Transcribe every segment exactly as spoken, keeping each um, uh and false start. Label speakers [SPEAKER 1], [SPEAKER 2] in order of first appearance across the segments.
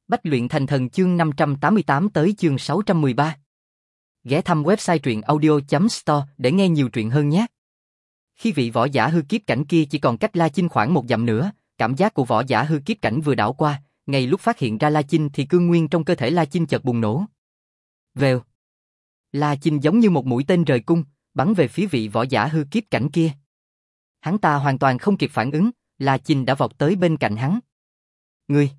[SPEAKER 1] Bách luyện thành thần chương năm trăm tám mươi tám tới chương sáu trăm mười ba. Ghé thăm website truyện audio chấm store để nghe nhiều truyện hơn nhé. Khi vị võ giả hư kiếp cảnh kia chỉ còn cách La Chinh khoảng một dặm nữa, cảm giác của võ giả hư kiếp cảnh vừa đảo qua, ngay lúc phát hiện ra La Chinh thì cương nguyên trong cơ thể La Chinh chợt bùng nổ. Vèo. La Chinh giống như một mũi tên rời cung, bắn về phía vị võ giả hư kiếp cảnh kia. Hắn ta hoàn toàn không kịp phản ứng, La Chinh đã vọt tới bên cạnh hắn. Ngươi!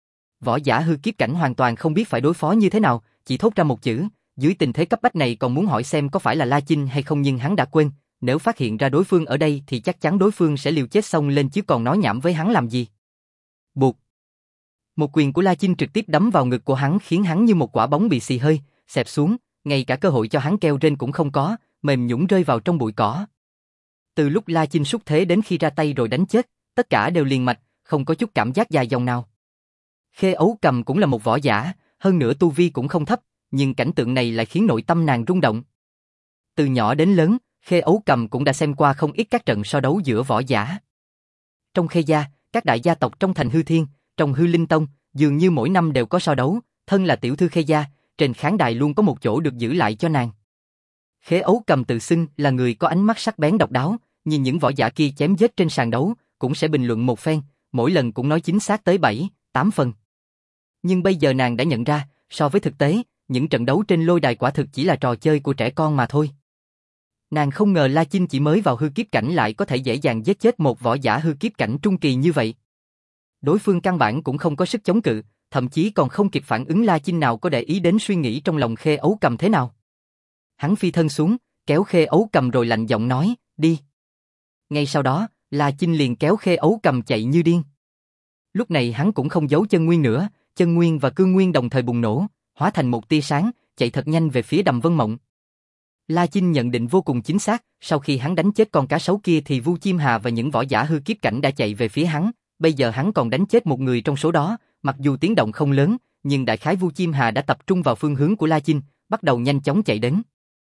[SPEAKER 1] Võ giả hư kiếp cảnh hoàn toàn không biết phải đối phó như thế nào, chỉ thốt ra một chữ, dưới tình thế cấp bách này còn muốn hỏi xem có phải là La Chinh hay không, nhưng hắn đã quên, nếu phát hiện ra đối phương ở đây thì chắc chắn đối phương sẽ liều chết xông lên chứ còn nói nhảm với hắn làm gì. Buộc. Một quyền của La Chinh trực tiếp đấm vào ngực của hắn khiến hắn như một quả bóng bị xì hơi, xẹp xuống, ngay cả cơ hội cho hắn kêu rên cũng không có, mềm nhũn rơi vào trong bụi cỏ. Từ lúc La Chinh xúc thế đến khi ra tay rồi đánh chết, tất cả đều liền mạch, không có chút cảm giác dài dòng nào. Khê Ấu Cầm cũng là một võ giả, hơn nữa tu vi cũng không thấp, nhưng cảnh tượng này lại khiến nội tâm nàng rung động. Từ nhỏ đến lớn, Khê Ấu Cầm cũng đã xem qua không ít các trận so đấu giữa võ giả. Trong Khê gia, các đại gia tộc trong thành Hư Thiên, trong Hư Linh Tông, dường như mỗi năm đều có so đấu, thân là tiểu thư Khê gia, trên khán đài luôn có một chỗ được giữ lại cho nàng. Khê Ấu Cầm tự xưng là người có ánh mắt sắc bén độc đáo, nhìn những võ giả kia chém giết trên sàn đấu, cũng sẽ bình luận một phen, mỗi lần cũng nói chính xác tới bảy, tám phần. Nhưng bây giờ nàng đã nhận ra, so với thực tế, những trận đấu trên lôi đài quả thực chỉ là trò chơi của trẻ con mà thôi. Nàng không ngờ La Chinh chỉ mới vào hư kiếp cảnh lại có thể dễ dàng giết chết một võ giả hư kiếp cảnh trung kỳ như vậy. Đối phương căn bản cũng không có sức chống cự, thậm chí còn không kịp phản ứng. La Chinh nào có để ý đến suy nghĩ trong lòng Khê Ấu Cầm thế nào. Hắn phi thân xuống, kéo Khê Ấu Cầm rồi lạnh giọng nói, đi. Ngay sau đó, La Chinh liền kéo Khê Ấu Cầm chạy như điên. Lúc này hắn cũng không giấu chân nguyên nữa, chân nguyên và cương nguyên đồng thời bùng nổ, hóa thành một tia sáng, chạy thật nhanh về phía Đầm Vân Mộng. La Chinh nhận định vô cùng chính xác, sau khi hắn đánh chết con cá sấu kia thì Vu Chim Hà và những võ giả hư kiếp cảnh đã chạy về phía hắn, bây giờ hắn còn đánh chết một người trong số đó, mặc dù tiếng động không lớn, nhưng đại khái Vu Chim Hà đã tập trung vào phương hướng của La Chinh, bắt đầu nhanh chóng chạy đến.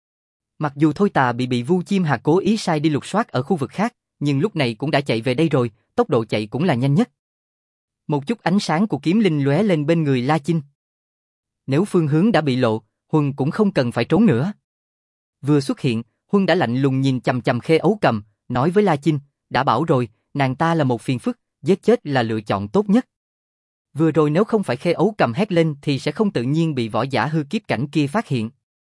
[SPEAKER 1] Mặc dù Thôi Tà bị bị Vu Chim Hà cố ý sai đi lục soát ở khu vực khác, nhưng lúc này cũng đã chạy về đây rồi, tốc độ chạy cũng là nhanh nhất. Một chút ánh sáng của kiếm linh lóe lên bên người La Chinh. Nếu phương hướng đã bị lộ, Huân cũng không cần phải trốn nữa. Vừa xuất hiện, Huân đã lạnh lùng nhìn chằm chằm Khê Ấu Cầm, nói với La Chinh, đã bảo rồi, nàng ta là một phiền phức, giết chết là lựa chọn tốt nhất. Vừa rồi nếu không phải Khê Ấu Cầm hét lên thì sẽ không tự nhiên bị võ giả hư kiếp cảnh kia phát hiện.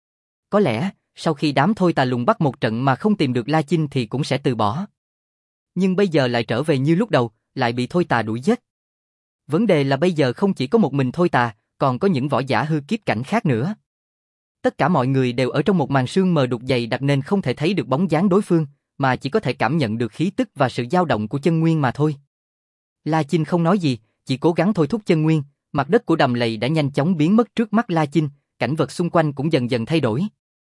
[SPEAKER 1] Có lẽ, sau khi đám Thôi Tà lùng bắt một trận mà không tìm được La Chinh thì cũng sẽ từ bỏ. Nhưng bây giờ lại trở về như lúc đầu, lại bị Thôi Tà đuổi giết. Vấn đề là bây giờ không chỉ có một mình Thôi Tà, còn có những võ giả hư kiếp cảnh khác nữa. Tất cả mọi người đều ở trong một màn sương mờ đục dày đặc nên không thể thấy được bóng dáng đối phương, mà chỉ có thể cảm nhận được khí tức và sự dao động của chân nguyên mà thôi. La Chinh không nói gì, chỉ cố gắng thôi thúc chân nguyên, mặt đất của đầm lầy đã nhanh chóng biến mất trước mắt La Chinh, cảnh vật xung quanh cũng dần dần thay đổi.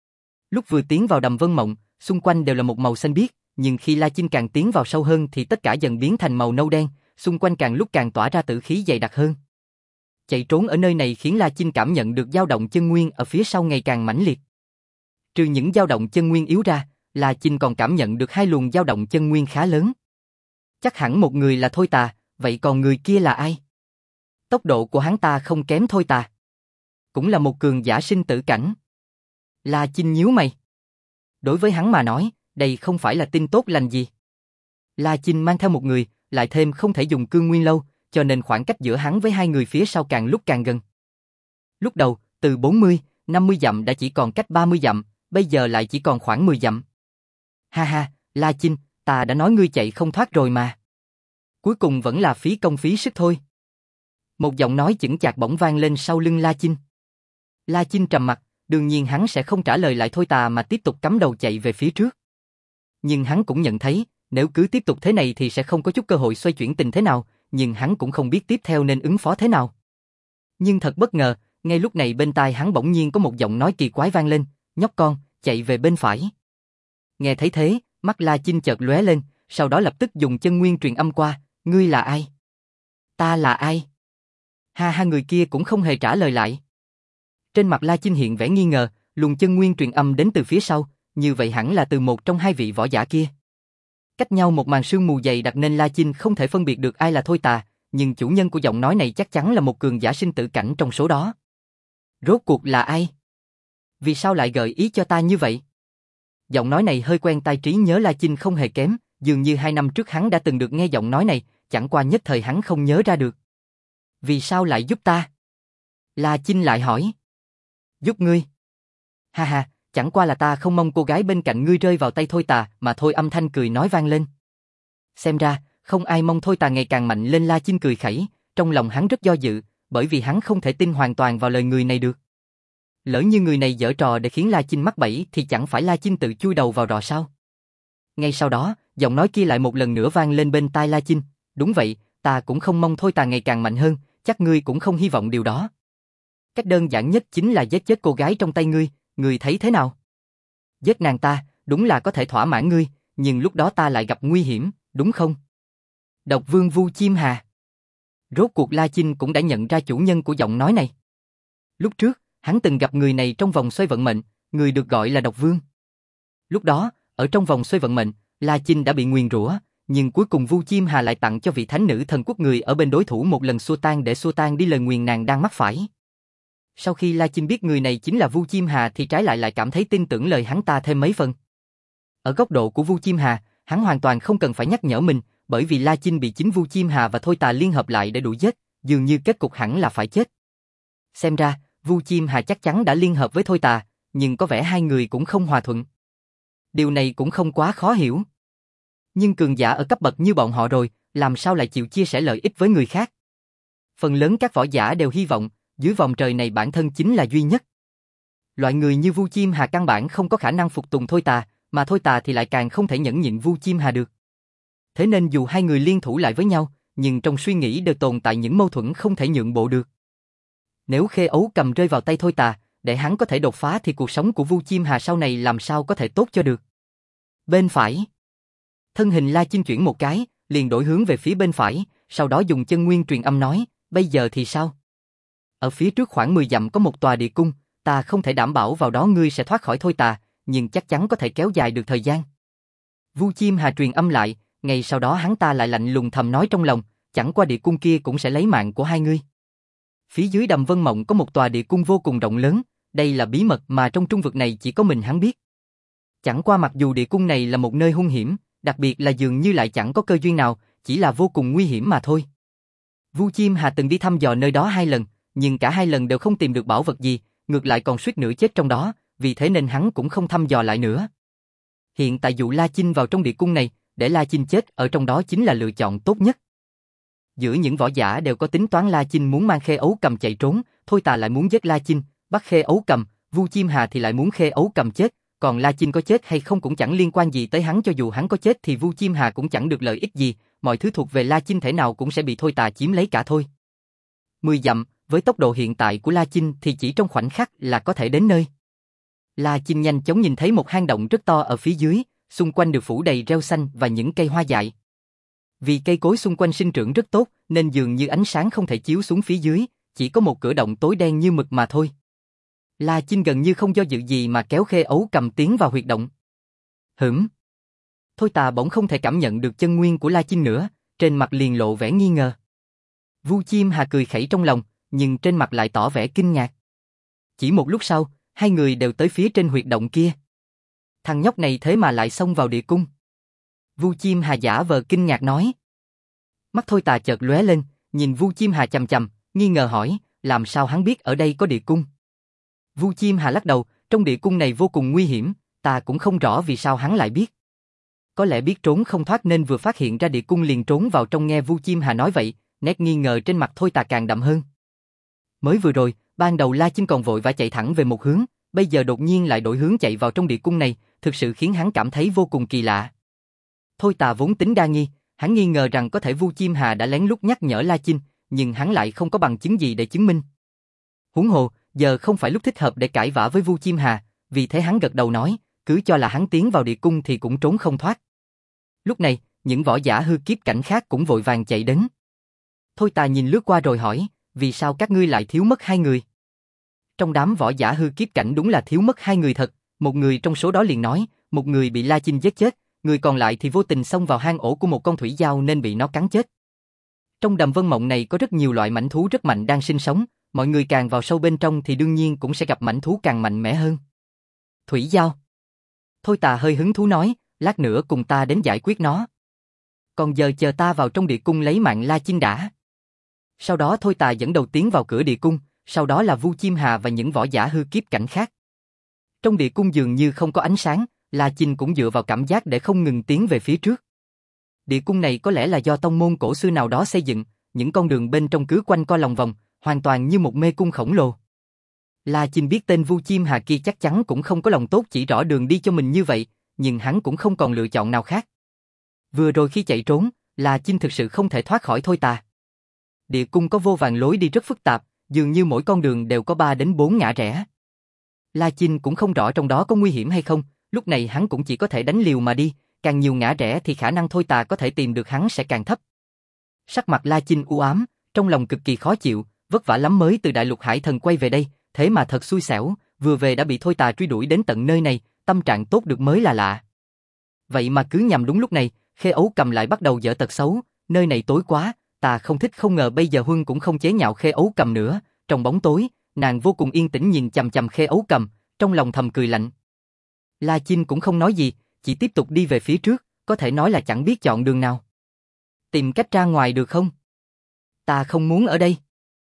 [SPEAKER 1] Lúc vừa tiến vào Đầm Vân Mộng, xung quanh đều là một màu xanh biếc, nhưng khi La Chinh càng tiến vào sâu hơn thì tất cả dần biến thành màu nâu đen, xung quanh càng lúc càng tỏa ra tử khí dày đặc hơn. Chạy trốn ở nơi này khiến La Chinh cảm nhận được dao động chân nguyên ở phía sau ngày càng mãnh liệt. Trừ những dao động chân nguyên yếu ra, La Chinh còn cảm nhận được hai luồng dao động chân nguyên khá lớn. Chắc hẳn một người là Thôi Tà, vậy còn người kia là ai? Tốc độ của hắn ta không kém Thôi Tà. Cũng là một cường giả sinh tử cảnh. La Chinh nhíu mày. Đối với hắn mà nói, đây không phải là tin tốt lành gì. La Chinh mang theo một người, lại thêm không thể dùng cương nguyên lâu, cho nên khoảng cách giữa hắn với hai người phía sau càng lúc càng gần. Lúc đầu, từ bốn mươi, năm mươi dặm đã chỉ còn cách ba mươi dặm, bây giờ lại chỉ còn khoảng mười dặm. Ha ha, La Chinh, ta đã nói ngươi chạy không thoát rồi mà. Cuối cùng vẫn là phí công phí sức thôi. Một giọng nói chững chạc bỗng vang lên sau lưng La Chinh. La Chinh trầm mặt, đương nhiên hắn sẽ không trả lời lại Thôi Tà mà tiếp tục cắm đầu chạy về phía trước. Nhưng hắn cũng nhận thấy, nếu cứ tiếp tục thế này thì sẽ không có chút cơ hội xoay chuyển tình thế nào, nhưng hắn cũng không biết tiếp theo nên ứng phó thế nào. Nhưng thật bất ngờ, ngay lúc này bên tai hắn bỗng nhiên có một giọng nói kỳ quái vang lên, nhóc con, chạy về bên phải. Nghe thấy thế, mắt La Chinh chợt lóe lên, sau đó lập tức dùng chân nguyên truyền âm qua, ngươi là ai? Ta là ai? Ha ha, người kia cũng không hề trả lời lại. Trên mặt La Chinh hiện vẻ nghi ngờ, luồng chân nguyên truyền âm đến từ phía sau, như vậy hẳn là từ một trong hai vị võ giả kia. Cách nhau một màn sương mù dày đặc nên La Chinh không thể phân biệt được ai là Thôi Tà, nhưng chủ nhân của giọng nói này chắc chắn là một cường giả sinh tử cảnh trong số đó. Rốt cuộc là ai? Vì sao lại gợi ý cho ta như vậy? Giọng nói này hơi quen tai, trí nhớ La Chinh không hề kém, dường như hai năm trước hắn đã từng được nghe giọng nói này, chẳng qua nhất thời hắn không nhớ ra được. Vì sao lại giúp ta? La Chinh lại hỏi. Giúp ngươi? Ha ha, chẳng qua là ta không mong cô gái bên cạnh ngươi rơi vào tay Thôi Tà mà thôi, âm thanh cười nói vang lên. Xem ra, không ai mong Thôi Tà ngày càng mạnh lên. La Chinh cười khẩy, trong lòng hắn rất do dự, bởi vì hắn không thể tin hoàn toàn vào lời người này được. Lỡ như người này giở trò để khiến La Chinh mắc bẫy thì chẳng phải La Chinh tự chui đầu vào rọ sao? Ngay sau đó, giọng nói kia lại một lần nữa vang lên bên tai La Chinh. Đúng vậy, ta cũng không mong Thôi Tà ngày càng mạnh hơn, chắc ngươi cũng không hy vọng điều đó. Cách đơn giản nhất chính là giết chết cô gái trong tay ngươi, ngươi thấy thế nào? Giết nàng ta, đúng là có thể thỏa mãn ngươi, nhưng lúc đó ta lại gặp nguy hiểm, đúng không? Độc Vương Vu Chim Hà. Rốt cuộc La Chinh cũng đã nhận ra chủ nhân của giọng nói này. Lúc trước, hắn từng gặp người này trong vòng xoay vận mệnh, người được gọi là Độc Vương. Lúc đó, ở trong vòng xoay vận mệnh, La Chinh đã bị nguyền rủa, nhưng cuối cùng Vu Chim Hà lại tặng cho vị thánh nữ thần quốc người ở bên đối thủ một lần xua tan để xua tan đi lời nguyền nàng đang mắc phải. Sau khi La Chinh biết người này chính là Vu Chim Hà thì trái lại lại cảm thấy tin tưởng lời hắn ta thêm mấy phần. Ở góc độ của Vu Chim Hà, hắn hoàn toàn không cần phải nhắc nhở mình, bởi vì La Chinh bị chính Vu Chim Hà và Thôi Tà liên hợp lại để đuổi giết, dường như kết cục hẳn là phải chết. Xem ra, Vu Chim Hà chắc chắn đã liên hợp với Thôi Tà, nhưng có vẻ hai người cũng không hòa thuận. Điều này cũng không quá khó hiểu. Nhưng cường giả ở cấp bậc như bọn họ rồi, làm sao lại chịu chia sẻ lợi ích với người khác? Phần lớn các võ giả đều hy vọng, dưới vòng trời này bản thân chính là duy nhất. Loại người như Vu Chim Hà căn bản không có khả năng phục tùng Thôi Tà, mà Thôi Tà thì lại càng không thể nhẫn nhịn Vu Chim Hà được. Thế nên dù hai người liên thủ lại với nhau, nhưng trong suy nghĩ đều tồn tại những mâu thuẫn không thể nhượng bộ được. Nếu Khê Ấu Cầm rơi vào tay Thôi Tà, để hắn có thể đột phá thì cuộc sống của Vu Chim Hà sau này làm sao có thể tốt cho được. Bên phải. Thân hình La Chinh chuyển một cái, liền đổi hướng về phía bên phải, sau đó dùng chân nguyên truyền âm nói, bây giờ thì sao? Ở phía trước khoảng mười dặm có một tòa địa cung, ta không thể đảm bảo vào đó ngươi sẽ thoát khỏi Thôi Tà, nhưng chắc chắn có thể kéo dài được thời gian. Vu Chim Hà truyền âm lại, ngay sau đó hắn ta lại lạnh lùng thầm nói trong lòng, chẳng qua địa cung kia cũng sẽ lấy mạng của hai ngươi. Phía dưới Đầm Vân Mộng có một tòa địa cung vô cùng rộng lớn, đây là bí mật mà trong trung vực này chỉ có mình hắn biết. Chẳng qua mặc dù địa cung này là một nơi hung hiểm, đặc biệt là dường như lại chẳng có cơ duyên nào, chỉ là vô cùng nguy hiểm mà thôi. Vu Chim Hà từng đi thăm dò nơi đó hai lần, nhưng cả hai lần đều không tìm được bảo vật gì, ngược lại còn suýt nữa chết trong đó, vì thế nên hắn cũng không thăm dò lại nữa. Hiện tại dụ La Chinh vào trong địa cung này, để La Chinh chết ở trong đó chính là lựa chọn tốt nhất. Giữa những võ giả đều có tính toán La Chinh muốn mang Khê Ấu Cầm chạy trốn, Thôi Tà lại muốn giết La Chinh, bắt Khê Ấu Cầm, Vu Chim Hà thì lại muốn Khê Ấu Cầm chết, còn La Chinh có chết hay không cũng chẳng liên quan gì tới hắn, cho dù hắn có chết thì Vu Chim Hà cũng chẳng được lợi ích gì, mọi thứ thuộc về La Chinh thể nào cũng sẽ bị Thôi Tà chiếm lấy cả thôi. Mười dặm, với tốc độ hiện tại của La Chinh thì chỉ trong khoảnh khắc là có thể đến nơi. La Chinh nhanh chóng nhìn thấy một hang động rất to ở phía dưới, xung quanh được phủ đầy rêu xanh và những cây hoa dại. Vì cây cối xung quanh sinh trưởng rất tốt, nên dường như ánh sáng không thể chiếu xuống phía dưới, chỉ có một cửa động tối đen như mực mà thôi. La Chinh gần như không do dự gì mà kéo Khê Ấu Cầm tiến vào huyệt động. Hửm. Thôi Tà bỗng không thể cảm nhận được chân nguyên của La Chinh nữa, trên mặt liền lộ vẻ nghi ngờ. Vu Chim Hà cười khẩy trong lòng, nhưng trên mặt lại tỏ vẻ kinh ngạc. Chỉ một lúc sau, hai người đều tới phía trên huyệt động kia. Thằng nhóc này thế mà lại xông vào địa cung. Vu Chim Hà giả vờ kinh ngạc nói. Mắt Thôi Tà chợt lóe lên, nhìn Vu Chim Hà chằm chằm, nghi ngờ hỏi, làm sao hắn biết ở đây có địa cung? Vu Chim Hà lắc đầu, trong địa cung này vô cùng nguy hiểm, ta cũng không rõ vì sao hắn lại biết. Có lẽ biết trốn không thoát nên vừa phát hiện ra địa cung liền trốn vào trong. Nghe Vu Chim Hà nói vậy, nét nghi ngờ trên mặt Thôi Tà càng đậm hơn. Mới vừa rồi, ban đầu La Chinh còn vội vã chạy thẳng về một hướng, bây giờ đột nhiên lại đổi hướng chạy vào trong địa cung này, thực sự khiến hắn cảm thấy vô cùng kỳ lạ. Thôi Tà vốn tính đa nghi, hắn nghi ngờ rằng có thể Vu Chim Hà đã lén lút nhắc nhở La Chinh, nhưng hắn lại không có bằng chứng gì để chứng minh. Huống hồ, giờ không phải lúc thích hợp để cãi vã với Vu Chim Hà, vì thế hắn gật đầu nói, cứ cho là hắn tiến vào địa cung thì cũng trốn không thoát. Lúc này, những võ giả hư kiếp cảnh khác cũng vội vàng chạy đến. Thôi Tà nhìn lướt qua rồi hỏi, vì sao các ngươi lại thiếu mất hai người? Trong đám võ giả hư kiếp cảnh đúng là thiếu mất hai người thật, một người trong số đó liền nói, một người bị La Chinh giết chết, người còn lại thì vô tình xông vào hang ổ của một con thủy dao nên bị nó cắn chết. Trong đầm Vân Mộng này có rất nhiều loại mãnh thú rất mạnh đang sinh sống, mọi người càng vào sâu bên trong thì đương nhiên cũng sẽ gặp mãnh thú càng mạnh mẽ hơn. Thủy Giao. Thôi Tà hơi hứng thú nói, lát nữa cùng ta đến giải quyết nó. Còn giờ chờ ta vào trong địa cung lấy mạng La Chinh đã. Sau đó Thôi Tà dẫn đầu tiến vào cửa địa cung, sau đó là Vu Chim Hà và những võ giả hư kiếp cảnh khác. Trong địa cung dường như không có ánh sáng, La Chinh cũng dựa vào cảm giác để không ngừng tiến về phía trước. Địa cung này có lẽ là do tông môn cổ xưa nào đó xây dựng, những con đường bên trong cứ quanh co lòng vòng, hoàn toàn như một mê cung khổng lồ. La Chinh biết tên Vu Chim Hà kia chắc chắn cũng không có lòng tốt chỉ rõ đường đi cho mình như vậy, nhưng hắn cũng không còn lựa chọn nào khác. Vừa rồi khi chạy trốn, La Chinh thực sự không thể thoát khỏi Thôi Tà. Địa cung có vô vàn lối đi rất phức tạp, dường như mỗi con đường đều có ba đến bốn ngã rẽ. La Chinh cũng không rõ trong đó có nguy hiểm hay không, lúc này hắn cũng chỉ có thể đánh liều mà đi, càng nhiều ngã rẽ thì khả năng Thôi Tà có thể tìm được hắn sẽ càng thấp. Sắc mặt La Chinh u ám, trong lòng cực kỳ khó chịu, vất vả lắm mới từ Đại Lục Hải Thần quay về đây, thế mà thật xui xẻo, vừa về đã bị Thôi Tà truy đuổi đến tận nơi này, tâm trạng tốt được mới là lạ. Vậy mà cứ nhằm đúng lúc này, Khê Ấu Cầm lại bắt đầu dở tật xấu, nơi này tối quá, ta không thích không ngờ bây giờ Huân cũng không chế nhạo Khê Ấu Cầm nữa, trong bóng tối, nàng vô cùng yên tĩnh nhìn chằm chằm Khê Ấu Cầm, trong lòng thầm cười lạnh. La Chinh cũng không nói gì, chỉ tiếp tục đi về phía trước, có thể nói là chẳng biết chọn đường nào. Tìm cách ra ngoài được không? Ta không muốn ở đây.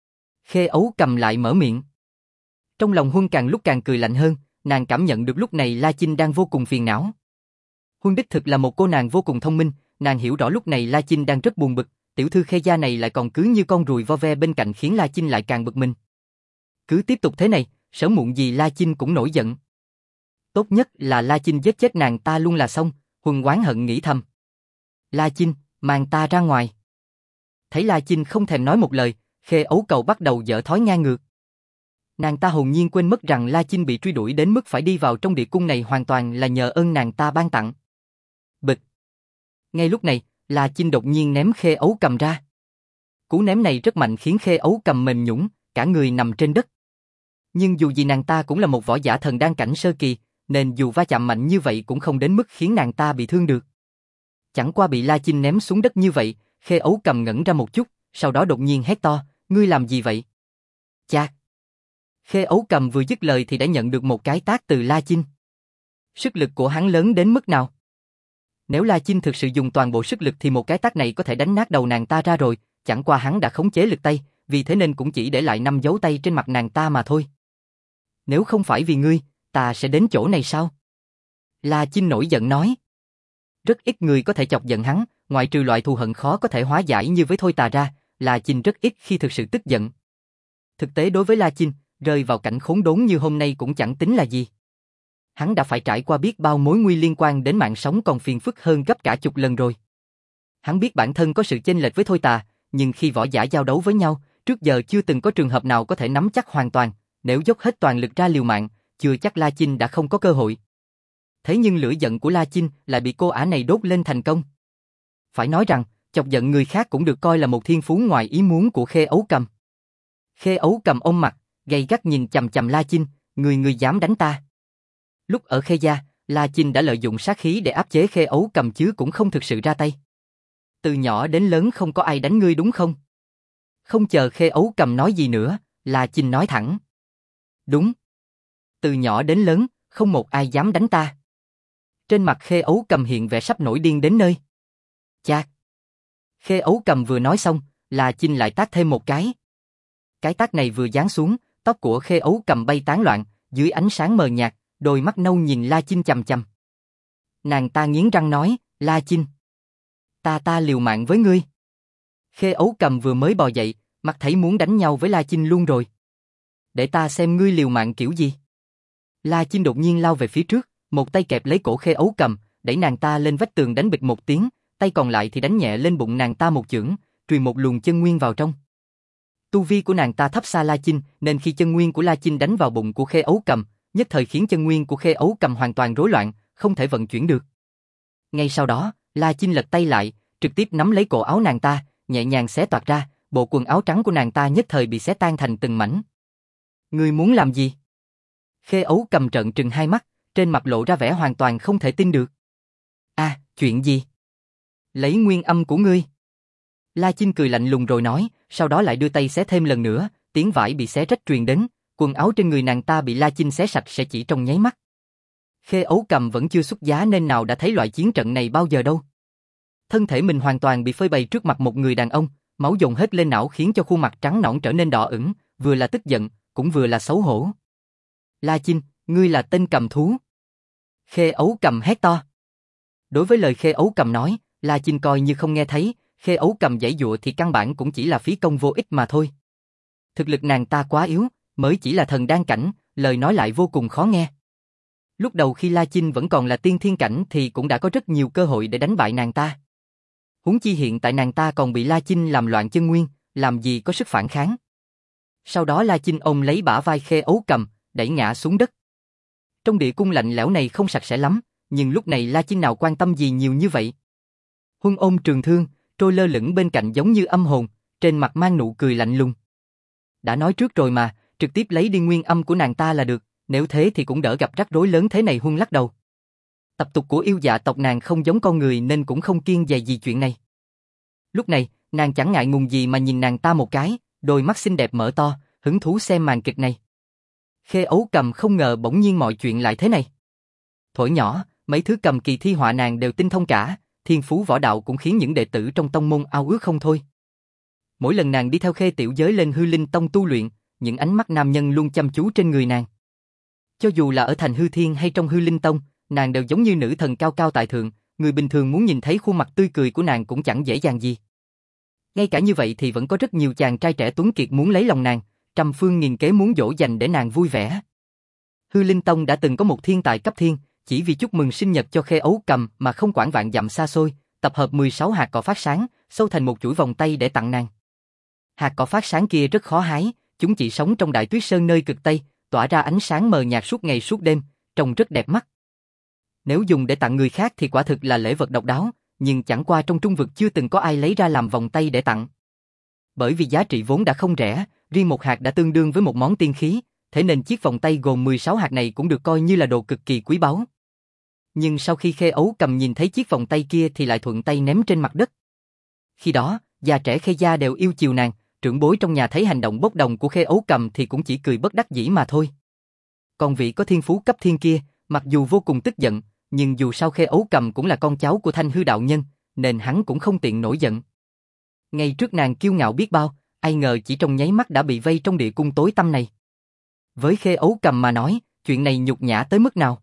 [SPEAKER 1] Khê Ấu Cầm lại mở miệng. Trong lòng Huân càng lúc càng cười lạnh hơn, nàng cảm nhận được lúc này La Chinh đang vô cùng phiền não. Huân đích thực là một cô nàng vô cùng thông minh, nàng hiểu rõ lúc này La Chinh đang rất buồn bực, tiểu thư Khê gia này lại còn cứ như con ruồi vo ve bên cạnh khiến La Chinh lại càng bực mình. Cứ tiếp tục thế này, sớm muộn gì La Chinh cũng nổi giận. Tốt nhất là La Chinh giết chết nàng ta luôn là xong, Huân oán hận nghĩ thầm. La Chinh, mang ta ra ngoài. Thấy La Chinh không thèm nói một lời, Khê Ấu Cầu bắt đầu dở thói ngang ngược. Nàng ta hồn nhiên quên mất rằng La Chinh bị truy đuổi đến mức phải đi vào trong địa cung này hoàn toàn là nhờ ơn nàng ta ban tặng. Bịch. Ngay lúc này, La Chinh đột nhiên ném Khê Ấu Cầm ra. Cú ném này rất mạnh khiến Khê Ấu Cầm mềm nhũn, cả người nằm trên đất. Nhưng dù gì nàng ta cũng là một võ giả thần đan cảnh sơ kỳ, nên dù va chạm mạnh như vậy cũng không đến mức khiến nàng ta bị thương được. Chẳng qua bị La Chinh ném xuống đất như vậy, Khê Ấu Cầm ngẩn ra một chút, sau đó đột nhiên hét to, ngươi làm gì vậy? Chà! Khê Ấu Cầm vừa dứt lời thì đã nhận được một cái tát từ La Chinh. Sức lực của hắn lớn đến mức nào? Nếu La Chinh thực sự dùng toàn bộ sức lực thì một cái tát này có thể đánh nát đầu nàng ta ra rồi, chẳng qua hắn đã khống chế lực tay, vì thế nên cũng chỉ để lại năm dấu tay trên mặt nàng ta mà thôi. Nếu không phải vì ngươi, ta sẽ đến chỗ này sao? La Chinh nổi giận nói. Rất ít người có thể chọc giận hắn, ngoại trừ loại thù hận khó có thể hóa giải như với Thôi Tà ra, La Chinh rất ít khi thực sự tức giận. Thực tế đối với La Chinh, rơi vào cảnh khốn đốn như hôm nay cũng chẳng tính là gì. Hắn đã phải trải qua biết bao mối nguy liên quan đến mạng sống còn phiền phức hơn gấp cả chục lần rồi. Hắn biết bản thân có sự chênh lệch với Thôi Tà, nhưng khi võ giả giao đấu với nhau, trước giờ chưa từng có trường hợp nào có thể nắm chắc hoàn toàn, nếu dốc hết toàn lực ra liều mạng, chưa chắc La Chinh đã không có cơ hội. Thế nhưng lửa giận của La Chinh lại bị cô ả này đốt lên thành công. Phải nói rằng, chọc giận người khác cũng được coi là một thiên phú ngoài ý muốn của Khê Ấu Cầm. Khê Ấu Cầm ôm mặt, gay gắt nhìn chằm chằm La Chinh, người người dám đánh ta. Lúc ở Khê gia, La Chinh đã lợi dụng sát khí để áp chế Khê Ấu Cầm chứ cũng không thực sự ra tay. Từ nhỏ đến lớn không có ai đánh ngươi đúng không? Không chờ Khê Ấu Cầm nói gì nữa, La Chinh nói thẳng. Đúng. Từ nhỏ đến lớn, không một ai dám đánh ta. Trên mặt Khê Ấu Cầm hiện vẻ sắp nổi điên đến nơi. Chà. Khê Ấu Cầm vừa nói xong, La Chinh lại tát thêm một cái. Cái tát này vừa giáng xuống, tóc của Khê Ấu Cầm bay tán loạn, dưới ánh sáng mờ nhạt, đôi mắt nâu nhìn La Chinh chằm chằm. Nàng ta nghiến răng nói, La Chinh. Ta ta liều mạng với ngươi. Khê Ấu Cầm vừa mới bò dậy, mặt thấy muốn đánh nhau với La Chinh luôn rồi. Để ta xem ngươi liều mạng kiểu gì. La Chinh đột nhiên lao về phía trước, một tay kẹp lấy cổ Khê Ấu Cầm, đẩy nàng ta lên vách tường đánh bịch một tiếng, tay còn lại thì đánh nhẹ lên bụng nàng ta một chưởng, truyền một luồng chân nguyên vào trong. Tu vi của nàng ta thấp xa La Chinh, nên khi chân nguyên của La Chinh đánh vào bụng của Khê Ấu Cầm, nhất thời khiến chân nguyên của Khê Ấu Cầm hoàn toàn rối loạn, không thể vận chuyển được. Ngay sau đó, La Chinh lật tay lại, trực tiếp nắm lấy cổ áo nàng ta, nhẹ nhàng xé toạc ra, bộ quần áo trắng của nàng ta nhất thời bị xé tan thành từng mảnh. Ngươi muốn làm gì? Khê Ấu Cầm trợn trừng hai mắt, trên mặt lộ ra vẻ hoàn toàn không thể tin được. À, chuyện gì? Lấy nguyên âm của ngươi. La Chinh cười lạnh lùng rồi nói, sau đó lại đưa tay xé thêm lần nữa, tiếng vải bị xé rách truyền đến, quần áo trên người nàng ta bị La Chinh xé sạch sẽ chỉ trong nháy mắt. Khê Ấu Cầm vẫn chưa xuất giá nên nào đã thấy loại chiến trận này bao giờ đâu. Thân thể mình hoàn toàn bị phơi bày trước mặt một người đàn ông, máu dồn hết lên não khiến cho khuôn mặt trắng nõn trở nên đỏ ửng, vừa là tức giận, cũng vừa là xấu hổ. La Chinh, ngươi là tên cầm thú. Khê Ấu Cầm hét to. Đối với lời Khê Ấu Cầm nói, La Chinh coi như không nghe thấy, Khê Ấu Cầm giãy giụa thì căn bản cũng chỉ là phí công vô ích mà thôi. Thực lực nàng ta quá yếu, mới chỉ là thần đan cảnh, lời nói lại vô cùng khó nghe. Lúc đầu khi La Chinh vẫn còn là tiên thiên cảnh thì cũng đã có rất nhiều cơ hội để đánh bại nàng ta. Huống chi hiện tại nàng ta còn bị La Chinh làm loạn chân nguyên, làm gì có sức phản kháng. Sau đó La Chinh ôm lấy bả vai Khê Ấu Cầm, đẩy ngã xuống đất. Trong địa cung lạnh lẽo này không sạch sẽ lắm, nhưng lúc này La Chinh nào quan tâm gì nhiều như vậy. Huân ôm trường thương, trôi lơ lửng bên cạnh giống như âm hồn, trên mặt mang nụ cười lạnh lùng. Đã nói trước rồi mà, trực tiếp lấy đi nguyên âm của nàng ta là được, nếu thế thì cũng đỡ gặp rắc rối lớn thế này. Huân lắc đầu. Tập tục của yêu dạ tộc nàng không giống con người nên cũng không kiêng dè gì chuyện này. Lúc này, nàng chẳng ngại ngùng gì mà nhìn nàng ta một cái, đôi mắt xinh đẹp mở to, hứng thú xem màn kịch này. Khê Ấu Cầm không ngờ bỗng nhiên mọi chuyện lại thế này. Thuở nhỏ, mấy thứ cầm kỳ thi họa nàng đều tinh thông cả, thiên phú võ đạo cũng khiến những đệ tử trong tông môn ao ước không thôi. Mỗi lần nàng đi theo Khê Tiểu Giới lên Hư Linh Tông tu luyện, những ánh mắt nam nhân luôn chăm chú trên người nàng. Cho dù là ở thành Hư Thiên hay trong Hư Linh Tông, nàng đều giống như nữ thần cao cao tại thượng, người bình thường muốn nhìn thấy khuôn mặt tươi cười của nàng cũng chẳng dễ dàng gì. Ngay cả như vậy thì vẫn có rất nhiều chàng trai trẻ tuấn kiệt muốn lấy lòng nàng, trăm phương nghìn kế muốn dỗ dành để nàng vui vẻ. Hư Linh Tông đã từng có một thiên tài cấp thiên, chỉ vì chúc mừng sinh nhật cho Khê Ấu Cầm mà không quản vạn dặm xa xôi, tập hợp mười sáu hạt cỏ phát sáng, xâu thành một chuỗi vòng tay để tặng nàng. Hạt cỏ phát sáng kia rất khó hái, chúng chỉ sống trong Đại Tuyết Sơn nơi cực Tây, tỏa ra ánh sáng mờ nhạt suốt ngày suốt đêm, trông rất đẹp mắt. Nếu dùng để tặng người khác thì quả thực là lễ vật độc đáo, nhưng chẳng qua trong trung vực chưa từng có ai lấy ra làm vòng tay để tặng. Bởi vì giá trị vốn đã không rẻ, riêng một hạt đã tương đương với một món tiên khí, thế nên chiếc vòng tay gồm mười sáu hạt này cũng được coi như là đồ cực kỳ quý báu. Nhưng sau khi Khê Ấu Cầm nhìn thấy chiếc vòng tay kia thì lại thuận tay ném trên mặt đất. Khi đó, già trẻ Khê gia đều yêu chiều nàng, trưởng bối trong nhà thấy hành động bốc đồng của Khê Ấu Cầm thì cũng chỉ cười bất đắc dĩ mà thôi. Còn vị có thiên phú cấp thiên kia, mặc dù vô cùng tức giận, nhưng dù sao Khê Ấu Cầm cũng là con cháu của Thanh Hư đạo nhân, nên hắn cũng không tiện nổi giận. Ngay trước nàng kiêu ngạo biết bao, ai ngờ chỉ trong nháy mắt đã bị vây trong địa cung tối tăm này. Với Khê Ấu Cầm mà nói, chuyện này nhục nhã tới mức nào?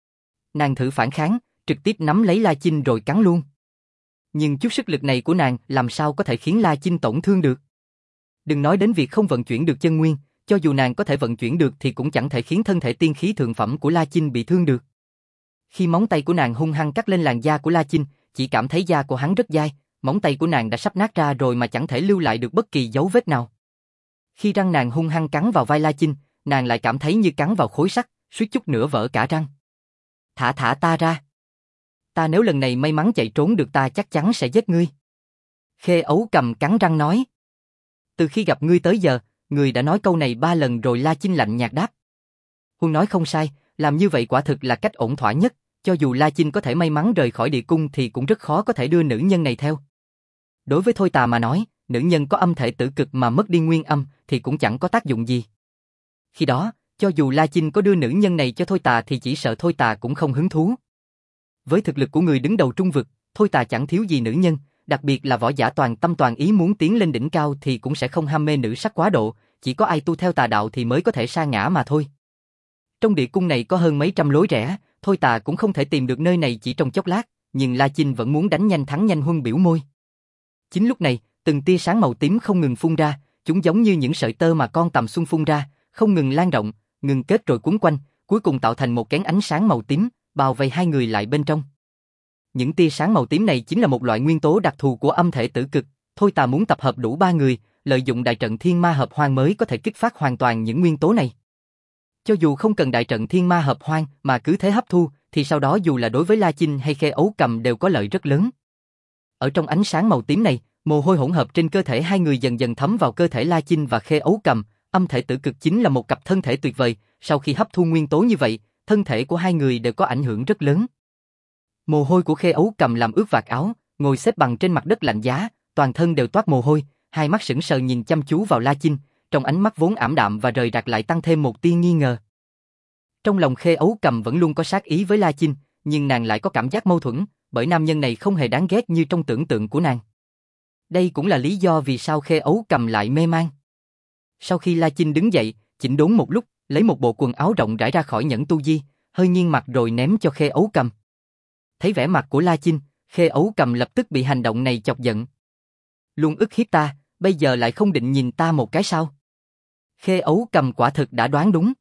[SPEAKER 1] Nàng thử phản kháng, trực tiếp nắm lấy La Chinh rồi cắn luôn. Nhưng chút sức lực này của nàng làm sao có thể khiến La Chinh tổn thương được? Đừng nói đến việc không vận chuyển được chân nguyên, cho dù nàng có thể vận chuyển được thì cũng chẳng thể khiến thân thể tiên khí thượng phẩm của La Chinh bị thương được. Khi móng tay của nàng hung hăng cắt lên làn da của La Chinh, chỉ cảm thấy da của hắn rất dai, móng tay của nàng đã sắp nát ra rồi mà chẳng thể lưu lại được bất kỳ dấu vết nào. Khi răng nàng hung hăng cắn vào vai La Chinh, nàng lại cảm thấy như cắn vào khối sắt, suýt chút nữa vỡ cả răng. Thả thả ta ra. Ta nếu lần này may mắn chạy trốn được ta chắc chắn sẽ giết ngươi. Khê Ấu Cầm cắn răng nói. Từ khi gặp ngươi tới giờ, ngươi đã nói câu này ba lần rồi. La Chinh lạnh nhạt đáp. Huân nói không sai, làm như vậy quả thực là cách ổn thỏa nhất, cho dù La Chinh có thể may mắn rời khỏi địa cung thì cũng rất khó có thể đưa nữ nhân này theo. Đối với Thôi Tà mà nói, nữ nhân có âm thể tử cực mà mất đi nguyên âm thì cũng chẳng có tác dụng gì. Khi đó, cho dù La Chinh có đưa nữ nhân này cho Thôi Tà thì chỉ sợ Thôi Tà cũng không hứng thú. Với thực lực của người đứng đầu trung vực, Thôi Tà chẳng thiếu gì nữ nhân, đặc biệt là võ giả toàn tâm toàn ý muốn tiến lên đỉnh cao thì cũng sẽ không ham mê nữ sắc quá độ, chỉ có ai tu theo tà đạo thì mới có thể sa ngã mà thôi. Trong địa cung này có hơn mấy trăm lối rẽ, Thôi Tà cũng không thể tìm được nơi này chỉ trong chốc lát, nhưng La Chinh vẫn muốn đánh nhanh thắng nhanh. Huân biểu môi. Chính lúc này, từng tia sáng màu tím không ngừng phun ra, chúng giống như những sợi tơ mà con tằm xuân phun ra, không ngừng lan rộng, ngừng kết rồi quấn quanh, cuối cùng tạo thành một kén ánh sáng màu tím, bao vây hai người lại bên trong. Những tia sáng màu tím này chính là một loại nguyên tố đặc thù của âm thể tử cực, Thôi Tà muốn tập hợp đủ ba người, lợi dụng đại trận Thiên Ma Hợp Hoang mới có thể kích phát hoàn toàn những nguyên tố này. Cho dù không cần đại trận Thiên Ma Hợp Hoang mà cứ thế hấp thu, thì sau đó dù là đối với La Chinh hay Khê Ấu Cầm đều có lợi rất lớn. Ở trong ánh sáng màu tím này, mồ hôi hỗn hợp trên cơ thể hai người dần dần thấm vào cơ thể La Chinh và Khê Ấu Cầm, âm thể tử cực chính là một cặp thân thể tuyệt vời, sau khi hấp thu nguyên tố như vậy, thân thể của hai người đều có ảnh hưởng rất lớn. Mồ hôi của Khê Ấu Cầm làm ướt vạt áo, ngồi xếp bằng trên mặt đất lạnh giá, toàn thân đều toát mồ hôi, hai mắt sững sờ nhìn chăm chú vào La Chinh, trong ánh mắt vốn ảm đạm và rời rạc lại tăng thêm một tia nghi ngờ. Trong lòng Khê Ấu Cầm vẫn luôn có sát ý với La Chinh, nhưng nàng lại có cảm giác mâu thuẫn, bởi nam nhân này không hề đáng ghét như trong tưởng tượng của nàng. Đây cũng là lý do vì sao Khê Ấu Cầm lại mê man. Sau khi La Chinh đứng dậy, chỉnh đốn một lúc, lấy một bộ quần áo rộng rãi ra khỏi nhẫn tu di, hơi nghiêng mặt rồi ném cho Khê Ấu Cầm. Thấy vẻ mặt của La Chinh, Khê Ấu Cầm lập tức bị hành động này chọc giận. Luôn ức hiếp ta, bây giờ lại không định nhìn ta một cái sao? Khê Ấu Cầm quả thực đã đoán đúng.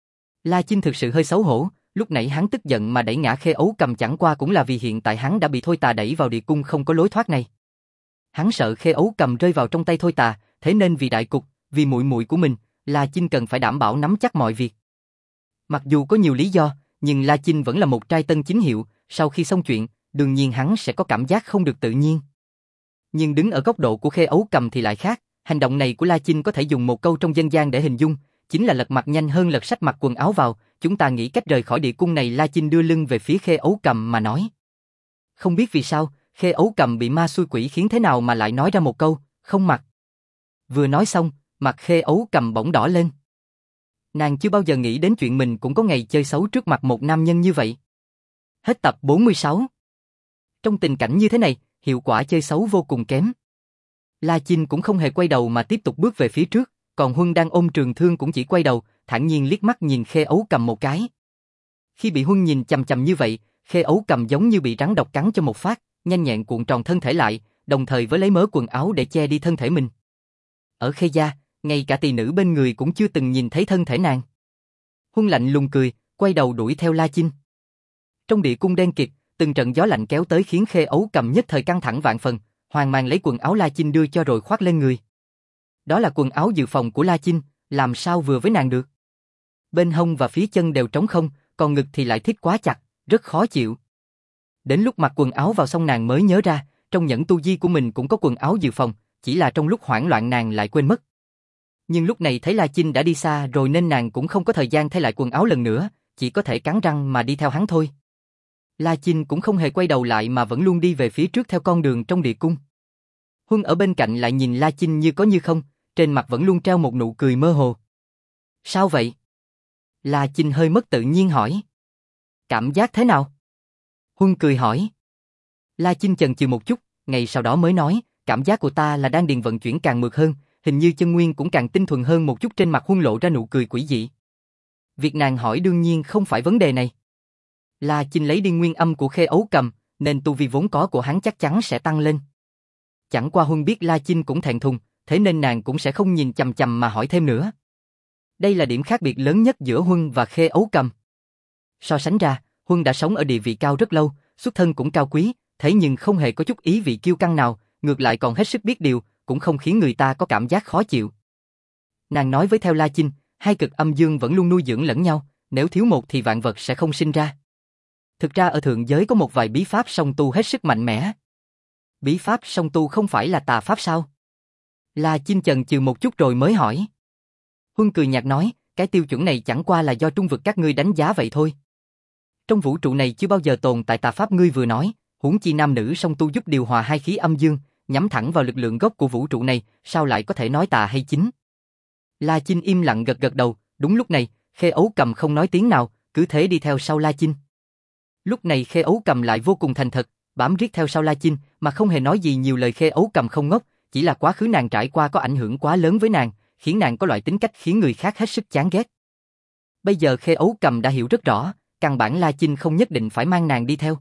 [SPEAKER 1] La Chinh thực sự hơi xấu hổ, lúc nãy hắn tức giận mà đẩy ngã Khê Ấu Cầm chẳng qua cũng là vì hiện tại hắn đã bị Thôi Tà đẩy vào địa cung không có lối thoát này. Hắn sợ Khê Ấu Cầm rơi vào trong tay Thôi Tà, thế nên vì đại cục, vì muội muội của mình, La Chinh cần phải đảm bảo nắm chắc mọi việc. Mặc dù có nhiều lý do, nhưng La Chinh vẫn là một trai tân chính hiệu, sau khi xong chuyện, đương nhiên hắn sẽ có cảm giác không được tự nhiên. Nhưng đứng ở góc độ của Khê Ấu Cầm thì lại khác, hành động này của La Chinh có thể dùng một câu trong dân gian để hình dung, chính là lật mặt nhanh hơn lật sách mặc quần áo vào, chúng ta nghĩ cách rời khỏi địa cung này. La Chinh đưa lưng về phía Khê Ấu Cầm mà nói. Không biết vì sao, Khê Ấu Cầm bị ma xui quỷ khiến thế nào mà lại nói ra một câu, không mặc. Vừa nói xong, mặt Khê Ấu Cầm bỗng đỏ lên. Nàng chưa bao giờ nghĩ đến chuyện mình cũng có ngày chơi xấu trước mặt một nam nhân như vậy. Hết tập bốn mươi sáu. Trong tình cảnh như thế này, hiệu quả chơi xấu vô cùng kém. La Chinh cũng không hề quay đầu mà tiếp tục bước về phía trước, còn Huân đang ôm trường thương cũng chỉ quay đầu, thản nhiên liếc mắt nhìn Khê Ấu Cầm một cái. Khi bị Huân nhìn chằm chằm như vậy, Khê Ấu Cầm giống như bị rắn độc cắn cho một phát, nhanh nhẹn cuộn tròn thân thể lại, đồng thời với lấy mớ quần áo để che đi thân thể mình. Ở Khê gia, ngay cả tỳ nữ bên người cũng chưa từng nhìn thấy thân thể nàng. Huân lạnh lùng cười, quay đầu đuổi theo La Chinh. Trong địa cung đen kịt, từng trận gió lạnh kéo tới khiến Khê Ấu Cầm nhất thời căng thẳng vạn phần, hoang mang lấy quần áo La Chinh đưa cho rồi khoác lên người. Đó là quần áo dự phòng của La Chinh, làm sao vừa với nàng được. Bên hông và phía chân đều trống không, còn ngực thì lại thít quá chặt, rất khó chịu. Đến lúc mặc quần áo vào xong nàng mới nhớ ra, trong nhẫn tu di của mình cũng có quần áo dự phòng, chỉ là trong lúc hoảng loạn nàng lại quên mất. Nhưng lúc này thấy La Chinh đã đi xa rồi nên nàng cũng không có thời gian thay lại quần áo lần nữa, chỉ có thể cắn răng mà đi theo hắn thôi. La Chinh cũng không hề quay đầu lại mà vẫn luôn đi về phía trước theo con đường trong địa cung. Huân ở bên cạnh lại nhìn La Chinh như có như không, trên mặt vẫn luôn treo một nụ cười mơ hồ. Sao vậy? La Chinh hơi mất tự nhiên hỏi. Cảm giác thế nào? Huân cười hỏi. La Chinh chần chừ một chút, ngày sau đó mới nói, cảm giác của ta là đan điền vận chuyển càng mượt hơn, hình như chân nguyên cũng càng tinh thuần hơn một chút. Trên mặt Huân lộ ra nụ cười quỷ dị. Việc nàng hỏi đương nhiên không phải vấn đề này. La Chinh lấy đi nguyên âm của Khê Ấu Cầm, nên tu vi vốn có của hắn chắc chắn sẽ tăng lên. Chẳng qua Huân biết La Chinh cũng thẹn thùng, thế nên nàng cũng sẽ không nhìn chằm chằm mà hỏi thêm nữa. Đây là điểm khác biệt lớn nhất giữa Huân và Khê Ấu Cầm. So sánh ra, Huân đã sống ở địa vị cao rất lâu, xuất thân cũng cao quý, thế nhưng không hề có chút ý vị kiêu căng nào, ngược lại còn hết sức biết điều, cũng không khiến người ta có cảm giác khó chịu. Nàng nói với theo La Chinh, hai cực âm dương vẫn luôn nuôi dưỡng lẫn nhau, nếu thiếu một thì vạn vật sẽ không sinh ra. Thực ra ở thượng giới có một vài bí pháp song tu hết sức mạnh mẽ. Bí pháp song tu không phải là tà pháp sao? La Chinh chần chừ một chút rồi mới hỏi. Huân cười nhạt nói, cái tiêu chuẩn này chẳng qua là do trung vực các ngươi đánh giá vậy thôi. Trong vũ trụ này chưa bao giờ tồn tại tà pháp ngươi vừa nói, huống chi nam nữ song tu giúp điều hòa hai khí âm dương, nhắm thẳng vào lực lượng gốc của vũ trụ này, sao lại có thể nói tà hay chính? La Chinh im lặng gật gật đầu, đúng lúc này, Khê Ấu Cầm không nói tiếng nào, cứ thế đi theo sau La Chinh. Lúc này Khê Ấu Cầm lại vô cùng thành thật, bám riết theo sau La Chinh, mà không hề nói gì nhiều lời. Khê Ấu Cầm không ngốc, chỉ là quá khứ nàng trải qua có ảnh hưởng quá lớn với nàng, khiến nàng có loại tính cách khiến người khác hết sức chán ghét. Bây giờ Khê Ấu Cầm đã hiểu rất rõ, căn bản La Chinh không nhất định phải mang nàng đi theo.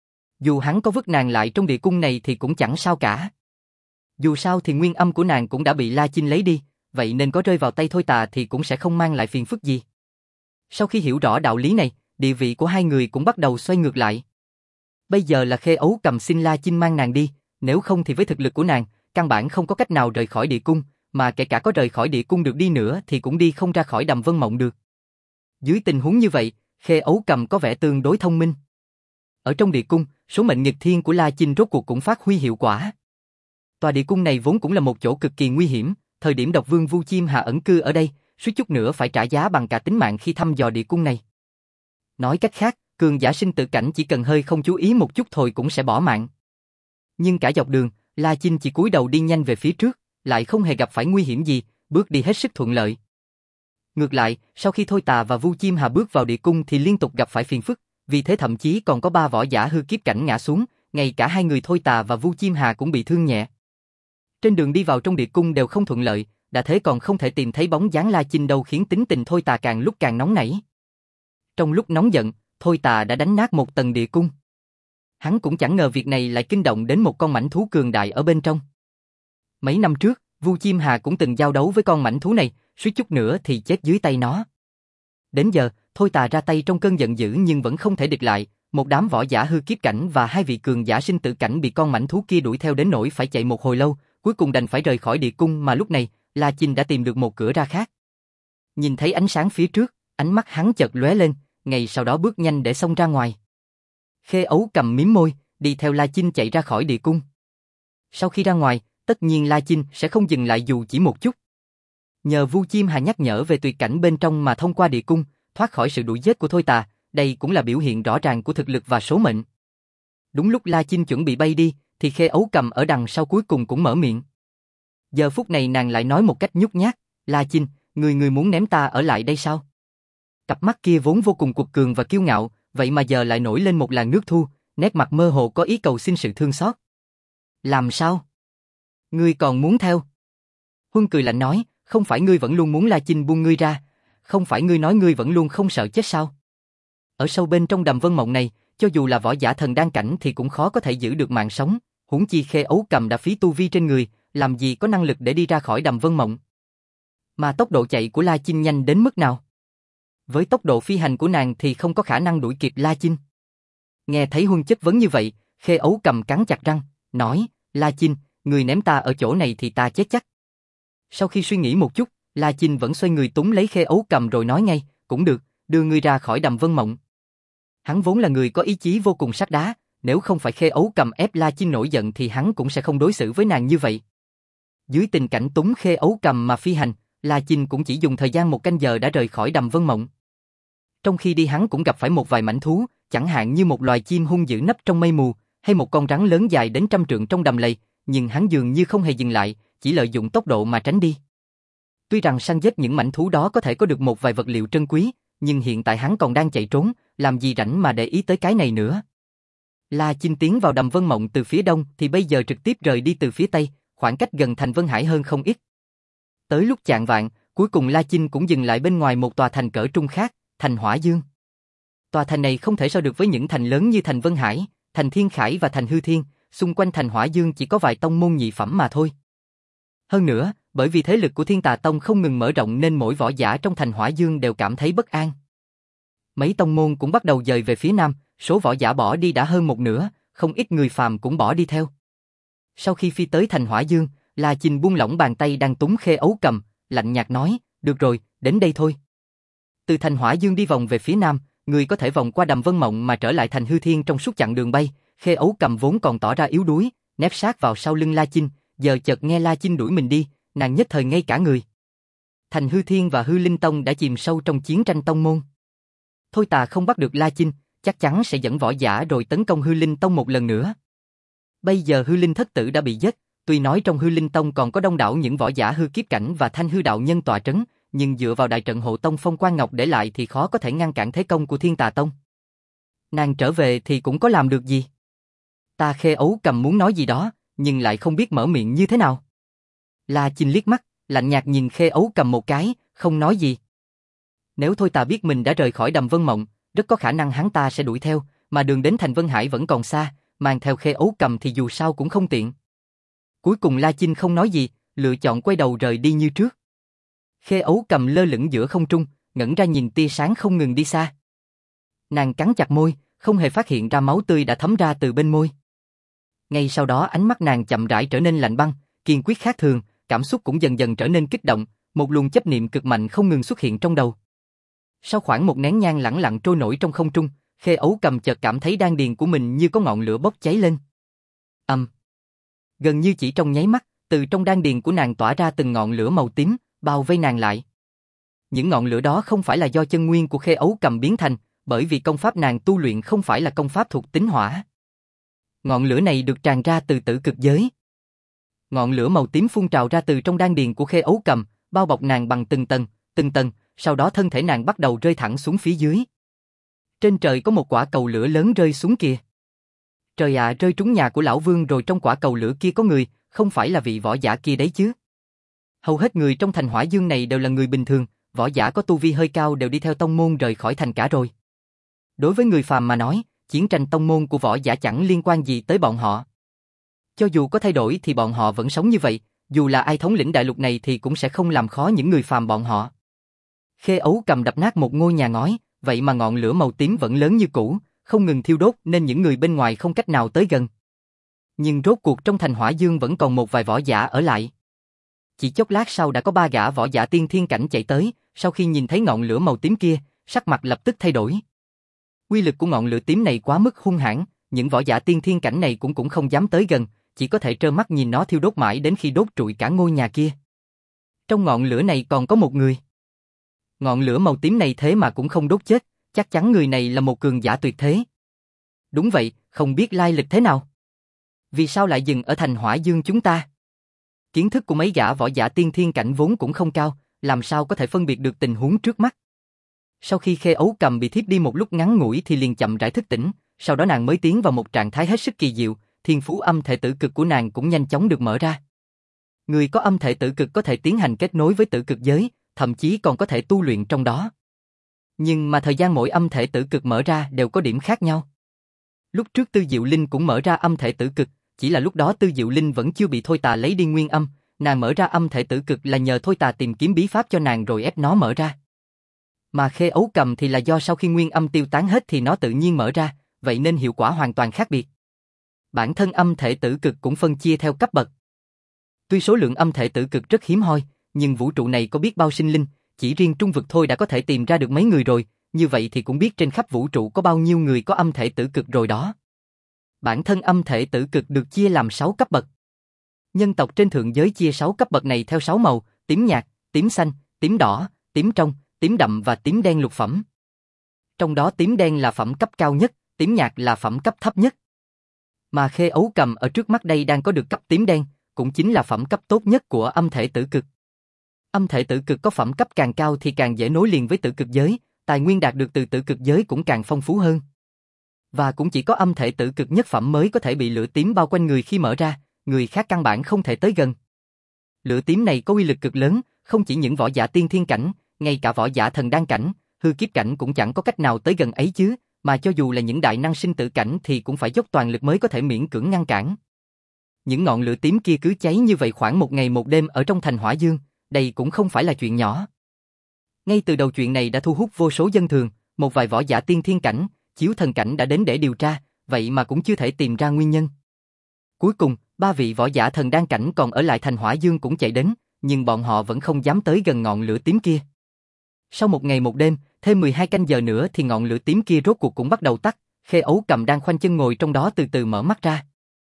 [SPEAKER 1] Dù hắn có vứt nàng lại trong địa cung này thì cũng chẳng sao cả. Dù sao thì nguyên âm của nàng cũng đã bị La Chinh lấy đi, vậy nên có rơi vào tay Thôi Tà thì cũng sẽ không mang lại phiền phức gì. Sau khi hiểu rõ đạo lý này, địa vị của hai người cũng bắt đầu xoay ngược lại. Bây giờ là Khê Ấu Cầm xin La Chinh mang nàng đi, nếu không thì với thực lực của nàng, căn bản không có cách nào rời khỏi địa cung, mà kể cả có rời khỏi địa cung được đi nữa thì cũng đi không ra khỏi Đầm Vân Mộng được. Dưới tình huống như vậy, Khê Ấu Cầm có vẻ tương đối thông minh. Ở trong địa cung, số mệnh nghịch thiên của La Chinh rốt cuộc cũng phát huy hiệu quả. Tòa địa cung này vốn cũng là một chỗ cực kỳ nguy hiểm, thời điểm độc vương Vu Chim Hà ẩn cư ở đây, suýt chút nữa phải trả giá bằng cả tính mạng khi thăm dò địa cung này. Nói cách khác, cường giả sinh tử cảnh chỉ cần hơi không chú ý một chút thôi cũng sẽ bỏ mạng. Nhưng cả dọc đường, La Chinh chỉ cúi đầu đi nhanh về phía trước, lại không hề gặp phải nguy hiểm gì, bước đi hết sức thuận lợi. Ngược lại, sau khi Thôi Tà và Vu Chim Hà bước vào địa cung thì liên tục gặp phải phiền phức, vì thế thậm chí còn có ba võ giả hư kiếp cảnh ngã xuống, ngay cả hai người Thôi Tà và Vu Chim Hà cũng bị thương nhẹ. Trên đường đi vào trong địa cung đều không thuận lợi, đã thế còn không thể tìm thấy bóng dáng La Chinh đâu, khiến tính tình Thôi Tà càng lúc càng nóng nảy. Trong lúc nóng giận, Thôi Tà đã đánh nát một tầng địa cung. Hắn cũng chẳng ngờ việc này lại kinh động đến một con mãnh thú cường đại ở bên trong. Mấy năm trước, Vu Chim Hà cũng từng giao đấu với con mãnh thú này, suýt chút nữa thì chết dưới tay nó. Đến giờ, Thôi Tà ra tay trong cơn giận dữ nhưng vẫn không thể địch lại, một đám võ giả hư kiếp cảnh và hai vị cường giả sinh tử cảnh bị con mãnh thú kia đuổi theo đến nỗi phải chạy một hồi lâu, cuối cùng đành phải rời khỏi địa cung, mà lúc này, La Chinh đã tìm được một cửa ra khác. Nhìn thấy ánh sáng phía trước, ánh mắt hắn chợt lóe lên, ngay sau đó bước nhanh để xông ra ngoài. Khê Ấu Cầm mím môi, đi theo La Chinh chạy ra khỏi địa cung. Sau khi ra ngoài, tất nhiên La Chinh sẽ không dừng lại dù chỉ một chút. Nhờ Vu Chim Hà nhắc nhở về tuyệt cảnh bên trong mà thông qua địa cung, thoát khỏi sự đuổi giết của Thôi Tà, đây cũng là biểu hiện rõ ràng của thực lực và số mệnh. Đúng lúc La Chinh chuẩn bị bay đi, thì Khê Ấu Cầm ở đằng sau cuối cùng cũng mở miệng. Giờ phút này nàng lại nói một cách nhút nhát, La Chinh, người người muốn ném ta ở lại đây sao? Cặp mắt kia vốn vô cùng cuột cường và kiêu ngạo, vậy mà giờ lại nổi lên một làn nước thu, nét mặt mơ hồ có ý cầu xin sự thương xót. Làm sao? Ngươi còn muốn theo? Huân cười lạnh nói, không phải ngươi vẫn luôn muốn La Chinh buông ngươi ra, không phải ngươi nói ngươi vẫn luôn không sợ chết sao? Ở sâu bên trong Đầm Vân Mộng này, cho dù là võ giả thần đan cảnh thì cũng khó có thể giữ được mạng sống, huống chi Khê Ấu Cầm đã phí tu vi trên người, làm gì có năng lực để đi ra khỏi Đầm Vân Mộng. Mà tốc độ chạy của La Chinh nhanh đến mức nào? Với tốc độ phi hành của nàng thì không có khả năng đuổi kịp La Chinh. Nghe thấy Huân chất vấn như vậy, Khê Ấu Cầm cắn chặt răng, nói, La Chinh, người ném ta ở chỗ này thì ta chết chắc. Sau khi suy nghĩ một chút, La Chinh vẫn xoay người túm lấy Khê Ấu Cầm rồi nói ngay, cũng được, đưa ngươi ra khỏi Đầm Vân Mộng. Hắn vốn là người có ý chí vô cùng sắt đá, nếu không phải Khê Ấu Cầm ép La Chinh nổi giận thì hắn cũng sẽ không đối xử với nàng như vậy. Dưới tình cảnh túm Khê Ấu Cầm mà phi hành, La Chinh cũng chỉ dùng thời gian một canh giờ đã rời khỏi Đầm Vân Mộng. Trong khi đi hắn cũng gặp phải một vài mãnh thú, chẳng hạn như một loài chim hung dữ nấp trong mây mù, hay một con rắn lớn dài đến trăm trượng trong đầm lầy, nhưng hắn dường như không hề dừng lại, chỉ lợi dụng tốc độ mà tránh đi. Tuy rằng săn giết những mãnh thú đó có thể có được một vài vật liệu trân quý, nhưng hiện tại hắn còn đang chạy trốn, làm gì rảnh mà để ý tới cái này nữa. La Chinh tiến vào Đầm Vân Mộng từ phía đông thì bây giờ trực tiếp rời đi từ phía tây, khoảng cách gần thành Vân Hải hơn không ít. Tới lúc chạng vạng, cuối cùng La Chinh cũng dừng lại bên ngoài một tòa thành cỡ trung khác, thành Hỏa Dương. Tòa thành này không thể so được với những thành lớn như thành Vân Hải, thành Thiên Khải và thành Hư Thiên, xung quanh thành Hỏa Dương chỉ có vài tông môn nhị phẩm mà thôi. Hơn nữa, bởi vì thế lực của Thiên Tà Tông không ngừng mở rộng nên mỗi võ giả trong thành Hỏa Dương đều cảm thấy bất an. Mấy tông môn cũng bắt đầu dời về phía nam, số võ giả bỏ đi đã hơn một nửa, không ít người phàm cũng bỏ đi theo. Sau khi phi tới thành Hỏa Dương, La Chinh buông lỏng bàn tay đang túm Khê Ấu Cầm, lạnh nhạt nói, được rồi, đến đây thôi. Từ thành Hỏa Dương đi vòng về phía nam, người có thể vòng qua Đầm Vân Mộng mà trở lại thành Hư Thiên trong suốt chặng đường bay. Khê Ấu Cầm vốn còn tỏ ra yếu đuối, nép sát vào sau lưng La Chinh, giờ chợt nghe La Chinh đuổi mình đi, nàng nhất thời ngây cả người. Thành Hư Thiên và Hư Linh Tông đã chìm sâu trong chiến tranh tông môn. Thôi Tà không bắt được La Chinh, chắc chắn sẽ dẫn võ giả rồi tấn công Hư Linh Tông một lần nữa. Bây giờ Hư Linh Thất Tử đã bị giết, tuy nói trong Hư Linh Tông còn có đông đảo những võ giả hư kiếp cảnh và thanh hư đạo nhân tọa trấn, nhưng dựa vào đại trận hộ tông Phong Quan Ngọc để lại thì khó có thể ngăn cản thế công của Thiên Tà Tông. Nàng trở về thì cũng có làm được gì? Ta Khê Ấu Cầm muốn nói gì đó, nhưng lại không biết mở miệng như thế nào. La Chinh liếc mắt, lạnh nhạt nhìn Khê Ấu Cầm một cái, không nói gì. Nếu Thôi Tà biết mình đã rời khỏi Đầm Vân Mộng, rất có khả năng hắn ta sẽ đuổi theo, mà đường đến thành Vân Hải vẫn còn xa, mang theo Khê Ấu Cầm thì dù sao cũng không tiện. Cuối cùng La Chinh không nói gì, lựa chọn quay đầu rời đi như trước. Khê Ấu Cầm lơ lửng giữa không trung, ngẩng ra nhìn tia sáng không ngừng đi xa. Nàng cắn chặt môi, không hề phát hiện ra máu tươi đã thấm ra từ bên môi. Ngay sau đó ánh mắt nàng chậm rãi trở nên lạnh băng, kiên quyết khác thường, cảm xúc cũng dần dần trở nên kích động, một luồng chấp niệm cực mạnh không ngừng xuất hiện trong đầu. Sau khoảng một nén nhang lẳng lặng trôi nổi trong không trung, Khê Ấu Cầm chợt cảm thấy đan điền của mình như có ngọn lửa bốc cháy lên. Ầm. Um. Gần như chỉ trong nháy mắt, từ trong đan điền của nàng tỏa ra từng ngọn lửa màu tím, bao vây nàng lại. Những ngọn lửa đó không phải là do chân nguyên của Khê Ấu Cầm biến thành, bởi vì công pháp nàng tu luyện không phải là công pháp thuộc tính hỏa. Ngọn lửa này được tràn ra từ tử cực giới. Ngọn lửa màu tím phun trào ra từ trong đan điền của Khê Ấu Cầm, bao bọc nàng bằng từng tầng, từng tầng, sau đó thân thể nàng bắt đầu rơi thẳng xuống phía dưới. Trên trời có một quả cầu lửa lớn rơi xuống kìa. Trời ạ, rơi trúng nhà của lão Vương rồi, trong quả cầu lửa kia có người, không phải là vị võ giả kia đấy chứ. Hầu hết người trong thành Hỏa Dương này đều là người bình thường, võ giả có tu vi hơi cao đều đi theo tông môn rời khỏi thành cả rồi. Đối với người phàm mà nói, chiến tranh tông môn của võ giả chẳng liên quan gì tới bọn họ. Cho dù có thay đổi thì bọn họ vẫn sống như vậy, dù là ai thống lĩnh đại lục này thì cũng sẽ không làm khó những người phàm bọn họ. Khê Ấu Cầm đập nát một ngôi nhà ngói, vậy mà ngọn lửa màu tím vẫn lớn như cũ, không ngừng thiêu đốt nên những người bên ngoài không cách nào tới gần. Nhưng rốt cuộc trong thành Hỏa Dương vẫn còn một vài võ giả ở lại. Chỉ chốc lát sau đã có ba gã võ giả tiên thiên cảnh chạy tới, sau khi nhìn thấy ngọn lửa màu tím kia, sắc mặt lập tức thay đổi. Uy lực của ngọn lửa tím này quá mức hung hãn, những võ giả tiên thiên cảnh này cũng cũng không dám tới gần, chỉ có thể trơ mắt nhìn nó thiêu đốt mãi đến khi đốt trụi cả ngôi nhà kia. Trong ngọn lửa này còn có một người. Ngọn lửa màu tím này thế mà cũng không đốt chết, chắc chắn người này là một cường giả tuyệt thế. Đúng vậy, không biết lai lịch thế nào. Vì sao lại dừng ở thành Hỏa Dương chúng ta? Kiến thức của mấy gã võ giả tiên thiên cảnh vốn cũng không cao, làm sao có thể phân biệt được tình huống trước mắt. Sau khi Khê Ấu Cầm bị thiếp đi một lúc ngắn ngủi thì liền chậm rãi thức tỉnh, sau đó nàng mới tiến vào một trạng thái hết sức kỳ diệu, thiên phú âm thể tử cực của nàng cũng nhanh chóng được mở ra. Người có âm thể tử cực có thể tiến hành kết nối với tử cực giới, thậm chí còn có thể tu luyện trong đó. Nhưng mà thời gian mỗi âm thể tử cực mở ra đều có điểm khác nhau. Lúc trước Tư Diệu Linh cũng mở ra âm thể tử cực, chỉ là lúc đó Tư Diệu Linh vẫn chưa bị Thôi Tà lấy đi nguyên âm, nàng mở ra âm thể tử cực là nhờ Thôi Tà tìm kiếm bí pháp cho nàng rồi ép nó mở ra. Mà Khê Ấu Cầm thì là do sau khi nguyên âm tiêu tán hết thì nó tự nhiên mở ra, vậy nên hiệu quả hoàn toàn khác biệt. Bản thân âm thể tử cực cũng phân chia theo cấp bậc. Tuy số lượng âm thể tử cực rất hiếm hoi, nhưng vũ trụ này có biết bao sinh linh, chỉ riêng trung vực thôi đã có thể tìm ra được mấy người rồi, như vậy thì cũng biết trên khắp vũ trụ có bao nhiêu người có âm thể tử cực rồi đó. Bản thân âm thể tử cực được chia làm sáu cấp bậc. Nhân tộc trên thượng giới chia sáu cấp bậc này theo sáu màu, tím nhạt, tím xanh, tím đỏ, tím trong, tím đậm và tím đen lục phẩm. Trong đó tím đen là phẩm cấp cao nhất, tím nhạt là phẩm cấp thấp nhất. Mà Khê Ấu Cầm ở trước mắt đây đang có được cấp tím đen, cũng chính là phẩm cấp tốt nhất của âm thể tử cực. Âm thể tử cực có phẩm cấp càng cao thì càng dễ nối liền với tử cực giới, tài nguyên đạt được từ tử cực giới cũng càng phong phú hơn. Và cũng chỉ có âm thể tử cực nhất phẩm mới có thể bị lửa tím bao quanh người khi mở ra, người khác căn bản không thể tới gần. Lửa tím này có uy lực cực lớn, không chỉ những võ giả tiên thiên cảnh, ngay cả võ giả thần đan cảnh, hư kiếp cảnh cũng chẳng có cách nào tới gần ấy chứ, mà cho dù là những đại năng sinh tử cảnh thì cũng phải dốc toàn lực mới có thể miễn cưỡng ngăn cản. Những ngọn lửa tím kia cứ cháy như vậy khoảng một ngày một đêm ở trong thành Hỏa Dương, đây cũng không phải là chuyện nhỏ. Ngay từ đầu chuyện này đã thu hút vô số dân thường, một vài võ giả tiên thiên cảnh, chiếu thần cảnh đã đến để điều tra, vậy mà cũng chưa thể tìm ra nguyên nhân. Cuối cùng, ba vị võ giả thần đan cảnh còn ở lại thành Hỏa Dương cũng chạy đến, nhưng bọn họ vẫn không dám tới gần ngọn lửa tím kia. Sau một ngày một đêm, thêm mười hai canh giờ nữa thì ngọn lửa tím kia rốt cuộc cũng bắt đầu tắt, Khê Ấu Cầm đang khoanh chân ngồi trong đó từ từ mở mắt ra.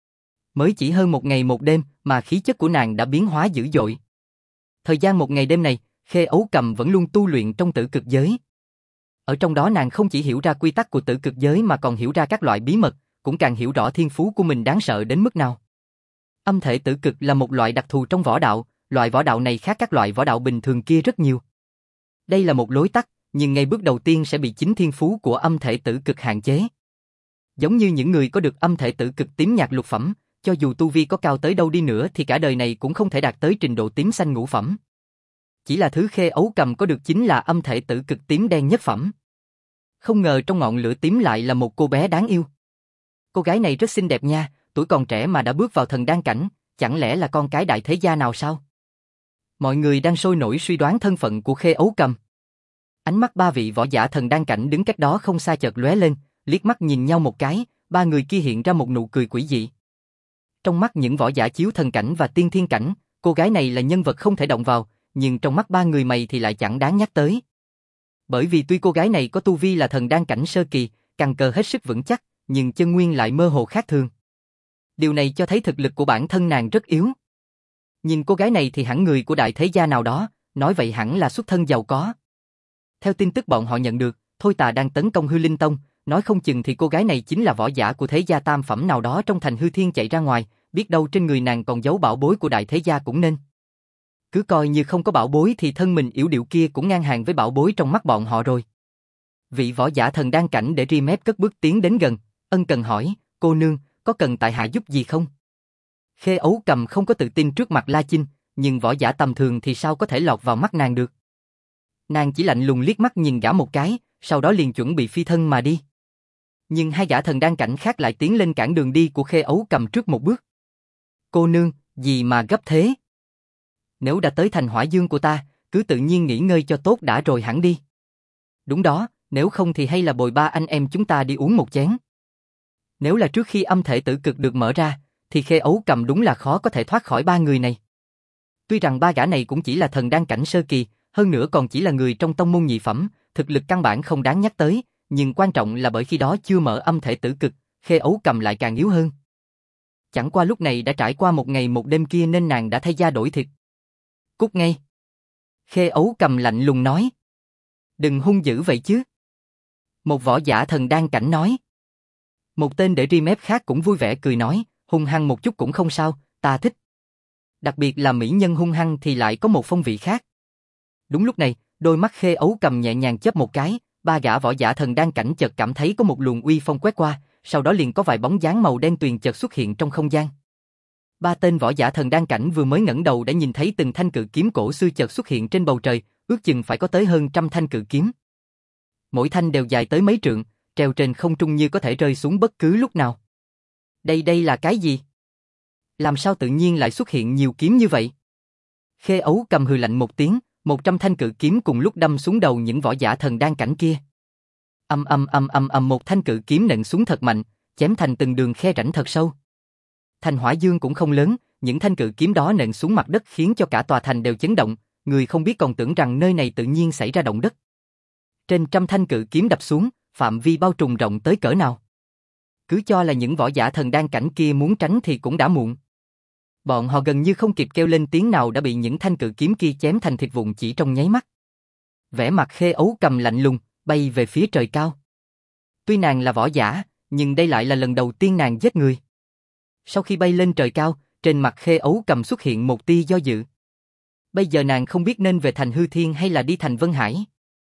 [SPEAKER 1] Mới chỉ hơn một ngày một đêm mà khí chất của nàng đã biến hóa dữ dội. Thời gian một ngày đêm này, Khê Ấu Cầm vẫn luôn tu luyện trong tử cực giới. Ở trong đó nàng không chỉ hiểu ra quy tắc của tử cực giới mà còn hiểu ra các loại bí mật, cũng càng hiểu rõ thiên phú của mình đáng sợ đến mức nào. Âm thể tử cực là một loại đặc thù trong võ đạo, loại võ đạo này khác các loại võ đạo bình thường kia rất nhiều. Đây là một lối tắt, nhưng ngay bước đầu tiên sẽ bị chính thiên phú của âm thể tử cực hạn chế. Giống như những người có được âm thể tử cực tím nhạt lục phẩm, cho dù tu vi có cao tới đâu đi nữa thì cả đời này cũng không thể đạt tới trình độ tím xanh ngũ phẩm. Chỉ là thứ Khê Ấu Cầm có được chính là âm thể tử cực tím đen nhất phẩm. Không ngờ trong ngọn lửa tím lại là một cô bé đáng yêu. Cô gái này rất xinh đẹp nha, tuổi còn trẻ mà đã bước vào thần đan cảnh, chẳng lẽ là con cái đại thế gia nào sao? Mọi người đang sôi nổi suy đoán thân phận của Khê Ấu Cầm. Ánh mắt ba vị võ giả thần đan cảnh đứng cách đó không xa chợt lóe lên, liếc mắt nhìn nhau một cái, ba người kia hiện ra một nụ cười quỷ dị. Trong mắt những võ giả chiếu thần cảnh và tiên thiên cảnh, cô gái này là nhân vật không thể động vào, nhưng trong mắt ba người mày thì lại chẳng đáng nhắc tới. Bởi vì tuy cô gái này có tu vi là thần đan cảnh sơ kỳ, căn cơ hết sức vững chắc, nhưng chân nguyên lại mơ hồ khác thường. Điều này cho thấy thực lực của bản thân nàng rất yếu. Nhìn cô gái này thì hẳn người của đại thế gia nào đó, nói vậy hẳn là xuất thân giàu có. Theo tin tức bọn họ nhận được, Thôi Tà đang tấn công Hư Linh Tông, nói không chừng thì cô gái này chính là võ giả của thế gia tam phẩm nào đó trong thành Hư Thiên chạy ra ngoài, biết đâu trên người nàng còn giấu bảo bối của đại thế gia cũng nên. Cứ coi như không có bảo bối thì thân mình yểu điệu kia cũng ngang hàng với bảo bối trong mắt bọn họ rồi. Vị võ giả thần đan cảnh để Rimet cất bước tiến đến gần, ân cần hỏi, cô nương, có cần tại hạ giúp gì không? Khê Ấu Cầm không có tự tin trước mặt La Chinh, nhưng võ giả tầm thường thì sao có thể lọt vào mắt nàng được. Nàng chỉ lạnh lùng liếc mắt nhìn gã một cái, sau đó liền chuẩn bị phi thân mà đi. Nhưng hai gã thần đan cảnh khác lại tiến lên cản đường đi của Khê Ấu Cầm trước một bước. Cô nương, gì mà gấp thế? Nếu đã tới thành Hỏa Dương của ta, cứ tự nhiên nghỉ ngơi cho tốt đã rồi hẳn đi. Đúng đó, nếu không thì hay là bồi ba anh em chúng ta đi uống một chén. Nếu là trước khi âm thể tử cực được mở ra, thì Khê Ấu Cầm đúng là khó có thể thoát khỏi ba người này. Tuy rằng ba gã này cũng chỉ là thần đan cảnh sơ kỳ, hơn nữa còn chỉ là người trong tông môn nhị phẩm, thực lực căn bản không đáng nhắc tới, nhưng quan trọng là bởi khi đó chưa mở âm thể tử cực, Khê Ấu Cầm lại càng yếu hơn. Chẳng qua lúc này đã trải qua một ngày một đêm kia nên nàng đã thay da đổi thịt. Cút ngay. Khê Ấu Cầm lạnh lùng nói. Đừng hung dữ vậy chứ. Một võ giả thần đan cảnh nói. Một tên để Rimet khác cũng vui vẻ cười nói, hung hăng một chút cũng không sao, ta thích. Đặc biệt là mỹ nhân hung hăng thì lại có một phong vị khác. Đúng lúc này, đôi mắt Khê Ấu Cầm nhẹ nhàng chớp một cái, ba gã võ giả thần đan cảnh chợt cảm thấy có một luồng uy phong quét qua, sau đó liền có vài bóng dáng màu đen tuyền chợt xuất hiện trong không gian. Ba tên võ giả thần đan cảnh vừa mới ngẩng đầu đã nhìn thấy từng thanh cự kiếm cổ xưa chợt xuất hiện trên bầu trời, ước chừng phải có tới hơn trăm thanh cự kiếm. Mỗi thanh đều dài tới mấy trượng, treo trên không trung như có thể rơi xuống bất cứ lúc nào. Đây đây là cái gì? Làm sao tự nhiên lại xuất hiện nhiều kiếm như vậy? Khê Ấu Cầm hừ lạnh một tiếng, một trăm thanh cự kiếm cùng lúc đâm xuống đầu những võ giả thần đan cảnh kia. Âm âm âm âm âm một thanh cự kiếm nện xuống thật mạnh, chém thành từng đường khe rãnh thật sâu. Thành Hỏa Dương cũng không lớn, những thanh cự kiếm đó nện xuống mặt đất khiến cho cả tòa thành đều chấn động, người không biết còn tưởng rằng nơi này tự nhiên xảy ra động đất. Trên trăm thanh cự kiếm đập xuống, phạm vi bao trùm rộng tới cỡ nào. Cứ cho là những võ giả thần đan cảnh kia muốn tránh thì cũng đã muộn. Bọn họ gần như không kịp kêu lên tiếng nào đã bị những thanh cự kiếm kia chém thành thịt vụn chỉ trong nháy mắt. Vẻ mặt Khê Ấu Cầm lạnh lùng, bay về phía trời cao. Tuy nàng là võ giả, nhưng đây lại là lần đầu tiên nàng giết người. Sau khi bay lên trời cao, trên mặt Khê Ấu Cầm xuất hiện một tia do dự. Bây giờ nàng không biết nên về thành Hư Thiên hay là đi thành Vân Hải.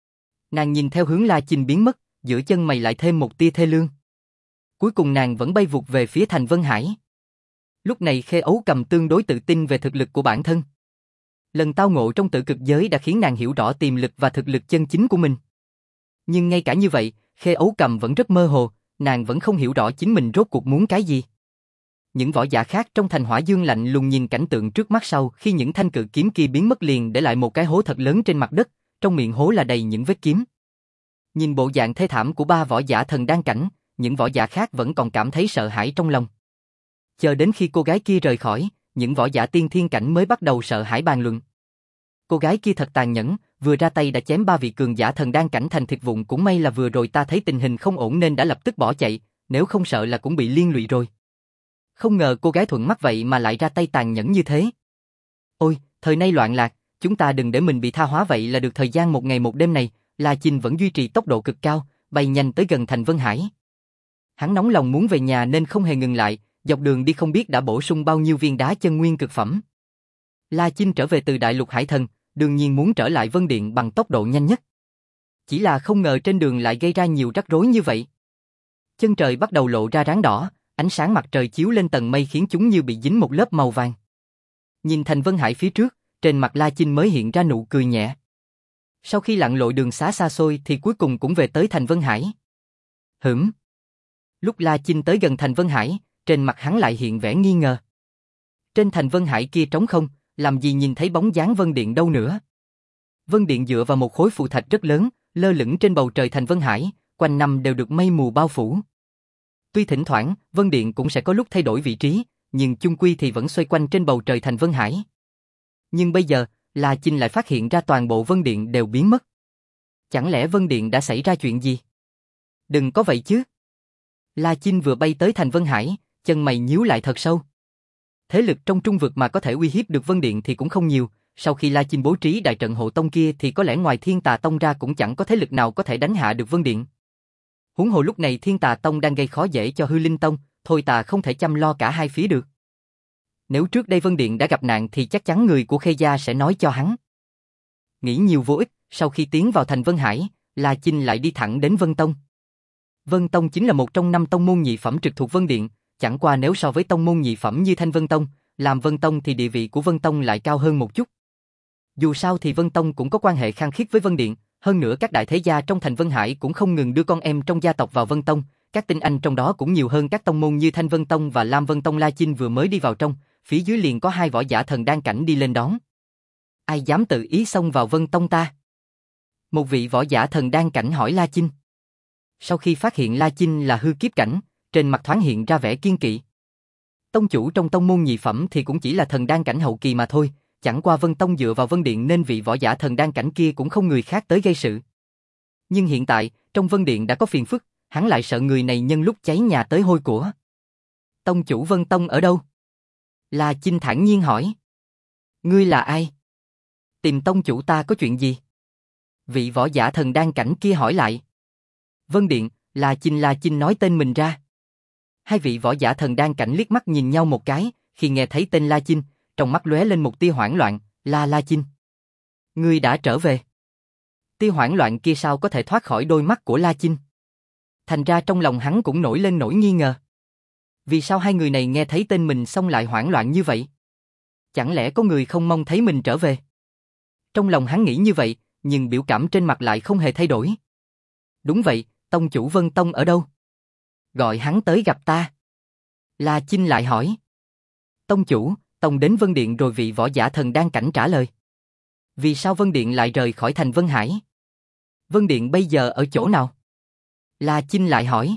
[SPEAKER 1] Nàng nhìn theo hướng La Chinh biến mất, giữa chân mày lại thêm một tia thê lương. Cuối cùng nàng vẫn bay vụt về phía thành Vân Hải. Lúc này Khê Ấu Cầm tương đối tự tin về thực lực của bản thân. Lần tao ngộ trong tử cực giới đã khiến nàng hiểu rõ tiềm lực và thực lực chân chính của mình. Nhưng ngay cả như vậy, Khê Ấu Cầm vẫn rất mơ hồ, nàng vẫn không hiểu rõ chính mình rốt cuộc muốn cái gì. Những võ giả khác trong thành Hỏa Dương lạnh lùng nhìn cảnh tượng trước mắt sau khi những thanh cự kiếm kia biến mất liền để lại một cái hố thật lớn trên mặt đất, trong miệng hố là đầy những vết kiếm. Nhìn bộ dạng thê thảm của ba võ giả thần đan cảnh, những võ giả khác vẫn còn cảm thấy sợ hãi trong lòng. Chờ đến khi cô gái kia rời khỏi, những võ giả tiên thiên cảnh mới bắt đầu sợ hãi bàn luận. Cô gái kia thật tàn nhẫn, vừa ra tay đã chém ba vị cường giả thần đan cảnh thành thịt vụn, cũng may là vừa rồi ta thấy tình hình không ổn nên đã lập tức bỏ chạy, nếu không sợ là cũng bị liên lụy rồi. Không ngờ cô gái thuận mắt vậy mà lại ra tay tàn nhẫn như thế. Ôi, thời nay loạn lạc, chúng ta đừng để mình bị tha hóa vậy là được. Thời gian một ngày một đêm này, La Chinh vẫn duy trì tốc độ cực cao, bay nhanh tới gần thành Vân Hải. Hắn nóng lòng muốn về nhà nên không hề ngừng lại, dọc đường đi không biết đã bổ sung bao nhiêu viên đá chân nguyên cực phẩm. La Chinh trở về từ Đại Lục Hải Thần, đương nhiên muốn trở lại Vân Điện bằng tốc độ nhanh nhất. Chỉ là không ngờ trên đường lại gây ra nhiều rắc rối như vậy. Chân trời bắt đầu lộ ra ráng đỏ, ánh sáng mặt trời chiếu lên tầng mây khiến chúng như bị dính một lớp màu vàng. Nhìn thành Vân Hải phía trước, trên mặt La Chinh mới hiện ra nụ cười nhẹ. Sau khi lặn lội đường xá xa xôi thì cuối cùng cũng về tới thành Vân Hải. Hửm. Lúc La Chinh tới gần thành Vân Hải, trên mặt hắn lại hiện vẻ nghi ngờ. Trên thành Vân Hải kia trống không, làm gì nhìn thấy bóng dáng Vân Điện đâu nữa. Vân Điện dựa vào một khối phù thạch rất lớn, lơ lửng trên bầu trời thành Vân Hải, quanh năm đều được mây mù bao phủ. Tuy thỉnh thoảng, Vân Điện cũng sẽ có lúc thay đổi vị trí, nhưng chung quy thì vẫn xoay quanh trên bầu trời thành Vân Hải. Nhưng bây giờ, La Chinh lại phát hiện ra toàn bộ Vân Điện đều biến mất. Chẳng lẽ Vân Điện đã xảy ra chuyện gì? Đừng có vậy chứ. La Chinh vừa bay tới thành Vân Hải, chân mày nhíu lại thật sâu. Thế lực trong trung vực mà có thể uy hiếp được Vân Điện thì cũng không nhiều, sau khi La Chinh bố trí đại trận hộ tông kia thì có lẽ ngoài Thiên Tà Tông ra cũng chẳng có thế lực nào có thể đánh hạ được Vân Điện. Huống hồ lúc này Thiên Tà Tông đang gây khó dễ cho Hư Linh Tông, thôi ta không thể chăm lo cả hai phía được. Nếu trước đây Vân Điện đã gặp nạn thì chắc chắn người của Khê gia sẽ nói cho hắn. Nghĩ nhiều vô ích, sau khi tiến vào thành Vân Hải, La Chinh lại đi thẳng đến Vân Tông. Vân Tông chính là một trong năm tông môn nhị phẩm trực thuộc Vân Điện, chẳng qua nếu so với tông môn nhị phẩm như Thanh Vân Tông, làm Vân Tông thì địa vị của Vân Tông lại cao hơn một chút. Dù sao thì Vân Tông cũng có quan hệ khăng khít với Vân Điện, hơn nữa các đại thế gia trong thành Vân Hải cũng không ngừng đưa con em trong gia tộc vào Vân Tông, các tinh anh trong đó cũng nhiều hơn các tông môn như Thanh Vân Tông và Lam Vân Tông. La Chinh vừa mới đi vào trong, phía dưới liền có hai võ giả thần đan cảnh đi lên đón. Ai dám tự ý xông vào Vân Tông ta? Một vị võ giả thần đan cảnh hỏi La Chinh. Sau khi phát hiện La Chinh là hư kiếp cảnh, trên mặt thoáng hiện ra vẻ kiên kỵ. Tông chủ trong tông môn nhị phẩm thì cũng chỉ là thần đan cảnh hậu kỳ mà thôi, chẳng qua Vân Tông dựa vào Vân Điện nên vị võ giả thần đan cảnh kia cũng không người khác tới gây sự. Nhưng hiện tại, trong Vân Điện đã có phiền phức, hắn lại sợ người này nhân lúc cháy nhà tới hôi của. Tông chủ Vân Tông ở đâu? La Chinh thản nhiên hỏi. Ngươi là ai? Tìm tông chủ ta có chuyện gì? Vị võ giả thần đan cảnh kia hỏi lại. Vân Điện, La Chinh. La Chinh nói tên mình ra. Hai vị võ giả thần đan cảnh liếc mắt nhìn nhau một cái, khi nghe thấy tên La Chinh, trong mắt lóe lên một tia hoảng loạn. La La Chinh, ngươi đã trở về. Tia hoảng loạn kia sao có thể thoát khỏi đôi mắt của La Chinh? Thành ra trong lòng hắn cũng nổi lên nỗi nghi ngờ. Vì sao hai người này nghe thấy tên mình xong lại hoảng loạn như vậy? Chẳng lẽ có người không mong thấy mình trở về? Trong lòng hắn nghĩ như vậy, nhưng biểu cảm trên mặt lại không hề thay đổi. Đúng vậy, tông chủ Vân Tông ở đâu? Gọi hắn tới gặp ta. La Chinh lại hỏi. Tông chủ, tông đến Vân Điện rồi. Vị võ giả thần đan cảnh trả lời. Vì sao Vân Điện lại rời khỏi thành Vân Hải? Vân Điện bây giờ ở chỗ nào? La Chinh lại hỏi.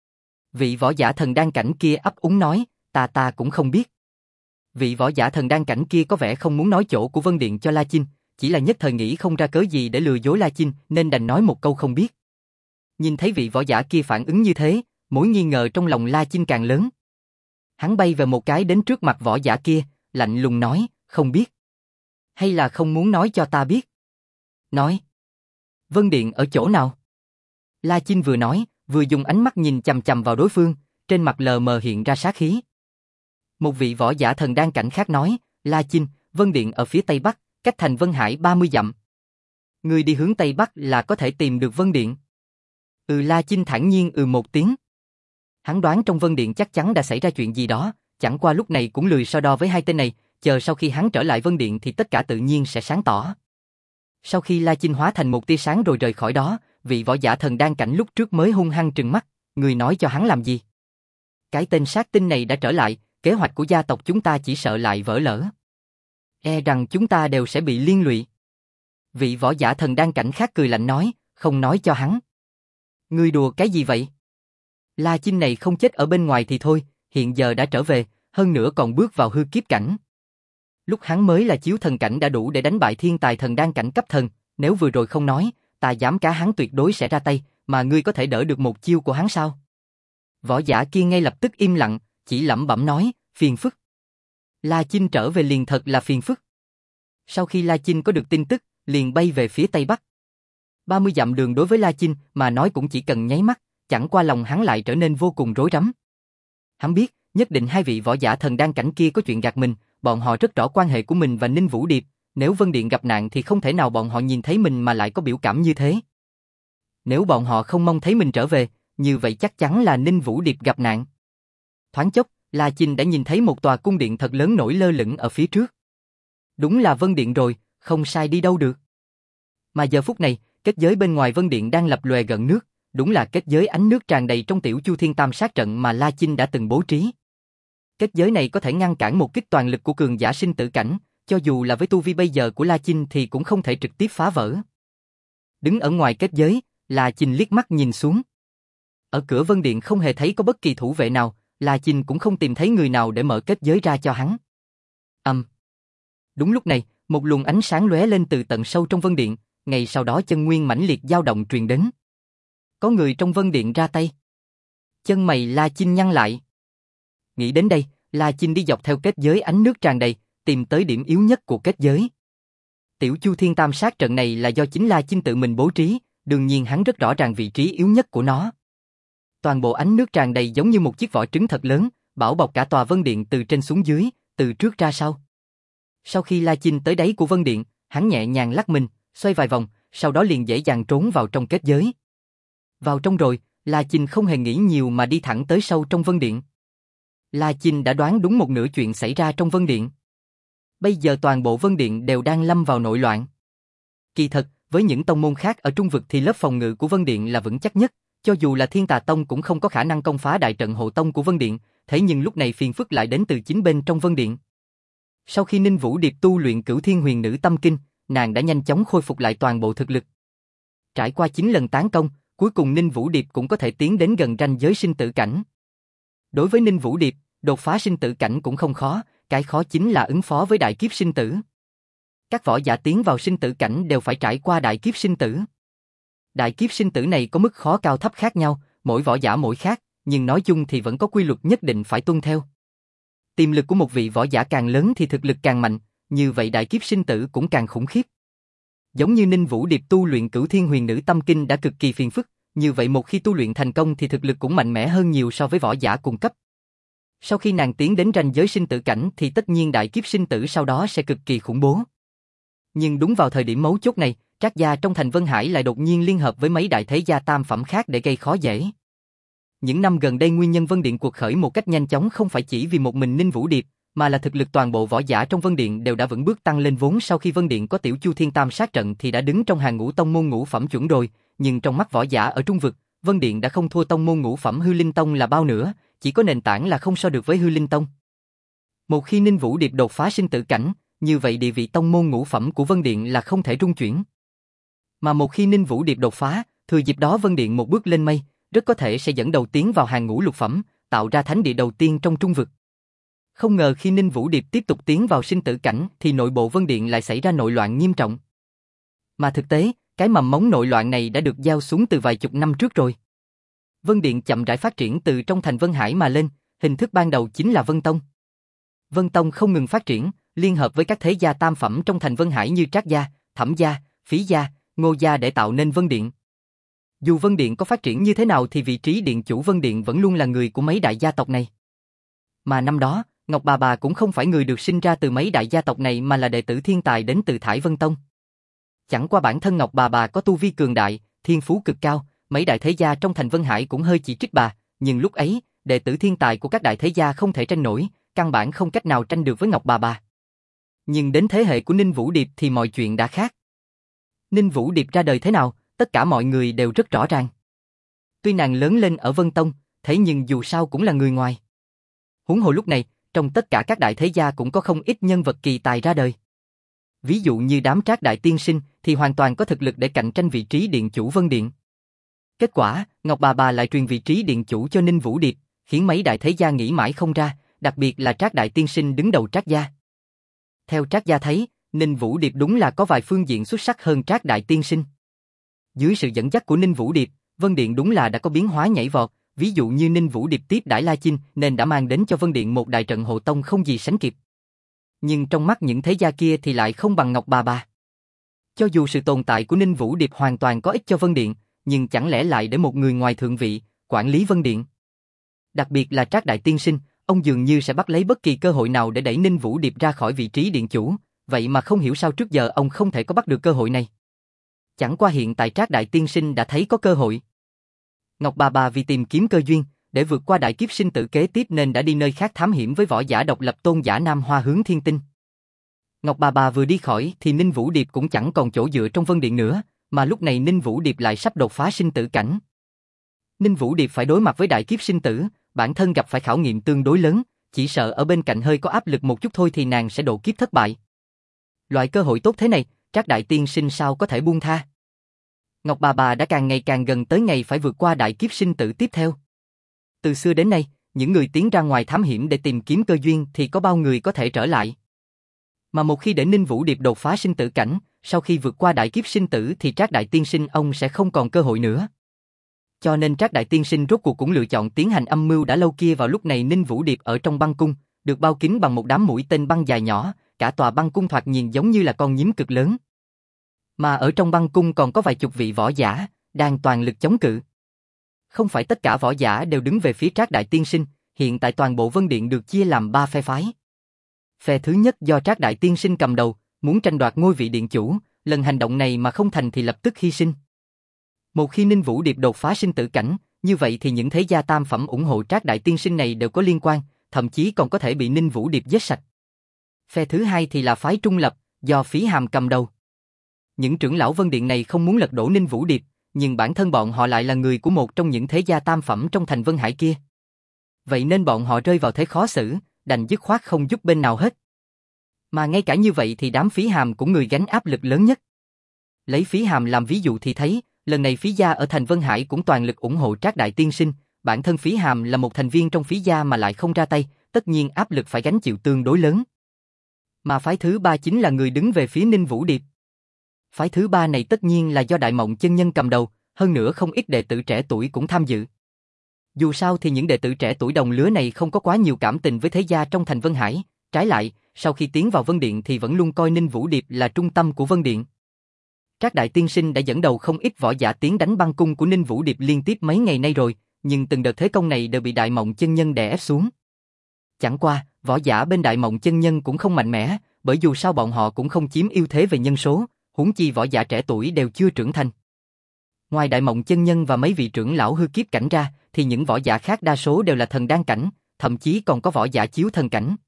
[SPEAKER 1] Vị võ giả thần đan cảnh kia ấp úng nói, ta ta cũng không biết. Vị võ giả thần đan cảnh kia có vẻ không muốn nói chỗ của Vân Điện cho La Chinh, chỉ là nhất thời nghĩ không ra cớ gì để lừa dối La Chinh nên đành nói một câu không biết. Nhìn thấy vị võ giả kia phản ứng như thế, mối nghi ngờ trong lòng La Chinh càng lớn. Hắn bay về một cái đến trước mặt võ giả kia, lạnh lùng nói, không biết. Hay là không muốn nói cho ta biết? Nói. Vân Điện ở chỗ nào? La Chinh vừa nói, vừa dùng ánh mắt nhìn chằm chằm vào đối phương, trên mặt lờ mờ hiện ra sát khí. Một vị võ giả thần đan cảnh khác nói, La Chinh, Vân Điện ở phía tây bắc, cách thành Vân Hải ba mươi dặm. Người đi hướng tây bắc là có thể tìm được Vân Điện. Ừ. La Chinh thản nhiên ừ một tiếng. Hắn đoán trong Vân Điện chắc chắn đã xảy ra chuyện gì đó, chẳng qua lúc này cũng lười so đo với hai tên này, chờ sau khi hắn trở lại Vân Điện thì tất cả tự nhiên sẽ sáng tỏ. Sau khi La Chinh hóa thành một tia sáng rồi rời khỏi đó, vị võ giả thần đan cảnh lúc trước mới hung hăng trừng mắt, người nói cho hắn làm gì? Cái tên sát tinh này đã trở lại, kế hoạch của gia tộc chúng ta chỉ sợ lại vỡ lỡ. E rằng chúng ta đều sẽ bị liên lụy. Vị võ giả thần đan cảnh khác cười lạnh nói, không nói cho hắn. Ngươi đùa cái gì vậy? La Chinh này không chết ở bên ngoài thì thôi, hiện giờ đã trở về, hơn nữa còn bước vào hư kiếp cảnh. Lúc hắn mới là chiếu thần cảnh đã đủ để đánh bại thiên tài thần đan cảnh cấp thần, nếu vừa rồi không nói, ta dám cá hắn tuyệt đối sẽ ra tay, mà ngươi có thể đỡ được một chiêu của hắn sao? Võ giả kia ngay lập tức im lặng, chỉ lẩm bẩm nói, phiền phức. La Chinh trở về liền thật là phiền phức. Sau khi La Chinh có được tin tức, liền bay về phía tây bắc. ba mươi dặm đường đối với La Chinh mà nói cũng chỉ cần nháy mắt, chẳng qua lòng hắn lại trở nên vô cùng rối rắm. Hắn biết, nhất định hai vị võ giả thần đan cảnh kia có chuyện gạt mình, bọn họ rất rõ quan hệ của mình và Ninh Vũ Điệp, nếu Vân Điện gặp nạn thì không thể nào bọn họ nhìn thấy mình mà lại có biểu cảm như thế. Nếu bọn họ không mong thấy mình trở về, như vậy chắc chắn là Ninh Vũ Điệp gặp nạn. Thoáng chốc, La Chinh đã nhìn thấy một tòa cung điện thật lớn nổi lơ lửng ở phía trước. Đúng là Vân Điện rồi, không sai đi đâu được. Mà giờ phút này, kết giới bên ngoài Vân Điện đang lập lòe gần nước, đúng là kết giới ánh nước tràn đầy trong Tiểu Chu Thiên Tam Sát trận mà La Chinh đã từng bố trí. Kết giới này có thể ngăn cản một kích toàn lực của cường giả sinh tử cảnh, cho dù là với tu vi bây giờ của La Chinh thì cũng không thể trực tiếp phá vỡ. Đứng ở ngoài kết giới, La Chinh liếc mắt nhìn xuống. Ở cửa Vân Điện không hề thấy có bất kỳ thủ vệ nào, La Chinh cũng không tìm thấy người nào để mở kết giới ra cho hắn. Ầm. Um. Đúng lúc này, một luồng ánh sáng lóe lên từ tận sâu trong Vân Điện, ngay sau đó chân nguyên mãnh liệt dao động truyền đến. Có người trong Vân Điện ra tay. Chân mày La Chinh nhăn lại. Nghĩ đến đây, La Chinh đi dọc theo kết giới ánh nước tràn đầy, tìm tới điểm yếu nhất của kết giới. Tiểu Chu Thiên Tam Sát trận này là do chính La Chinh tự mình bố trí, đương nhiên hắn rất rõ ràng vị trí yếu nhất của nó. Toàn bộ ánh nước tràn đầy giống như một chiếc vỏ trứng thật lớn, bảo bọc cả tòa Vân Điện từ trên xuống dưới, từ trước ra sau. Sau khi La Chinh tới đáy của Vân Điện, hắn nhẹ nhàng lắc mình, xoay vài vòng, sau đó liền dễ dàng trốn vào trong kết giới. Vào trong rồi, La Chinh không hề nghĩ nhiều mà đi thẳng tới sâu trong Vân Điện. La Chinh đã đoán đúng một nửa chuyện xảy ra trong Vân Điện. Bây giờ toàn bộ Vân Điện đều đang lâm vào nội loạn. Kỳ thật, với những tông môn khác ở Trung vực thì lớp phòng ngự của Vân Điện là vững chắc nhất, cho dù là Thiên Tà Tông cũng không có khả năng công phá đại trận hộ tông của Vân Điện, thế nhưng lúc này phiền phức lại đến từ chính bên trong Vân Điện. Sau khi Ninh Vũ Điệp tu luyện Cửu Thiên Huyền Nữ Tâm Kinh, nàng đã nhanh chóng khôi phục lại toàn bộ thực lực. Trải qua chín lần tán công, cuối cùng Ninh Vũ Điệp cũng có thể tiến đến gần ranh giới sinh tử cảnh. Đối với Ninh Vũ Điệp, đột phá sinh tử cảnh cũng không khó, cái khó chính là ứng phó với đại kiếp sinh tử. Các võ giả tiến vào sinh tử cảnh đều phải trải qua đại kiếp sinh tử. Đại kiếp sinh tử này có mức khó cao thấp khác nhau, mỗi võ giả mỗi khác, nhưng nói chung thì vẫn có quy luật nhất định phải tuân theo. Tiềm lực của một vị võ giả càng lớn thì thực lực càng mạnh, như vậy đại kiếp sinh tử cũng càng khủng khiếp. Giống như Ninh Vũ Điệp tu luyện Cửu Thiên Huyền Nữ Tâm Kinh đã cực kỳ phiền phức, như vậy một khi tu luyện thành công thì thực lực cũng mạnh mẽ hơn nhiều so với võ giả cùng cấp. Sau khi nàng tiến đến ranh giới sinh tử cảnh thì tất nhiên đại kiếp sinh tử sau đó sẽ cực kỳ khủng bố. Nhưng đúng vào thời điểm mấu chốt này, Trác gia trong thành Vân Hải lại đột nhiên liên hợp với mấy đại thế gia tam phẩm khác để gây khó dễ. Những năm gần đây nguyên nhân Vân Điện cuộc khởi một cách nhanh chóng không phải chỉ vì một mình Ninh Vũ Điệp, mà là thực lực toàn bộ võ giả trong Vân Điện đều đã vững bước tăng lên, vốn sau khi Vân Điện có Tiểu Chu Thiên Tam sát trận thì đã đứng trong hàng ngũ tông môn ngũ phẩm chuẩn rồi, nhưng trong mắt võ giả ở Trung vực, Vân Điện đã không thua tông môn ngũ phẩm Hư Linh Tông là bao nữa, chỉ có nền tảng là không so được với Hư Linh Tông. Một khi Ninh Vũ Điệp đột phá sinh tử cảnh, như vậy địa vị tông môn ngũ phẩm của Vân Điện là không thể rung chuyển. Mà một khi Ninh Vũ Điệp đột phá, thừa dịp đó Vân Điện một bước lên mây, rất có thể sẽ dẫn đầu tiến vào hàng ngũ lục phẩm, tạo ra thánh địa đầu tiên trong Trung vực. Không ngờ khi Ninh Vũ Điệp tiếp tục tiến vào sinh tử cảnh thì nội bộ Vân Điện lại xảy ra nội loạn nghiêm trọng. Mà thực tế, cái mầm mống nội loạn này đã được gieo xuống từ vài chục năm trước rồi. Vân Điện chậm rãi phát triển từ trong thành Vân Hải mà lên, hình thức ban đầu chính là Vân Tông. Vân Tông không ngừng phát triển, liên hợp với các thế gia tam phẩm trong thành Vân Hải như Trác gia, Thẩm gia, Phí gia, Ngô gia để tạo nên Vân Điện. Dù Vân Điện có phát triển như thế nào thì vị trí điện chủ Vân Điện vẫn luôn là người của mấy đại gia tộc này. Mà năm đó, Ngọc Bà Bà cũng không phải người được sinh ra từ mấy đại gia tộc này mà là đệ tử thiên tài đến từ Thải Vân Tông. Chẳng qua bản thân Ngọc Bà Bà có tu vi cường đại, thiên phú cực cao, mấy đại thế gia trong thành Vân Hải cũng hơi chỉ trích bà, nhưng lúc ấy, đệ tử thiên tài của các đại thế gia không thể tranh nổi, căn bản không cách nào tranh được với Ngọc Bà Bà. Nhưng đến thế hệ của Ninh Vũ Điệp thì mọi chuyện đã khác. Ninh Vũ Điệp ra đời thế nào, tất cả mọi người đều rất rõ ràng. Tuy nàng lớn lên ở Vân Tông, thế nhưng dù sao cũng là người ngoài. Huống hồ lúc này, trong tất cả các đại thế gia cũng có không ít nhân vật kỳ tài ra đời. Ví dụ như đám Trác đại tiên sinh thì hoàn toàn có thực lực để cạnh tranh vị trí điện chủ Vân Điện. Kết quả, Ngọc Bà Bà lại truyền vị trí điện chủ cho Ninh Vũ Điệp, khiến mấy đại thế gia nghĩ mãi không ra, đặc biệt là Trác đại tiên sinh đứng đầu Trác gia. Theo Trác gia thấy, Ninh Vũ Điệp đúng là có vài phương diện xuất sắc hơn Trác đại tiên sinh. Dưới sự dẫn dắt của Ninh Vũ Điệp, Vân Điện đúng là đã có biến hóa nhảy vọt, ví dụ như Ninh Vũ Điệp tiếp đãi La Chinh nên đã mang đến cho Vân Điện một đại trận hộ tông không gì sánh kịp. Nhưng trong mắt những thế gia kia thì lại không bằng Ngọc Bà Bà. Cho dù sự tồn tại của Ninh Vũ Điệp hoàn toàn có ích cho Vân Điện, nhưng chẳng lẽ lại để một người ngoài thượng vị quản lý Vân Điện? Đặc biệt là Trác đại tiên sinh, ông dường như sẽ bắt lấy bất kỳ cơ hội nào để đẩy Ninh Vũ Điệp ra khỏi vị trí điện chủ, vậy mà không hiểu sao trước giờ ông không thể có bắt được cơ hội này. Chẳng qua hiện tại Trác đại tiên sinh đã thấy có cơ hội. Ngọc Bà Bà vì tìm kiếm cơ duyên, để vượt qua đại kiếp sinh tử kế tiếp nên đã đi nơi khác thám hiểm với võ giả độc lập tôn giả Nam Hoa Hướng Thiên Tinh. Ngọc Bà Bà vừa đi khỏi thì Ninh Vũ Điệp cũng chẳng còn chỗ dựa trong Vân Điện nữa, mà lúc này Ninh Vũ Điệp lại sắp đột phá sinh tử cảnh. Ninh Vũ Điệp phải đối mặt với đại kiếp sinh tử, bản thân gặp phải khảo nghiệm tương đối lớn, chỉ sợ ở bên cạnh hơi có áp lực một chút thôi thì nàng sẽ độ kiếp thất bại. Loại cơ hội tốt thế này, Trác đại tiên sinh sao có thể buông tha? Ngọc Bà Bà đã càng ngày càng gần tới ngày phải vượt qua đại kiếp sinh tử tiếp theo. Từ xưa đến nay, những người tiến ra ngoài thám hiểm để tìm kiếm cơ duyên thì có bao người có thể trở lại. Mà một khi để Ninh Vũ Điệp đột phá sinh tử cảnh, sau khi vượt qua đại kiếp sinh tử thì Trác đại tiên sinh ông sẽ không còn cơ hội nữa. Cho nên Trác đại tiên sinh rốt cuộc cũng lựa chọn tiến hành âm mưu đã lâu kia vào lúc này. Ninh Vũ Điệp ở trong băng cung, được bao kín bằng một đám mũi tên băng dài nhỏ, cả tòa băng cung thoạt nhìn giống như là con nhím cực lớn. Mà ở trong băng cung còn có vài chục vị võ giả, đang toàn lực chống cự. Không phải tất cả võ giả đều đứng về phía Trác đại tiên sinh, hiện tại toàn bộ Vân Điện được chia làm ba phe phái. Phe thứ nhất do Trác Đại Tiên Sinh cầm đầu, muốn tranh đoạt ngôi vị điện chủ, lần hành động này mà không thành thì lập tức hy sinh. Một khi Ninh Vũ Điệp đột phá sinh tử cảnh, như vậy thì những thế gia tam phẩm ủng hộ Trác Đại Tiên Sinh này đều có liên quan, thậm chí còn có thể bị Ninh Vũ Điệp giết sạch. Phe thứ hai thì là phái trung lập, do Phí Hàm cầm đầu. Những trưởng lão Vân Điện này không muốn lật đổ Ninh Vũ Điệp, nhưng bản thân bọn họ lại là người của một trong những thế gia tam phẩm trong thành Vân Hải kia. Vậy nên bọn họ rơi vào thế khó xử, đành dứt khoát không giúp bên nào hết. Mà ngay cả như vậy thì đám Phí Hàm cũng người gánh áp lực lớn nhất. Lấy Phí Hàm làm ví dụ thì thấy, lần này Phí gia ở thành Vân Hải cũng toàn lực ủng hộ Trác Đại Tiên Sinh, bản thân Phí Hàm là một thành viên trong Phí gia mà lại không ra tay, tất nhiên áp lực phải gánh chịu tương đối lớn. Mà phái thứ ba chính là người đứng về phía Ninh Vũ Điệp. Phái thứ ba này tất nhiên là do Đại Mộng Chân Nhân cầm đầu, hơn nữa không ít đệ tử trẻ tuổi cũng tham dự. Dù sao thì những đệ tử trẻ tuổi đồng lứa này không có quá nhiều cảm tình với thế gia trong thành Vân Hải, trái lại, sau khi tiến vào Vân Điện thì vẫn luôn coi Ninh Vũ Điệp là trung tâm của Vân Điện. Trác Đại Tiên Sinh đã dẫn đầu không ít võ giả tiến đánh băng cung của Ninh Vũ Điệp liên tiếp mấy ngày nay rồi, nhưng từng đợt thế công này đều bị Đại Mộng Chân Nhân đè ép xuống. Chẳng qua, võ giả bên Đại Mộng Chân Nhân cũng không mạnh mẽ, bởi dù sao bọn họ cũng không chiếm ưu thế về nhân số, huống chi võ giả trẻ tuổi đều chưa trưởng thành. Ngoài Đại Mộng Chân Nhân và mấy vị trưởng lão hư kiếp cảnh ra, thì những võ giả khác đa số đều là thần đan cảnh, thậm chí còn có võ giả chiếu thần cảnh.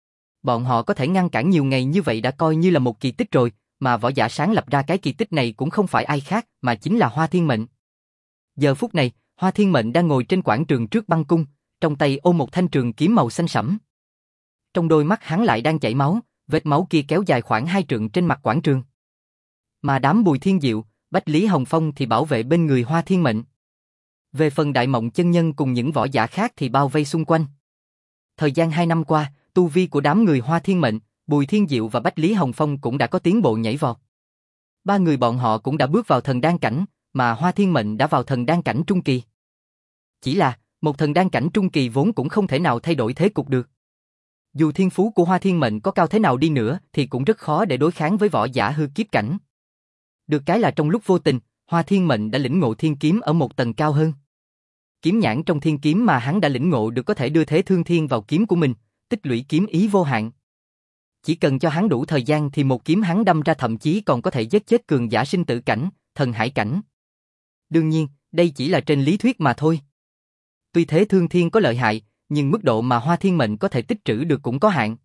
[SPEAKER 1] Bọn họ có thể ngăn cản nhiều ngày như vậy đã coi như là một kỳ tích rồi, mà võ giả sáng lập ra cái kỳ tích này cũng không phải ai khác mà chính là Hoa Thiên Mệnh. Giờ phút này, Hoa Thiên Mệnh đang ngồi trên quảng trường trước băng cung, trong tay ôm một thanh trường kiếm màu xanh sẫm. Trong đôi mắt hắn lại đang chảy máu, vết máu kia kéo dài khoảng hai trượng trên mặt quảng trường. Mà đám Bùi Thiên Diệu, Bách Lý Hồng Phong thì bảo vệ bên người Hoa Thiên Mệnh. Về phần Đại Mộng Chân Nhân cùng những võ giả khác thì bao vây xung quanh. Thời gian hai năm qua, tu vi của đám người Hoa Thiên Mệnh, Bùi Thiên Diệu và Bách Lý Hồng Phong cũng đã có tiến bộ nhảy vọt. Ba người bọn họ cũng đã bước vào thần đan cảnh, mà Hoa Thiên Mệnh đã vào thần đan cảnh trung kỳ. Chỉ là, một thần đan cảnh trung kỳ vốn cũng không thể nào thay đổi thế cục được. Dù thiên phú của Hoa Thiên Mệnh có cao thế nào đi nữa thì cũng rất khó để đối kháng với võ giả hư kiếp cảnh. Được cái là trong lúc vô tình, Hoa Thiên Mệnh đã lĩnh ngộ thiên kiếm ở một tầng cao hơn. Kiếm nhãn trong thiên kiếm mà hắn đã lĩnh ngộ được có thể đưa thế thương thiên vào kiếm của mình, tích lũy kiếm ý vô hạn. Chỉ cần cho hắn đủ thời gian thì một kiếm hắn đâm ra thậm chí còn có thể giết chết cường giả sinh tử cảnh, thần hải cảnh. Đương nhiên, đây chỉ là trên lý thuyết mà thôi. Tuy thế thương thiên có lợi hại, nhưng mức độ mà Hoa Thiên Mệnh có thể tích trữ được cũng có hạn.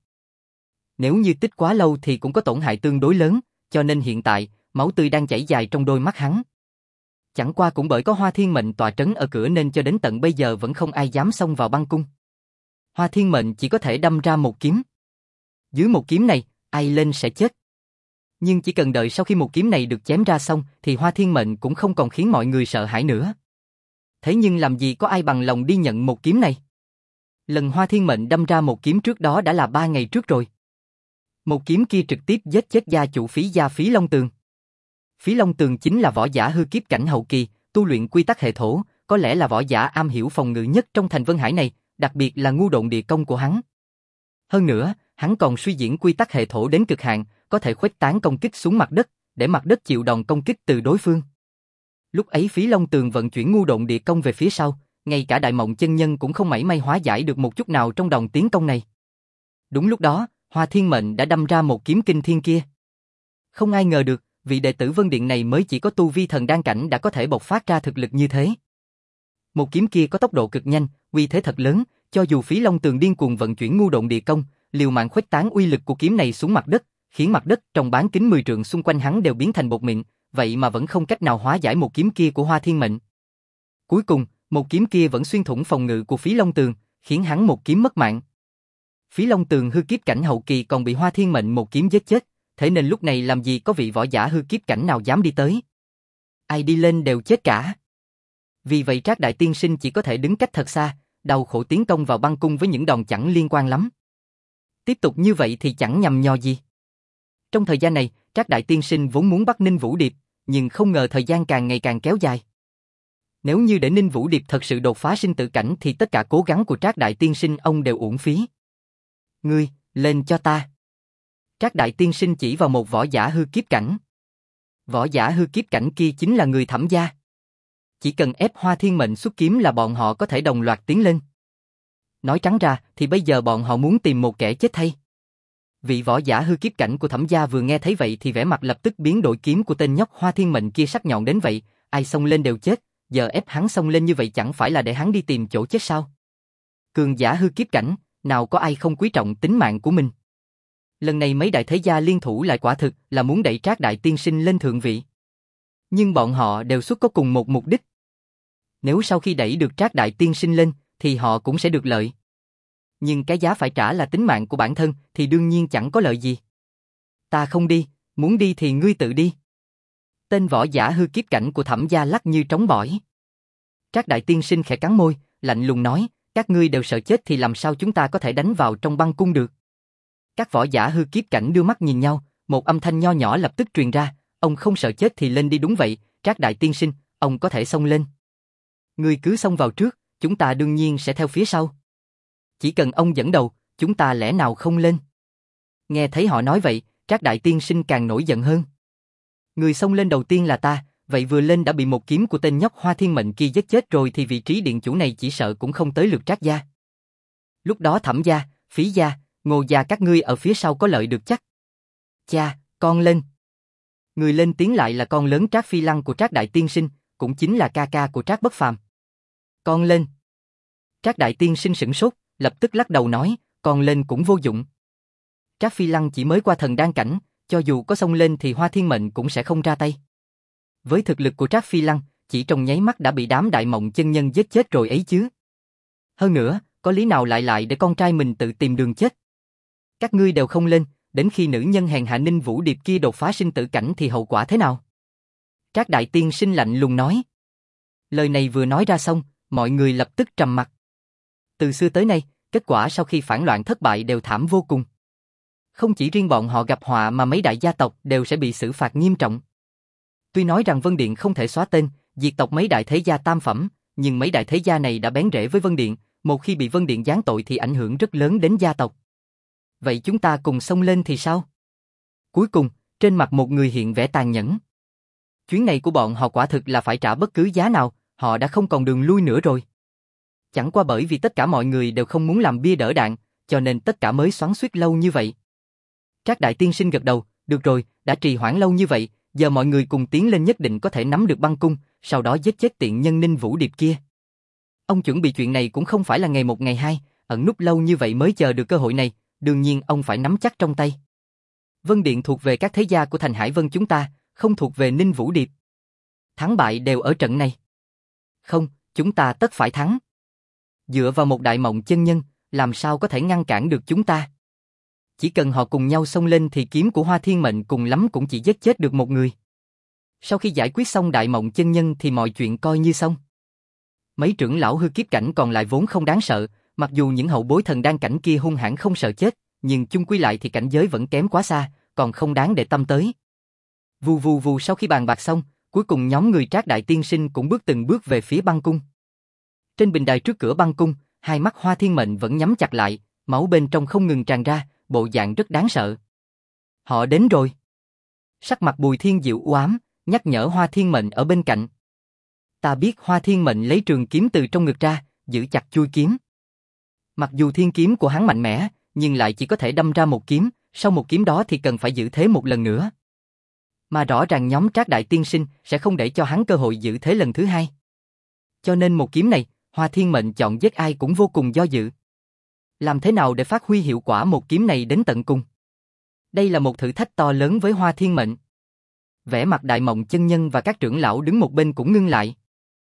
[SPEAKER 1] Nếu như tích quá lâu thì cũng có tổn hại tương đối lớn, cho nên hiện tại, máu tươi đang chảy dài trong đôi mắt hắn. Chẳng qua cũng bởi có Hoa Thiên Mệnh tọa trấn ở cửa nên cho đến tận bây giờ vẫn không ai dám xông vào băng cung. Hoa Thiên Mệnh chỉ có thể đâm ra một kiếm. Dưới một kiếm này, ai lên sẽ chết. Nhưng chỉ cần đợi sau khi một kiếm này được chém ra xong thì Hoa Thiên Mệnh cũng không còn khiến mọi người sợ hãi nữa. Thế nhưng làm gì có ai bằng lòng đi nhận một kiếm này? Lần Hoa Thiên Mệnh đâm ra một kiếm trước đó đã là ba ngày trước rồi. Một kiếm kia trực tiếp giết chết gia chủ Phí gia Phí Long Tường. Phí Long Tường chính là võ giả hư kiếp cảnh hậu kỳ, tu luyện quy tắc hệ thổ, có lẽ là võ giả am hiểu phòng ngự nhất trong thành Vân Hải này, đặc biệt là ngu độn địa công của hắn. Hơn nữa, hắn còn suy diễn quy tắc hệ thổ đến cực hạn, có thể khuếch tán công kích xuống mặt đất, để mặt đất chịu đòn công kích từ đối phương. Lúc ấy Phí Long Tường vận chuyển ngu độn địa công về phía sau, ngay cả Đại Mộng Chân Nhân cũng không mảy may hóa giải được một chút nào trong đòn tiến công này. Đúng lúc đó, Hoa Thiên Mệnh đã đâm ra một kiếm kinh thiên kia. Không ai ngờ được, vị đệ tử Vân Điện này mới chỉ có tu vi thần đan cảnh đã có thể bộc phát ra thực lực như thế. Một kiếm kia có tốc độ cực nhanh, uy thế thật lớn, cho dù Phí Long Tường điên cuồng vận chuyển ngu độn địa công, liều mạng khuếch tán uy lực của kiếm này xuống mặt đất, khiến mặt đất trong bán kính mười trượng xung quanh hắn đều biến thành bột mịn, vậy mà vẫn không cách nào hóa giải một kiếm kia của Hoa Thiên Mệnh. Cuối cùng, một kiếm kia vẫn xuyên thủng phòng ngự của Phí Long Tường, khiến hắn một kiếm mất mạng. Phí Long Tường hư kiếp cảnh hậu kỳ còn bị Hoa Thiên Mệnh một kiếm giết chết, thế nên lúc này làm gì có vị võ giả hư kiếp cảnh nào dám đi tới. Ai đi lên đều chết cả. Vì vậy Trác Đại Tiên Sinh chỉ có thể đứng cách thật xa, đau khổ tiến công vào băng cung với những đòn chẳng liên quan lắm. Tiếp tục như vậy thì chẳng nhằm nhò gì. Trong thời gian này, Trác Đại Tiên Sinh vốn muốn bắt Ninh Vũ Điệp, nhưng không ngờ thời gian càng ngày càng kéo dài. Nếu như để Ninh Vũ Điệp thật sự đột phá sinh tử cảnh thì tất cả cố gắng của Trác Đại Tiên Sinh ông đều uổng phí. Ngươi, lên cho ta. Trác Đại Tiên Sinh chỉ vào một võ giả hư kiếp cảnh. Võ giả hư kiếp cảnh kia chính là người Thẩm gia. Chỉ cần ép Hoa Thiên Mệnh xuất kiếm là bọn họ có thể đồng loạt tiến lên. Nói trắng ra thì bây giờ bọn họ muốn tìm một kẻ chết thay. Vị võ giả hư kiếp cảnh của Thẩm gia vừa nghe thấy vậy thì vẻ mặt lập tức biến đổi, kiếm của tên nhóc Hoa Thiên Mệnh kia sắc nhọn đến vậy, ai xông lên đều chết, giờ ép hắn xông lên như vậy chẳng phải là để hắn đi tìm chỗ chết sao? Cường giả hư kiếp cảnh, nào có ai không quý trọng tính mạng của mình. Lần này mấy đại thế gia liên thủ lại quả thực là muốn đẩy Trác đại tiên sinh lên thượng vị. Nhưng bọn họ đều xuất có cùng một mục đích. Nếu sau khi đẩy được Trác đại tiên sinh lên, thì họ cũng sẽ được lợi. Nhưng cái giá phải trả là tính mạng của bản thân thì đương nhiên chẳng có lợi gì. Ta không đi, muốn đi thì ngươi tự đi. Tên võ giả hư kiếp cảnh của Thẩm gia lắc như trống bỏi. Trác đại tiên sinh khẽ cắn môi, lạnh lùng nói, các ngươi đều sợ chết thì làm sao chúng ta có thể đánh vào trong băng cung được. Các võ giả hư kiếp cảnh đưa mắt nhìn nhau, một âm thanh nho nhỏ lập tức truyền ra, ông không sợ chết thì lên đi. Đúng vậy, Trác đại tiên sinh, ông có thể xông lên. Ngươi cứ xông vào trước, chúng ta đương nhiên sẽ theo phía sau. Chỉ cần ông dẫn đầu, chúng ta lẽ nào không lên. Nghe thấy họ nói vậy, Trác đại tiên sinh càng nổi giận hơn. Người xông lên đầu tiên là ta, vậy vừa lên đã bị một kiếm của tên nhóc Hoa Thiên Mệnh kia giết chết rồi thì vị trí điện chủ này chỉ sợ cũng không tới lượt Trác gia. Lúc đó Thẩm gia, Phí gia, Ngô gia các ngươi ở phía sau có lợi được chắc. Cha, con lên. Người lên tiếng lại là con lớn Trác Phi Lăng của Trác đại tiên sinh, cũng chính là ca ca của Trác Bất Phàm. Con lên. Trác đại tiên sinh sửng sốt, lập tức lắc đầu nói, con lên cũng vô dụng. Trác Phi Lăng chỉ mới qua thần đan cảnh, cho dù có xông lên thì Hoa Thiên Mệnh cũng sẽ không ra tay. Với thực lực của Trác Phi Lăng, chỉ trong nháy mắt đã bị đám Đại Mộng chân nhân giết chết rồi ấy chứ. Hơn nữa, có lý nào lại lại để con trai mình tự tìm đường chết. Các ngươi đều không lên, đến khi nữ nhân hèn hạ Ninh Vũ Điệp kia đột phá sinh tử cảnh thì hậu quả thế nào? Trác đại tiên sinh lạnh lùng nói. Lời này vừa nói ra xong, mọi người lập tức trầm mặc. Từ xưa tới nay, kết quả sau khi phản loạn thất bại đều thảm vô cùng. Không chỉ riêng bọn họ gặp họa mà mấy đại gia tộc đều sẽ bị xử phạt nghiêm trọng. Tuy nói rằng Vân Điện không thể xóa tên, diệt tộc mấy đại thế gia tam phẩm, nhưng mấy đại thế gia này đã bén rễ với Vân Điện, một khi bị Vân Điện giáng tội thì ảnh hưởng rất lớn đến gia tộc. Vậy chúng ta cùng xông lên thì sao? Cuối cùng, trên mặt một người hiện vẻ tàn nhẫn. Chuyến này của bọn họ quả thực là phải trả bất cứ giá nào, họ đã không còn đường lui nữa rồi. Chẳng qua bởi vì tất cả mọi người đều không muốn làm bia đỡ đạn, cho nên tất cả mới xoắn xuýt lâu như vậy. Trác đại tiên sinh gật đầu, được rồi, đã trì hoãn lâu như vậy, giờ mọi người cùng tiến lên nhất định có thể nắm được băng cung, sau đó giết chết tiện nhân Ninh Vũ Điệp kia. Ông chuẩn bị chuyện này cũng không phải là ngày một ngày hai, ẩn núp lâu như vậy mới chờ được cơ hội này, đương nhiên ông phải nắm chắc trong tay. Vân Điện thuộc về các thế gia của thành Hải Vân chúng ta, không thuộc về Ninh Vũ Điệp. Thắng bại đều ở trận này. Không, chúng ta tất phải thắng. Dựa vào một Đại Mộng chân nhân, làm sao có thể ngăn cản được chúng ta? Chỉ cần họ cùng nhau xông lên thì kiếm của Hoa Thiên Mệnh cùng lắm cũng chỉ giết chết được một người. Sau khi giải quyết xong Đại Mộng chân nhân thì mọi chuyện coi như xong. Mấy trưởng lão hư kiếp cảnh còn lại vốn không đáng sợ, mặc dù những hậu bối thần đan cảnh kia hung hãn không sợ chết, nhưng chung quy lại thì cảnh giới vẫn kém quá xa, còn không đáng để tâm tới. Vù vù vù sau khi bàn bạc xong, cuối cùng nhóm người Trác đại tiên sinh cũng bước từng bước về phía băng cung. Trên bình đài trước cửa băng cung, hai mắt Hoa Thiên Mệnh vẫn nhắm chặt lại, máu bên trong không ngừng tràn ra, bộ dạng rất đáng sợ. Họ đến rồi. Sắc mặt Bùi Thiên Diệu u ám, nhắc nhở Hoa Thiên Mệnh ở bên cạnh. Ta biết. Hoa Thiên Mệnh lấy trường kiếm từ trong ngực ra, giữ chặt chuôi kiếm. Mặc dù thiên kiếm của hắn mạnh mẽ, nhưng lại chỉ có thể đâm ra một kiếm, sau một kiếm đó thì cần phải giữ thế một lần nữa. Mà rõ ràng nhóm Trác đại tiên sinh sẽ không để cho hắn cơ hội giữ thế lần thứ hai. Cho nên một kiếm này, Hoa Thiên Mệnh chọn giết ai cũng vô cùng do dự. Làm thế nào để phát huy hiệu quả một kiếm này đến tận cùng? Đây là một thử thách to lớn với Hoa Thiên Mệnh. Vẻ mặt Đại Mộng chân nhân và các trưởng lão đứng một bên cũng ngưng lại.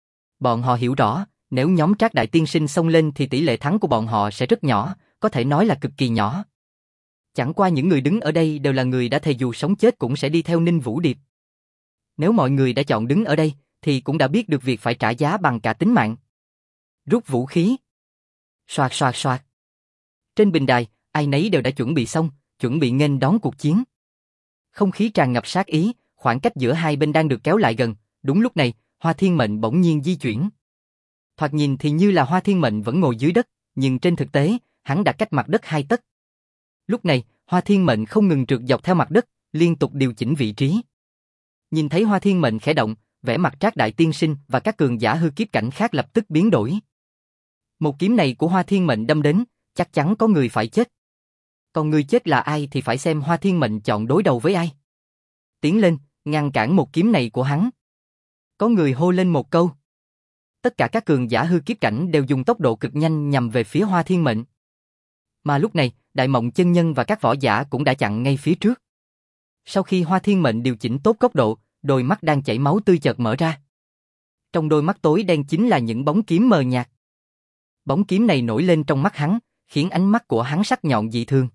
[SPEAKER 1] Bọn họ hiểu rõ, nếu nhóm Trác đại tiên sinh xông lên thì tỷ lệ thắng của bọn họ sẽ rất nhỏ, có thể nói là cực kỳ nhỏ. Chẳng qua những người đứng ở đây đều là người đã thề dù sống chết cũng sẽ đi theo Ninh Vũ Điệp. Nếu mọi người đã chọn đứng ở đây, thì cũng đã biết được việc phải trả giá bằng cả tính mạng. Rút vũ khí. Soạt soạt soạt. Trên bình đài, ai nấy đều đã chuẩn bị xong, chuẩn bị nghênh đón cuộc chiến. Không khí tràn ngập sát ý, khoảng cách giữa hai bên đang được kéo lại gần. Đúng lúc này, Hoa Thiên Mệnh bỗng nhiên di chuyển. Thoạt nhìn thì như là Hoa Thiên Mệnh vẫn ngồi dưới đất, nhưng trên thực tế, hắn đã cách mặt đất hai tấc. Lúc này, Hoa Thiên Mệnh không ngừng trượt dọc theo mặt đất, liên tục điều chỉnh vị trí. Nhìn thấy Hoa Thiên Mệnh khẽ động, vẻ mặt Trác đại tiên sinh và các cường giả hư kiếp cảnh khác lập tức biến đổi. Một kiếm này của Hoa Thiên Mệnh đâm đến, chắc chắn có người phải chết. Còn người chết là ai thì phải xem Hoa Thiên Mệnh chọn đối đầu với ai. Tiến lên, ngăn cản một kiếm này của hắn. Có người hô lên một câu. Tất cả các cường giả hư kiếp cảnh đều dùng tốc độ cực nhanh nhằm về phía Hoa Thiên Mệnh. Mà lúc này, Đại Mộng chân nhân và các võ giả cũng đã chặn ngay phía trước. Sau khi Hoa Thiên Mệnh điều chỉnh tốt góc độ, đôi mắt đang chảy máu tươi chợt mở ra. Trong đôi mắt tối đen chính là những bóng kiếm mờ nhạt. Bóng kiếm này nổi lên trong mắt hắn, khiến ánh mắt của hắn sắc nhọn dị thường.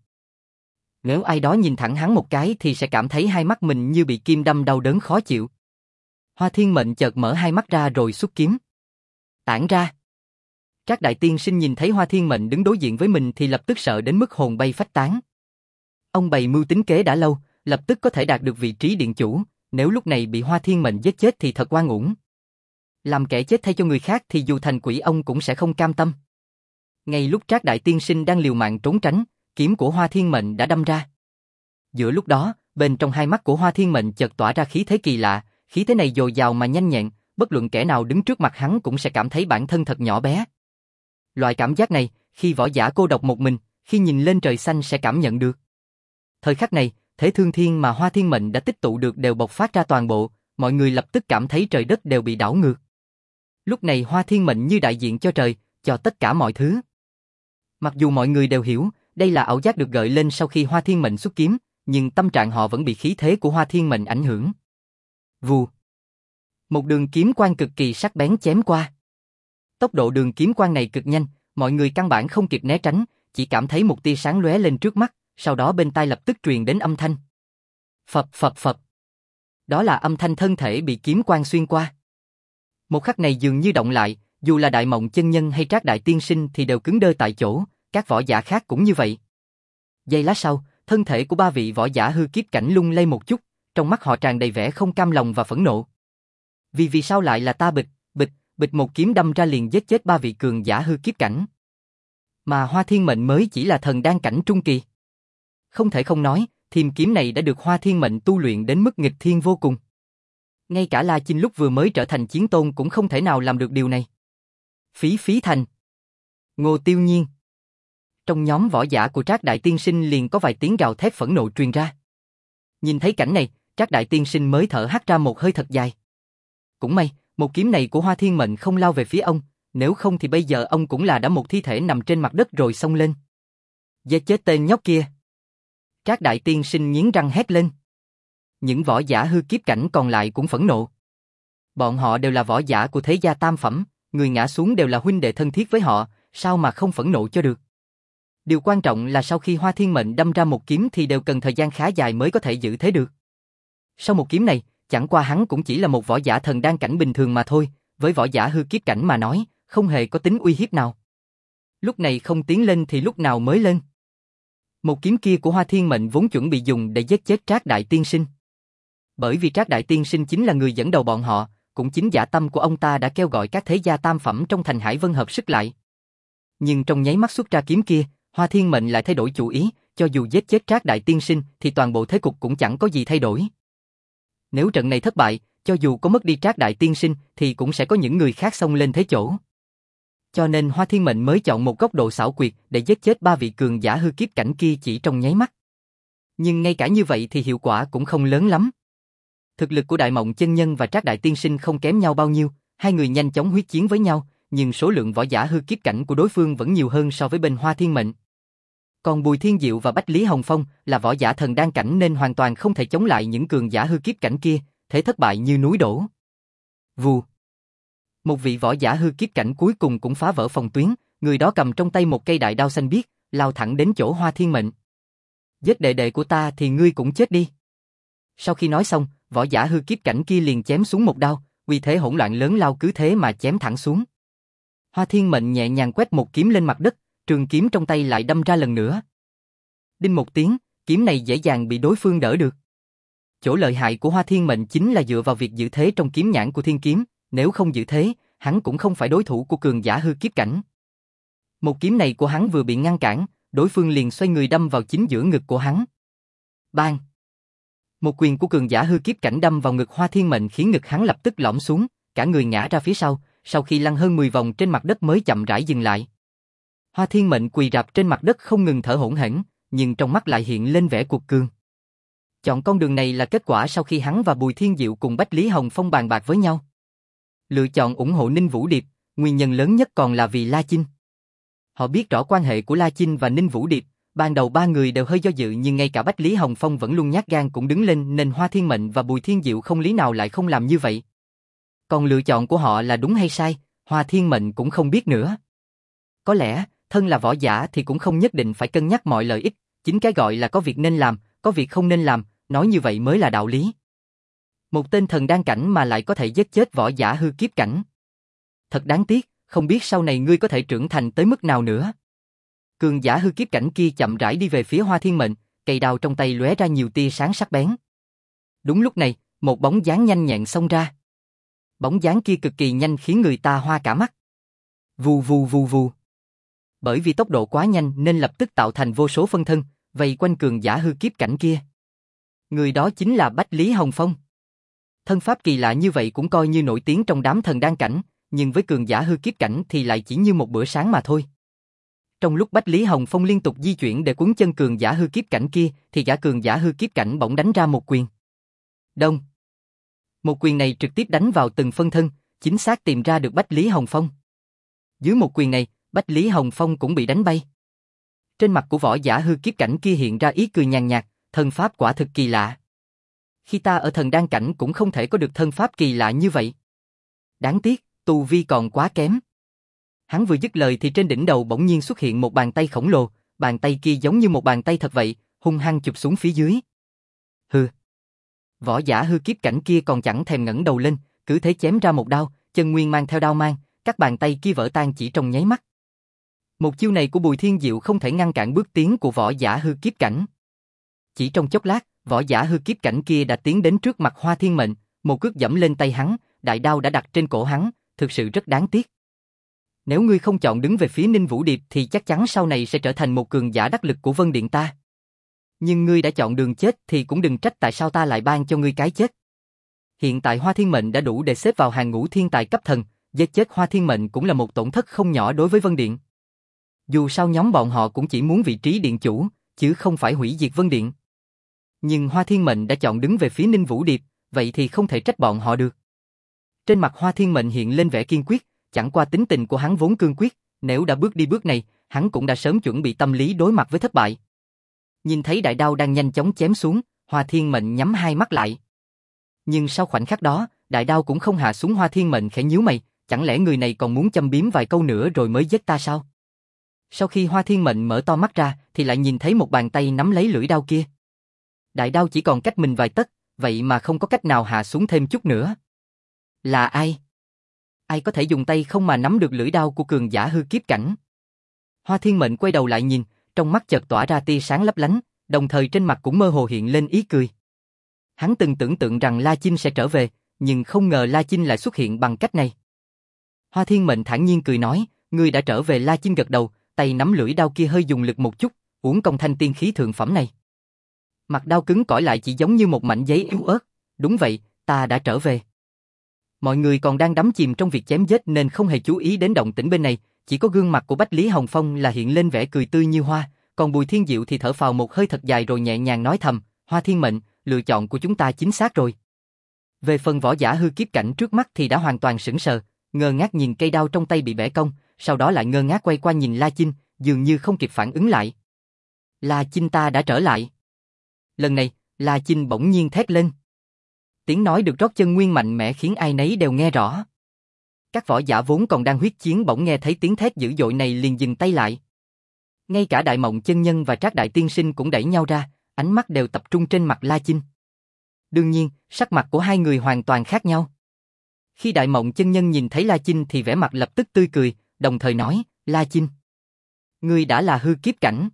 [SPEAKER 1] Nếu ai đó nhìn thẳng hắn một cái thì sẽ cảm thấy hai mắt mình như bị kim đâm đau đớn khó chịu. Hoa Thiên Mệnh chợt mở hai mắt ra rồi xuất kiếm. Tản ra. Trác Đại Tiên Sinh nhìn thấy Hoa Thiên Mệnh đứng đối diện với mình thì lập tức sợ đến mức hồn bay phách tán. Ông bày mưu tính kế đã lâu, lập tức có thể đạt được vị trí điện chủ, nếu lúc này bị Hoa Thiên Mệnh giết chết thì thật oan uổng. Làm kẻ chết thay cho người khác thì dù thành quỷ ông cũng sẽ không cam tâm. Ngay lúc Trác Đại Tiên Sinh đang liều mạng trốn tránh, kiếm của Hoa Thiên Mệnh đã đâm ra. Giữa lúc đó, bên trong hai mắt của Hoa Thiên Mệnh chợt tỏa ra khí thế kỳ lạ, khí thế này dồi dào mà nhanh nhẹn, bất luận kẻ nào đứng trước mặt hắn cũng sẽ cảm thấy bản thân thật nhỏ bé. Loại cảm giác này, khi võ giả cô độc một mình, khi nhìn lên trời xanh sẽ cảm nhận được. Thời khắc này, thế thương thiên mà Hoa Thiên Mệnh đã tích tụ được đều bộc phát ra toàn bộ, mọi người lập tức cảm thấy trời đất đều bị đảo ngược. Lúc này Hoa Thiên Mệnh như đại diện cho trời, cho tất cả mọi thứ. Mặc dù mọi người đều hiểu, đây là ảo giác được gợi lên sau khi Hoa Thiên Mệnh xuất kiếm, nhưng tâm trạng họ vẫn bị khí thế của Hoa Thiên Mệnh ảnh hưởng. Vù. Một đường kiếm quang cực kỳ sắc bén chém qua. Tốc độ đường kiếm quang này cực nhanh, mọi người căn bản không kịp né tránh, chỉ cảm thấy một tia sáng lóe lên trước mắt, sau đó bên tai lập tức truyền đến âm thanh. Phập phập phập. Đó là âm thanh thân thể bị kiếm quang xuyên qua. Một khắc này dường như động lại, dù là Đại Mộng chân nhân hay Trác Đại Tiên Sinh thì đều cứng đơ tại chỗ, các võ giả khác cũng như vậy. Giây lát sau, thân thể của ba vị võ giả hư kiếp cảnh lung lay một chút, trong mắt họ tràn đầy vẻ không cam lòng và phẫn nộ. Vì vì sao lại là ta bịch, bịch, bịch một kiếm đâm ra liền giết chết ba vị cường giả hư kiếp cảnh. Mà Hoa Thiên Mệnh mới chỉ là thần đan cảnh trung kỳ. Không thể không nói, thiềm kiếm này đã được Hoa Thiên Mệnh tu luyện đến mức nghịch thiên vô cùng. Ngay cả La Chinh lúc vừa mới trở thành chiến tôn cũng không thể nào làm được điều này. Phí Phí Thành, Ngô Tiêu Nhiên. Trong nhóm võ giả của Trác Đại Tiên Sinh liền có vài tiếng gào thét phẫn nộ truyền ra. Nhìn thấy cảnh này, Trác Đại Tiên Sinh mới thở hắt ra một hơi thật dài. Cũng may, một kiếm này của Hoa Thiên Mệnh không lao về phía ông, nếu không thì bây giờ ông cũng là đã một thi thể nằm trên mặt đất rồi xông lên. Giết chết tên nhóc kia. Trác Đại Tiên Sinh nghiến răng hét lên. Những võ giả hư kiếp cảnh còn lại cũng phẫn nộ. Bọn họ đều là võ giả của thế gia tam phẩm, người ngã xuống đều là huynh đệ thân thiết với họ, sao mà không phẫn nộ cho được. Điều quan trọng là sau khi Hoa Thiên Mệnh đâm ra một kiếm thì đều cần thời gian khá dài mới có thể giữ thế được. Sau một kiếm này, chẳng qua hắn cũng chỉ là một võ giả thần đan cảnh bình thường mà thôi, với võ giả hư kiếp cảnh mà nói, không hề có tính uy hiếp nào. Lúc này không tiến lên thì lúc nào mới lên. Một kiếm kia của Hoa Thiên Mệnh vốn chuẩn bị dùng để giết chết Trác Đại Tiên Sinh. Bởi vì Trác Đại Tiên Sinh chính là người dẫn đầu bọn họ, cũng chính dạ tâm của ông ta đã kêu gọi các thế gia tam phẩm trong thành Hải Vân hợp sức lại. Nhưng trong nháy mắt xuất ra kiếm kia, Hoa Thiên Mệnh lại thay đổi chủ ý, cho dù giết chết Trác Đại Tiên Sinh thì toàn bộ thế cục cũng chẳng có gì thay đổi. Nếu trận này thất bại, cho dù có mất đi Trác Đại Tiên Sinh thì cũng sẽ có những người khác xông lên thế chỗ. Cho nên Hoa Thiên Mệnh mới chọn một góc độ xảo quyệt để giết chết ba vị cường giả hư kiếp cảnh kia chỉ trong nháy mắt. Nhưng ngay cả như vậy thì hiệu quả cũng không lớn lắm. Thực lực của Đại Mộng chân nhân và Trác Đại Tiên Sinh không kém nhau bao nhiêu, hai người nhanh chóng huyết chiến với nhau, nhưng số lượng võ giả hư kiếp cảnh của đối phương vẫn nhiều hơn so với bên Hoa Thiên Mệnh. Còn Bùi Thiên Diệu và Bách Lý Hồng Phong là võ giả thần đan cảnh nên hoàn toàn không thể chống lại những cường giả hư kiếp cảnh kia, thế thất bại như núi đổ. Vù. Một vị võ giả hư kiếp cảnh cuối cùng cũng phá vỡ phòng tuyến, người đó cầm trong tay một cây đại đao xanh biếc, lao thẳng đến chỗ Hoa Thiên Mệnh. Giết đệ đệ của ta thì ngươi cũng chết đi. Sau khi nói xong, võ giả hư kiếp cảnh kia liền chém xuống một đao, uy thế hỗn loạn lớn lao cứ thế mà chém thẳng xuống. Hoa Thiên Mệnh nhẹ nhàng quét một kiếm lên mặt đất, trường kiếm trong tay lại đâm ra lần nữa. Đinh một tiếng, kiếm này dễ dàng bị đối phương đỡ được. Chỗ lợi hại của Hoa Thiên Mệnh chính là dựa vào việc giữ thế trong kiếm nhãn của thiên kiếm, nếu không giữ thế, hắn cũng không phải đối thủ của cường giả hư kiếp cảnh. Một kiếm này của hắn vừa bị ngăn cản, đối phương liền xoay người đâm vào chính giữa ngực của hắn. Bang! Một quyền của cường giả hư kiếp cảnh đâm vào ngực Hoa Thiên Mệnh khiến ngực hắn lập tức lõm xuống, cả người ngã ra phía sau, sau khi lăn hơn mười vòng trên mặt đất mới chậm rãi dừng lại. Hoa Thiên Mệnh quỳ rạp trên mặt đất không ngừng thở hổn hển, nhưng trong mắt lại hiện lên vẻ cuột cường. Chọn con đường này là kết quả sau khi hắn và Bùi Thiên Diệu cùng Bách Lý Hồng Phong bàn bạc với nhau. Lựa chọn ủng hộ Ninh Vũ Điệp, nguyên nhân lớn nhất còn là vì La Chinh. Họ biết rõ quan hệ của La Chinh và Ninh Vũ Điệp, ban đầu ba người đều hơi do dự nhưng ngay cả Bách Lý Hồng Phong vẫn luôn nhát gan cũng đứng lên nên Hoa Thiên Mệnh và Bùi Thiên Diệu không lý nào lại không làm như vậy. Còn lựa chọn của họ là đúng hay sai, Hoa Thiên Mệnh cũng không biết nữa. Có lẽ, thân là võ giả thì cũng không nhất định phải cân nhắc mọi lợi ích, chính cái gọi là có việc nên làm, có việc không nên làm, nói như vậy mới là đạo lý. Một tên thần đan cảnh mà lại có thể giết chết võ giả hư kiếp cảnh. Thật đáng tiếc, không biết sau này ngươi có thể trưởng thành tới mức nào nữa. Cường giả hư kiếp cảnh kia chậm rãi đi về phía Hoa Thiên Mệnh, cây đao trong tay lóe ra nhiều tia sáng sắc bén. Đúng lúc này, một bóng dáng nhanh nhẹn xông ra. Bóng dáng kia cực kỳ nhanh khiến người ta hoa cả mắt. Vù vù vù vù. Bởi vì tốc độ quá nhanh nên lập tức tạo thành vô số phân thân, vây quanh cường giả hư kiếp cảnh kia. Người đó chính là Bách Lý Hồng Phong. Thân pháp kỳ lạ như vậy cũng coi như nổi tiếng trong đám thần đan cảnh, nhưng với cường giả hư kiếp cảnh thì lại chỉ như một bữa sáng mà thôi. Trong lúc Bách Lý Hồng Phong liên tục di chuyển để cuốn chân cường giả hư kiếp cảnh kia, thì gã cường giả hư kiếp cảnh bỗng đánh ra một quyền. Đông. Một quyền này trực tiếp đánh vào từng phân thân, chính xác tìm ra được Bách Lý Hồng Phong. Dưới một quyền này, Bách Lý Hồng Phong cũng bị đánh bay. Trên mặt của võ giả hư kiếp cảnh kia hiện ra ý cười nhàn nhạt, thân pháp quả thực kỳ lạ. Khi ta ở thần đan cảnh cũng không thể có được thân pháp kỳ lạ như vậy. Đáng tiếc, tu vi còn quá kém. Hắn vừa dứt lời thì trên đỉnh đầu bỗng nhiên xuất hiện một bàn tay khổng lồ, bàn tay kia giống như một bàn tay thật vậy, hung hăng chụp xuống phía dưới. Hừ. Võ giả hư kiếp cảnh kia còn chẳng thèm ngẩng đầu lên, cứ thế chém ra một đao, chân nguyên mang theo đao mang, các bàn tay kia vỡ tan chỉ trong nháy mắt. Một chiêu này của Bùi Thiên Diệu không thể ngăn cản bước tiến của võ giả hư kiếp cảnh. Chỉ trong chốc lát, võ giả hư kiếp cảnh kia đã tiến đến trước mặt Hoa Thiên Mệnh, một cước dẫm lên tay hắn, đại đao đã đặt trên cổ hắn, thực sự rất đáng tiếc. Nếu ngươi không chọn đứng về phía Ninh Vũ Điệp thì chắc chắn sau này sẽ trở thành một cường giả đắc lực của Vân Điện ta. Nhưng ngươi đã chọn đường chết thì cũng đừng trách tại sao ta lại ban cho ngươi cái chết. Hiện tại Hoa Thiên Mệnh đã đủ để xếp vào hàng ngũ thiên tài cấp thần, giết chết Hoa Thiên Mệnh cũng là một tổn thất không nhỏ đối với Vân Điện. Dù sao nhóm bọn họ cũng chỉ muốn vị trí điện chủ, chứ không phải hủy diệt Vân Điện. Nhưng Hoa Thiên Mệnh đã chọn đứng về phía Ninh Vũ Điệp, vậy thì không thể trách bọn họ được. Trên mặt Hoa Thiên Mệnh hiện lên vẻ kiên quyết, chẳng qua tính tình của hắn vốn cương quyết, nếu đã bước đi bước này, hắn cũng đã sớm chuẩn bị tâm lý đối mặt với thất bại. Nhìn thấy đại đao đang nhanh chóng chém xuống, Hoa Thiên Mệnh nhắm hai mắt lại. Nhưng sau khoảnh khắc đó, đại đao cũng không hạ xuống. Hoa Thiên Mệnh khẽ nhíu mày, chẳng lẽ người này còn muốn châm biếm vài câu nữa rồi mới giết ta sao? Sau khi Hoa Thiên Mệnh mở to mắt ra, thì lại nhìn thấy một bàn tay nắm lấy lưỡi đao kia. Đại đao chỉ còn cách mình vài tấc, vậy mà không có cách nào hạ xuống thêm chút nữa. Là ai? Ai có thể dùng tay không mà nắm được lưỡi đao của cường giả hư kiếp cảnh? Hoa Thiên Mệnh quay đầu lại nhìn, trong mắt chợt tỏa ra tia sáng lấp lánh, đồng thời trên mặt cũng mơ hồ hiện lên ý cười. Hắn từng tưởng tượng rằng La Chinh sẽ trở về, nhưng không ngờ La Chinh lại xuất hiện bằng cách này. Hoa Thiên Mệnh thản nhiên cười nói, ngươi đã trở về. La Chinh gật đầu, tay nắm lưỡi đao kia hơi dùng lực một chút, uổng công thanh tiên khí thượng phẩm này. Mặt đao cứng cỏi lại chỉ giống như một mảnh giấy yếu ớt. Đúng vậy, ta đã trở về. Mọi người còn đang đắm chìm trong việc chém giết nên không hề chú ý đến động tĩnh bên này, chỉ có gương mặt của Bách Lý Hồng Phong là hiện lên vẻ cười tươi như hoa, còn Bùi Thiên Diệu thì thở phào một hơi thật dài rồi nhẹ nhàng nói thầm, Hoa Thiên Mệnh, lựa chọn của chúng ta chính xác rồi. Về phần võ giả hư kiếp cảnh trước mắt thì đã hoàn toàn sững sờ, ngơ ngác nhìn cây đao trong tay bị bẻ cong, sau đó lại ngơ ngác quay qua nhìn La Chinh, dường như không kịp phản ứng lại. La Chinh, ta đã trở lại. Lần này, La Chinh bỗng nhiên thét lên. Tiếng nói được rót chân nguyên mạnh mẽ khiến ai nấy đều nghe rõ. Các võ giả vốn còn đang huyết chiến bỗng nghe thấy tiếng thét dữ dội này liền dừng tay lại. Ngay cả Đại Mộng chân nhân và Trác Đại tiên sinh cũng đẩy nhau ra, ánh mắt đều tập trung trên mặt La Chinh. Đương nhiên, sắc mặt của hai người hoàn toàn khác nhau. Khi Đại Mộng chân nhân nhìn thấy La Chinh thì vẻ mặt lập tức tươi cười, đồng thời nói, La Chinh, ngươi đã là hư kiếp cảnh.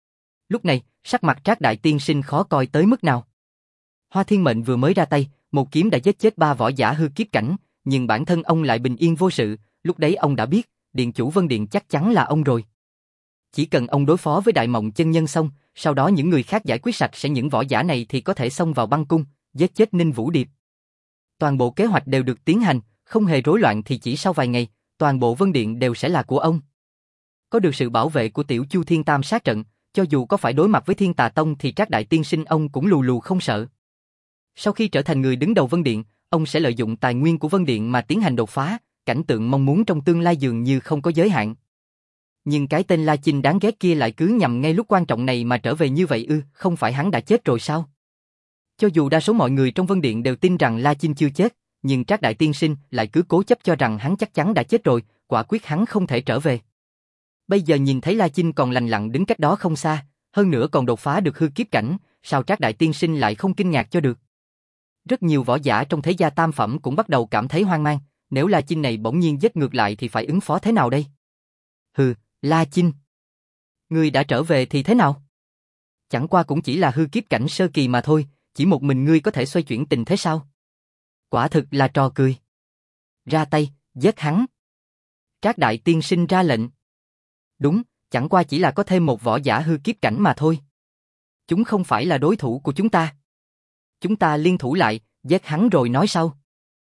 [SPEAKER 1] Lúc này, sắc mặt Trác Đại tiên sinh khó coi tới mức nào. Hoa Thiên Mệnh vừa mới ra tay, một kiếm đã giết chết ba võ giả hư kiếp cảnh, nhưng bản thân ông lại bình yên vô sự, lúc đấy ông đã biết, điện chủ Vân Điện chắc chắn là ông rồi. Chỉ cần ông đối phó với Đại Mộng chân nhân xong, sau đó những người khác giải quyết sạch sẽ những võ giả này thì có thể xông vào băng cung, giết chết Ninh Vũ Điệp. Toàn bộ kế hoạch đều được tiến hành, không hề rối loạn thì chỉ sau vài ngày, toàn bộ Vân Điện đều sẽ là của ông. Có được sự bảo vệ của Tiểu Chu Thiên Tam sát trận, cho dù có phải đối mặt với Thiên Tà Tông thì Trác Đại Tiên Sinh ông cũng lù lù không sợ. Sau khi trở thành người đứng đầu Vân Điện, ông sẽ lợi dụng tài nguyên của Vân Điện mà tiến hành đột phá, cảnh tượng mong muốn trong tương lai dường như không có giới hạn. Nhưng cái tên La Chinh đáng ghét kia lại cứ nhằm ngay lúc quan trọng này mà trở về như vậy ư, không phải hắn đã chết rồi sao? Cho dù đa số mọi người trong Vân Điện đều tin rằng La Chinh chưa chết, nhưng Trác Đại Tiên Sinh lại cứ cố chấp cho rằng hắn chắc chắn đã chết rồi, quả quyết hắn không thể trở về. Bây giờ nhìn thấy La Chinh còn lành lặn đứng cách đó không xa, hơn nữa còn đột phá được hư kiếp cảnh, sao Trác Đại Tiên Sinh lại không kinh ngạc cho được? Rất nhiều võ giả trong thế gia tam phẩm cũng bắt đầu cảm thấy hoang mang, nếu La Chinh này bỗng nhiên giết ngược lại thì phải ứng phó thế nào đây? Hừ, La Chinh, ngươi đã trở về thì thế nào? Chẳng qua cũng chỉ là hư kiếp cảnh sơ kỳ mà thôi, chỉ một mình ngươi có thể xoay chuyển tình thế sao? Quả thực là trò cười. Ra tay, giết hắn. Trác Đại Tiên Sinh ra lệnh. Đúng, chẳng qua chỉ là có thêm một võ giả hư kiếp cảnh mà thôi. Chúng không phải là đối thủ của chúng ta. Chúng ta liên thủ lại, giết hắn rồi nói sau.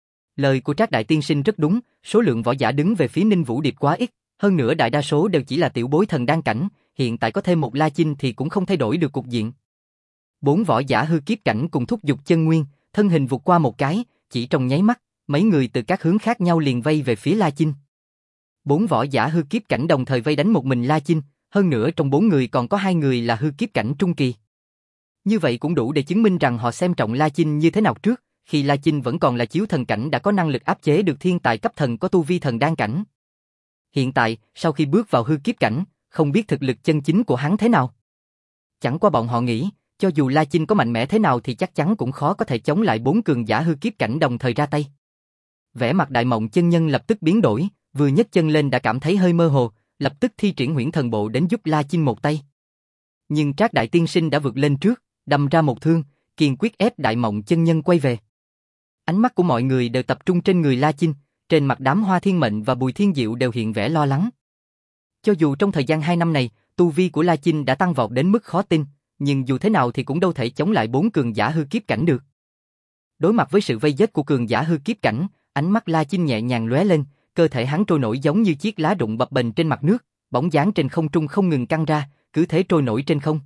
[SPEAKER 1] Lời của Trác Đại Tiên Sinh rất đúng, số lượng võ giả đứng về phía Ninh Vũ Điệp quá ít, hơn nữa đại đa số đều chỉ là tiểu bối thần đan cảnh, hiện tại có thêm một La Chinh thì cũng không thay đổi được cục diện. Bốn võ giả hư kiếp cảnh cùng thúc giục chân nguyên, thân hình vụt qua một cái, chỉ trong nháy mắt, mấy người từ các hướng khác nhau liền vây về phía La Chinh. Bốn võ giả hư kiếp cảnh đồng thời vây đánh một mình La Chinh, hơn nữa trong bốn người còn có hai người là hư kiếp cảnh trung kỳ. Như vậy cũng đủ để chứng minh rằng họ xem trọng La Chinh như thế nào trước, khi La Chinh vẫn còn là chiếu thần cảnh đã có năng lực áp chế được thiên tài cấp thần có tu vi thần đan cảnh. Hiện tại, sau khi bước vào hư kiếp cảnh, không biết thực lực chân chính của hắn thế nào. Chẳng qua bọn họ nghĩ, cho dù La Chinh có mạnh mẽ thế nào thì chắc chắn cũng khó có thể chống lại bốn cường giả hư kiếp cảnh đồng thời ra tay. Vẻ mặt Đại Mộng chân nhân lập tức biến đổi, vừa nhấc chân lên đã cảm thấy hơi mơ hồ, lập tức thi triển Huyễn Thần Bộ đến giúp La Chinh một tay. Nhưng Trác Đại Tiên Sinh đã vượt lên trước, đâm ra một thương, kiên quyết ép Đại Mộng chân nhân quay về. Ánh mắt của mọi người đều tập trung trên người La Chinh, trên mặt đám Hoa Thiên Mệnh và Bùi Thiên Diệu đều hiện vẻ lo lắng. Cho dù trong thời gian hai năm này, tu vi của La Chinh đã tăng vọt đến mức khó tin, nhưng dù thế nào thì cũng đâu thể chống lại bốn cường giả hư kiếp cảnh được. Đối mặt với sự vây giết của cường giả hư kiếp cảnh, ánh mắt La Chinh nhẹ nhàng lóe lên, cơ thể hắn trôi nổi giống như chiếc lá rụng bập bềnh trên mặt nước, bóng dáng trên không trung không ngừng căng ra, cứ thế trôi nổi trên không.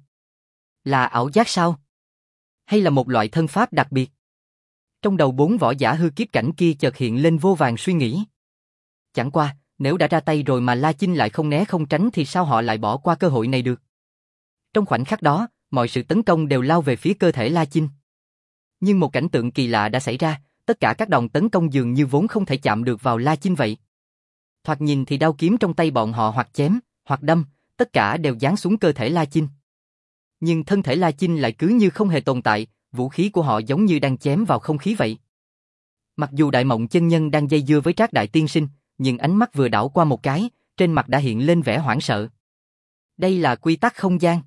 [SPEAKER 1] Là ảo giác sao? Hay là một loại thân pháp đặc biệt? Trong đầu bốn võ giả hư kiếp cảnh kia chợt hiện lên vô vàn suy nghĩ. Chẳng qua, nếu đã ra tay rồi mà La Chinh lại không né không tránh thì sao họ lại bỏ qua cơ hội này được? Trong khoảnh khắc đó, mọi sự tấn công đều lao về phía cơ thể La Chinh. Nhưng một cảnh tượng kỳ lạ đã xảy ra, tất cả các đòn tấn công dường như vốn không thể chạm được vào La Chinh vậy. Thoạt nhìn thì đao kiếm trong tay bọn họ hoặc chém, hoặc đâm, tất cả đều giáng xuống cơ thể La Chinh. Nhưng thân thể La Chinh lại cứ như không hề tồn tại, vũ khí của họ giống như đang chém vào không khí vậy. Mặc dù Đại Mộng chân nhân đang dây dưa với Trác Đại Tiên Sinh, nhưng ánh mắt vừa đảo qua một cái, trên mặt đã hiện lên vẻ hoảng sợ. Đây là quy tắc không gian.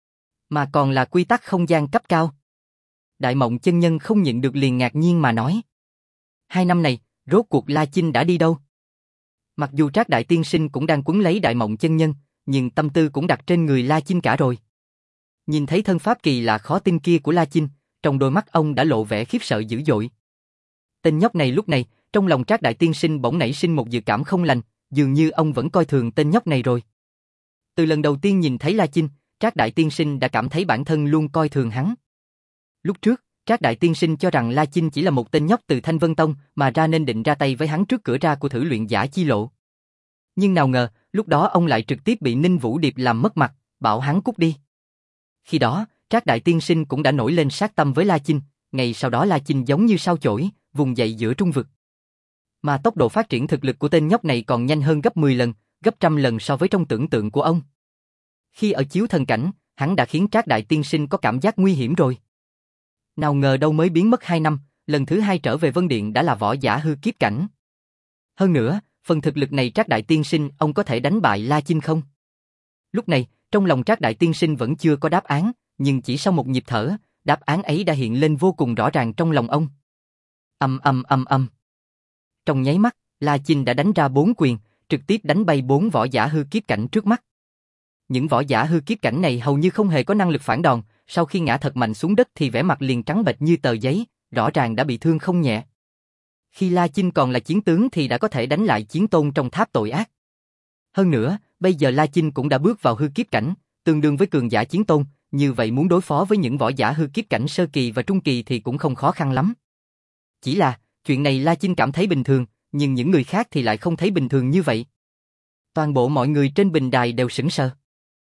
[SPEAKER 1] Mà còn là quy tắc không gian cấp cao. Đại Mộng chân nhân không nhịn được liền ngạc nhiên mà nói. Hai năm này, rốt cuộc La Chinh đã đi đâu? Mặc dù Trác Đại Tiên Sinh cũng đang quấn lấy Đại Mộng chân nhân, nhưng tâm tư cũng đặt trên người La Chinh cả rồi. Nhìn thấy thân pháp kỳ lạ khó tin kia của La Chinh, trong đôi mắt ông đã lộ vẻ khiếp sợ dữ dội. Tên nhóc này lúc này, trong lòng Trác Đại Tiên Sinh bỗng nảy sinh một dự cảm không lành, dường như ông vẫn coi thường tên nhóc này rồi. Từ lần đầu tiên nhìn thấy La Chinh, Trác Đại Tiên Sinh đã cảm thấy bản thân luôn coi thường hắn. Lúc trước, Trác Đại Tiên Sinh cho rằng La Chinh chỉ là một tên nhóc từ Thanh Vân Tông mà ra nên định ra tay với hắn trước cửa ra của thử luyện giả chi lộ. Nhưng nào ngờ, lúc đó ông lại trực tiếp bị Ninh Vũ Điệp làm mất mặt, bảo hắn cút đi. Khi đó, Trác Đại Tiên Sinh cũng đã nổi lên sát tâm với La Chinh, ngày sau đó La Chinh giống như sao chổi, vùng dậy giữa trung vực. Mà tốc độ phát triển thực lực của tên nhóc này còn nhanh hơn gấp mười lần, gấp trăm lần so với trong tưởng tượng của ông. Khi ở chiếu thần cảnh, hắn đã khiến Trác Đại Tiên Sinh có cảm giác nguy hiểm rồi. Nào ngờ đâu mới biến mất hai năm, lần thứ hai trở về Vân Điện đã là võ giả hư kiếp cảnh. Hơn nữa, phần thực lực này Trác Đại Tiên Sinh ông có thể đánh bại La Chinh không? Lúc này, trong lòng Trác Đại Tiên Sinh vẫn chưa có đáp án, nhưng chỉ sau một nhịp thở, đáp án ấy đã hiện lên vô cùng rõ ràng trong lòng ông. Âm âm âm âm. Trong nháy mắt, La Chinh đã đánh ra bốn quyền, trực tiếp đánh bay bốn võ giả hư kiếp cảnh trước mắt. Những võ giả hư kiếp cảnh này hầu như không hề có năng lực phản đòn, sau khi ngã thật mạnh xuống đất thì vẻ mặt liền trắng bệch như tờ giấy, rõ ràng đã bị thương không nhẹ. Khi La Chinh còn là chiến tướng thì đã có thể đánh lại chiến tôn trong tháp tội ác. Hơn nữa, bây giờ La Chinh cũng đã bước vào hư kiếp cảnh, tương đương với cường giả chiến tôn, như vậy muốn đối phó với những võ giả hư kiếp cảnh sơ kỳ và trung kỳ thì cũng không khó khăn lắm. Chỉ là, chuyện này La Chinh cảm thấy bình thường, nhưng những người khác thì lại không thấy bình thường như vậy. Toàn bộ mọi người trên bình đài đều sững sờ.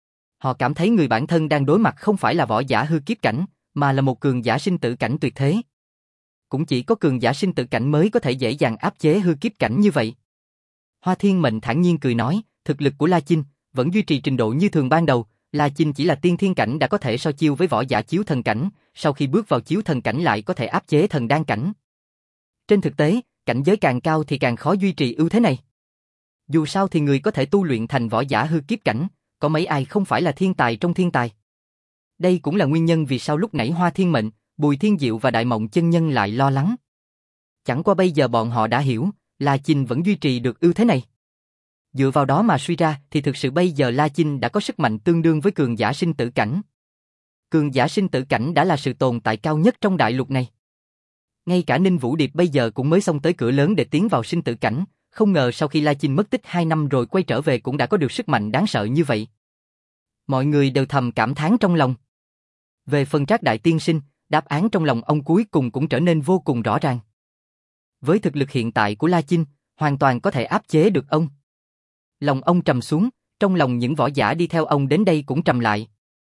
[SPEAKER 1] Họ cảm thấy người bản thân đang đối mặt không phải là võ giả hư kiếp cảnh, mà là một cường giả sinh tử cảnh tuyệt thế. Cũng chỉ có cường giả sinh tử cảnh mới có thể dễ dàng áp chế hư kiếp cảnh như vậy. Hoa Thiên Mệnh thản nhiên cười nói, thực lực của La Chinh vẫn duy trì trình độ như thường ban đầu, La Chinh chỉ là tiên thiên cảnh đã có thể so chiêu với võ giả chiếu thần cảnh, sau khi bước vào chiếu thần cảnh lại có thể áp chế thần đan cảnh. Trên thực tế, cảnh giới càng cao thì càng khó duy trì ưu thế này. Dù sao thì người có thể tu luyện thành võ giả hư kiếp cảnh, có mấy ai không phải là thiên tài trong thiên tài. Đây cũng là nguyên nhân vì sao lúc nãy Hoa Thiên Mệnh, Bùi Thiên Diệu và Đại Mộng Chân Nhân lại lo lắng. Chẳng qua bây giờ bọn họ đã hiểu, La Chinh vẫn duy trì được ưu thế này. Dựa vào đó mà suy ra thì thực sự bây giờ La Chinh đã có sức mạnh tương đương với cường giả sinh tử cảnh. Cường giả sinh tử cảnh đã là sự tồn tại cao nhất trong đại lục này. Ngay cả Ninh Vũ Điệp bây giờ cũng mới xông tới cửa lớn để tiến vào sinh tử cảnh, không ngờ sau khi La Chinh mất tích hai năm rồi quay trở về cũng đã có được sức mạnh đáng sợ như vậy. Mọi người đều thầm cảm thán trong lòng. Về phần Trác Đại Tiên Sinh, đáp án trong lòng ông cuối cùng cũng trở nên vô cùng rõ ràng. Với thực lực hiện tại của La Chinh, hoàn toàn có thể áp chế được ông. Lòng ông trầm xuống, trong lòng những võ giả đi theo ông đến đây cũng trầm lại.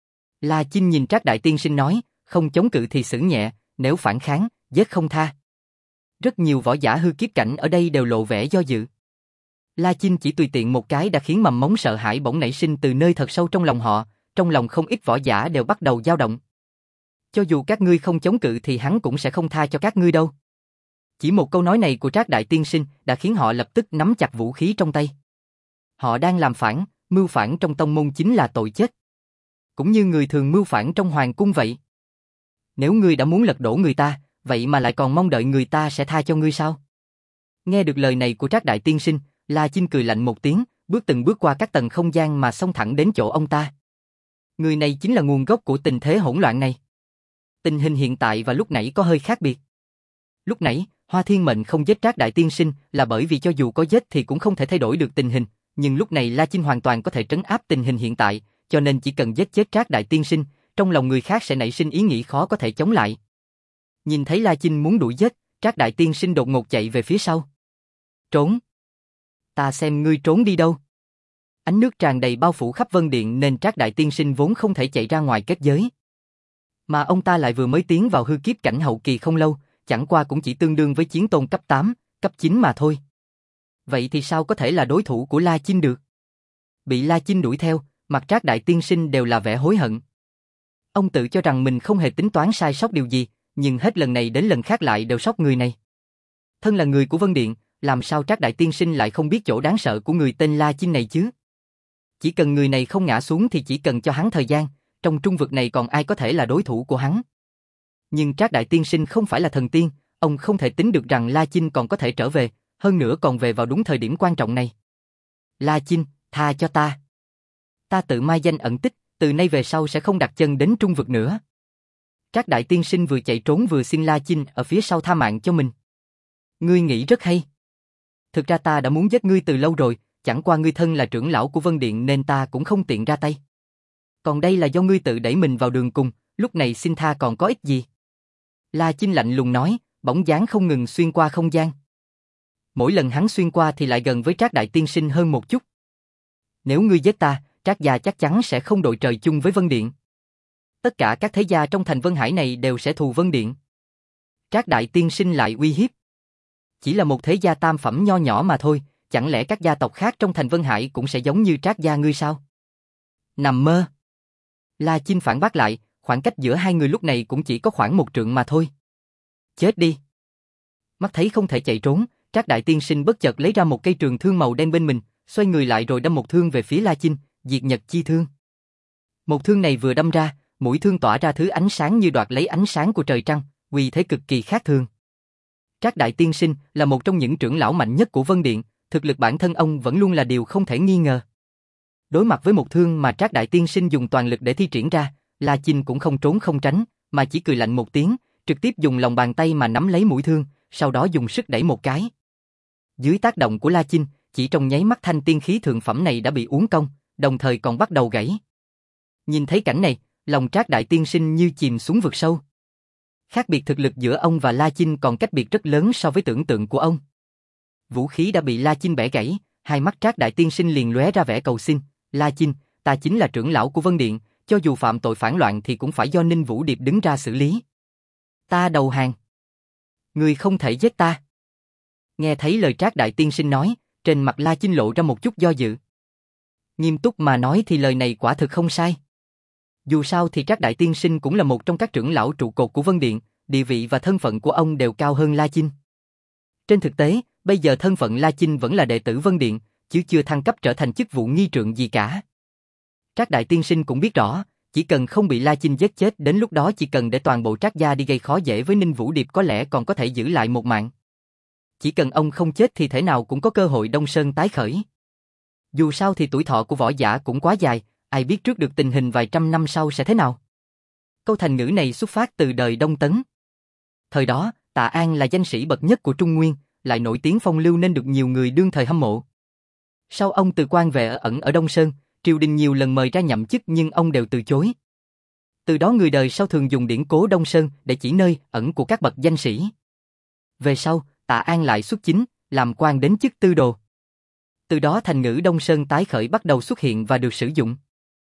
[SPEAKER 1] La Chinh nhìn Trác Đại Tiên Sinh nói, không chống cự thì xử nhẹ, nếu phản kháng, giết không tha. Rất nhiều võ giả hư kiếp cảnh ở đây đều lộ vẻ do dự. La Chinh chỉ tùy tiện một cái đã khiến mầm mống sợ hãi bỗng nảy sinh từ nơi thật sâu trong lòng họ, trong lòng không ít võ giả đều bắt đầu dao động. Cho dù các ngươi không chống cự thì hắn cũng sẽ không tha cho các ngươi đâu. Chỉ một câu nói này của Trác Đại Tiên Sinh đã khiến họ lập tức nắm chặt vũ khí trong tay. Họ đang làm phản, mưu phản trong tông môn chính là tội chết. Cũng như người thường mưu phản trong hoàng cung vậy. Nếu ngươi đã muốn lật đổ người ta, vậy mà lại còn mong đợi người ta sẽ tha cho ngươi sao? Nghe được lời này của Trác Đại Tiên Sinh, La Chinh cười lạnh một tiếng, bước từng bước qua các tầng không gian mà xông thẳng đến chỗ ông ta. Người này chính là nguồn gốc của tình thế hỗn loạn này. Tình hình hiện tại và lúc nãy có hơi khác biệt. Lúc nãy, Hoa Thiên Mệnh không giết Trác Đại Tiên Sinh là bởi vì cho dù có giết thì cũng không thể thay đổi được tình hình, nhưng lúc này La Chinh hoàn toàn có thể trấn áp tình hình hiện tại, cho nên chỉ cần giết chết Trác Đại Tiên Sinh, trong lòng người khác sẽ nảy sinh ý nghĩ khó có thể chống lại. Nhìn thấy La Chinh muốn đuổi giết, Trác Đại Tiên Sinh đột ngột chạy về phía sau. Trốn! Ta xem ngươi trốn đi đâu? Ánh nước tràn đầy bao phủ khắp Vân Điện nên Trác Đại Tiên Sinh vốn không thể chạy ra ngoài kết giới. Mà ông ta lại vừa mới tiến vào hư kiếp cảnh hậu kỳ không lâu, chẳng qua cũng chỉ tương đương với chiến tôn cấp tám, cấp chín mà thôi. Vậy thì sao có thể là đối thủ của La Chinh được? Bị La Chinh đuổi theo, mặt Trác Đại Tiên Sinh đều là vẻ hối hận. Ông tự cho rằng mình không hề tính toán sai sót điều gì, nhưng hết lần này đến lần khác lại đều sót người này. Thân là người của Vân Điện, làm sao Trác Đại Tiên Sinh lại không biết chỗ đáng sợ của người tên La Chinh này chứ? Chỉ cần người này không ngã xuống thì chỉ cần cho hắn thời gian, trong trung vực này còn ai có thể là đối thủ của hắn. Nhưng Trác Đại Tiên Sinh không phải là thần tiên, ông không thể tính được rằng La Chinh còn có thể trở về, hơn nữa còn về vào đúng thời điểm quan trọng này. La Chinh, tha cho ta. Ta tự mai danh ẩn tích, từ nay về sau sẽ không đặt chân đến trung vực nữa. Trác Đại Tiên Sinh vừa chạy trốn vừa xin La Chinh ở phía sau tha mạng cho mình. Ngươi nghĩ rất hay. Thực ra ta đã muốn giết ngươi từ lâu rồi, chẳng qua ngươi thân là trưởng lão của Vân Điện nên ta cũng không tiện ra tay. Còn đây là do ngươi tự đẩy mình vào đường cùng, lúc này xin tha còn có ích gì? La Chinh lạnh lùng nói, bóng dáng không ngừng xuyên qua không gian. Mỗi lần hắn xuyên qua thì lại gần với Trác Đại Tiên Sinh hơn một chút. Nếu ngươi giết ta, Trác gia chắc chắn sẽ không đội trời chung với Vân Điện. Tất cả các thế gia trong thành Vân Hải này đều sẽ thù Vân Điện. Trác Đại Tiên Sinh lại uy hiếp. Chỉ là một thế gia tam phẩm nho nhỏ mà thôi, chẳng lẽ các gia tộc khác trong thành Vân Hải cũng sẽ giống như Trác gia ngươi sao? Nằm mơ. La Chinh phản bác lại, khoảng cách giữa hai người lúc này cũng chỉ có khoảng một trượng mà thôi. Chết đi. Mắt thấy không thể chạy trốn, Trác Đại Tiên Sinh bất chợt lấy ra một cây trường thương màu đen bên mình, xoay người lại rồi đâm một thương về phía La Chinh, diệt nhật chi thương. Một thương này vừa đâm ra, mũi thương tỏa ra thứ ánh sáng như đoạt lấy ánh sáng của trời trăng, uy thế cực kỳ khác thường. Trác Đại Tiên Sinh là một trong những trưởng lão mạnh nhất của Vân Điện, thực lực bản thân ông vẫn luôn là điều không thể nghi ngờ. Đối mặt với một thương mà Trác Đại Tiên Sinh dùng toàn lực để thi triển ra, La Chinh cũng không trốn không tránh, mà chỉ cười lạnh một tiếng, trực tiếp dùng lòng bàn tay mà nắm lấy mũi thương, sau đó dùng sức đẩy một cái. Dưới tác động của La Chinh, chỉ trong nháy mắt thanh tiên khí thượng phẩm này đã bị uốn cong, đồng thời còn bắt đầu gãy. Nhìn thấy cảnh này, lòng Trác Đại Tiên Sinh như chìm xuống vực sâu. Khác biệt thực lực giữa ông và La Chinh còn cách biệt rất lớn so với tưởng tượng của ông. Vũ khí đã bị La Chinh bẻ gãy, hai mắt Trác Đại Tiên Sinh liền lóe ra vẻ cầu xin. La Chinh, ta chính là trưởng lão của Vân Điện, cho dù phạm tội phản loạn thì cũng phải do Ninh Vũ Điệp đứng ra xử lý. Ta đầu hàng. Ngươi không thể giết ta. Nghe thấy lời Trác Đại Tiên Sinh nói, trên mặt La Chinh lộ ra một chút do dự. Nghiêm túc mà nói thì lời này quả thực không sai. Dù sao thì Trác Đại Tiên Sinh cũng là một trong các trưởng lão trụ cột của Vân Điện, địa vị và thân phận của ông đều cao hơn La Chinh. Trên thực tế, bây giờ thân phận La Chinh vẫn là đệ tử Vân Điện, chứ chưa thăng cấp trở thành chức vụ nghi trượng gì cả. Trác Đại Tiên Sinh cũng biết rõ, chỉ cần không bị La Chinh giết chết, đến lúc đó chỉ cần để toàn bộ Trác gia đi gây khó dễ với Ninh Vũ Điệp có lẽ còn có thể giữ lại một mạng. Chỉ cần ông không chết thì thể nào cũng có cơ hội Đông Sơn tái khởi. Dù sao thì tuổi thọ của võ giả cũng quá dài, ai biết trước được tình hình vài trăm năm sau sẽ thế nào. Câu thành ngữ này xuất phát từ đời Đông Tấn. Thời đó, Tạ An là danh sĩ bậc nhất của Trung Nguyên, lại nổi tiếng phong lưu nên được nhiều người đương thời hâm mộ. Sau ông từ quan về ở ẩn ở Đông Sơn, triều đình nhiều lần mời ra nhậm chức nhưng ông đều từ chối. Từ đó người đời sau thường dùng điển cố Đông Sơn để chỉ nơi ẩn của các bậc danh sĩ. Về sau, Tạ An lại xuất chính, làm quan đến chức tư đồ. Từ đó thành ngữ Đông Sơn tái khởi bắt đầu xuất hiện và được sử dụng.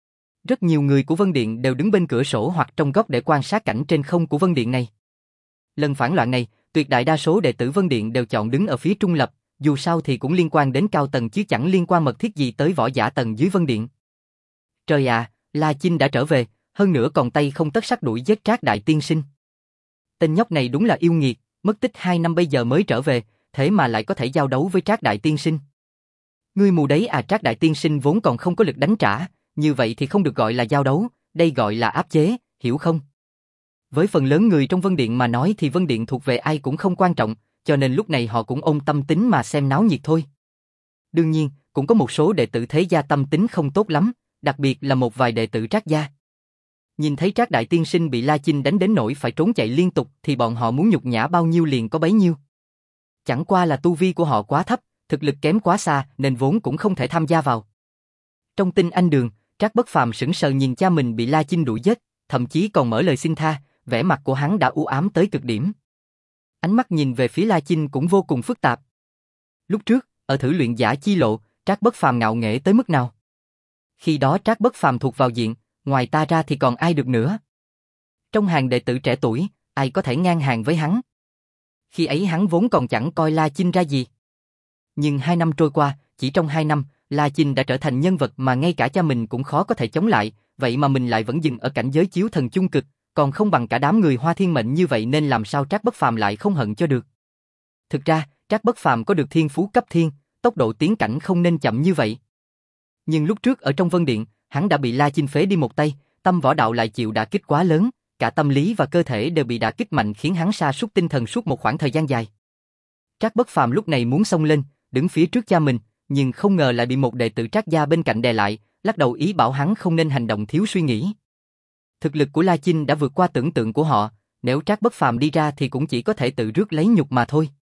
[SPEAKER 1] Rất nhiều người của Vân Điện đều đứng bên cửa sổ hoặc trong góc để quan sát cảnh trên không của Vân Điện này. Lần phản loạn này, tuyệt đại đa số đệ tử Vân Điện đều chọn đứng ở phía trung lập, dù sao thì cũng liên quan đến cao tầng chứ chẳng liên quan mật thiết gì tới võ giả tầng dưới Vân Điện. Trời ạ, La Chinh đã trở về, hơn nữa còn tay không tất sắt đuổi giết Trác Đại Tiên Sinh. Tên nhóc này đúng là yêu nghiệt, mất tích hai năm bây giờ mới trở về, thế mà lại có thể giao đấu với Trác Đại Tiên Sinh. Ngươi mù đấy à? Trác Đại Tiên Sinh vốn còn không có lực đánh trả, như vậy thì không được gọi là giao đấu, đây gọi là áp chế, hiểu không? Với phần lớn người trong Vân Điện mà nói thì Vân Điện thuộc về ai cũng không quan trọng, cho nên lúc này họ cũng ôm tâm tính mà xem náo nhiệt thôi. Đương nhiên, cũng có một số đệ tử thế gia tâm tính không tốt lắm, đặc biệt là một vài đệ tử Trác gia. Nhìn thấy Trác Đại Tiên Sinh bị La Chinh đánh đến nỗi phải trốn chạy liên tục thì bọn họ muốn nhục nhã bao nhiêu liền có bấy nhiêu. Chẳng qua là tu vi của họ quá thấp, thực lực kém quá xa nên vốn cũng không thể tham gia vào. Trong Tinh Anh Đường, Trác Bất Phàm sững sờ nhìn cha mình bị La Chinh đuổi giết, thậm chí còn mở lời xin tha, vẻ mặt của hắn đã u ám tới cực điểm. Ánh mắt nhìn về phía La Chinh cũng vô cùng phức tạp. Lúc trước, ở thử luyện giả chi lộ, Trác Bất Phàm ngạo nghễ tới mức nào? Khi đó Trác Bất Phàm thuộc vào diện, ngoài ta ra thì còn ai được nữa? Trong hàng đệ tử trẻ tuổi, ai có thể ngang hàng với hắn? Khi ấy hắn vốn còn chẳng coi La Chinh ra gì. Nhưng hai năm trôi qua, chỉ trong hai năm, La Chinh đã trở thành nhân vật mà ngay cả cha mình cũng khó có thể chống lại, vậy mà mình lại vẫn dừng ở cảnh giới chiếu thần chung cực, còn không bằng cả đám người Hoa Thiên Mệnh như vậy nên làm sao Trác Bất Phàm lại không hận cho được. Thực ra, Trác Bất Phàm có được thiên phú cấp thiên, tốc độ tiến cảnh không nên chậm như vậy. Nhưng lúc trước ở trong Vân Điện, hắn đã bị La Chinh phế đi một tay, tâm võ đạo lại chịu đả kích quá lớn, cả tâm lý và cơ thể đều bị đả kích mạnh khiến hắn sa sút tinh thần suốt một khoảng thời gian dài. Trác Bất Phàm lúc này muốn xông lên, đứng phía trước cha mình, nhưng không ngờ lại bị một đệ tử Trác gia bên cạnh đè lại, lắc đầu ý bảo hắn không nên hành động thiếu suy nghĩ. Thực lực của La Chinh đã vượt qua tưởng tượng của họ, nếu Trác Bất Phàm đi ra thì cũng chỉ có thể tự rước lấy nhục mà thôi.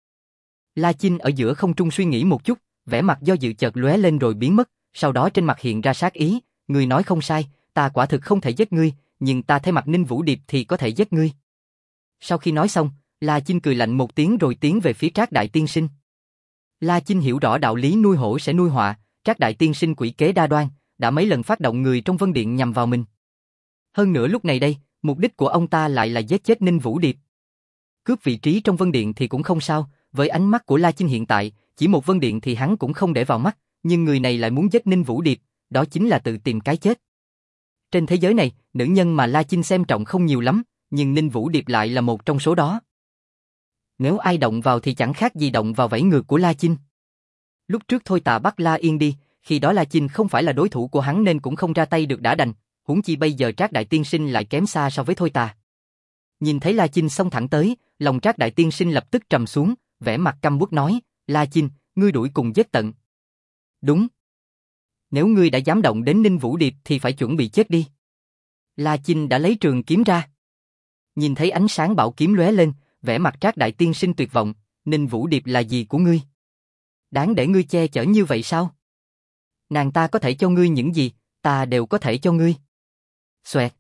[SPEAKER 1] La Chinh ở giữa không trung suy nghĩ một chút, vẻ mặt do dự chợt lóe lên rồi biến mất, sau đó trên mặt hiện ra sát ý, ngươi nói không sai, ta quả thực không thể giết ngươi, nhưng ta thấy mặt Ninh Vũ Điệp thì có thể giết ngươi. Sau khi nói xong, La Chinh cười lạnh một tiếng rồi tiến về phía Trác Đại Tiên Sinh. La Chinh hiểu rõ đạo lý nuôi hổ sẽ nuôi họa, Trác Đại Tiên Sinh quỷ kế đa đoan, đã mấy lần phát động người trong Vân Điện nhằm vào mình. Hơn nữa lúc này đây, mục đích của ông ta lại là giết chết Ninh Vũ Điệp. Cướp vị trí trong Vân Điện thì cũng không sao, với ánh mắt của La Chinh hiện tại, chỉ một Vân Điện thì hắn cũng không để vào mắt, nhưng người này lại muốn giết Ninh Vũ Điệp, đó chính là tự tìm cái chết. Trên thế giới này, nữ nhân mà La Chinh xem trọng không nhiều lắm, nhưng Ninh Vũ Điệp lại là một trong số đó. Nếu ai động vào thì chẳng khác gì động vào vảy ngược của La Chinh. Lúc trước thôi tạ bắt La Yên đi, khi đó La Chinh không phải là đối thủ của hắn nên cũng không ra tay được đã đành, huống chi bây giờ Trác Đại Tiên Sinh lại kém xa so với thôi tạ. Nhìn thấy La Chinh xông thẳng tới, lòng Trác Đại Tiên Sinh lập tức trầm xuống, vẻ mặt căm uất nói, La Chinh, ngươi đuổi cùng giết tận. Đúng. Nếu ngươi đã dám động đến Ninh Vũ Điệp thì phải chuẩn bị chết đi. La Chinh đã lấy trường kiếm ra. Nhìn thấy ánh sáng bảo kiếm lóe lên, vẻ mặt Trác Đại Tiên Sinh tuyệt vọng, Ninh Vũ Điệp là gì của ngươi? Đáng để ngươi che chở như vậy sao? Nàng ta có thể cho ngươi những gì, ta đều có thể cho ngươi. Xoẹt.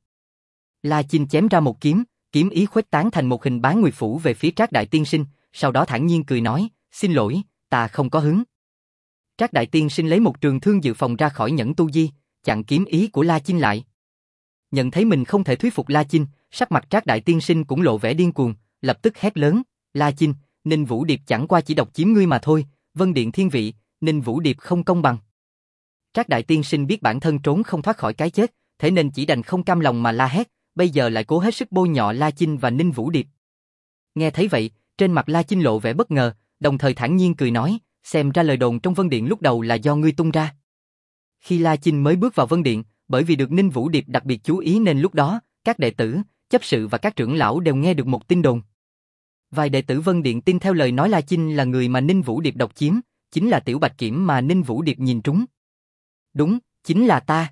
[SPEAKER 1] La Chinh chém ra một kiếm, kiếm ý khuếch tán thành một hình bán nguyệt phủ về phía Trác Đại Tiên Sinh, sau đó thản nhiên cười nói, xin lỗi, ta không có hứng. Trác Đại Tiên Sinh lấy một trường thương dự phòng ra khỏi nhẫn tu di, chặn kiếm ý của La Chinh lại. Nhận thấy mình không thể thuyết phục La Chinh, sắc mặt Trác Đại Tiên Sinh cũng lộ vẻ điên cuồng, lập tức hét lớn, La Chinh, Ninh Vũ Điệp chẳng qua chỉ độc chiếm ngươi mà thôi, Vân Điện thiên vị, Ninh Vũ Điệp không công bằng. Trác Đại Tiên Sinh biết bản thân trốn không thoát khỏi cái chết, thế nên chỉ đành không cam lòng mà la hét, bây giờ lại cố hết sức bôi nhọ La Chinh và Ninh Vũ Điệp. Nghe thấy vậy, trên mặt La Chinh lộ vẻ bất ngờ, đồng thời thản nhiên cười nói, xem ra lời đồn trong Vân Điện lúc đầu là do ngươi tung ra. Khi La Chinh mới bước vào Vân Điện, bởi vì được Ninh Vũ Điệp đặc biệt chú ý nên lúc đó, các đệ tử, chấp sự và các trưởng lão đều nghe được một tin đồn. Vài đệ tử Vân Điện tin theo lời nói La Chinh là người mà Ninh Vũ Điệp độc chiếm, chính là Tiểu Bạch Kiểm mà Ninh Vũ Điệp nhìn trúng. Đúng, chính là ta.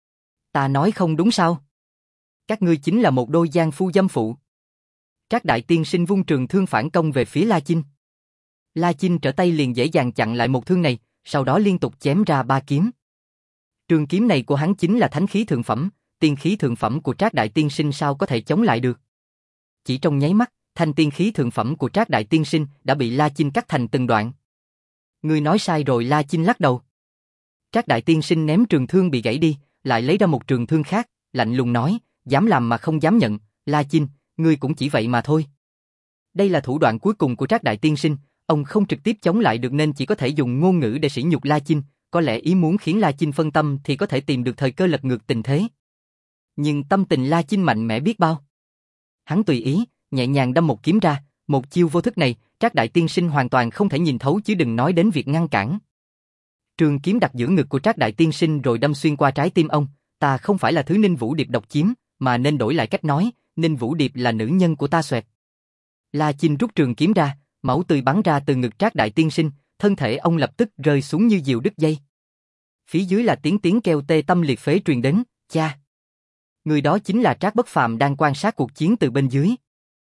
[SPEAKER 1] Ta nói không đúng sao? Các ngươi chính là một đôi giang phu dâm phụ. Trác Đại Tiên Sinh vung trường thương phản công về phía La Chinh. La Chinh trở tay liền dễ dàng chặn lại một thương này, sau đó liên tục chém ra ba kiếm. Trường kiếm này của hắn chính là thánh khí thượng phẩm, tiên khí thượng phẩm của Trác Đại Tiên Sinh sao có thể chống lại được. Chỉ trong nháy mắt, thanh tiên khí thượng phẩm của Trác Đại Tiên Sinh đã bị La Chinh cắt thành từng đoạn. Ngươi nói sai rồi. La Chinh lắc đầu. Trác Đại Tiên Sinh ném trường thương bị gãy đi, lại lấy ra một trường thương khác, lạnh lùng nói, dám làm mà không dám nhận, La Chinh, ngươi cũng chỉ vậy mà thôi. Đây là thủ đoạn cuối cùng của Trác Đại Tiên Sinh, ông không trực tiếp chống lại được nên chỉ có thể dùng ngôn ngữ để sỉ nhục La Chinh, có lẽ ý muốn khiến La Chinh phân tâm thì có thể tìm được thời cơ lật ngược tình thế. Nhưng tâm tình La Chinh mạnh mẽ biết bao. Hắn tùy ý, nhẹ nhàng đâm một kiếm ra, một chiêu vô thức này, Trác Đại Tiên Sinh hoàn toàn không thể nhìn thấu chứ đừng nói đến việc ngăn cản. Trường kiếm đặt giữa ngực của Trác Đại Tiên Sinh rồi đâm xuyên qua trái tim ông, ta không phải là thứ Ninh Vũ Điệp độc chiếm, mà nên đổi lại cách nói, Ninh Vũ Điệp là nữ nhân của ta. Xoẹt. La Chinh rút trường kiếm ra, máu tươi bắn ra từ ngực Trác Đại Tiên Sinh, thân thể ông lập tức rơi xuống như diều đứt dây. Phía dưới là tiếng tiếng kêu tê tâm liệt phế truyền đến, cha. Người đó chính là Trác Bất Phàm đang quan sát cuộc chiến từ bên dưới.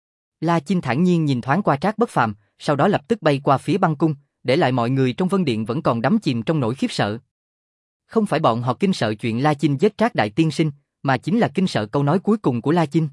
[SPEAKER 1] La Chinh thản nhiên nhìn thoáng qua Trác Bất Phàm, sau đó lập tức bay qua phía băng cung, để lại mọi người trong Vân Điện vẫn còn đắm chìm trong nỗi khiếp sợ. Không phải bọn họ kinh sợ chuyện La Chinh giết Trác Đại Tiên Sinh, mà chính là kinh sợ câu nói cuối cùng của La Chinh.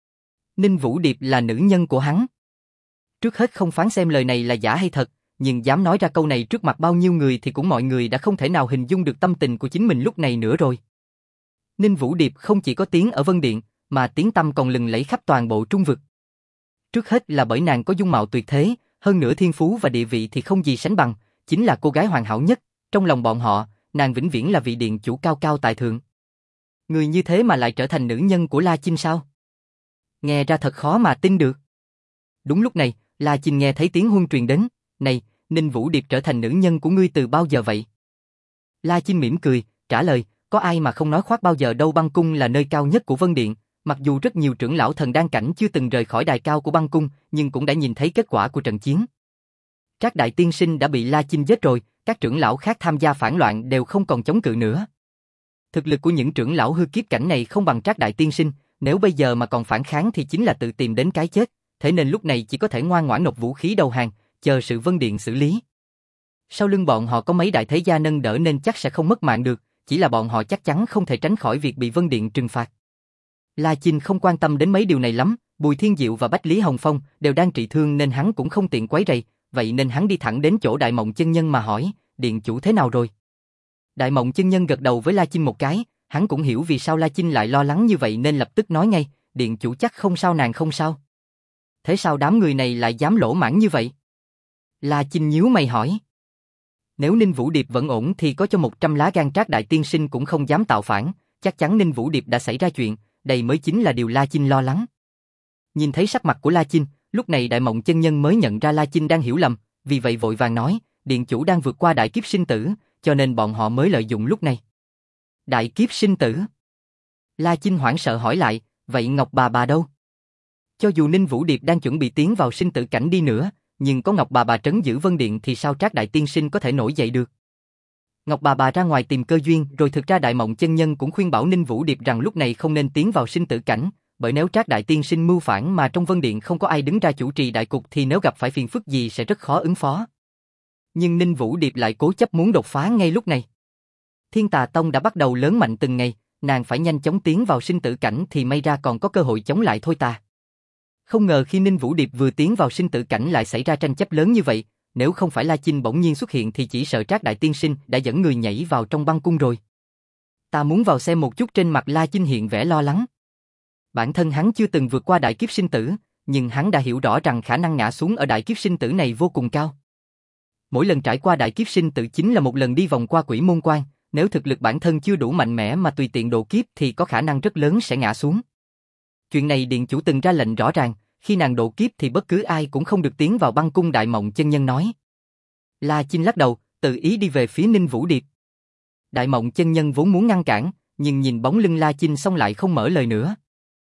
[SPEAKER 1] Ninh Vũ Điệp là nữ nhân của hắn. Trước hết không phán xem lời này là giả hay thật, nhưng dám nói ra câu này trước mặt bao nhiêu người thì cũng mọi người đã không thể nào hình dung được tâm tình của chính mình lúc này nữa rồi. Ninh Vũ Điệp không chỉ có tiếng ở Vân Điện, mà tiếng tăm còn lừng lẫy khắp toàn bộ Trung vực. Trước hết là bởi nàng có dung mạo tuyệt thế, hơn nữa thiên phú và địa vị thì không gì sánh bằng, chính là cô gái hoàn hảo nhất, trong lòng bọn họ, nàng vĩnh viễn là vị điện chủ cao cao tại thượng. Người như thế mà lại trở thành nữ nhân của La Chinh sao? Nghe ra thật khó mà tin được. Đúng lúc này, La Chinh nghe thấy tiếng huân truyền đến, này, Ninh Vũ Điệp trở thành nữ nhân của ngươi từ bao giờ vậy? La Chinh mỉm cười, trả lời, có ai mà không nói khoác bao giờ đâu. Băng cung là nơi cao nhất của Vân Điện, mặc dù rất nhiều trưởng lão thần đan cảnh chưa từng rời khỏi đài cao của băng cung, nhưng cũng đã nhìn thấy kết quả của trận chiến. Trác Đại Tiên Sinh đã bị La Chinh giết rồi, các trưởng lão khác tham gia phản loạn đều không còn chống cự nữa. Thực lực của những trưởng lão hư kiếp cảnh này không bằng Trác Đại Tiên Sinh, nếu bây giờ mà còn phản kháng thì chính là tự tìm đến cái chết, thế nên lúc này chỉ có thể ngoan ngoãn nộp vũ khí đầu hàng, chờ sự Vân Điện xử lý. Sau lưng bọn họ có mấy đại thế gia nâng đỡ nên chắc sẽ không mất mạng được, chỉ là bọn họ chắc chắn không thể tránh khỏi việc bị Vân Điện trừng phạt. La Chinh không quan tâm đến mấy điều này lắm, Bùi Thiên Diệu và Bách Lý Hồng Phong đều đang trị thương nên hắn cũng không tiện quấy rầy, vậy nên hắn đi thẳng đến chỗ Đại Mộng Chân Nhân mà hỏi, điện chủ thế nào rồi? Đại Mộng Chân Nhân gật đầu với La Chinh một cái, hắn cũng hiểu vì sao La Chinh lại lo lắng như vậy nên lập tức nói ngay, điện chủ chắc không sao, nàng không sao. Thế sao đám người này lại dám lỗ mãng như vậy? La Chinh nhíu mày hỏi. Nếu Ninh Vũ Điệp vẫn ổn thì có cho một trăm lá gan Trác Đại Tiên Sinh cũng không dám tạo phản, chắc chắn Ninh Vũ Điệp đã xảy ra chuyện, đây mới chính là điều La Chinh lo lắng. Nhìn thấy sắc mặt của La Chinh, lúc này Đại Mộng Chân Nhân mới nhận ra La Chinh đang hiểu lầm, vì vậy vội vàng nói, điện chủ đang vượt qua đại kiếp sinh tử, cho nên bọn họ mới lợi dụng lúc này. Đại kiếp sinh tử? La Chinh hoảng sợ hỏi lại, vậy Ngọc bà bà đâu? Cho dù Ninh Vũ Điệp đang chuẩn bị tiến vào sinh tử cảnh đi nữa, nhưng có Ngọc bà bà trấn giữ Vân Điện thì sao Trác Đại Tiên Sinh có thể nổi dậy được? Ngọc bà bà ra ngoài tìm cơ duyên, rồi thực ra Đại Mộng Chân Nhân cũng khuyên bảo Ninh Vũ Điệp rằng lúc này không nên tiến vào sinh tử cảnh, bởi nếu Trác Đại Tiên Sinh mưu phản mà trong Vân Điện không có ai đứng ra chủ trì đại cục thì nếu gặp phải phiền phức gì sẽ rất khó ứng phó. Nhưng Ninh Vũ Điệp lại cố chấp muốn đột phá ngay lúc này. Thiên Tà Tông đã bắt đầu lớn mạnh từng ngày, nàng phải nhanh chóng tiến vào sinh tử cảnh thì may ra còn có cơ hội chống lại thôi ta. Không ngờ khi Ninh Vũ Điệp vừa tiến vào sinh tử cảnh lại xảy ra tranh chấp lớn như vậy, nếu không phải La Chinh bỗng nhiên xuất hiện thì chỉ sợ Trác Đại Tiên Sinh đã dẫn người nhảy vào trong băng cung rồi. Ta muốn vào xem một chút. Trên mặt La Chinh hiện vẻ lo lắng. Bản thân hắn chưa từng vượt qua đại kiếp sinh tử, nhưng hắn đã hiểu rõ rằng khả năng ngã xuống ở đại kiếp sinh tử này vô cùng cao. Mỗi lần trải qua đại kiếp sinh tử chính là một lần đi vòng qua quỷ môn quan, nếu thực lực bản thân chưa đủ mạnh mẽ mà tùy tiện độ kiếp thì có khả năng rất lớn sẽ ngã xuống. Chuyện này Điện Chủ từng ra lệnh rõ ràng, khi nàng độ kiếp thì bất cứ ai cũng không được tiến vào băng cung. Đại Mộng Chân Nhân nói. La Chinh lắc đầu, tự ý đi về phía Ninh Vũ Điệp. Đại Mộng Chân Nhân vốn muốn ngăn cản, nhưng nhìn bóng lưng La Chinh xong lại không mở lời nữa.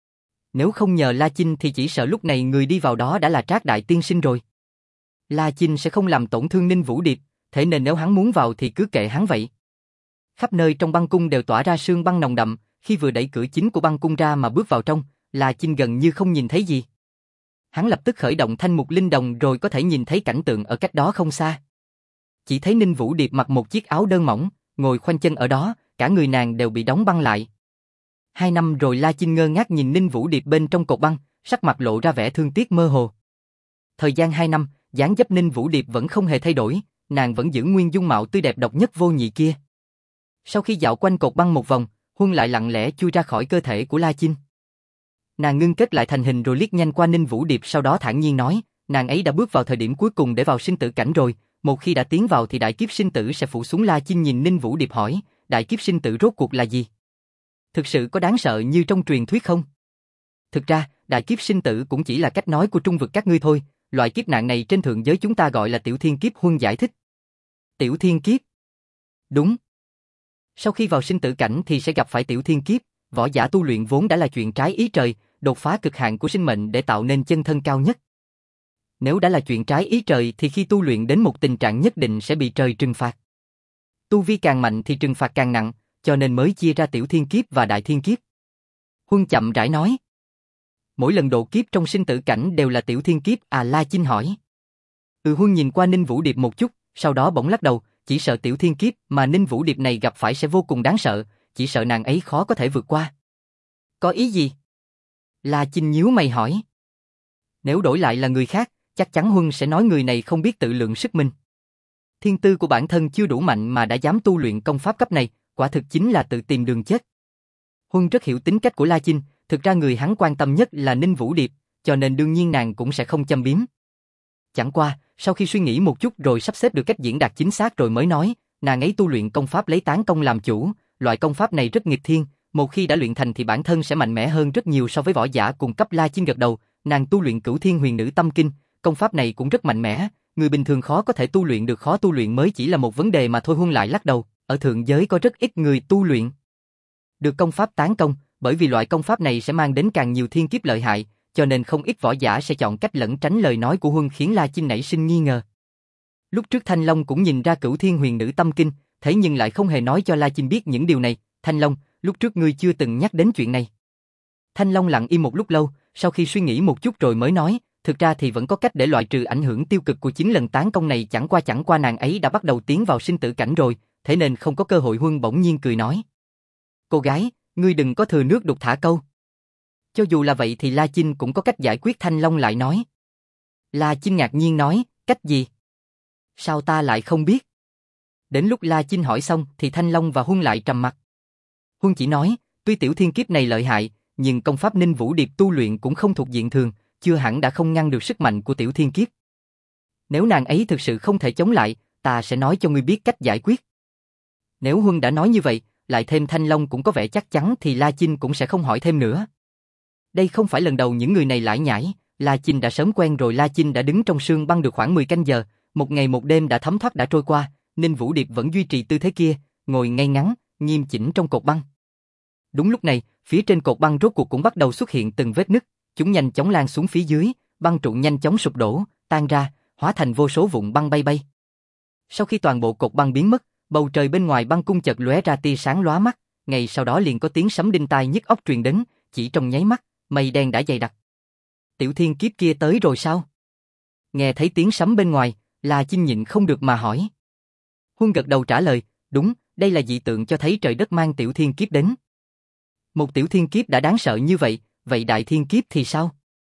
[SPEAKER 1] Nếu không nhờ La Chinh thì chỉ sợ lúc này người đi vào đó đã là Trác Đại Tiên Sinh rồi. La Chinh sẽ không làm tổn thương Ninh Vũ Điệp, thế nên nếu hắn muốn vào thì cứ kệ hắn vậy. Khắp nơi trong băng cung đều tỏa ra sương băng nồng đậm, khi vừa đẩy cửa chính của băng cung ra mà bước vào trong, La Chinh gần như không nhìn thấy gì. Hắn lập tức khởi động thanh mục linh đồng rồi có thể nhìn thấy cảnh tượng ở cách đó không xa. Chỉ thấy Ninh Vũ Điệp mặc một chiếc áo đơn mỏng, ngồi khoanh chân ở đó, cả người nàng đều bị đóng băng lại. Hai năm rồi. La Chinh ngơ ngác nhìn Ninh Vũ Điệp bên trong cột băng, sắc mặt lộ ra vẻ thương tiếc mơ hồ. Thời gian hai năm, dáng dấp Ninh Vũ Điệp vẫn không hề thay đổi, nàng vẫn giữ nguyên dung mạo tươi đẹp độc nhất vô nhị kia. Sau khi dạo quanh cột băng một vòng, Huân lại lặng lẽ chui ra khỏi cơ thể của La Chinh. Nàng ngưng kết lại thành hình rồi liếc nhanh qua Ninh Vũ Điệp, sau đó thản nhiên nói, nàng ấy đã bước vào thời điểm cuối cùng để vào sinh tử cảnh rồi, một khi đã tiến vào thì đại kiếp sinh tử sẽ phủ xuống. La Chinh nhìn Ninh Vũ Điệp hỏi, đại kiếp sinh tử rốt cuộc là gì? Thực sự có đáng sợ như trong truyền thuyết không? Thực ra, đại kiếp sinh tử cũng chỉ là cách nói của trung vực các ngươi thôi, loại kiếp nạn này trên thượng giới chúng ta gọi là tiểu thiên kiếp. Huân giải thích. Tiểu thiên kiếp? Đúng. Sau khi vào sinh tử cảnh thì sẽ gặp phải tiểu thiên kiếp, võ giả tu luyện vốn đã là chuyện trái ý trời, đột phá cực hạn của sinh mệnh để tạo nên chân thân cao nhất. Nếu đã là chuyện trái ý trời thì khi tu luyện đến một tình trạng nhất định sẽ bị trời trừng phạt. Tu vi càng mạnh thì trừng phạt càng nặng, cho nên mới chia ra tiểu thiên kiếp và đại thiên kiếp. Huân chậm rãi nói. Mỗi lần độ kiếp trong sinh tử cảnh đều là tiểu thiên kiếp à? La Chinh hỏi. Ừ. Huân nhìn qua Ninh Vũ Điệp một chút, sau đó bỗng lắc đầu, chỉ sợ tiểu thiên kiếp mà Ninh Vũ Điệp này gặp phải sẽ vô cùng đáng sợ, chỉ sợ nàng ấy khó có thể vượt qua. Có ý gì? La Chinh nhíu mày hỏi. Nếu đổi lại là người khác, chắc chắn Huân sẽ nói người này không biết tự lượng sức mình. Thiên tư của bản thân chưa đủ mạnh mà đã dám tu luyện công pháp cấp này, quả thực chính là tự tìm đường chết. Huân rất hiểu tính cách của La Chinh, thực ra người hắn quan tâm nhất là Ninh Vũ Điệp, cho nên đương nhiên nàng cũng sẽ không châm biếm. Chẳng qua, sau khi suy nghĩ một chút rồi sắp xếp được cách diễn đạt chính xác rồi mới nói, nàng ấy tu luyện công pháp lấy tán công làm chủ, loại công pháp này rất nghịch thiên, một khi đã luyện thành thì bản thân sẽ mạnh mẽ hơn rất nhiều so với võ giả cùng cấp. La Chinh gật đầu, nàng tu luyện Cửu Thiên Huyền Nữ Tâm Kinh, công pháp này cũng rất mạnh mẽ, người bình thường khó có thể tu luyện được, khó tu luyện mới chỉ là một vấn đề mà thôi. Huân lại lắc đầu, ở thượng giới có rất ít người tu luyện được công pháp tán công, bởi vì loại công pháp này sẽ mang đến càng nhiều thiên kiếp lợi hại, cho nên không ít võ giả sẽ chọn cách lẩn tránh. Lời nói của Huân khiến La Chinh nảy sinh nghi ngờ. Lúc trước Thanh Long cũng nhìn ra Cửu Thiên Huyền Nữ Tâm Kinh, thế nhưng lại không hề nói cho La Chinh biết những điều này. Thanh Long, lúc trước ngươi chưa từng nhắc đến chuyện này. Thanh Long lặng im một lúc lâu, sau khi suy nghĩ một chút rồi mới nói, thực ra thì vẫn có cách để loại trừ ảnh hưởng tiêu cực của chín lần tán công này, chẳng qua chẳng qua nàng ấy đã bắt đầu tiến vào sinh tử cảnh rồi, thế nên không có cơ hội. Huân bỗng nhiên cười nói. Cô gái, ngươi đừng có thừa nước đục thả câu. Cho dù là vậy thì La Chinh cũng có cách giải quyết. Thanh Long lại nói. La Chinh ngạc nhiên nói, cách gì? Sao ta lại không biết? Đến lúc La Chinh hỏi xong thì Thanh Long và Huân lại trầm mặt. Huân chỉ nói, tuy tiểu thiên kiếp này lợi hại, nhưng công pháp Ninh Vũ Điệp tu luyện cũng không thuộc diện thường, chưa hẳn đã không ngăn được sức mạnh của tiểu thiên kiếp. Nếu nàng ấy thực sự không thể chống lại, ta sẽ nói cho ngươi biết cách giải quyết. Nếu Huân đã nói như vậy, lại thêm Thanh Long cũng có vẻ chắc chắn thì La Chinh cũng sẽ không hỏi thêm nữa. Đây không phải lần đầu những người này lải nhải, La Chinh đã sớm quen rồi. La Chinh đã đứng trong sương băng được khoảng mười canh giờ, một ngày một đêm đã thấm thoát đã trôi qua, Ninh Vũ Điệp vẫn duy trì tư thế kia, ngồi ngay ngắn, nghiêm chỉnh trong cột băng. Đúng lúc này, phía trên cột băng rốt cuộc cũng bắt đầu xuất hiện từng vết nứt, chúng nhanh chóng lan xuống phía dưới, băng trụ nhanh chóng sụp đổ, tan ra, hóa thành vô số vụn băng bay bay. Sau khi toàn bộ cột băng biến mất, bầu trời bên ngoài băng cung chợt lóe ra tia sáng lóa mắt, ngay sau đó liền có tiếng sấm đinh tai nhức óc truyền đến, chỉ trong nháy mắt, mây đen đã dày đặc. Tiểu thiên kiếp kia tới rồi sao? Nghe thấy tiếng sấm bên ngoài, La Chinh nhịn không được mà hỏi. Huân gật đầu trả lời, đúng, đây là dị tượng cho thấy trời đất mang tiểu thiên kiếp đến. Một tiểu thiên kiếp đã đáng sợ như vậy, vậy đại thiên kiếp thì sao?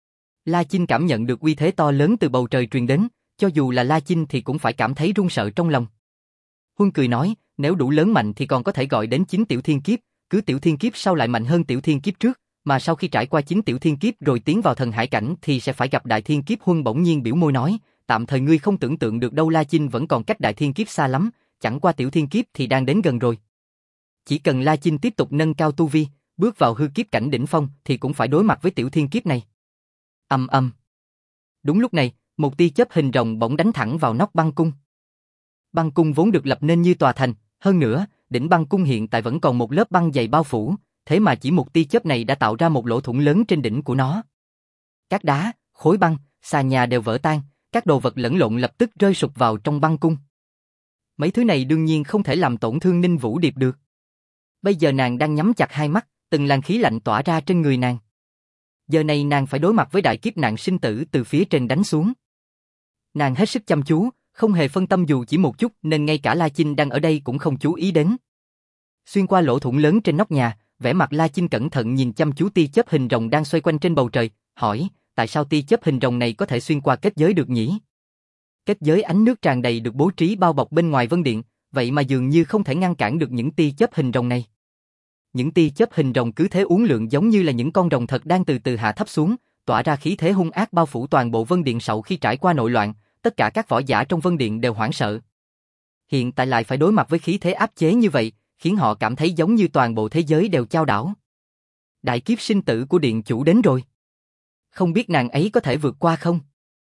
[SPEAKER 1] La Chinh cảm nhận được uy thế to lớn từ bầu trời truyền đến, cho dù là La Chinh thì cũng phải cảm thấy run sợ trong lòng. Huân cười nói, nếu đủ lớn mạnh thì còn có thể gọi đến chín tiểu thiên kiếp, cứ tiểu thiên kiếp sau lại mạnh hơn tiểu thiên kiếp trước, mà sau khi trải qua chín tiểu thiên kiếp rồi tiến vào thần hải cảnh thì sẽ phải gặp đại thiên kiếp. Huân bỗng nhiên biểu môi nói, tạm thời ngươi không tưởng tượng được đâu, La Chinh vẫn còn cách đại thiên kiếp xa lắm, chẳng qua tiểu thiên kiếp thì đang đến gần rồi. Chỉ cần La Chinh tiếp tục nâng cao tu vi, bước vào hư kiếp cảnh đỉnh phong thì cũng phải đối mặt với tiểu thiên kiếp này. Ầm ầm. Đúng lúc này, một tia chớp hình rồng bỗng đánh thẳng vào nóc băng cung. Băng cung vốn được lập nên như tòa thành, hơn nữa, đỉnh băng cung hiện tại vẫn còn một lớp băng dày bao phủ, thế mà chỉ một tia chớp này đã tạo ra một lỗ thủng lớn trên đỉnh của nó. Các đá, khối băng, xà nhà đều vỡ tan, các đồ vật lẫn lộn lập tức rơi sụp vào trong băng cung. Mấy thứ này đương nhiên không thể làm tổn thương Ninh Vũ Điệp được. Bây giờ nàng đang nhắm chặt hai mắt, từng làn khí lạnh tỏa ra trên người nàng. Giờ này nàng phải đối mặt với đại kiếp nạn sinh tử từ phía trên đánh xuống. Nàng hết sức chăm chú, không hề phân tâm dù chỉ một chút nên ngay cả La Chinh đang ở đây cũng không chú ý đến. Xuyên qua lỗ thủng lớn trên nóc nhà, vẻ mặt La Chinh cẩn thận nhìn chăm chú tia chớp hình rồng đang xoay quanh trên bầu trời, hỏi, tại sao tia chớp hình rồng này có thể xuyên qua kết giới được nhỉ? Kết giới ánh nước tràn đầy được bố trí bao bọc bên ngoài vân điện, vậy mà dường như không thể ngăn cản được những tia chớp hình rồng này. Những tia chớp hình rồng cứ thế uốn lượn giống như là những con rồng thật đang từ từ hạ thấp xuống, tỏa ra khí thế hung ác bao phủ toàn bộ vân điện. Sau khi trải qua nội loạn, tất cả các võ giả trong vân điện đều hoảng sợ. Hiện tại lại phải đối mặt với khí thế áp chế như vậy, khiến họ cảm thấy giống như toàn bộ thế giới đều chao đảo. Đại kiếp sinh tử của điện chủ đến rồi. Không biết nàng ấy có thể vượt qua không?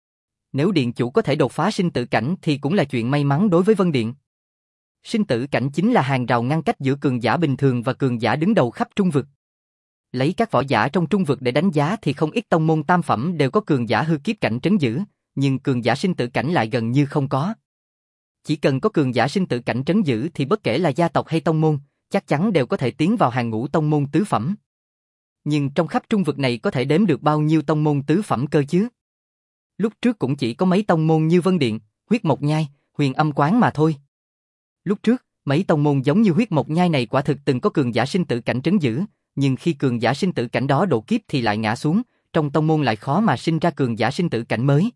[SPEAKER 1] Nếu điện chủ có thể đột phá sinh tử cảnh thì cũng là chuyện may mắn đối với vân điện. Sinh tử cảnh chính là hàng rào ngăn cách giữa cường giả bình thường và cường giả đứng đầu khắp trung vực. Lấy các võ giả trong trung vực để đánh giá thì không ít tông môn tam phẩm đều có cường giả hư kiếp cảnh trấn giữ, nhưng cường giả sinh tử cảnh lại gần như không có. Chỉ cần có cường giả sinh tử cảnh trấn giữ thì bất kể là gia tộc hay tông môn, chắc chắn đều có thể tiến vào hàng ngũ tông môn tứ phẩm. Nhưng trong khắp trung vực này có thể đếm được bao nhiêu tông môn tứ phẩm cơ chứ? Lúc trước cũng chỉ có mấy tông môn như Vân Điện, Huyết Mộc Nhai, Huyền Âm Quán mà thôi. Lúc trước, mấy tông môn giống như Huyết Mộc Nhai này quả thực từng có cường giả sinh tử cảnh trấn giữ, nhưng khi cường giả sinh tử cảnh đó độ kiếp thì lại ngã xuống, trong tông môn lại khó mà sinh ra cường giả sinh tử cảnh mới.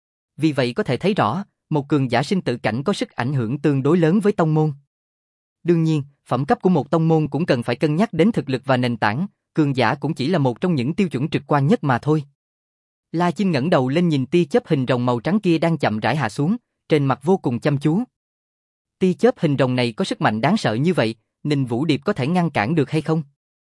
[SPEAKER 1] Vì vậy có thể thấy rõ, một cường giả sinh tử cảnh có sức ảnh hưởng tương đối lớn với tông môn. Đương nhiên, phẩm cấp của một tông môn cũng cần phải cân nhắc đến thực lực và nền tảng, cường giả cũng chỉ là một trong những tiêu chuẩn trực quan nhất mà thôi. La Chinh ngẩng đầu lên nhìn tia chớp hình rồng màu trắng kia đang chậm rãi hạ xuống, trên mặt vô cùng chăm chú. Tia chớp hình rồng này có sức mạnh đáng sợ như vậy, Ninh Vũ Điệp có thể ngăn cản được hay không?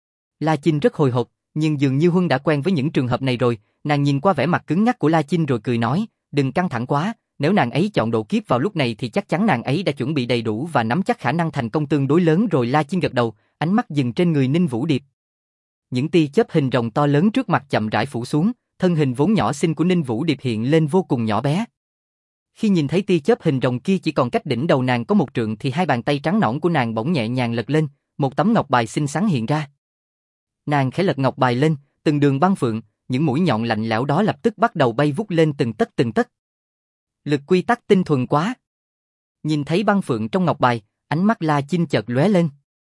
[SPEAKER 1] La Chinh rất hồi hộp, nhưng dường như Huân đã quen với những trường hợp này rồi, nàng nhìn qua vẻ mặt cứng nhắc của La Chinh rồi cười nói, đừng căng thẳng quá, nếu nàng ấy chọn độ kiếp vào lúc này thì chắc chắn nàng ấy đã chuẩn bị đầy đủ và nắm chắc khả năng thành công tương đối lớn rồi. La Chinh gật đầu, ánh mắt dừng trên người Ninh Vũ Điệp. Những tia chớp hình rồng to lớn trước mặt chậm rãi phủ xuống, thân hình vốn nhỏ xinh của Ninh Vũ Điệp hiện lên vô cùng nhỏ bé. Khi nhìn thấy tia chớp hình rồng kia chỉ còn cách đỉnh đầu nàng có một trượng thì hai bàn tay trắng nõn của nàng bỗng nhẹ nhàng lật lên, một tấm ngọc bài xinh xắn hiện ra. Nàng khẽ lật ngọc bài lên, từng đường băng phượng, những mũi nhọn lạnh lẽo đó lập tức bắt đầu bay vút lên từng tấc từng tấc. Lực quy tắc tinh thuần quá. Nhìn thấy băng phượng trong ngọc bài, ánh mắt La Chinh chợt lóe lên.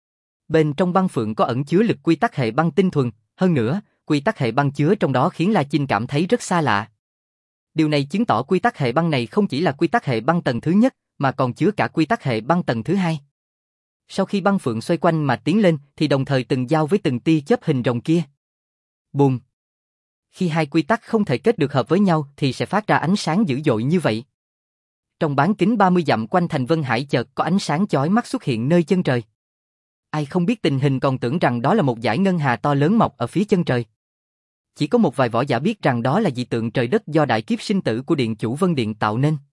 [SPEAKER 1] Bên trong băng phượng có ẩn chứa lực quy tắc hệ băng tinh thuần, hơn nữa, quy tắc hệ băng chứa trong đó khiến La Chinh cảm thấy rất xa lạ. Điều này chứng tỏ quy tắc hệ băng này không chỉ là quy tắc hệ băng tầng thứ nhất, mà còn chứa cả quy tắc hệ băng tầng thứ hai. Sau khi băng phượng xoay quanh mà tiến lên, thì đồng thời từng giao với từng tia chớp hình rồng kia. Bùm! Khi hai quy tắc không thể kết được hợp với nhau thì sẽ phát ra ánh sáng dữ dội như vậy. Trong bán kính ba mươi dặm quanh thành Vân Hải chợt có ánh sáng chói mắt xuất hiện nơi chân trời. Ai không biết tình hình còn tưởng rằng đó là một dải ngân hà to lớn mọc ở phía chân trời. Chỉ có một vài võ giả biết rằng đó là dị tượng trời đất do đại kiếp sinh tử của điện chủ Vân Điện tạo nên.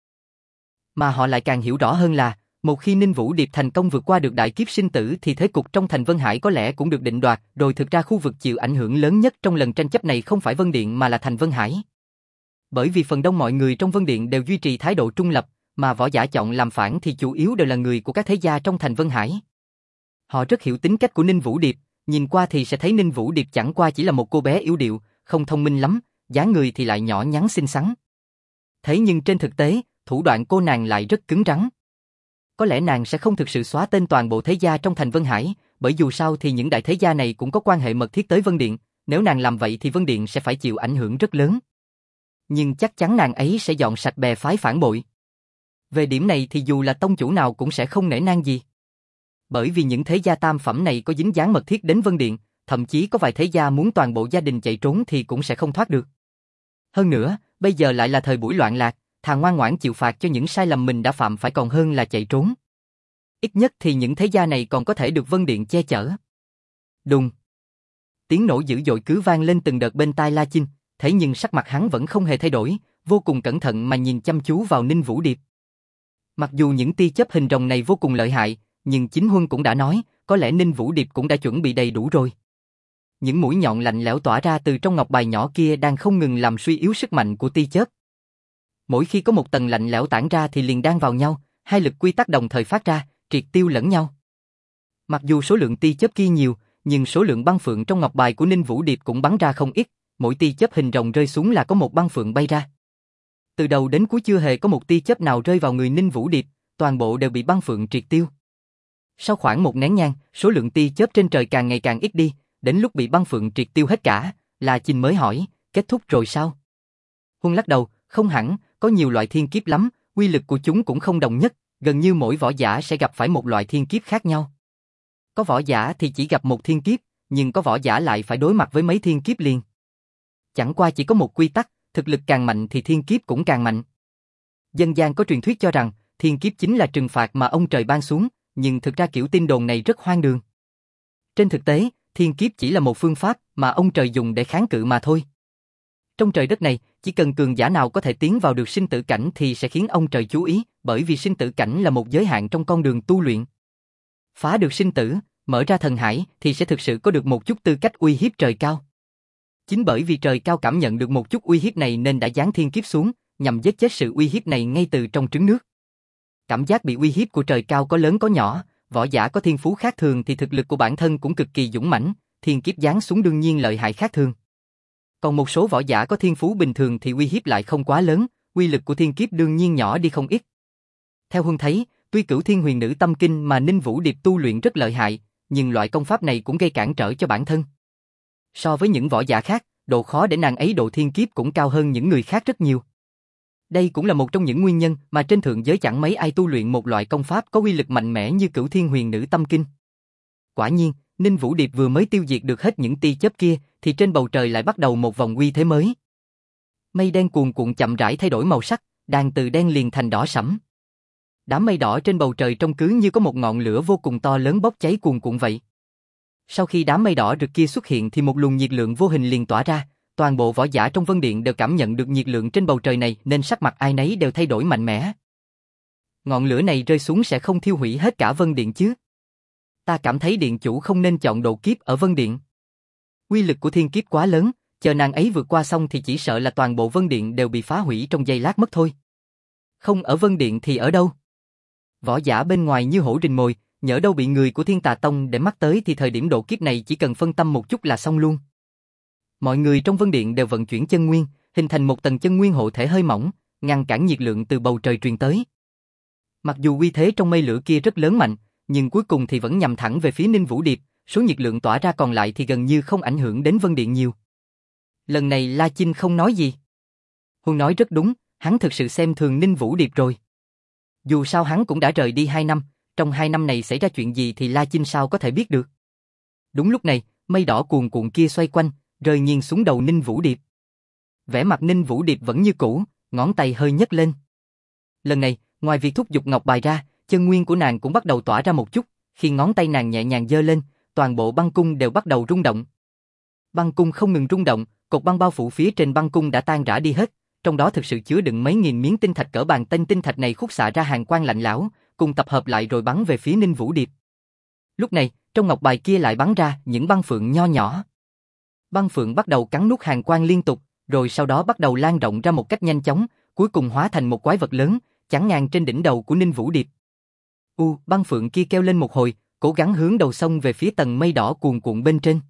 [SPEAKER 1] Mà họ lại càng hiểu rõ hơn là, một khi Ninh Vũ Điệp thành công vượt qua được đại kiếp sinh tử thì thế cục trong thành Vân Hải có lẽ cũng được định đoạt, rồi thực ra khu vực chịu ảnh hưởng lớn nhất trong lần tranh chấp này không phải Vân Điện mà là thành Vân Hải. Bởi vì phần đông mọi người trong Vân Điện đều duy trì thái độ trung lập, mà võ giả chọn làm phản thì chủ yếu đều là người của các thế gia trong thành Vân Hải. Họ rất hiểu tính cách của Ninh Vũ Điệp, nhìn qua thì sẽ thấy Ninh Vũ Điệp chẳng qua chỉ là một cô bé yếu điệu, không thông minh lắm, dáng người thì lại nhỏ nhắn xinh xắn. Thế nhưng trên thực tế, thủ đoạn cô nàng lại rất cứng rắn. có lẽ nàng sẽ không thực sự xóa tên toàn bộ thế gia trong thành Vân Hải, bởi dù sao thì những đại thế gia này cũng có quan hệ mật thiết tới Vân Điện, nếu nàng làm vậy thì Vân Điện sẽ phải chịu ảnh hưởng rất lớn. Nhưng chắc chắn nàng ấy sẽ dọn sạch bè phái phản bội. Về điểm này thì dù là tông chủ nào cũng sẽ không nể nang gì. Bởi vì những thế gia tam phẩm này có dính dáng mật thiết đến Vân Điện, thậm chí có vài thế gia muốn toàn bộ gia đình chạy trốn thì cũng sẽ không thoát được. Hơn nữa, bây giờ lại là thời buổi loạn lạc, thà ngoan ngoãn chịu phạt cho những sai lầm mình đã phạm phải còn hơn là chạy trốn. Ít nhất thì những thế gia này còn có thể được Vân Điện che chở. Đùng. Tiếng nổ dữ dội cứ vang lên từng đợt bên tai La Chinh, thế nhưng sắc mặt hắn vẫn không hề thay đổi, vô cùng cẩn thận mà nhìn chăm chú vào Ninh Vũ Điệp. Mặc dù những tia chớp hình rồng này vô cùng lợi hại, nhưng chính Huân cũng đã nói, có lẽ Ninh Vũ Điệp cũng đã chuẩn bị đầy đủ rồi. Những mũi nhọn lạnh lẽo tỏa ra từ trong ngọc bài nhỏ kia đang không ngừng làm suy yếu sức mạnh của tia chớp. Mỗi khi có một tầng lạnh lẽo tản ra thì liền đan vào nhau, hai lực quy tắc đồng thời phát ra, triệt tiêu lẫn nhau. Mặc dù số lượng tia chớp kia nhiều, nhưng số lượng băng phượng trong ngọc bài của Ninh Vũ Điệp cũng bắn ra không ít, mỗi tia chớp hình rồng rơi xuống là có một băng phượng bay ra. Từ đầu đến cuối chưa hề có một tia chớp nào rơi vào người Ninh Vũ Điệp, toàn bộ đều bị băng phượng triệt tiêu. Sau khoảng một nén nhang, số lượng tia chớp trên trời càng ngày càng ít đi, đến lúc bị băng phượng triệt tiêu hết cả, La Chinh mới hỏi, kết thúc rồi sao? Huân lắc đầu, không hẳn, có nhiều loại thiên kiếp lắm, quy lực của chúng cũng không đồng nhất, gần như mỗi võ giả sẽ gặp phải một loại thiên kiếp khác nhau. Có võ giả thì chỉ gặp một thiên kiếp, nhưng có võ giả lại phải đối mặt với mấy thiên kiếp liền. Chẳng qua chỉ có một quy tắc, thực lực càng mạnh thì thiên kiếp cũng càng mạnh. Dân gian có truyền thuyết cho rằng, thiên kiếp chính là trừng phạt mà ông trời ban xuống, nhưng thực ra kiểu tin đồn này rất hoang đường. Trên thực tế, thiên kiếp chỉ là một phương pháp mà ông trời dùng để kháng cự mà thôi. Trong trời đất này, chỉ cần cường giả nào có thể tiến vào được sinh tử cảnh thì sẽ khiến ông trời chú ý, bởi vì sinh tử cảnh là một giới hạn trong con đường tu luyện. Phá được sinh tử, mở ra thần hải thì sẽ thực sự có được một chút tư cách uy hiếp trời cao. Chính bởi vì trời cao cảm nhận được một chút uy hiếp này nên đã giáng thiên kiếp xuống, nhằm giết chết sự uy hiếp này ngay từ trong trứng nước. Cảm giác bị uy hiếp của trời cao có lớn có nhỏ, võ giả có thiên phú khác thường thì thực lực của bản thân cũng cực kỳ dũng mãnh, thiên kiếp giáng xuống đương nhiên lợi hại khác thường. Còn một số võ giả có thiên phú bình thường thì uy hiếp lại không quá lớn, uy lực của thiên kiếp đương nhiên nhỏ đi không ít. Theo Huân thấy, tuy Cửu Thiên Huyền Nữ Tâm Kinh mà Ninh Vũ Điệp tu luyện rất lợi hại, nhưng loại công pháp này cũng gây cản trở cho bản thân. So với những võ giả khác, độ khó để nàng ấy độ thiên kiếp cũng cao hơn những người khác rất nhiều. Đây cũng là một trong những nguyên nhân mà trên thượng giới chẳng mấy ai tu luyện một loại công pháp có uy lực mạnh mẽ như Cửu Thiên Huyền Nữ Tâm Kinh. Quả nhiên, Ninh Vũ Điệp vừa mới tiêu diệt được hết những tia chớp kia, thì trên bầu trời lại bắt đầu một vòng uy thế mới. Mây đen cuồn cuộn chậm rãi thay đổi màu sắc, đang từ đen liền thành đỏ sẫm. Đám mây đỏ trên bầu trời trông cứ như có một ngọn lửa vô cùng to lớn bốc cháy cuồn cuộn vậy. Sau khi đám mây đỏ rực kia xuất hiện thì một luồng nhiệt lượng vô hình liền tỏa ra, toàn bộ võ giả trong Vân Điện đều cảm nhận được nhiệt lượng trên bầu trời này nên sắc mặt ai nấy đều thay đổi mạnh mẽ. Ngọn lửa này rơi xuống sẽ không thiêu hủy hết cả Vân Điện chứ? Ta cảm thấy điện chủ không nên chọn độ kiếp ở Vân Điện. Uy lực của thiên kiếp quá lớn, chờ nàng ấy vượt qua xong thì chỉ sợ là toàn bộ Vân Điện đều bị phá hủy trong giây lát mất thôi. Không ở Vân Điện thì ở đâu? Võ giả bên ngoài như hổ rình mồi, nhỡ đâu bị người của Thiên Tà Tông để mắt tới thì thời điểm độ kiếp này chỉ cần phân tâm một chút là xong luôn. Mọi người trong Vân Điện đều vận chuyển chân nguyên, hình thành một tầng chân nguyên hộ thể hơi mỏng, ngăn cản nhiệt lượng từ bầu trời truyền tới. Mặc dù uy thế trong mây lửa kia rất lớn mạnh, nhưng cuối cùng thì vẫn nhằm thẳng về phía Ninh Vũ Điệp, số nhiệt lượng tỏa ra còn lại thì gần như không ảnh hưởng đến Vân Điện nhiều. Lần này La Chinh không nói gì. Huân nói rất đúng, hắn thực sự xem thường Ninh Vũ Điệp rồi. Dù sao hắn cũng đã rời đi hai năm, trong hai năm này xảy ra chuyện gì thì La Chinh sao có thể biết được. Đúng lúc này, mây đỏ cuồn cuộn kia xoay quanh, rơi nghiêng xuống đầu Ninh Vũ Điệp. Vẻ mặt Ninh Vũ Điệp vẫn như cũ, ngón tay hơi nhấc lên. Lần này, ngoài việc thúc giục ngọc bài ra, chân nguyên của nàng cũng bắt đầu tỏa ra một chút, khi ngón tay nàng nhẹ nhàng giơ lên, toàn bộ băng cung đều bắt đầu rung động. Băng cung không ngừng rung động, cột băng bao phủ phía trên băng cung đã tan rã đi hết, trong đó thực sự chứa đựng mấy nghìn miếng tinh thạch cỡ bàn tên tinh thạch này khúc xạ ra hàn quang lạnh lẽo, cùng tập hợp lại rồi bắn về phía Ninh Vũ Điệp. Lúc này, trong ngọc bài kia lại bắn ra những băng phượng nho nhỏ. Băng phượng bắt đầu cắn nuốt hàn quang liên tục, rồi sau đó bắt đầu lan rộng ra một cách nhanh chóng, cuối cùng hóa thành một quái vật lớn, chắn ngang trên đỉnh đầu của Ninh Vũ Điệp. U, băng phượng kia kêu lên một hồi, cố gắng hướng đầu sông về phía tầng mây đỏ cuồn cuộn bên trên.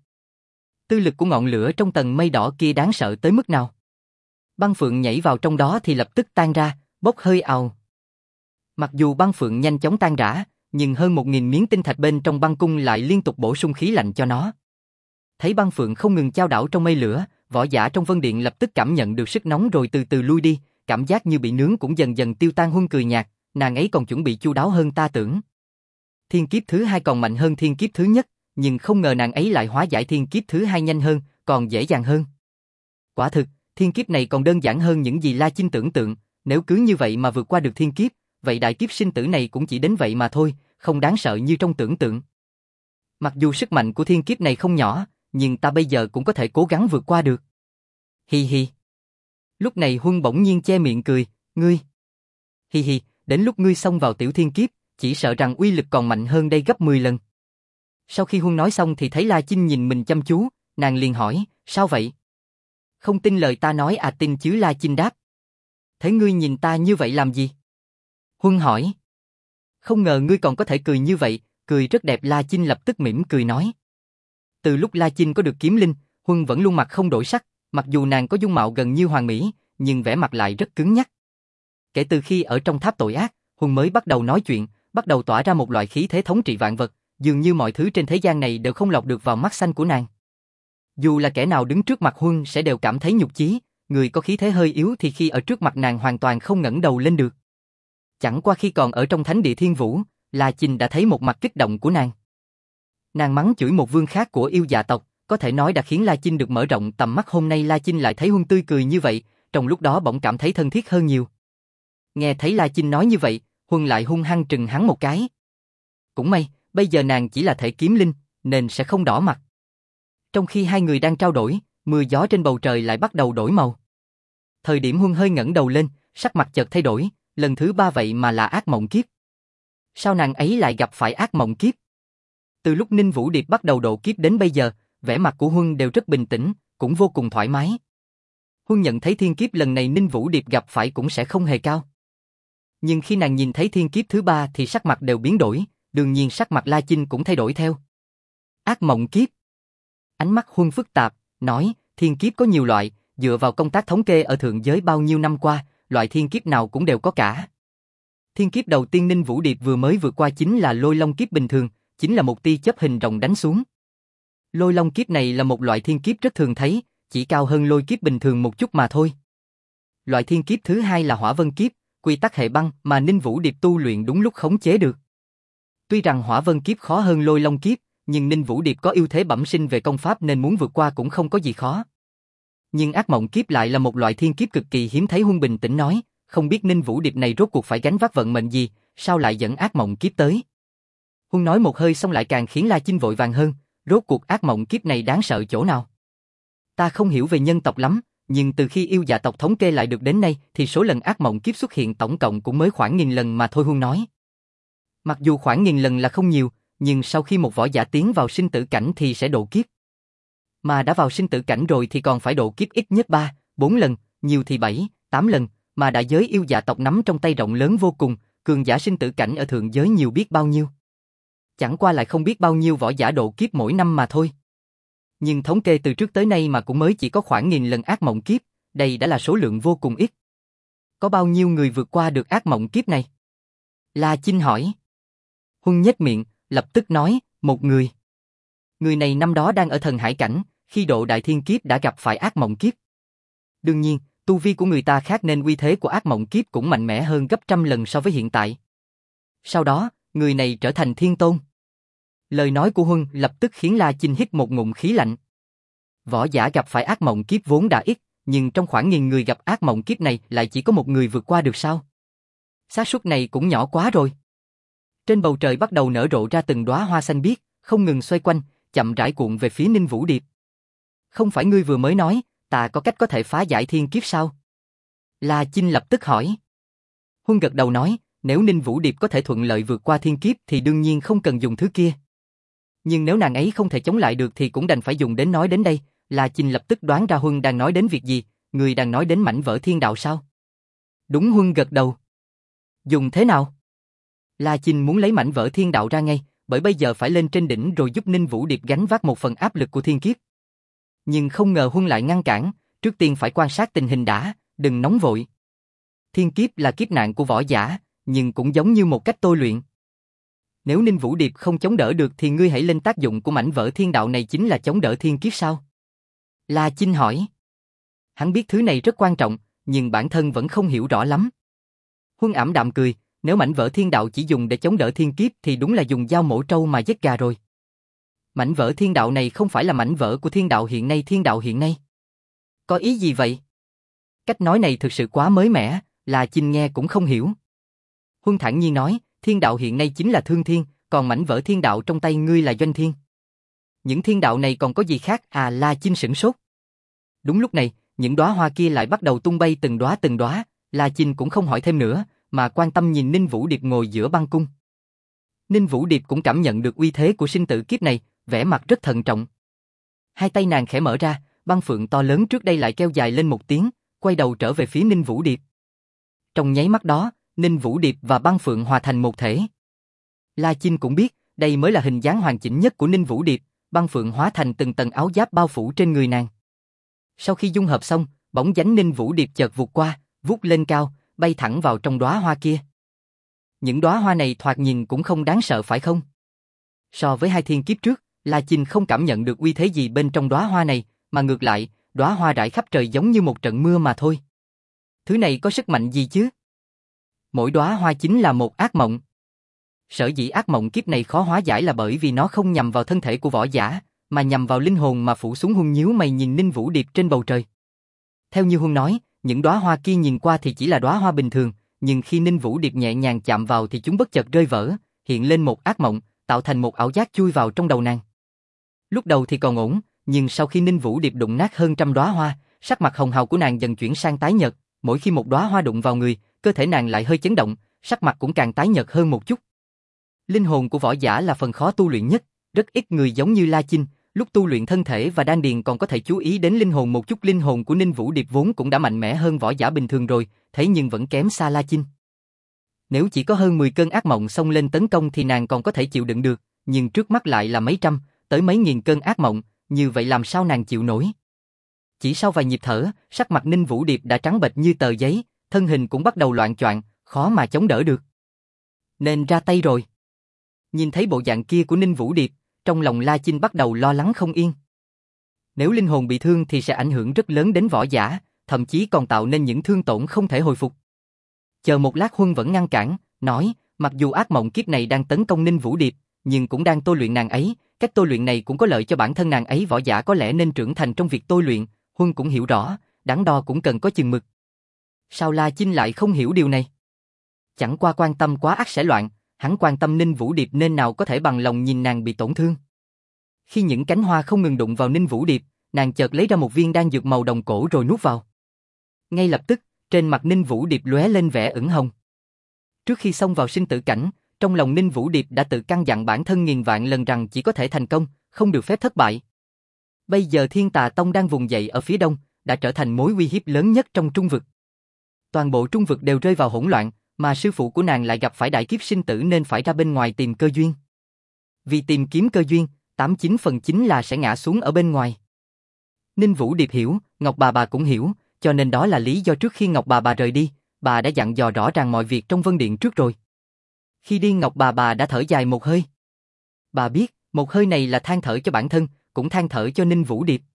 [SPEAKER 1] Tư lực của ngọn lửa trong tầng mây đỏ kia đáng sợ tới mức nào? Băng phượng nhảy vào trong đó thì lập tức tan ra, bốc hơi ào. Mặc dù băng phượng nhanh chóng tan rã, nhưng hơn một nghìn miếng tinh thạch bên trong băng cung lại liên tục bổ sung khí lạnh cho nó. Thấy băng phượng không ngừng chao đảo trong mây lửa, võ giả trong vân điện lập tức cảm nhận được sức nóng rồi từ từ lui đi, cảm giác như bị nướng cũng dần dần tiêu tan. Huân cười nhạt, nàng ấy còn chuẩn bị chu đáo hơn ta tưởng. Thiên kiếp thứ hai còn mạnh hơn thiên kiếp thứ nhất, nhưng không ngờ nàng ấy lại hóa giải thiên kiếp thứ hai nhanh hơn, còn dễ dàng hơn. Quả thực, thiên kiếp này còn đơn giản hơn những gì La Chinh tưởng tượng, nếu cứ như vậy mà vượt qua được thiên kiếp, vậy đại kiếp sinh tử này cũng chỉ đến vậy mà thôi, không đáng sợ như trong tưởng tượng. Mặc dù sức mạnh của thiên kiếp này không nhỏ, nhưng ta bây giờ cũng có thể cố gắng vượt qua được. Hi hi. Lúc này Huân bỗng nhiên che miệng cười, ngươi. Hi hi, đến lúc ngươi xông vào tiểu thiên kiếp, chỉ sợ rằng uy lực còn mạnh hơn đây gấp mười lần. Sau khi Huân nói xong thì thấy La Chinh nhìn mình chăm chú, nàng liền hỏi, sao vậy? Không tin lời ta nói à? Tin chứ, La Chinh đáp. Thế ngươi nhìn ta như vậy làm gì? Huân hỏi. Không ngờ ngươi còn có thể cười như vậy, cười rất đẹp. La Chinh lập tức mỉm cười nói. Từ lúc La Chinh có được kiếm linh, Huân vẫn luôn mặt không đổi sắc, mặc dù nàng có dung mạo gần như hoàn mỹ, nhưng vẻ mặt lại rất cứng nhắc. Kể từ khi ở trong tháp tội ác, Huân mới bắt đầu nói chuyện, bắt đầu tỏa ra một loại khí thế thống trị vạn vật, dường như mọi thứ trên thế gian này đều không lọt được vào mắt xanh của nàng. Dù là kẻ nào đứng trước mặt Huân sẽ đều cảm thấy nhục chí, người có khí thế hơi yếu thì khi ở trước mặt nàng hoàn toàn không ngẩng đầu lên được. Chẳng qua khi còn ở trong thánh địa Thiên Vũ, La Chinh đã thấy một mặt kích động của nàng. Nàng mắng chửi một vương khác của yêu dạ tộc, có thể nói đã khiến La Chinh được mở rộng tầm mắt. Hôm nay La Chinh lại thấy Huân tươi cười như vậy, trong lúc đó bỗng cảm thấy thân thiết hơn nhiều. Nghe thấy La Chinh nói như vậy, Huân lại hung hăng trừng hắn một cái. Cũng may, bây giờ nàng chỉ là thể kiếm linh, nên sẽ không đỏ mặt. Trong khi hai người đang trao đổi, mưa gió trên bầu trời lại bắt đầu đổi màu. Thời điểm Huân hơi ngẩng đầu lên, sắc mặt chợt thay đổi, lần thứ ba vậy mà là ác mộng kiếp. Sao nàng ấy lại gặp phải ác mộng kiếp? Từ lúc Ninh Vũ Điệp bắt đầu độ kiếp đến bây giờ, vẻ mặt của Huân đều rất bình tĩnh, cũng vô cùng thoải mái. Huân nhận thấy thiên kiếp lần này Ninh Vũ Điệp gặp phải cũng sẽ không hề cao. Nhưng khi nàng nhìn thấy thiên kiếp thứ ba thì sắc mặt đều biến đổi, đương nhiên sắc mặt La Chinh cũng thay đổi theo. Ác mộng kiếp. Ánh mắt Huân phức tạp, nói, thiên kiếp có nhiều loại, dựa vào công tác thống kê ở thượng giới bao nhiêu năm qua, loại thiên kiếp nào cũng đều có cả. Thiên kiếp đầu tiên Ninh Vũ Điệp vừa mới vượt qua chính là lôi long kiếp bình thường, chính là một tia chớp hình rồng đánh xuống. Lôi long kiếp này là một loại thiên kiếp rất thường thấy, chỉ cao hơn lôi kiếp bình thường một chút mà thôi. Loại thiên kiếp thứ hai là hỏa vân kiếp, quy tắc hệ băng mà Ninh Vũ Điệp tu luyện đúng lúc khống chế được. Tuy rằng hỏa vân kiếp khó hơn lôi long kiếp, nhưng Ninh Vũ Điệp có ưu thế bẩm sinh về công pháp nên muốn vượt qua cũng không có gì khó. Nhưng ác mộng kiếp lại là một loại thiên kiếp cực kỳ hiếm thấy. Huân bình tĩnh nói, không biết Ninh Vũ Điệp này rốt cuộc phải gánh vác vận mệnh gì, sao lại dẫn ác mộng kiếp tới. Huân nói một hơi xong lại càng khiến La Chinh vội vàng hơn, rốt cuộc ác mộng kiếp này đáng sợ chỗ nào? Ta không hiểu về nhân tộc lắm, nhưng từ khi yêu dạ tộc thống kê lại được đến nay thì số lần ác mộng kiếp xuất hiện tổng cộng cũng mới khoảng nghìn lần mà thôi. Huân nói. Mặc dù khoảng nghìn lần là không nhiều, nhưng sau khi một võ giả tiến vào sinh tử cảnh thì sẽ độ kiếp. Mà đã vào sinh tử cảnh rồi thì còn phải độ kiếp ít nhất ba, bốn lần, nhiều thì bảy, tám lần, mà đại giới yêu dạ tộc nắm trong tay rộng lớn vô cùng, cường giả sinh tử cảnh ở thượng giới nhiều biết bao nhiêu. Chẳng qua lại không biết bao nhiêu võ giả độ kiếp mỗi năm mà thôi. Nhưng thống kê từ trước tới nay mà cũng mới chỉ có khoảng nghìn lần ác mộng kiếp, đây đã là số lượng vô cùng ít. Có bao nhiêu người vượt qua được ác mộng kiếp này? La Chinh hỏi. Huân nhếch miệng, lập tức nói, một người. Người này năm đó đang ở thần hải cảnh, khi độ đại thiên kiếp đã gặp phải ác mộng kiếp. Đương nhiên, tu vi của người ta khác nên uy thế của ác mộng kiếp cũng mạnh mẽ hơn gấp trăm lần so với hiện tại. Sau đó, người này trở thành thiên tôn. Lời nói của Huân lập tức khiến La Chinh hít một ngụm khí lạnh. Võ giả gặp phải ác mộng kiếp vốn đã ít, nhưng trong khoảng nghìn người gặp ác mộng kiếp này lại chỉ có một người vượt qua được sao? Xác suất này cũng nhỏ quá rồi. Trên bầu trời bắt đầu nở rộ ra từng đóa hoa xanh biếc, không ngừng xoay quanh, chậm rãi cuộn về phía Ninh Vũ Điệp. Không phải ngươi vừa mới nói, ta có cách có thể phá giải thiên kiếp sao? La Chinh lập tức hỏi. Huân gật đầu nói, nếu Ninh Vũ Điệp có thể thuận lợi vượt qua thiên kiếp thì đương nhiên không cần dùng thứ kia. Nhưng nếu nàng ấy không thể chống lại được thì cũng đành phải dùng đến. Nói đến đây, La Chinh lập tức đoán ra Huân đang nói đến việc gì, người đang nói đến mảnh vỡ thiên đạo sao? Đúng. Huân gật đầu. Dùng thế nào? La Chinh muốn lấy mảnh vỡ thiên đạo ra ngay, bởi bây giờ phải lên trên đỉnh rồi giúp Ninh Vũ Điệp gánh vác một phần áp lực của thiên kiếp. Nhưng không ngờ Huân lại ngăn cản, trước tiên phải quan sát tình hình đã, đừng nóng vội. Thiên kiếp là kiếp nạn của võ giả, nhưng cũng giống như một cách tôi luyện. Nếu Ninh Vũ Điệp không chống đỡ được thì ngươi hãy lên tác dụng của mảnh vỡ thiên đạo này chính là chống đỡ thiên kiếp sao? La Chinh hỏi. Hắn biết thứ này rất quan trọng, nhưng bản thân vẫn không hiểu rõ lắm. Huân ảm đạm cười, nếu mảnh vỡ thiên đạo chỉ dùng để chống đỡ thiên kiếp thì đúng là dùng dao mổ trâu mà giết gà rồi. Mảnh vỡ thiên đạo này không phải là mảnh vỡ của thiên đạo hiện nay thiên đạo hiện nay. Có ý gì vậy? Cách nói này thực sự quá mới mẻ, La Chinh nghe cũng không hiểu. Huân thản nhiên nói, thiên đạo hiện nay chính là thương thiên, còn mảnh vỡ thiên đạo trong tay ngươi là doanh thiên. Những thiên đạo này còn có gì khác à? La Chinh sửng sốt. Đúng lúc này, những đóa hoa kia lại bắt đầu tung bay từng đóa từng đóa, La Chinh cũng không hỏi thêm nữa, mà quan tâm nhìn Ninh Vũ Điệp ngồi giữa băng cung. Ninh Vũ Điệp cũng cảm nhận được uy thế của sinh tử kiếp này, vẻ mặt rất thận trọng. Hai tay nàng khẽ mở ra, băng phượng to lớn trước đây lại kêu dài lên một tiếng, quay đầu trở về phía Ninh Vũ Điệp. Trong nháy mắt đó, Ninh Vũ Điệp và băng phượng hòa thành một thể. La Chinh cũng biết, đây mới là hình dáng hoàn chỉnh nhất của Ninh Vũ Điệp, băng phượng hóa thành từng tầng áo giáp bao phủ trên người nàng. Sau khi dung hợp xong, bóng dáng Ninh Vũ Điệp chợt vụt qua, vút lên cao, bay thẳng vào trong đóa hoa kia. Những đóa hoa này thoạt nhìn cũng không đáng sợ phải không? So với hai thiên kiếp trước, La Chinh không cảm nhận được uy thế gì bên trong đóa hoa này, mà ngược lại, đóa hoa rải khắp trời giống như một trận mưa mà thôi. Thứ này có sức mạnh gì chứ? Mỗi đóa hoa chính là một ác mộng. Sở dĩ ác mộng kiếp này khó hóa giải là bởi vì nó không nhằm vào thân thể của võ giả, mà nhằm vào linh hồn mà phủ xuống. Huân nhíu mày nhìn Ninh Vũ Điệp trên bầu trời. Theo như Huân nói, những đóa hoa kia nhìn qua thì chỉ là đóa hoa bình thường, nhưng khi Ninh Vũ Điệp nhẹ nhàng chạm vào thì chúng bất chợt rơi vỡ, hiện lên một ác mộng, tạo thành một ảo giác chui vào trong đầu nàng. Lúc đầu thì còn ổn, nhưng sau khi Ninh Vũ Điệp đụng nát hơn trăm đóa hoa, sắc mặt hồng hào của nàng dần chuyển sang tái nhợt, mỗi khi một đóa hoa đụng vào người, cơ thể nàng lại hơi chấn động, sắc mặt cũng càng tái nhợt hơn một chút. Linh hồn của võ giả là phần khó tu luyện nhất, rất ít người giống như La Chinh, lúc tu luyện thân thể và đan điền còn có thể chú ý đến linh hồn một chút. Linh hồn của Ninh Vũ Điệp vốn cũng đã mạnh mẽ hơn võ giả bình thường rồi, thế nhưng vẫn kém xa La Chinh. Nếu chỉ có hơn mười cơn ác mộng xông lên tấn công thì nàng còn có thể chịu đựng được, nhưng trước mắt lại là mấy trăm, tới mấy nghìn cơn ác mộng, như vậy làm sao nàng chịu nổi? Chỉ sau vài nhịp thở, sắc mặt Ninh Vũ Điệp đã trắng bệch như tờ giấy, thân hình cũng bắt đầu loạng choạng, khó mà chống đỡ được. Nên ra tay rồi. Nhìn thấy bộ dạng kia của Ninh Vũ Điệp, trong lòng La Chinh bắt đầu lo lắng không yên. Nếu linh hồn bị thương thì sẽ ảnh hưởng rất lớn đến võ giả, thậm chí còn tạo nên những thương tổn không thể hồi phục. Chờ một lát Huân vẫn ngăn cản, nói, mặc dù ác mộng kiếp này đang tấn công Ninh Vũ Điệp, nhưng cũng đang tôi luyện nàng ấy, cách tôi luyện này cũng có lợi cho bản thân nàng ấy. Võ giả có lẽ nên trưởng thành trong việc tôi luyện, Huân cũng hiểu rõ, đắn đo cũng cần có chừng mực. Sao La Chinh lại không hiểu điều này? Chẳng qua quan tâm quá ắt sẽ loạn, hắn quan tâm Ninh Vũ Điệp nên nào có thể bằng lòng nhìn nàng bị tổn thương. Khi những cánh hoa không ngừng đụng vào Ninh Vũ Điệp, nàng chợt lấy ra một viên đan dược màu đồng cổ rồi nuốt vào. Ngay lập tức, trên mặt Ninh Vũ Điệp lóe lên vẻ ửng hồng. Trước khi xông vào sinh tử cảnh, trong lòng Ninh Vũ Điệp đã tự căn dặn bản thân nghìn vạn lần rằng chỉ có thể thành công, không được phép thất bại. Bây giờ Thiên Tà Tông đang vùng dậy ở phía đông, đã trở thành mối uy hiếp lớn nhất trong Trung Vực. Toàn bộ Trung Vực đều rơi vào hỗn loạn, mà sư phụ của nàng lại gặp phải đại kiếp sinh tử nên phải ra bên ngoài tìm cơ duyên. Vì tìm kiếm cơ duyên, tám chín phần chính là sẽ ngã xuống ở bên ngoài. Ninh Vũ Điệp hiểu, Ngọc Bà Bà cũng hiểu, cho nên đó là lý do trước khi Ngọc Bà Bà rời đi, bà đã dặn dò rõ ràng mọi việc trong Vân Điện trước rồi. Khi đi Ngọc Bà Bà đã thở dài một hơi. Bà biết, một hơi này là than thở cho bản thân, cũng than thở cho Ninh Vũ Điệp.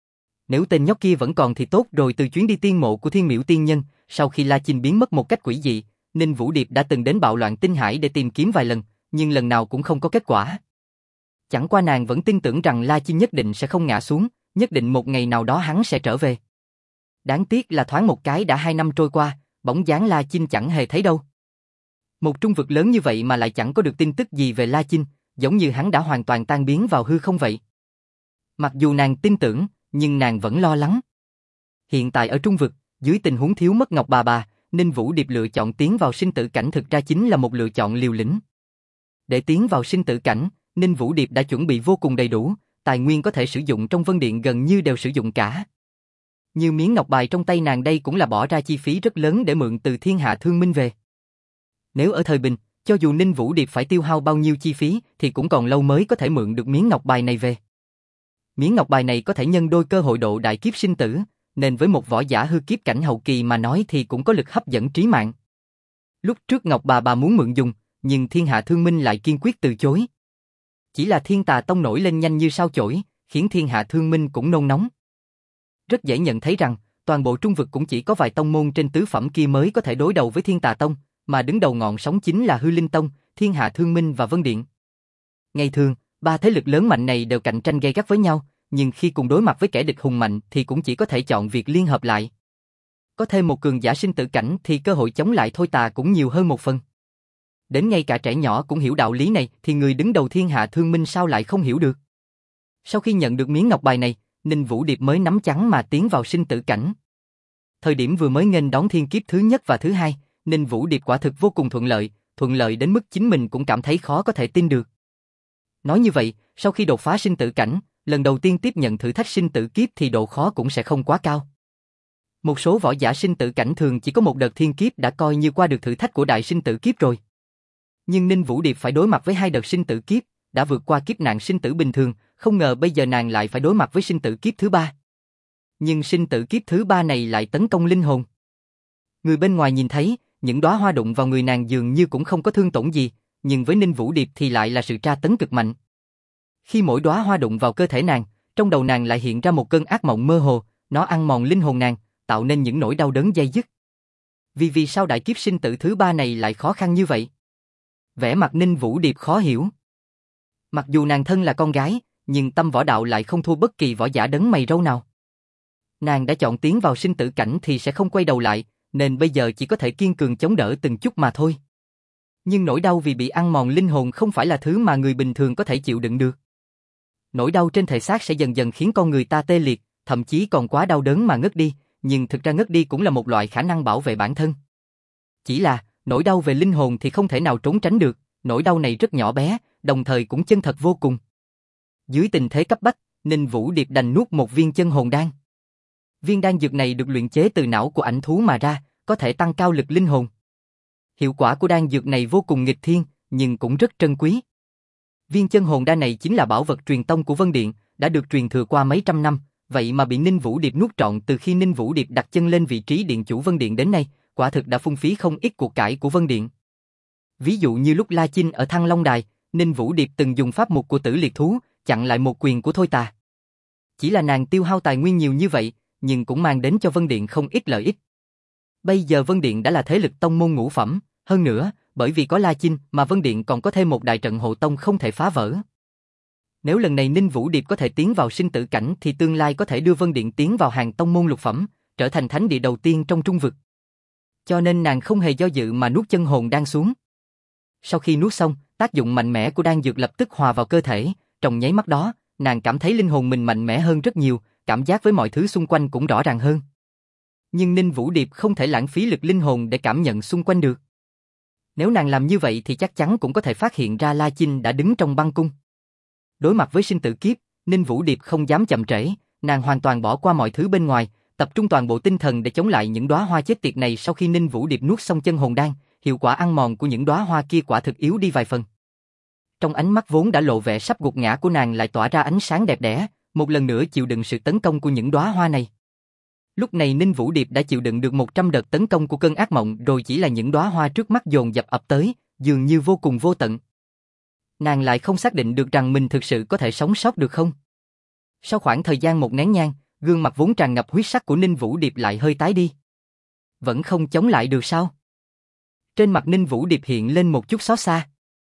[SPEAKER 1] Nếu tên nhóc kia vẫn còn thì tốt rồi. Từ chuyến đi tiên mộ của Thiên Miểu Tiên Nhân, sau khi La Chinh biến mất một cách quỷ dị, Ninh Vũ Điệp đã từng đến bạo loạn tinh hải để tìm kiếm vài lần, nhưng lần nào cũng không có kết quả. Chẳng qua nàng vẫn tin tưởng rằng La Chinh nhất định sẽ không ngã xuống, nhất định một ngày nào đó hắn sẽ trở về. Đáng tiếc là thoáng một cái đã hai năm trôi qua, bóng dáng La Chinh chẳng hề thấy đâu. Một trung vực lớn như vậy mà lại chẳng có được tin tức gì về La Chinh, giống như hắn đã hoàn toàn tan biến vào hư không vậy. Mặc dù nàng tin tưởng, nhưng nàng vẫn lo lắng. Hiện tại ở trung vực, dưới tình huống thiếu mất Ngọc Bà Bà, Ninh Vũ Điệp lựa chọn tiến vào sinh tử cảnh thực ra chính là một lựa chọn liều lĩnh. Để tiến vào sinh tử cảnh, Ninh Vũ Điệp đã chuẩn bị vô cùng đầy đủ, tài nguyên có thể sử dụng trong Vân Điện gần như đều sử dụng cả. Như miếng ngọc bài trong tay nàng đây cũng là bỏ ra chi phí rất lớn để mượn từ Thiên Hạ Thương Minh về. Nếu ở thời bình, cho dù Ninh Vũ Điệp phải tiêu hao bao nhiêu chi phí thì cũng còn lâu mới có thể mượn được miếng ngọc bài này về. Miếng ngọc bài này có thể nhân đôi cơ hội độ đại kiếp sinh tử, nên với một võ giả hư kiếp cảnh hậu kỳ mà nói thì cũng có lực hấp dẫn trí mạng. Lúc trước Ngọc bà bà muốn mượn dùng, nhưng Thiên Hạ Thương Minh lại kiên quyết từ chối. Chỉ là Thiên Tà Tông nổi lên nhanh như sao chổi, khiến Thiên Hạ Thương Minh cũng nôn nóng. Rất dễ nhận thấy rằng, toàn bộ Trung vực cũng chỉ có vài tông môn trên tứ phẩm kia mới có thể đối đầu với Thiên Tà Tông, mà đứng đầu ngọn sóng chính là Hư Linh Tông, Thiên Hạ Thương Minh và Vân Điện. Ngày thường, ba thế lực lớn mạnh này đều cạnh tranh gay gắt với nhau, nhưng khi cùng đối mặt với kẻ địch hùng mạnh thì cũng chỉ có thể chọn việc liên hợp lại. Có thêm một cường giả sinh tử cảnh thì cơ hội chống lại Thôi Tà cũng nhiều hơn một phần. Đến ngay cả trẻ nhỏ cũng hiểu đạo lý này thì người đứng đầu Thiên Hạ Thương Minh sao lại không hiểu được. Sau khi nhận được miếng ngọc bài này, Ninh Vũ Điệp mới nắm chắn mà tiến vào sinh tử cảnh. Thời điểm vừa mới nghênh đón thiên kiếp thứ nhất và thứ hai, Ninh Vũ Điệp quả thực vô cùng thuận lợi, thuận lợi đến mức chính mình cũng cảm thấy khó có thể tin được. Nói như vậy, sau khi đột phá sinh tử cảnh, lần đầu tiên tiếp nhận thử thách sinh tử kiếp thì độ khó cũng sẽ không quá cao. Một số võ giả sinh tử cảnh thường chỉ có một đợt thiên kiếp đã coi như qua được thử thách của đại sinh tử kiếp rồi. Nhưng Ninh Vũ Điệp phải đối mặt với hai đợt sinh tử kiếp, đã vượt qua kiếp nạn sinh tử bình thường, không ngờ bây giờ nàng lại phải đối mặt với sinh tử kiếp thứ ba. Nhưng sinh tử kiếp thứ ba này lại tấn công linh hồn. Người bên ngoài nhìn thấy, những đóa hoa đụng vào người nàng dường như cũng không có thương tổn gì, nhưng với Ninh Vũ Điệp thì lại là sự tra tấn cực mạnh. Khi mỗi đóa hoa đụng vào cơ thể nàng, trong đầu nàng lại hiện ra một cơn ác mộng mơ hồ, nó ăn mòn linh hồn nàng, tạo nên những nỗi đau đớn dây dứt. Vì vì sao đại kiếp sinh tử thứ ba này lại khó khăn như vậy? Vẻ mặt Ninh Vũ Điệp khó hiểu. Mặc dù nàng thân là con gái, nhưng tâm võ đạo lại không thua bất kỳ võ giả đấng mày râu nào. Nàng đã chọn tiến vào sinh tử cảnh thì sẽ không quay đầu lại, nên bây giờ chỉ có thể kiên cường chống đỡ từng chút mà thôi. Nhưng nỗi đau vì bị ăn mòn linh hồn không phải là thứ mà người bình thường có thể chịu đựng được. Nỗi đau trên thể xác sẽ dần dần khiến con người ta tê liệt, thậm chí còn quá đau đớn mà ngất đi, nhưng thực ra ngất đi cũng là một loại khả năng bảo vệ bản thân. Chỉ là, nỗi đau về linh hồn thì không thể nào trốn tránh được, nỗi đau này rất nhỏ bé, đồng thời cũng chân thật vô cùng. Dưới tình thế cấp bách, Ninh Vũ Điệp đành nuốt một viên chân hồn đan. Viên đan dược này được luyện chế từ não của ảnh thú mà ra, có thể tăng cao lực linh hồn. Hiệu quả của đan dược này vô cùng nghịch thiên, nhưng cũng rất trân quý. Viên chân hồn đan này chính là bảo vật truyền tông của Vân Điện, đã được truyền thừa qua mấy trăm năm, vậy mà bị Ninh Vũ Điệp nuốt trọn từ khi Ninh Vũ Điệp đặt chân lên vị trí điện chủ Vân Điện đến nay, quả thực đã phung phí không ít cuộc cải của Vân Điện. Ví dụ như lúc La Chinh ở Thăng Long Đài, Ninh Vũ Điệp từng dùng pháp mục của Tử Liệt Thú, chặn lại một quyền của Thôi Tà. Chỉ là nàng tiêu hao tài nguyên nhiều như vậy, nhưng cũng mang đến cho Vân Điện không ít lợi ích. Bây giờ Vân Điện đã là thế lực tông môn ngũ phẩm, hơn nữa, bởi vì có La Chinh mà Vân Điện còn có thêm một đại trận hộ tông không thể phá vỡ. Nếu lần này Ninh Vũ Điệp có thể tiến vào sinh tử cảnh thì tương lai có thể đưa Vân Điện tiến vào hàng tông môn lục phẩm, trở thành thánh địa đầu tiên trong Trung vực. Cho nên nàng không hề do dự mà nuốt chân hồn đan xuống. Sau khi nuốt xong, tác dụng mạnh mẽ của đan dược lập tức hòa vào cơ thể, trong nháy mắt đó, nàng cảm thấy linh hồn mình mạnh mẽ hơn rất nhiều, cảm giác với mọi thứ xung quanh cũng rõ ràng hơn. Nhưng Ninh Vũ Điệp không thể lãng phí lực linh hồn để cảm nhận xung quanh được. Nếu nàng làm như vậy thì chắc chắn cũng có thể phát hiện ra La Chinh đã đứng trong băng cung. Đối mặt với sinh tử kiếp, Ninh Vũ Điệp không dám chậm trễ, nàng hoàn toàn bỏ qua mọi thứ bên ngoài, tập trung toàn bộ tinh thần để chống lại những đóa hoa chết tiệt này. Sau khi Ninh Vũ Điệp nuốt xong chân hồn đan, hiệu quả ăn mòn của những đóa hoa kia quả thực yếu đi vài phần. Trong ánh mắt vốn đã lộ vẻ sắp gục ngã của nàng lại tỏa ra ánh sáng đẹp đẽ, một lần nữa chịu đựng sự tấn công của những đóa hoa này. Lúc này Ninh Vũ Điệp đã chịu đựng được một trăm đợt tấn công của cơn ác mộng, rồi chỉ là những đóa hoa trước mắt dồn dập ập tới, dường như vô cùng vô tận. Nàng lại không xác định được rằng mình thực sự có thể sống sót được không. Sau khoảng thời gian một nén nhang, gương mặt vốn tràn ngập huyết sắc của Ninh Vũ Điệp lại hơi tái đi. Vẫn không chống lại được sao? Trên mặt Ninh Vũ Điệp hiện lên một chút xót xa.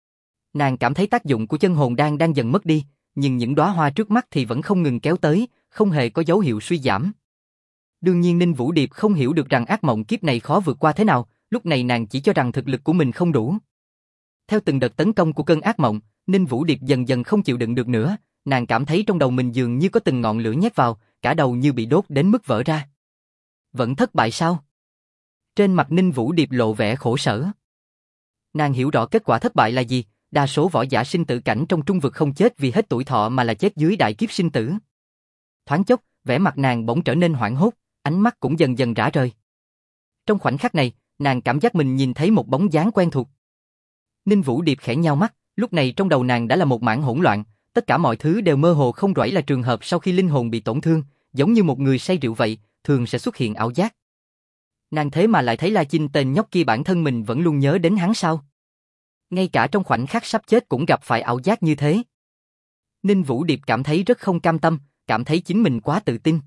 [SPEAKER 1] Nàng cảm thấy tác dụng của chân hồn đan đang dần mất đi, nhưng những đóa hoa trước mắt thì vẫn không ngừng kéo tới, không hề có dấu hiệu suy giảm. Đương nhiên Ninh Vũ Điệp không hiểu được rằng ác mộng kiếp này khó vượt qua thế nào, lúc này nàng chỉ cho rằng thực lực của mình không đủ. Theo từng đợt tấn công của cơn ác mộng, Ninh Vũ Điệp dần dần không chịu đựng được nữa, nàng cảm thấy trong đầu mình dường như có từng ngọn lửa nhét vào, cả đầu như bị đốt đến mức vỡ ra. Vẫn thất bại sao? Trên mặt Ninh Vũ Điệp lộ vẻ khổ sở. Nàng hiểu rõ kết quả thất bại là gì, đa số võ giả sinh tử cảnh trong Trung vực không chết vì hết tuổi thọ mà là chết dưới đại kiếp sinh tử. Thoáng chốc, vẻ mặt nàng bỗng trở nên hoảng hốt, ánh mắt cũng dần dần rã rời. Trong khoảnh khắc này, nàng cảm giác mình nhìn thấy một bóng dáng quen thuộc. Ninh Vũ Điệp khẽ nhao mắt, lúc này trong đầu nàng đã là một mảng hỗn loạn, tất cả mọi thứ đều mơ hồ không rõ là trường hợp sau khi linh hồn bị tổn thương, giống như một người say rượu vậy, thường sẽ xuất hiện ảo giác. Nàng thế mà lại thấy La Chinh tên nhóc kia bản thân mình vẫn luôn nhớ đến hắn sao? Ngay cả trong khoảnh khắc sắp chết cũng gặp phải ảo giác như thế. Ninh Vũ Điệp cảm thấy rất không cam tâm, cảm thấy chính mình quá tự tin.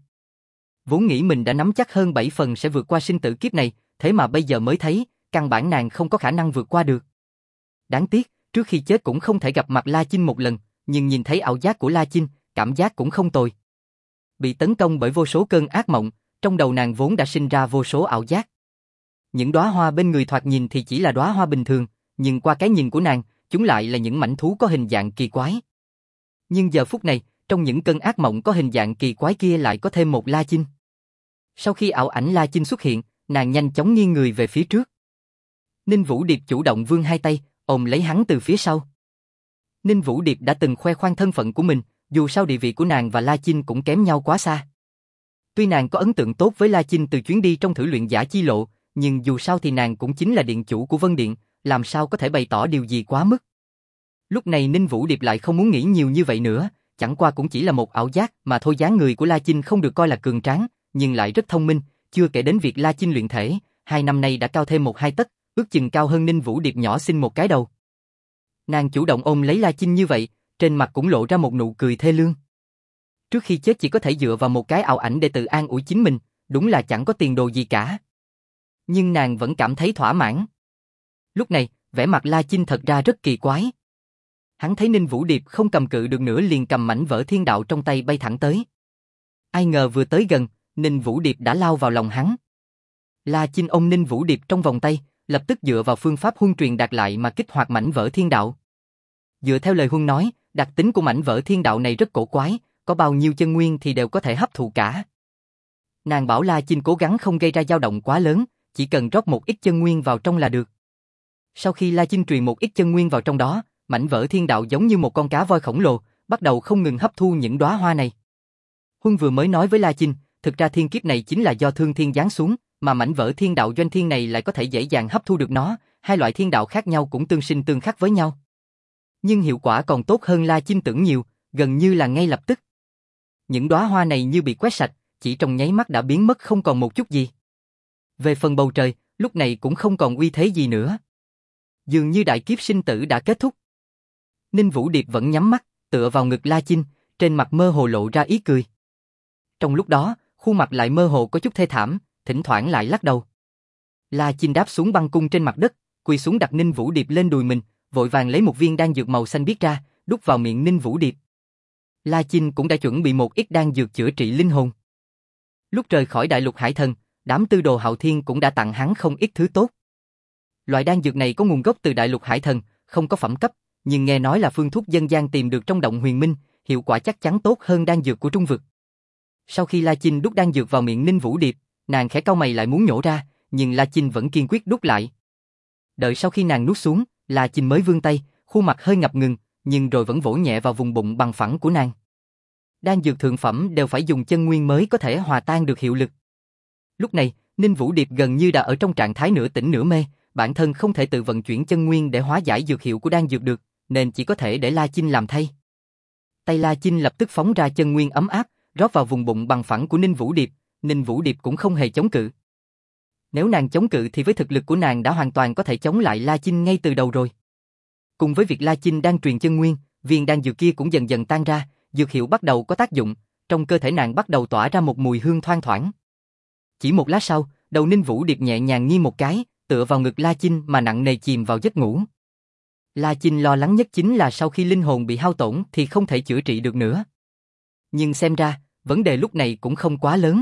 [SPEAKER 1] Vốn nghĩ mình đã nắm chắc hơn bảy phần sẽ vượt qua sinh tử kiếp này, thế mà bây giờ mới thấy, căn bản nàng không có khả năng vượt qua được. Đáng tiếc, trước khi chết cũng không thể gặp mặt La Chinh một lần, nhưng nhìn thấy ảo giác của La Chinh, cảm giác cũng không tồi. Bị tấn công bởi vô số cơn ác mộng, trong đầu nàng vốn đã sinh ra vô số ảo giác. Những đóa hoa bên người thoạt nhìn thì chỉ là đóa hoa bình thường, nhưng qua cái nhìn của nàng, chúng lại là những mảnh thú có hình dạng kỳ quái. Nhưng giờ phút này, trong những cơn ác mộng có hình dạng kỳ quái kia lại có thêm một La Chinh. Sau khi ảo ảnh La Chinh xuất hiện, nàng nhanh chóng nghiêng người về phía trước. Ninh Vũ Điệp chủ động vươn hai tay, ôm lấy hắn từ phía sau. Ninh Vũ Điệp đã từng khoe khoang thân phận của mình, dù sao địa vị của nàng và La Chinh cũng kém nhau quá xa. Tuy nàng có ấn tượng tốt với La Chinh từ chuyến đi trong thử luyện giả chi lộ, nhưng dù sao thì nàng cũng chính là điện chủ của Vân Điện, làm sao có thể bày tỏ điều gì quá mức. Lúc này Ninh Vũ Điệp lại không muốn nghĩ nhiều như vậy nữa, chẳng qua cũng chỉ là một ảo giác mà thôi. Dáng người của La Chinh không được coi là cường tráng, nhưng lại rất thông minh, chưa kể đến việc La Chinh luyện thể, hai năm nay đã cao thêm một hai tấc, ước chừng cao hơn Ninh Vũ Điệp nhỏ xinh một cái đầu. Nàng chủ động ôm lấy La Chinh như vậy, trên mặt cũng lộ ra một nụ cười thê lương. Trước khi chết chỉ có thể dựa vào một cái ảo ảnh để tự an ủi chính mình, đúng là chẳng có tiền đồ gì cả. Nhưng nàng vẫn cảm thấy thỏa mãn. Lúc này, vẻ mặt La Chinh thật ra rất kỳ quái. Hắn thấy Ninh Vũ Điệp không cầm cự được nữa liền cầm mảnh vỡ thiên đạo trong tay bay thẳng tới. Ai ngờ vừa tới gần, Ninh Vũ Điệp đã lao vào lòng hắn. La Chinh ôm Ninh Vũ Điệp trong vòng tay, lập tức dựa vào phương pháp huân truyền đạt lại mà kích hoạt mảnh vỡ thiên đạo. Dựa theo lời huân nói, đặc tính của mảnh vỡ thiên đạo này rất cổ quái, có bao nhiêu chân nguyên thì đều có thể hấp thụ cả. Nàng bảo La Chinh cố gắng không gây ra dao động quá lớn, chỉ cần rót một ít chân nguyên vào trong là được. Sau khi La Chinh truyền một ít chân nguyên vào trong đó, mảnh vỡ thiên đạo giống như một con cá voi khổng lồ, bắt đầu không ngừng hấp thu những đóa hoa này. Huân vừa mới nói với La Chinh, thực ra thiên kiếp này chính là do thương thiên giáng xuống, mà mảnh vỡ thiên đạo doanh thiên này lại có thể dễ dàng hấp thu được nó, hai loại thiên đạo khác nhau cũng tương sinh tương khắc với nhau. Nhưng hiệu quả còn tốt hơn La Chinh tưởng nhiều, gần như là ngay lập tức. Những đóa hoa này như bị quét sạch, chỉ trong nháy mắt đã biến mất không còn một chút gì. Về phần bầu trời, lúc này cũng không còn uy thế gì nữa. Dường như đại kiếp sinh tử đã kết thúc. Ninh Vũ Điệp vẫn nhắm mắt, tựa vào ngực La Chinh, trên mặt mơ hồ lộ ra ý cười. Trong lúc đó, khuôn mặt lại mơ hồ có chút thê thảm, thỉnh thoảng lại lắc đầu. La Chinh đáp xuống băng cung trên mặt đất, quỳ xuống đặt Ninh Vũ Điệp lên đùi mình, vội vàng lấy một viên đan dược màu xanh biếc ra, đút vào miệng Ninh Vũ Điệp. La Chinh cũng đã chuẩn bị một ít đan dược chữa trị linh hồn. Lúc rời khỏi đại lục hải thần, đám tư đồ Hạo Thiên cũng đã tặng hắn không ít thứ tốt. Loại đan dược này có nguồn gốc từ đại lục hải thần, không có phẩm cấp, nhưng nghe nói là phương thuốc dân gian tìm được trong động huyền minh, hiệu quả chắc chắn tốt hơn đan dược của trung vực. Sau khi La Chinh đút đan dược vào miệng Ninh Vũ Điệp, nàng khẽ cau mày lại muốn nhổ ra, nhưng La Chinh vẫn kiên quyết đút lại. Đợi sau khi nàng nuốt xuống, La Chinh mới vươn tay, khuôn mặt hơi ngập ngừng, nhưng rồi vẫn vỗ nhẹ vào vùng bụng bằng phẳng của nàng. Đan dược thượng phẩm đều phải dùng chân nguyên mới có thể hòa tan được hiệu lực. Lúc này, Ninh Vũ Điệp gần như đã ở trong trạng thái nửa tỉnh nửa mê, bản thân không thể tự vận chuyển chân nguyên để hóa giải dược hiệu của đan dược được, nên chỉ có thể để La Chinh làm thay. Tay La Chinh lập tức phóng ra chân nguyên ấm áp, rót vào vùng bụng bằng phẳng của Ninh Vũ Điệp, Ninh Vũ Điệp cũng không hề chống cự. Nếu nàng chống cự thì với thực lực của nàng đã hoàn toàn có thể chống lại La Chinh ngay từ đầu rồi. Cùng với việc La Chinh đang truyền chân nguyên, viên đan dược kia cũng dần dần tan ra, dược hiệu bắt đầu có tác dụng, trong cơ thể nàng bắt đầu tỏa ra một mùi hương thoang thoảng. Chỉ một lát sau, đầu Ninh Vũ Điệp nhẹ nhàng nghiêng một cái, tựa vào ngực La Chinh mà nặng nề chìm vào giấc ngủ. La Chinh lo lắng nhất chính là sau khi linh hồn bị hao tổn thì không thể chữa trị được nữa. Nhưng xem ra, vấn đề lúc này cũng không quá lớn.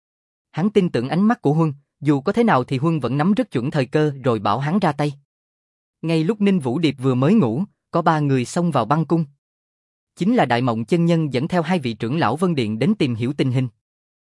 [SPEAKER 1] Hắn tin tưởng ánh mắt của Huân, dù có thế nào thì Huân vẫn nắm rất chuẩn thời cơ rồi bảo hắn ra tay. Ngay lúc Ninh Vũ Điệp vừa mới ngủ, có ba người xông vào băng cung. Chính là Đại Mộng chân nhân dẫn theo hai vị trưởng lão Vân Điện đến tìm hiểu tình hình.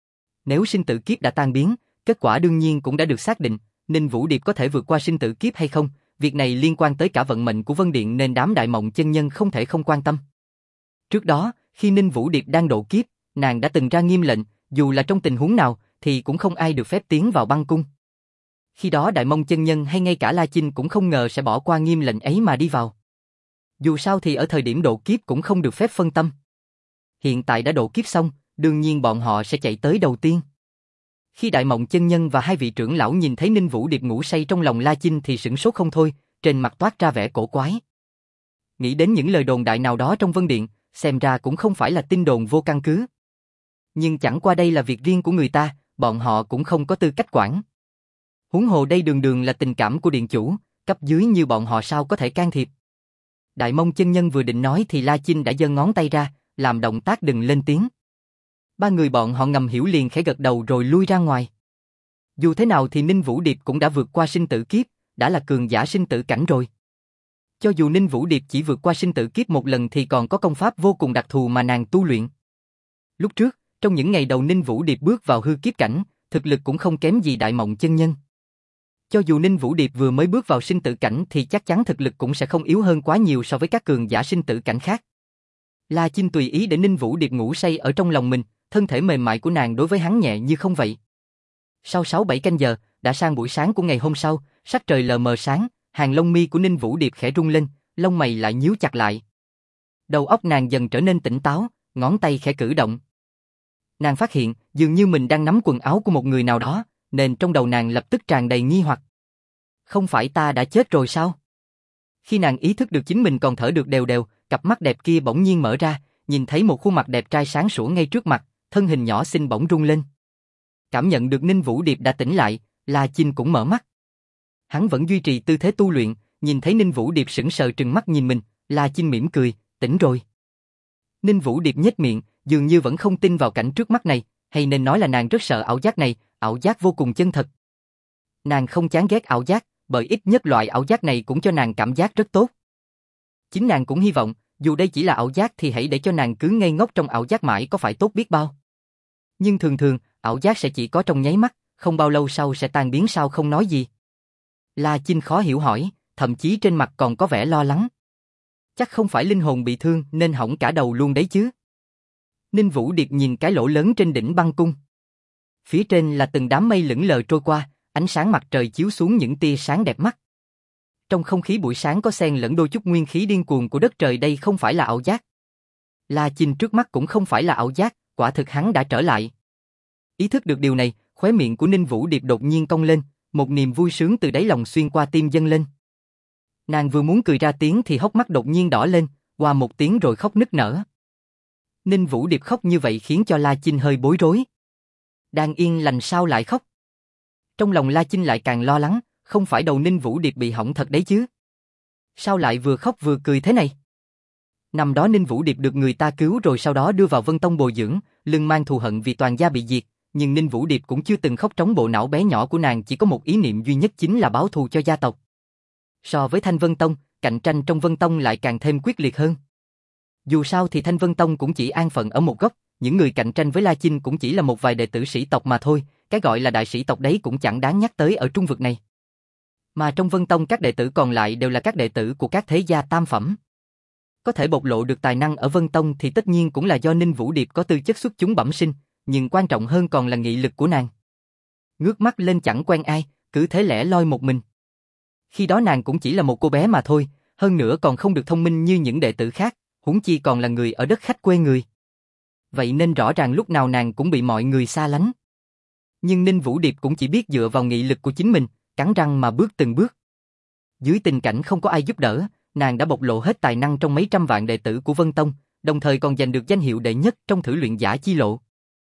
[SPEAKER 1] Nếu sinh tử kiếp đã tan biến, kết quả đương nhiên cũng đã được xác định, Ninh Vũ Điệp có thể vượt qua sinh tử kiếp hay không, việc này liên quan tới cả vận mệnh của Vân Điện nên đám Đại Mộng chân nhân không thể không quan tâm. Trước đó, khi Ninh Vũ Điệp đang độ kiếp, nàng đã từng ra nghiêm lệnh, dù là trong tình huống nào thì cũng không ai được phép tiến vào băng cung. Khi đó Đại Mộng chân nhân hay ngay cả La Chinh cũng không ngờ sẽ bỏ qua nghiêm lệnh ấy mà đi vào. Dù sao thì ở thời điểm độ kiếp cũng không được phép phân tâm. Hiện tại đã độ kiếp xong, đương nhiên bọn họ sẽ chạy tới đầu tiên. Khi Đại Mộng chân nhân và hai vị trưởng lão nhìn thấy Ninh Vũ Điệp ngủ say trong lòng La Chinh thì sửng sốt không thôi, trên mặt toát ra vẻ cổ quái. Nghĩ đến những lời đồn đại nào đó trong Vân Điện, xem ra cũng không phải là tin đồn vô căn cứ. Nhưng chẳng qua đây là việc riêng của người ta, bọn họ cũng không có tư cách quản. Huống hồ đây đường đường là tình cảm của điện chủ, cấp dưới như bọn họ sao có thể can thiệp. Đại Mông chân nhân vừa định nói thì La Chinh đã giơ ngón tay ra, làm động tác đừng lên tiếng. Ba người bọn họ ngầm hiểu liền khẽ gật đầu rồi lui ra ngoài. Dù thế nào thì Ninh Vũ Điệp cũng đã vượt qua sinh tử kiếp, đã là cường giả sinh tử cảnh rồi. Cho dù Ninh Vũ Điệp chỉ vượt qua sinh tử kiếp một lần thì còn có công pháp vô cùng đặc thù mà nàng tu luyện. Lúc trước, trong những ngày đầu Ninh Vũ Điệp bước vào hư kiếp cảnh, thực lực cũng không kém gì Đại Mộng chân nhân. Cho dù Ninh Vũ Điệp vừa mới bước vào sinh tử cảnh thì chắc chắn thực lực cũng sẽ không yếu hơn quá nhiều so với các cường giả sinh tử cảnh khác. La Chinh tùy ý để Ninh Vũ Điệp ngủ say ở trong lòng mình, thân thể mềm mại của nàng đối với hắn nhẹ như không vậy. Sau sáu bảy canh giờ, đã sang buổi sáng của ngày hôm sau, sắc trời lờ mờ sáng, hàng lông mi của Ninh Vũ Điệp khẽ rung lên, lông mày lại nhíu chặt lại. Đầu óc nàng dần trở nên tỉnh táo, ngón tay khẽ cử động. Nàng phát hiện, dường như mình đang nắm quần áo của một người nào đó, nên trong đầu nàng lập tức tràn đầy nghi hoặc. Không phải ta đã chết rồi sao? Khi nàng ý thức được chính mình còn thở được đều đều, cặp mắt đẹp kia bỗng nhiên mở ra, nhìn thấy một khuôn mặt đẹp trai sáng sủa ngay trước mặt, thân hình nhỏ xinh bỗng rung lên. Cảm nhận được Ninh Vũ Điệp đã tỉnh lại, La Chinh cũng mở mắt. Hắn vẫn duy trì tư thế tu luyện, nhìn thấy Ninh Vũ Điệp sững sờ trừng mắt nhìn mình, La Chinh mỉm cười, tỉnh rồi. Ninh Vũ Điệp nhếch miệng, dường như vẫn không tin vào cảnh trước mắt này, hay nên nói là nàng rất sợ ảo giác này, ảo giác vô cùng chân thật. Nàng không chán ghét ảo giác, bởi ít nhất loại ảo giác này cũng cho nàng cảm giác rất tốt. Chính nàng cũng hy vọng, dù đây chỉ là ảo giác thì hãy để cho nàng cứ ngây ngốc trong ảo giác mãi có phải tốt biết bao. Nhưng thường thường, ảo giác sẽ chỉ có trong nháy mắt, không bao lâu sau sẽ tan biến sao không nói gì. La Chinh khó hiểu hỏi, thậm chí trên mặt còn có vẻ lo lắng. Chắc không phải linh hồn bị thương nên hỏng cả đầu luôn đấy chứ. Ninh Vũ Điệp nhìn cái lỗ lớn trên đỉnh băng cung. Phía trên là từng đám mây lững lờ trôi qua, ánh sáng mặt trời chiếu xuống những tia sáng đẹp mắt. Trong không khí buổi sáng có xen lẫn đôi chút nguyên khí điên cuồng của đất trời, đây không phải là ảo giác. La Chinh trước mắt cũng không phải là ảo giác, quả thực hắn đã trở lại. Ý thức được điều này, khóe miệng của Ninh Vũ Điệp đột nhiên cong lên, một niềm vui sướng từ đáy lòng xuyên qua tim dâng lên. Nàng vừa muốn cười ra tiếng thì hốc mắt đột nhiên đỏ lên, qua một tiếng rồi khóc nức nở. Ninh Vũ Điệp khóc như vậy khiến cho La Chinh hơi bối rối. Đang yên lành sao lại khóc? Trong lòng La Chinh lại càng lo lắng, không phải đầu Ninh Vũ Điệp bị hỏng thật đấy chứ? Sao lại vừa khóc vừa cười thế này? Năm đó Ninh Vũ Điệp được người ta cứu rồi sau đó đưa vào Vân Tông bồi dưỡng, lưng mang thù hận vì toàn gia bị diệt, nhưng Ninh Vũ Điệp cũng chưa từng khóc trống, bộ não bé nhỏ của nàng chỉ có một ý niệm duy nhất chính là báo thù cho gia tộc. So với Thanh Vân Tông, cạnh tranh trong Vân Tông lại càng thêm quyết liệt hơn. Dù sao thì Thanh Vân Tông cũng chỉ an phận ở một góc, những người cạnh tranh với La Chinh cũng chỉ là một vài đệ tử sĩ tộc mà thôi, cái gọi là đại sĩ tộc đấy cũng chẳng đáng nhắc tới ở trung vực này. Mà trong Vân Tông các đệ tử còn lại đều là các đệ tử của các thế gia tam phẩm. Có thể bộc lộ được tài năng ở Vân Tông thì tất nhiên cũng là do Ninh Vũ Điệp có tư chất xuất chúng bẩm sinh, nhưng quan trọng hơn còn là nghị lực của nàng. Ngước mắt lên chẳng quen ai, cứ thế lẻ loi một mình. Khi đó nàng cũng chỉ là một cô bé mà thôi, hơn nữa còn không được thông minh như những đệ tử khác, huống chi còn là người ở đất khách quê người. Vậy nên rõ ràng lúc nào nàng cũng bị mọi người xa lánh. Nhưng Ninh Vũ Điệp cũng chỉ biết dựa vào nghị lực của chính mình, cắn răng mà bước từng bước. Dưới tình cảnh không có ai giúp đỡ, nàng đã bộc lộ hết tài năng trong mấy trăm vạn đệ tử của Vân Tông, đồng thời còn giành được danh hiệu đệ nhất trong thử luyện giả chi lộ.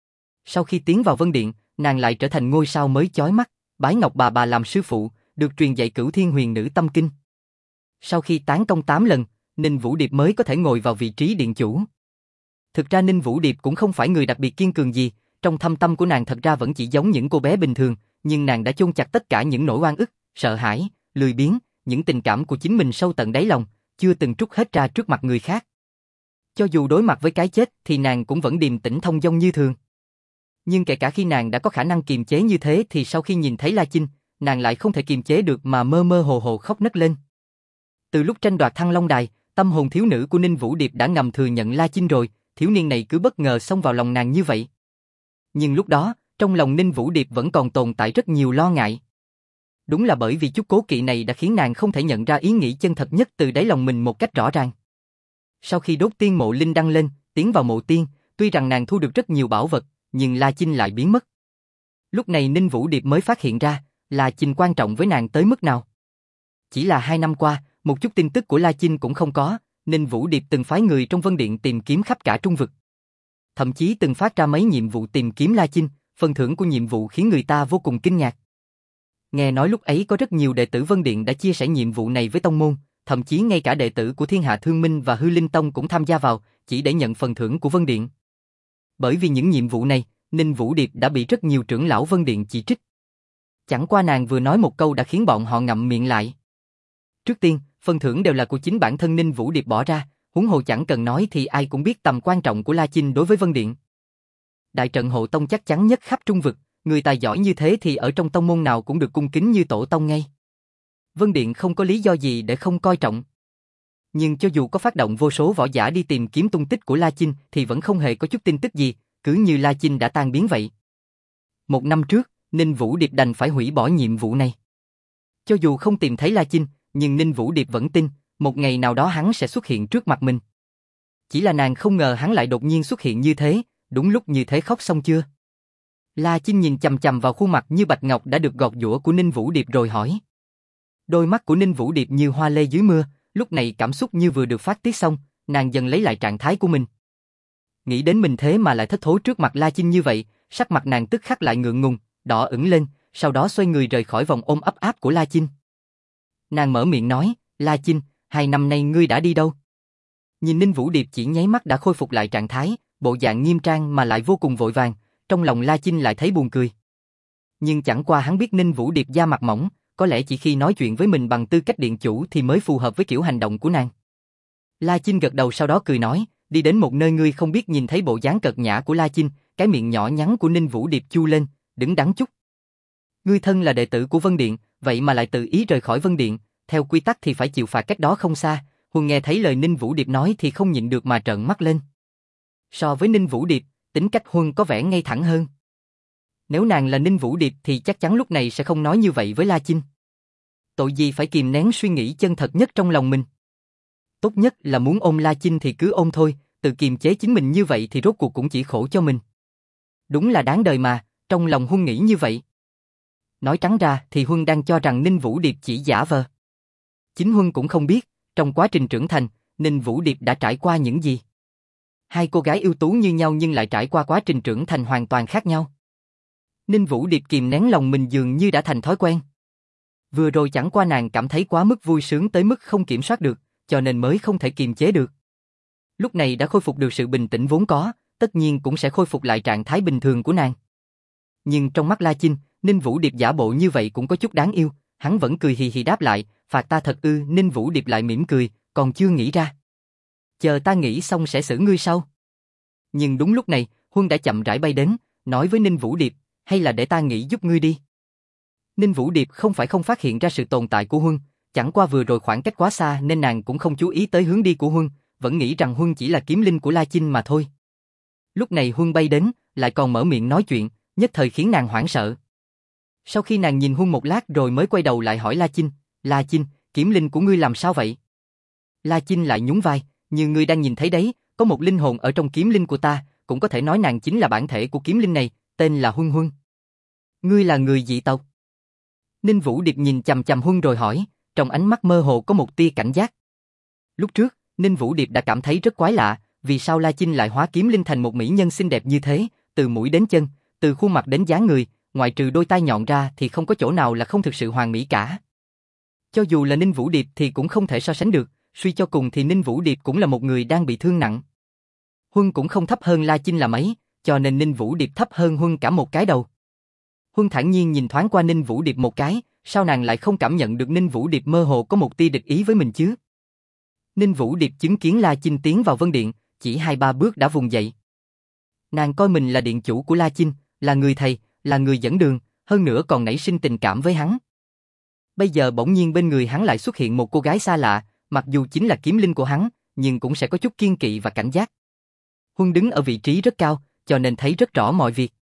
[SPEAKER 1] Sau khi tiến vào Vân Điện, nàng lại trở thành ngôi sao mới chói mắt, bái Ngọc Bà Bà làm sư phụ, được truyền dạy Cửu Thiên Huyền Nữ Tâm Kinh. Sau khi tán công tám lần, Ninh Vũ Điệp mới có thể ngồi vào vị trí điện chủ. Thực ra Ninh Vũ Điệp cũng không phải người đặc biệt kiên cường gì, trong thâm tâm của nàng thật ra vẫn chỉ giống những cô bé bình thường, nhưng nàng đã chôn chặt tất cả những nỗi oan ức, sợ hãi, lười biếng, những tình cảm của chính mình sâu tận đáy lòng, chưa từng trút hết ra trước mặt người khác. Cho dù đối mặt với cái chết thì nàng cũng vẫn điềm tĩnh thông dong như thường. Nhưng kể cả khi nàng đã có khả năng kiềm chế như thế thì sau khi nhìn thấy La Chinh, nàng lại không thể kiềm chế được mà mơ mơ hồ hồ khóc nấc lên. Từ lúc tranh đoạt Thăng Long Đài, tâm hồn thiếu nữ của Ninh Vũ Điệp đã ngầm thừa nhận La Chinh rồi, thiếu niên này cứ bất ngờ xông vào lòng nàng như vậy. Nhưng lúc đó, trong lòng Ninh Vũ Điệp vẫn còn tồn tại rất nhiều lo ngại. Đúng là bởi vì chút cố kỵ này đã khiến nàng không thể nhận ra ý nghĩ chân thật nhất từ đáy lòng mình một cách rõ ràng. Sau khi đốt tiên mộ linh đăng lên, tiến vào mộ tiên, tuy rằng nàng thu được rất nhiều bảo vật, nhưng La Chinh lại biến mất. Lúc này Ninh Vũ Điệp mới phát hiện ra, La Chinh quan trọng với nàng tới mức nào. Chỉ là hai năm qua, một chút tin tức của La Chinh cũng không có, Ninh Vũ Điệp từng phái người trong Vân Điện tìm kiếm khắp cả Trung Vực. Thậm chí từng phát ra mấy nhiệm vụ tìm kiếm La Chinh, phần thưởng của nhiệm vụ khiến người ta vô cùng kinh ngạc. Nghe nói lúc ấy có rất nhiều đệ tử Vân Điện đã chia sẻ nhiệm vụ này với tông môn, thậm chí ngay cả đệ tử của Thiên Hạ Thương Minh và Hư Linh Tông cũng tham gia vào, chỉ để nhận phần thưởng của Vân Điện. Bởi vì những nhiệm vụ này, Ninh Vũ Điệp đã bị rất nhiều trưởng lão Vân Điện chỉ trích. Chẳng qua nàng vừa nói một câu đã khiến bọn họ ngậm miệng lại. Trước tiên, phần thưởng đều là của chính bản thân Ninh Vũ Điệp bỏ ra, huống hồ chẳng cần nói thì ai cũng biết tầm quan trọng của La Chinh đối với Vân Điện. Đại trận hộ tông chắc chắn nhất khắp Trung Vực, người tài giỏi như thế thì ở trong tông môn nào cũng được cung kính như tổ tông ngay. Vân Điện không có lý do gì để không coi trọng. Nhưng cho dù có phát động vô số võ giả đi tìm kiếm tung tích của La Chinh thì vẫn không hề có chút tin tức gì, cứ như La Chinh đã tan biến vậy. Một năm trước, Ninh Vũ Điệp đành phải hủy bỏ nhiệm vụ này. Cho dù không tìm thấy La Chinh, nhưng Ninh Vũ Điệp vẫn tin, một ngày nào đó hắn sẽ xuất hiện trước mặt mình. Chỉ là nàng không ngờ hắn lại đột nhiên xuất hiện như thế, đúng lúc như thế khóc xong chưa? La Chinh nhìn chằm chằm vào khuôn mặt như bạch ngọc đã được gọt giũa của Ninh Vũ Điệp rồi hỏi. Đôi mắt của Ninh Vũ Điệp như hoa lê dưới mưa, lúc này cảm xúc như vừa được phát tiết xong, nàng dần lấy lại trạng thái của mình. Nghĩ đến mình thế mà lại thất thố trước mặt La Chinh như vậy, sắc mặt nàng tức khắc lại ngượng ngùng, đỏ ửng lên, sau đó xoay người rời khỏi vòng ôm ấp áp của La Chinh. Nàng mở miệng nói, La Chinh, hai năm nay ngươi đã đi đâu? Nhìn Ninh Vũ Điệp chỉ nháy mắt đã khôi phục lại trạng thái, bộ dạng nghiêm trang mà lại vô cùng vội vàng, trong lòng La Chinh lại thấy buồn cười. Nhưng chẳng qua hắn biết Ninh Vũ Điệp da mặt mỏng, có lẽ chỉ khi nói chuyện với mình bằng tư cách điện chủ thì mới phù hợp với kiểu hành động của nàng. La Chinh gật đầu sau đó cười nói, đi đến một nơi ngươi không biết. Nhìn thấy bộ dáng cợt nhã của La Chinh, cái miệng nhỏ nhắn của Ninh Vũ Điệp chu lên, đứng đắn chút. Ngươi thân là đệ tử của Vân Điện, vậy mà lại tự ý rời khỏi Vân Điện, theo quy tắc thì phải chịu phạt cách đó không xa. Huân nghe thấy lời Ninh Vũ Điệp nói thì không nhịn được mà trợn mắt lên. So với Ninh Vũ Điệp, tính cách Huân có vẻ ngay thẳng hơn. Nếu nàng là Ninh Vũ Điệp thì chắc chắn lúc này sẽ không nói như vậy với La Chinh. Tội gì phải kìm nén suy nghĩ chân thật nhất trong lòng mình. Tốt nhất là muốn ôm La Chinh thì cứ ôm thôi, tự kiềm chế chính mình như vậy thì rốt cuộc cũng chỉ khổ cho mình. Đúng là đáng đời mà, trong lòng Huân nghĩ như vậy. Nói trắng ra thì Huân đang cho rằng Ninh Vũ Điệp chỉ giả vờ. Chính Huân cũng không biết, trong quá trình trưởng thành, Ninh Vũ Điệp đã trải qua những gì. Hai cô gái ưu tú như nhau nhưng lại trải qua quá trình trưởng thành hoàn toàn khác nhau. Ninh Vũ Điệp kìm nén lòng mình dường như đã thành thói quen. Vừa rồi chẳng qua nàng cảm thấy quá mức vui sướng tới mức không kiểm soát được, cho nên mới không thể kiềm chế được. Lúc này đã khôi phục được sự bình tĩnh vốn có, tất nhiên cũng sẽ khôi phục lại trạng thái bình thường của nàng. Nhưng trong mắt La Chinh, Ninh Vũ Điệp giả bộ như vậy cũng có chút đáng yêu, hắn vẫn cười hì hì đáp lại, phạt ta thật ư? Ninh Vũ Điệp lại mỉm cười, còn chưa nghĩ ra. Chờ ta nghĩ xong sẽ xử ngươi sau. Nhưng đúng lúc này, Huân đã chậm rãi bay đến, nói với Ninh Vũ Điệp, hay là để ta nghĩ giúp ngươi đi. Ninh Vũ Điệp không phải không phát hiện ra sự tồn tại của Huân, chẳng qua vừa rồi khoảng cách quá xa nên nàng cũng không chú ý tới hướng đi của Huân, vẫn nghĩ rằng Huân chỉ là kiếm linh của La Chinh mà thôi. Lúc này Huân bay đến, lại còn mở miệng nói chuyện, nhất thời khiến nàng hoảng sợ. Sau khi nàng nhìn Huân một lát rồi mới quay đầu lại hỏi La Chinh, La Chinh, kiếm linh của ngươi làm sao vậy? La Chinh lại nhún vai, như ngươi đang nhìn thấy đấy, có một linh hồn ở trong kiếm linh của ta, cũng có thể nói nàng chính là bản thể của kiếm linh này, tên là Huân Huân. Ngươi là người dị tộc? Ninh Vũ Điệp nhìn chằm chằm Huân rồi hỏi, trong ánh mắt mơ hồ có một tia cảnh giác. Lúc trước, Ninh Vũ Điệp đã cảm thấy rất quái lạ, vì sao La Chinh lại hóa kiếm linh thành một mỹ nhân xinh đẹp như thế, từ mũi đến chân, từ khuôn mặt đến dáng người, ngoại trừ đôi tai nhọn ra thì không có chỗ nào là không thực sự hoàn mỹ cả. Cho dù là Ninh Vũ Điệp thì cũng không thể so sánh được, suy cho cùng thì Ninh Vũ Điệp cũng là một người đang bị thương nặng. Huân cũng không thấp hơn La Chinh là mấy, cho nên Ninh Vũ Điệp thấp hơn Huân cả một cái đầu. Huân thản nhiên nhìn thoáng qua Ninh Vũ Điệp một cái, sao nàng lại không cảm nhận được Ninh Vũ Điệp mơ hồ có một tia địch ý với mình chứ? Ninh Vũ Điệp chứng kiến La Chinh tiến vào Vân Điện, chỉ hai ba bước đã vùng dậy. Nàng coi mình là điện chủ của La Chinh, là người thầy, là người dẫn đường, hơn nữa còn nảy sinh tình cảm với hắn. Bây giờ bỗng nhiên bên người hắn lại xuất hiện một cô gái xa lạ, mặc dù chính là kiếm linh của hắn, nhưng cũng sẽ có chút kiêng kỵ và cảnh giác. Huân đứng ở vị trí rất cao, cho nên thấy rất rõ mọi việc.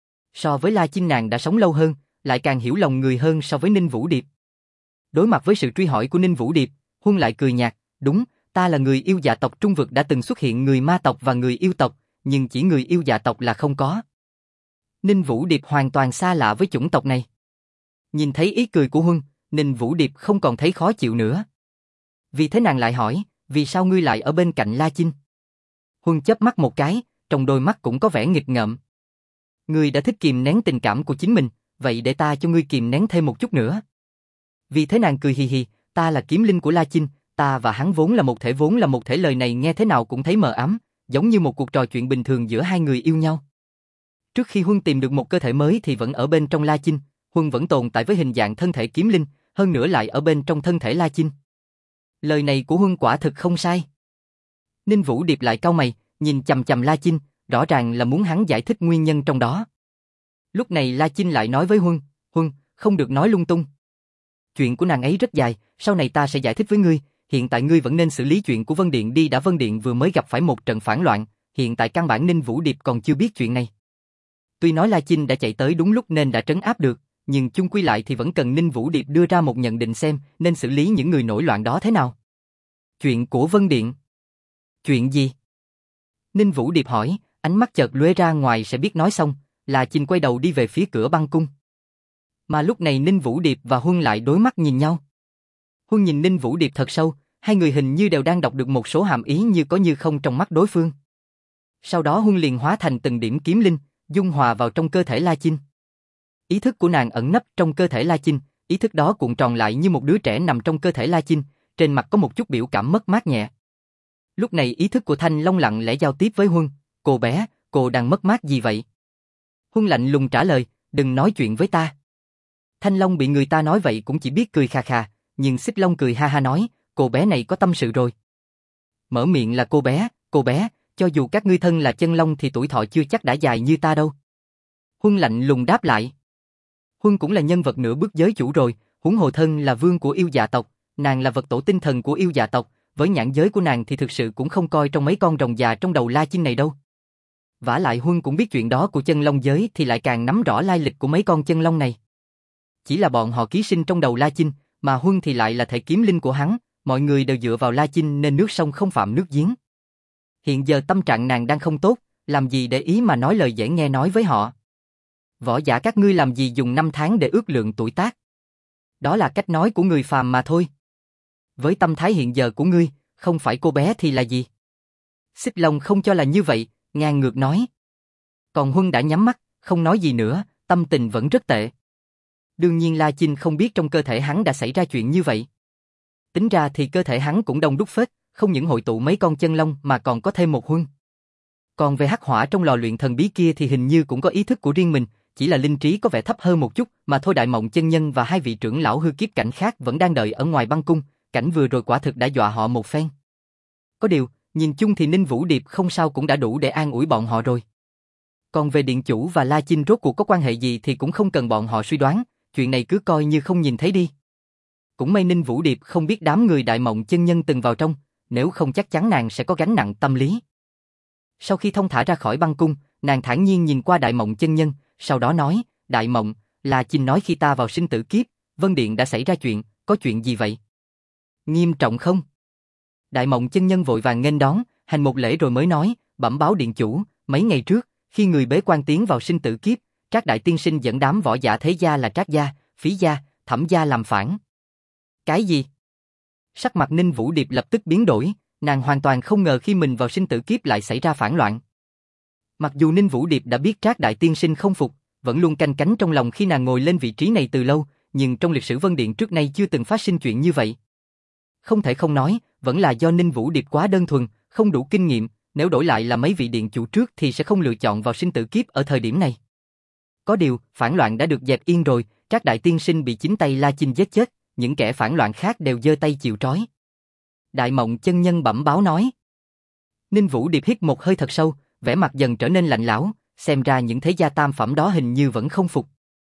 [SPEAKER 1] So với La Chinh nàng đã sống lâu hơn, lại càng hiểu lòng người hơn so với Ninh Vũ Điệp. Đối mặt với sự truy hỏi của Ninh Vũ Điệp, Huân lại cười nhạt, đúng, ta là người yêu dạ tộc Trung Vực đã từng xuất hiện người ma tộc và người yêu tộc, nhưng chỉ người yêu dạ tộc là không có. Ninh Vũ Điệp hoàn toàn xa lạ với chủng tộc này. Nhìn thấy ý cười của Huân, Ninh Vũ Điệp không còn thấy khó chịu nữa. Vì thế nàng lại hỏi, vì sao ngươi lại ở bên cạnh La Chinh? Huân chớp mắt một cái, trong đôi mắt cũng có vẻ nghịch ngợm. Ngươi đã thích kìm nén tình cảm của chính mình, vậy để ta cho ngươi kìm nén thêm một chút nữa. Vì thế nàng cười hì hì, ta là kiếm linh của La Chinh, ta và hắn vốn là một thể vốn là một thể lời này nghe thế nào cũng thấy mờ ám, giống như một cuộc trò chuyện bình thường giữa hai người yêu nhau. Trước khi Huân tìm được một cơ thể mới thì vẫn ở bên trong La Chinh, Huân vẫn tồn tại với hình dạng thân thể kiếm linh, hơn nữa lại ở bên trong thân thể La Chinh. Lời này của Huân quả thực không sai. Ninh Vũ Điệp lại cau mày, nhìn chằm chằm La Chinh, rõ ràng là muốn hắn giải thích nguyên nhân trong đó. Lúc này La Chinh lại nói với Huân, Huân, không được nói lung tung. Chuyện của nàng ấy rất dài, sau này ta sẽ giải thích với ngươi, hiện tại ngươi vẫn nên xử lý chuyện của Vân Điện đi đã. Vân Điện vừa mới gặp phải một trận phản loạn, hiện tại căn bản Ninh Vũ Điệp còn chưa biết chuyện này. Tuy nói La Chinh đã chạy tới đúng lúc nên đã trấn áp được, nhưng chung quy lại thì vẫn cần Ninh Vũ Điệp đưa ra một nhận định xem nên xử lý những người nổi loạn đó thế nào. Chuyện của Vân Điện. Chuyện gì? Ninh Vũ Điệp hỏi, ánh mắt chợt lóe ra ngoài sẽ biết nói xong, La Chinh quay đầu đi về phía cửa băng cung. Mà lúc này Ninh Vũ Điệp và Huân lại đối mắt nhìn nhau. Huân nhìn Ninh Vũ Điệp thật sâu, hai người hình như đều đang đọc được một số hàm ý như có như không trong mắt đối phương. Sau đó Huân liền hóa thành từng điểm kiếm linh, dung hòa vào trong cơ thể La Chinh. Ý thức của nàng ẩn nấp trong cơ thể La Chinh, ý thức đó cuộn tròn lại như một đứa trẻ nằm trong cơ thể La Chinh, trên mặt có một chút biểu cảm mất mát nhẹ. Lúc này ý thức của Thanh Long lặng lẽ giao tiếp với Huân, cô bé, cô đang mất mát gì vậy? Huân lạnh lùng trả lời, đừng nói chuyện với ta. Thanh Long bị người ta nói vậy cũng chỉ biết cười khà khà, nhưng Xích Long cười ha ha nói, cô bé này có tâm sự rồi. Mở miệng là cô bé, cô bé, cho dù các ngươi thân là chân long thì tuổi thọ chưa chắc đã dài như ta đâu. Huân lạnh lùng đáp lại. Huân cũng là nhân vật nửa bước giới chủ rồi, huống hồ thân là vương của yêu dạ tộc, nàng là vật tổ tinh thần của yêu dạ tộc, với nhãn giới của nàng thì thực sự cũng không coi trong mấy con rồng già trong đầu La Chinh này đâu. Vả lại Huân cũng biết chuyện đó của chân long giới thì lại càng nắm rõ lai lịch của mấy con chân long này. Chỉ là bọn họ ký sinh trong đầu La Chinh, mà Huân thì lại là thể kiếm linh của hắn, mọi người đều dựa vào La Chinh nên nước sông không phạm nước giếng. Hiện giờ tâm trạng nàng đang không tốt, làm gì để ý mà nói lời dễ nghe nói với họ. Võ giả các ngươi làm gì dùng năm tháng để ước lượng tuổi tác. Đó là cách nói của người phàm mà thôi. Với tâm thái hiện giờ của ngươi, không phải cô bé thì là gì? Xích Long không cho là như vậy, ngang ngược nói. Còn Huân đã nhắm mắt, không nói gì nữa, tâm tình vẫn rất tệ. Đương nhiên La Chinh không biết trong cơ thể hắn đã xảy ra chuyện như vậy. Tính ra thì cơ thể hắn cũng đông đúc phết, không những hội tụ mấy con chân long mà còn có thêm một Huân. Còn về hắc hỏa trong lò luyện thần bí kia thì hình như cũng có ý thức của riêng mình, chỉ là linh trí có vẻ thấp hơn một chút mà thôi. Đại Mộng chân nhân và hai vị trưởng lão hư kiếp cảnh khác vẫn đang đợi ở ngoài băng cung, cảnh vừa rồi quả thực đã dọa họ một phen. Có điều, nhìn chung thì Ninh Vũ Điệp không sao cũng đã đủ để an ủi bọn họ rồi. Còn về điện chủ và La Chinh rốt cuộc có quan hệ gì thì cũng không cần bọn họ suy đoán, chuyện này cứ coi như không nhìn thấy đi. Cũng may Ninh Vũ Điệp không biết đám người Đại Mộng chân nhân từng vào trong, nếu không chắc chắn nàng sẽ có gánh nặng tâm lý. Sau khi thông thả ra khỏi băng cung, nàng thản nhiên nhìn qua Đại Mộng chân nhân, sau đó nói, Đại Mộng, La Chinh nói khi ta vào sinh tử kiếp, Vân Điện đã xảy ra chuyện, có chuyện gì vậy? Nghiêm trọng không? Đại Mộng chân nhân vội vàng nghênh đón, hành một lễ rồi mới nói, bẩm báo điện chủ, mấy ngày trước, khi người bế quan tiến vào sinh tử kiếp, Trác đại tiên sinh dẫn đám võ giả thế gia là Trác gia, Phí gia, Thẩm gia làm phản. Cái gì? Sắc mặt Ninh Vũ Điệp lập tức biến đổi, nàng hoàn toàn không ngờ khi mình vào sinh tử kiếp lại xảy ra phản loạn. Mặc dù Ninh Vũ Điệp đã biết Trác đại tiên sinh không phục, vẫn luôn canh cánh trong lòng khi nàng ngồi lên vị trí này từ lâu, nhưng trong lịch sử Vân Điện trước nay chưa từng phát sinh chuyện như vậy. Không thể không nói, vẫn là do Ninh Vũ Điệp quá đơn thuần, không đủ kinh nghiệm, nếu đổi lại là mấy vị điện chủ trước thì sẽ không lựa chọn vào sinh tử kiếp ở thời điểm này. Có điều, phản loạn đã được dẹp yên rồi, Trác đại tiên sinh bị chính tay La Chinh giết chết, những kẻ phản loạn khác đều giơ tay chịu trói. Đại Mộng chân nhân bẩm báo nói. Ninh Vũ Điệp hít một hơi thật sâu, vẻ mặt dần trở nên lạnh lẽo, xem ra những thế gia tam phẩm đó hình như vẫn không phục.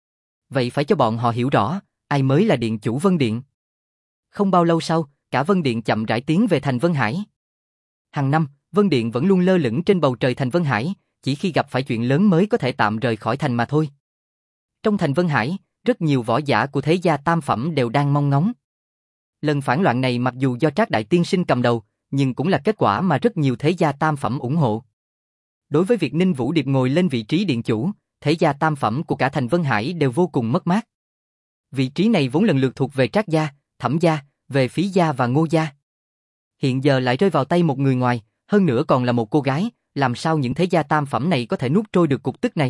[SPEAKER 1] Vậy phải cho bọn họ hiểu rõ, ai mới là điện chủ Vân Điện. Không bao lâu sau, cả Vân Điện chậm rãi tiến về thành Vân Hải. Hàng năm, Vân Điện vẫn luôn lơ lửng trên bầu trời thành Vân Hải, chỉ khi gặp phải chuyện lớn mới có thể tạm rời khỏi thành mà thôi. Trong thành Vân Hải, rất nhiều võ giả của thế gia tam phẩm đều đang mong ngóng. Lần phản loạn này mặc dù do Trác đại tiên sinh cầm đầu, nhưng cũng là kết quả mà rất nhiều thế gia tam phẩm ủng hộ. Đối với việc Ninh Vũ Điệp ngồi lên vị trí điện chủ, thế gia tam phẩm của cả thành Vân Hải đều vô cùng mất mát. Vị trí này vốn lần lượt thuộc về Trác gia, Thẩm gia, về Phí gia và Ngô gia. Hiện giờ lại rơi vào tay một người ngoài, hơn nữa còn là một cô gái, làm sao những thế gia tam phẩm này có thể nuốt trôi được cục tức này?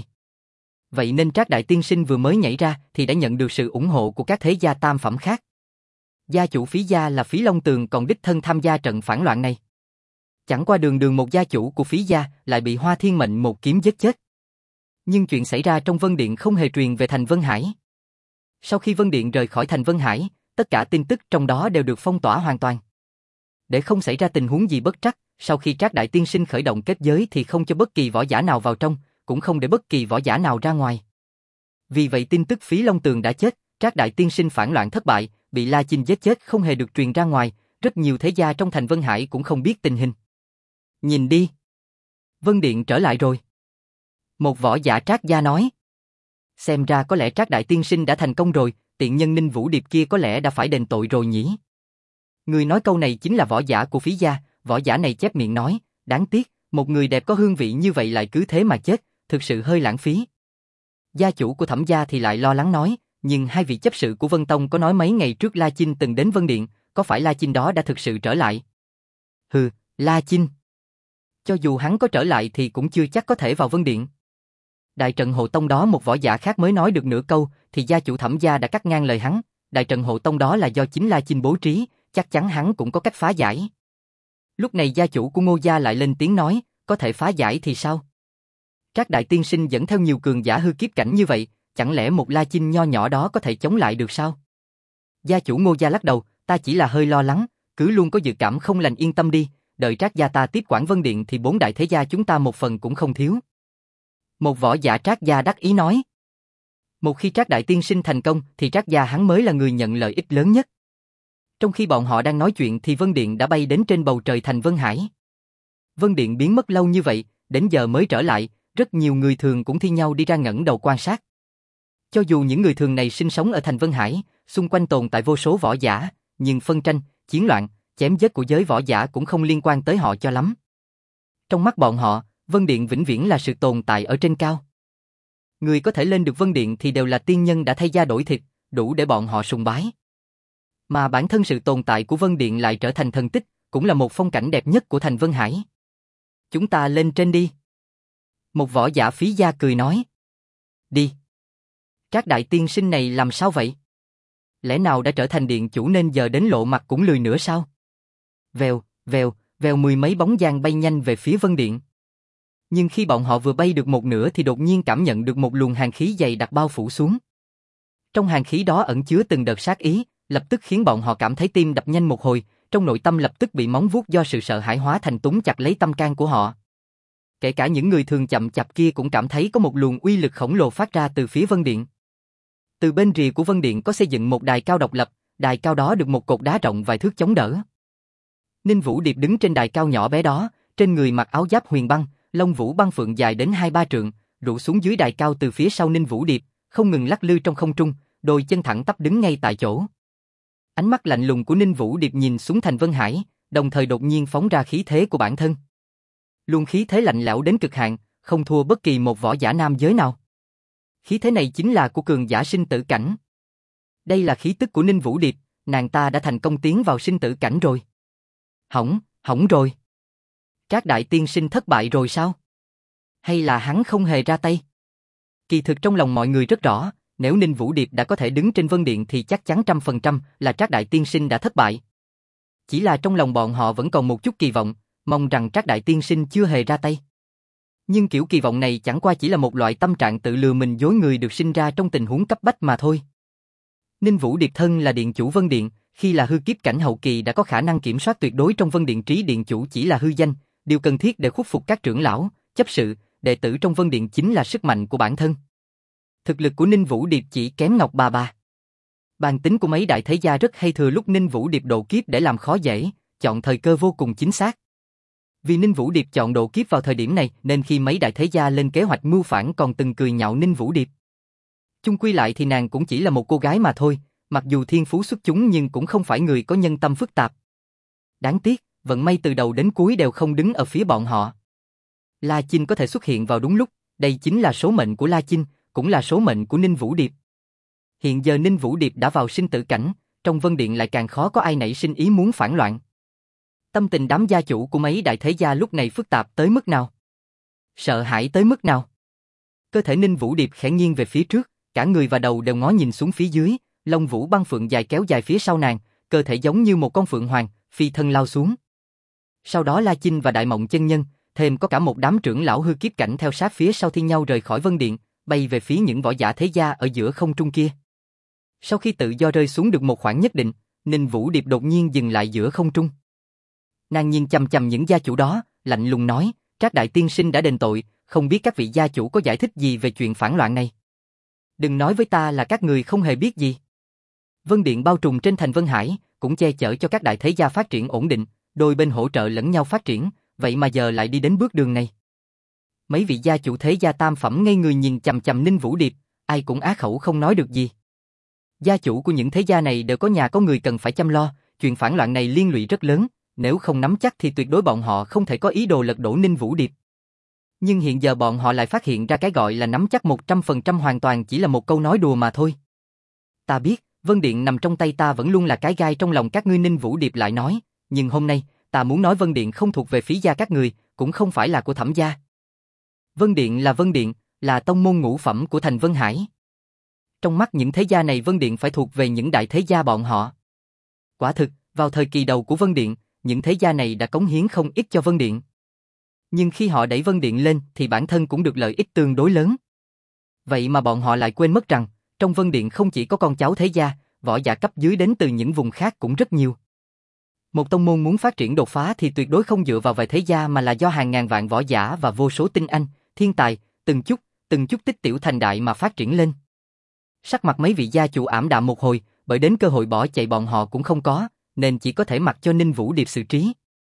[SPEAKER 1] Vậy nên Trác đại tiên sinh vừa mới nhảy ra thì đã nhận được sự ủng hộ của các thế gia tam phẩm khác. Gia chủ Phí gia là Phí Long Tường còn đích thân tham gia trận phản loạn này. Chẳng qua đường đường một gia chủ của Phí gia lại bị Hoa Thiên Mệnh một kiếm giết chết. Nhưng chuyện xảy ra trong Vân Điện không hề truyền về thành Vân Hải. Sau khi Vân Điện rời khỏi thành Vân Hải, tất cả tin tức trong đó đều được phong tỏa hoàn toàn. Để không xảy ra tình huống gì bất trắc, sau khi Trác đại tiên sinh khởi động kết giới thì không cho bất kỳ võ giả nào vào trong, cũng không để bất kỳ võ giả nào ra ngoài. Vì vậy tin tức Phí Long Tường đã chết, Trác đại tiên sinh phản loạn thất bại, bị La Chinh giết chết không hề được truyền ra ngoài, rất nhiều thế gia trong thành Vân Hải cũng không biết tình hình. Nhìn đi. Vân Điện trở lại rồi. Một võ giả Trác gia nói. Xem ra có lẽ Trác đại tiên sinh đã thành công rồi, tiện nhân Ninh Vũ Điệp kia có lẽ đã phải đền tội rồi nhỉ. Người nói câu này chính là võ giả của Phí gia, võ giả này chép miệng nói, đáng tiếc, một người đẹp có hương vị như vậy lại cứ thế mà chết, thực sự hơi lãng phí. Gia chủ của Thẩm gia thì lại lo lắng nói, nhưng hai vị chấp sự của Vân Tông có nói mấy ngày trước La Chinh từng đến Vân Điện, có phải La Chinh đó đã thực sự trở lại? Hừ, La Chinh. Cho dù hắn có trở lại thì cũng chưa chắc có thể vào Vân Điện. Đại trận hộ tông đó một võ giả khác mới nói được nửa câu, thì gia chủ Thẩm gia đã cắt ngang lời hắn, đại trận hộ tông đó là do chính La Chinh bố trí, chắc chắn hắn cũng có cách phá giải. Lúc này gia chủ của Ngô gia lại lên tiếng nói, có thể phá giải thì sao? Trác đại tiên sinh dẫn theo nhiều cường giả hư kiếp cảnh như vậy, chẳng lẽ một La Chinh nho nhỏ đó có thể chống lại được sao? Gia chủ Ngô gia lắc đầu, ta chỉ là hơi lo lắng, cứ luôn có dự cảm không lành, yên tâm đi, đợi Trác gia ta tiếp quản Vân Điện thì bốn đại thế gia chúng ta một phần cũng không thiếu. Một võ giả Trác gia đắc ý nói. Một khi Trác đại tiên sinh thành công thì Trác gia hắn mới là người nhận lợi ích lớn nhất. Trong khi bọn họ đang nói chuyện thì Vân Điện đã bay đến trên bầu trời thành Vân Hải. Vân Điện biến mất lâu như vậy, đến giờ mới trở lại, rất nhiều người thường cũng thi nhau đi ra ngẩng đầu quan sát. Cho dù những người thường này sinh sống ở thành Vân Hải, xung quanh tồn tại vô số võ giả, nhưng phân tranh, chiến loạn, chém giết của giới võ giả cũng không liên quan tới họ cho lắm. Trong mắt bọn họ, Vân Điện vĩnh viễn là sự tồn tại ở trên cao. Người có thể lên được Vân Điện thì đều là tiên nhân đã thay da đổi thịt, đủ để bọn họ sùng bái. Mà bản thân sự tồn tại của Vân Điện lại trở thành thần tích, cũng là một phong cảnh đẹp nhất của thành Vân Hải. Chúng ta lên trên đi. Một võ giả Phí gia cười nói. Đi. Trác đại tiên sinh này làm sao vậy? Lẽ nào đã trở thành điện chủ nên giờ đến lộ mặt cũng lười nữa sao? Vèo, vèo, vèo, mười mấy bóng dáng bay nhanh về phía Vân Điện. Nhưng khi bọn họ vừa bay được một nửa thì đột nhiên cảm nhận được một luồng hàn khí dày đặc bao phủ xuống. Trong hàn khí đó ẩn chứa từng đợt sát ý, lập tức khiến bọn họ cảm thấy tim đập nhanh một hồi, trong nội tâm lập tức bị móng vuốt do sự sợ hãi hóa thành túng chặt lấy tâm can của họ. Kể cả những người thường chậm chạp kia cũng cảm thấy có một luồng uy lực khổng lồ phát ra từ phía Vân Điện. Từ bên rìa của Vân Điện có xây dựng một đài cao độc lập, đài cao đó được một cột đá rộng vài thước chống đỡ. Ninh Vũ Điệp đứng trên đài cao nhỏ bé đó, trên người mặc áo giáp huyền băng, lông vũ băng phượng dài đến hai ba trượng, rủ xuống dưới đài cao từ phía sau Ninh Vũ Điệp, không ngừng lắc lư trong không trung, đôi chân thẳng tắp đứng ngay tại chỗ. Ánh mắt lạnh lùng của Ninh Vũ Điệp nhìn xuống thành Vân Hải, đồng thời đột nhiên phóng ra khí thế của bản thân. Luôn khí thế lạnh lẽo đến cực hạn, không thua bất kỳ một võ giả nam giới nào. Khí thế này chính là của cường giả sinh tử cảnh. Đây là khí tức của Ninh Vũ Điệp, nàng ta đã thành công tiến vào sinh tử cảnh rồi. Hỏng, hỏng rồi. Trác đại tiên sinh thất bại rồi sao? Hay là hắn không hề ra tay? Kỳ thực trong lòng mọi người rất rõ, nếu Ninh Vũ Điệp đã có thể đứng trên Vân Điện thì chắc chắn trăm phần trăm là Trác đại tiên sinh đã thất bại. Chỉ là trong lòng bọn họ vẫn còn một chút kỳ vọng, mong rằng Trác đại tiên sinh chưa hề ra tay. Nhưng kiểu kỳ vọng này chẳng qua chỉ là một loại tâm trạng tự lừa mình dối người được sinh ra trong tình huống cấp bách mà thôi. Ninh Vũ Điệp thân là điện chủ Vân Điện, khi là hư kiếp cảnh hậu kỳ đã có khả năng kiểm soát tuyệt đối trong Vân Điện, trí điện chủ chỉ là hư danh, điều cần thiết để khuất phục các trưởng lão, chấp sự, đệ tử trong Vân Điện chính là sức mạnh của bản thân. Thực lực của Ninh Vũ Điệp chỉ kém Ngọc Bà Bà. Bản tính của mấy đại thế gia rất hay thừa lúc Ninh Vũ Điệp độ kiếp để làm khó dễ, chọn thời cơ vô cùng chính xác. Vì Ninh Vũ Điệp chọn độ kiếp vào thời điểm này nên khi mấy đại thế gia lên kế hoạch mưu phản còn từng cười nhạo Ninh Vũ Điệp. Chung quy lại thì nàng cũng chỉ là một cô gái mà thôi, mặc dù thiên phú xuất chúng nhưng cũng không phải người có nhân tâm phức tạp. Đáng tiếc, vận may từ đầu đến cuối đều không đứng ở phía bọn họ. La Chinh có thể xuất hiện vào đúng lúc, Đây chính là số mệnh của La Chinh, cũng là số mệnh của Ninh Vũ Điệp. Hiện giờ Ninh Vũ Điệp đã vào sinh tử cảnh, trong Vân Điện lại càng khó có ai nảy sinh ý muốn phản loạn. Tâm tình đám gia chủ của mấy đại thế gia lúc này phức tạp tới mức nào? Sợ hãi tới mức nào? Cơ thể Ninh Vũ Điệp khẽ nghiêng về phía trước, cả người và đầu đều ngó nhìn xuống phía dưới, lông vũ băng phượng dài kéo dài phía sau nàng, cơ thể giống như một con phượng hoàng, phi thân lao xuống. Sau đó La Chinh và Đại Mộng chân nhân, thêm có cả một đám trưởng lão hư kiếp cảnh theo sát phía sau thiên nhau rời khỏi Vân Điện, bay về phía những võ giả thế gia ở giữa không trung kia. Sau khi tự do rơi xuống được một khoảng nhất định, Ninh Vũ Điệp đột nhiên dừng lại giữa không trung. Nàng nhìn chằm chằm những gia chủ đó, lạnh lùng nói, Trác đại tiên sinh đã đền tội, không biết các vị gia chủ có giải thích gì về chuyện phản loạn này. Đừng nói với ta là các người không hề biết gì. Vân Điện bao trùm trên thành Vân Hải, cũng che chở cho các đại thế gia phát triển ổn định, đôi bên hỗ trợ lẫn nhau phát triển, vậy mà giờ lại đi đến bước đường này. Mấy vị gia chủ thế gia tam phẩm ngây người nhìn chằm chằm Ninh Vũ Điệp, ai cũng á khẩu không nói được gì. Gia chủ của những thế gia này đều có nhà có người cần phải chăm lo, chuyện phản loạn này liên lụy rất lớn, nếu không nắm chắc thì tuyệt đối bọn họ không thể có ý đồ lật đổ Ninh Vũ Điệp. Nhưng hiện giờ bọn họ lại phát hiện ra cái gọi là nắm chắc một trăm phần trăm hoàn toàn chỉ là một câu nói đùa mà thôi. Ta biết, Vân Điện nằm trong tay ta vẫn luôn là cái gai trong lòng các ngươi. Ninh Vũ Điệp lại nói, nhưng hôm nay, ta muốn nói Vân Điện không thuộc về phí gia các người, cũng không phải là của Thẩm gia. Vân Điện là Vân Điện, là tông môn ngũ phẩm của thành Vân Hải. Trong mắt những thế gia này Vân Điện phải thuộc về những đại thế gia bọn họ. Quả thực, vào thời kỳ đầu của Vân Điện, những thế gia này đã cống hiến không ít cho Vân Điện. Nhưng khi họ đẩy Vân Điện lên thì bản thân cũng được lợi ích tương đối lớn. Vậy mà bọn họ lại quên mất rằng, trong Vân Điện không chỉ có con cháu thế gia, võ giả cấp dưới đến từ những vùng khác cũng rất nhiều. Một tông môn muốn phát triển đột phá thì tuyệt đối không dựa vào vài thế gia mà là do hàng ngàn vạn võ giả và vô số tinh anh, thiên tài, từng chút, từng chút tích tiểu thành đại mà phát triển lên. Sắc mặt mấy vị gia chủ ảm đạm một hồi, bởi đến cơ hội bỏ chạy bọn họ cũng không có, nên chỉ có thể mặc cho Ninh Vũ Điệp xử trí.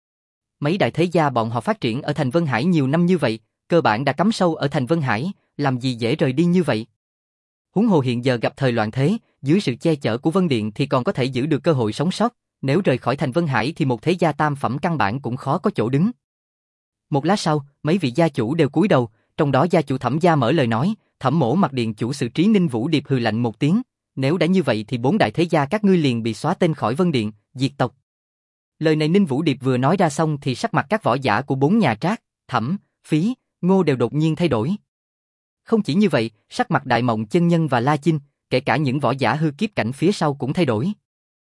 [SPEAKER 1] Mấy đại thế gia bọn họ phát triển ở thành Vân Hải nhiều năm như vậy, cơ bản đã cắm sâu ở thành Vân Hải, làm gì dễ rời đi như vậy. Huống hồ hiện giờ gặp thời loạn thế, dưới sự che chở của Vân Điện thì còn có thể giữ được cơ hội sống sót, nếu rời khỏi thành Vân Hải thì một thế gia tam phẩm căn bản cũng khó có chỗ đứng. Một lát sau, mấy vị gia chủ đều cúi đầu, trong đó gia chủ Thẩm gia mở lời nói, Thẩm mỗ mặc điện chủ xử trí. Ninh Vũ Điệp hừ lạnh một tiếng, nếu đã như vậy thì bốn đại thế gia các ngươi liền bị xóa tên khỏi Vân Điện, diệt tộc. Lời này Ninh Vũ Điệp vừa nói ra xong thì sắc mặt các võ giả của bốn nhà Trác, Thẩm, Phí, Ngô đều đột nhiên thay đổi. Không chỉ như vậy, sắc mặt Đại Mộng chân nhân và La Chinh, kể cả những võ giả hư kiếp cảnh phía sau cũng thay đổi.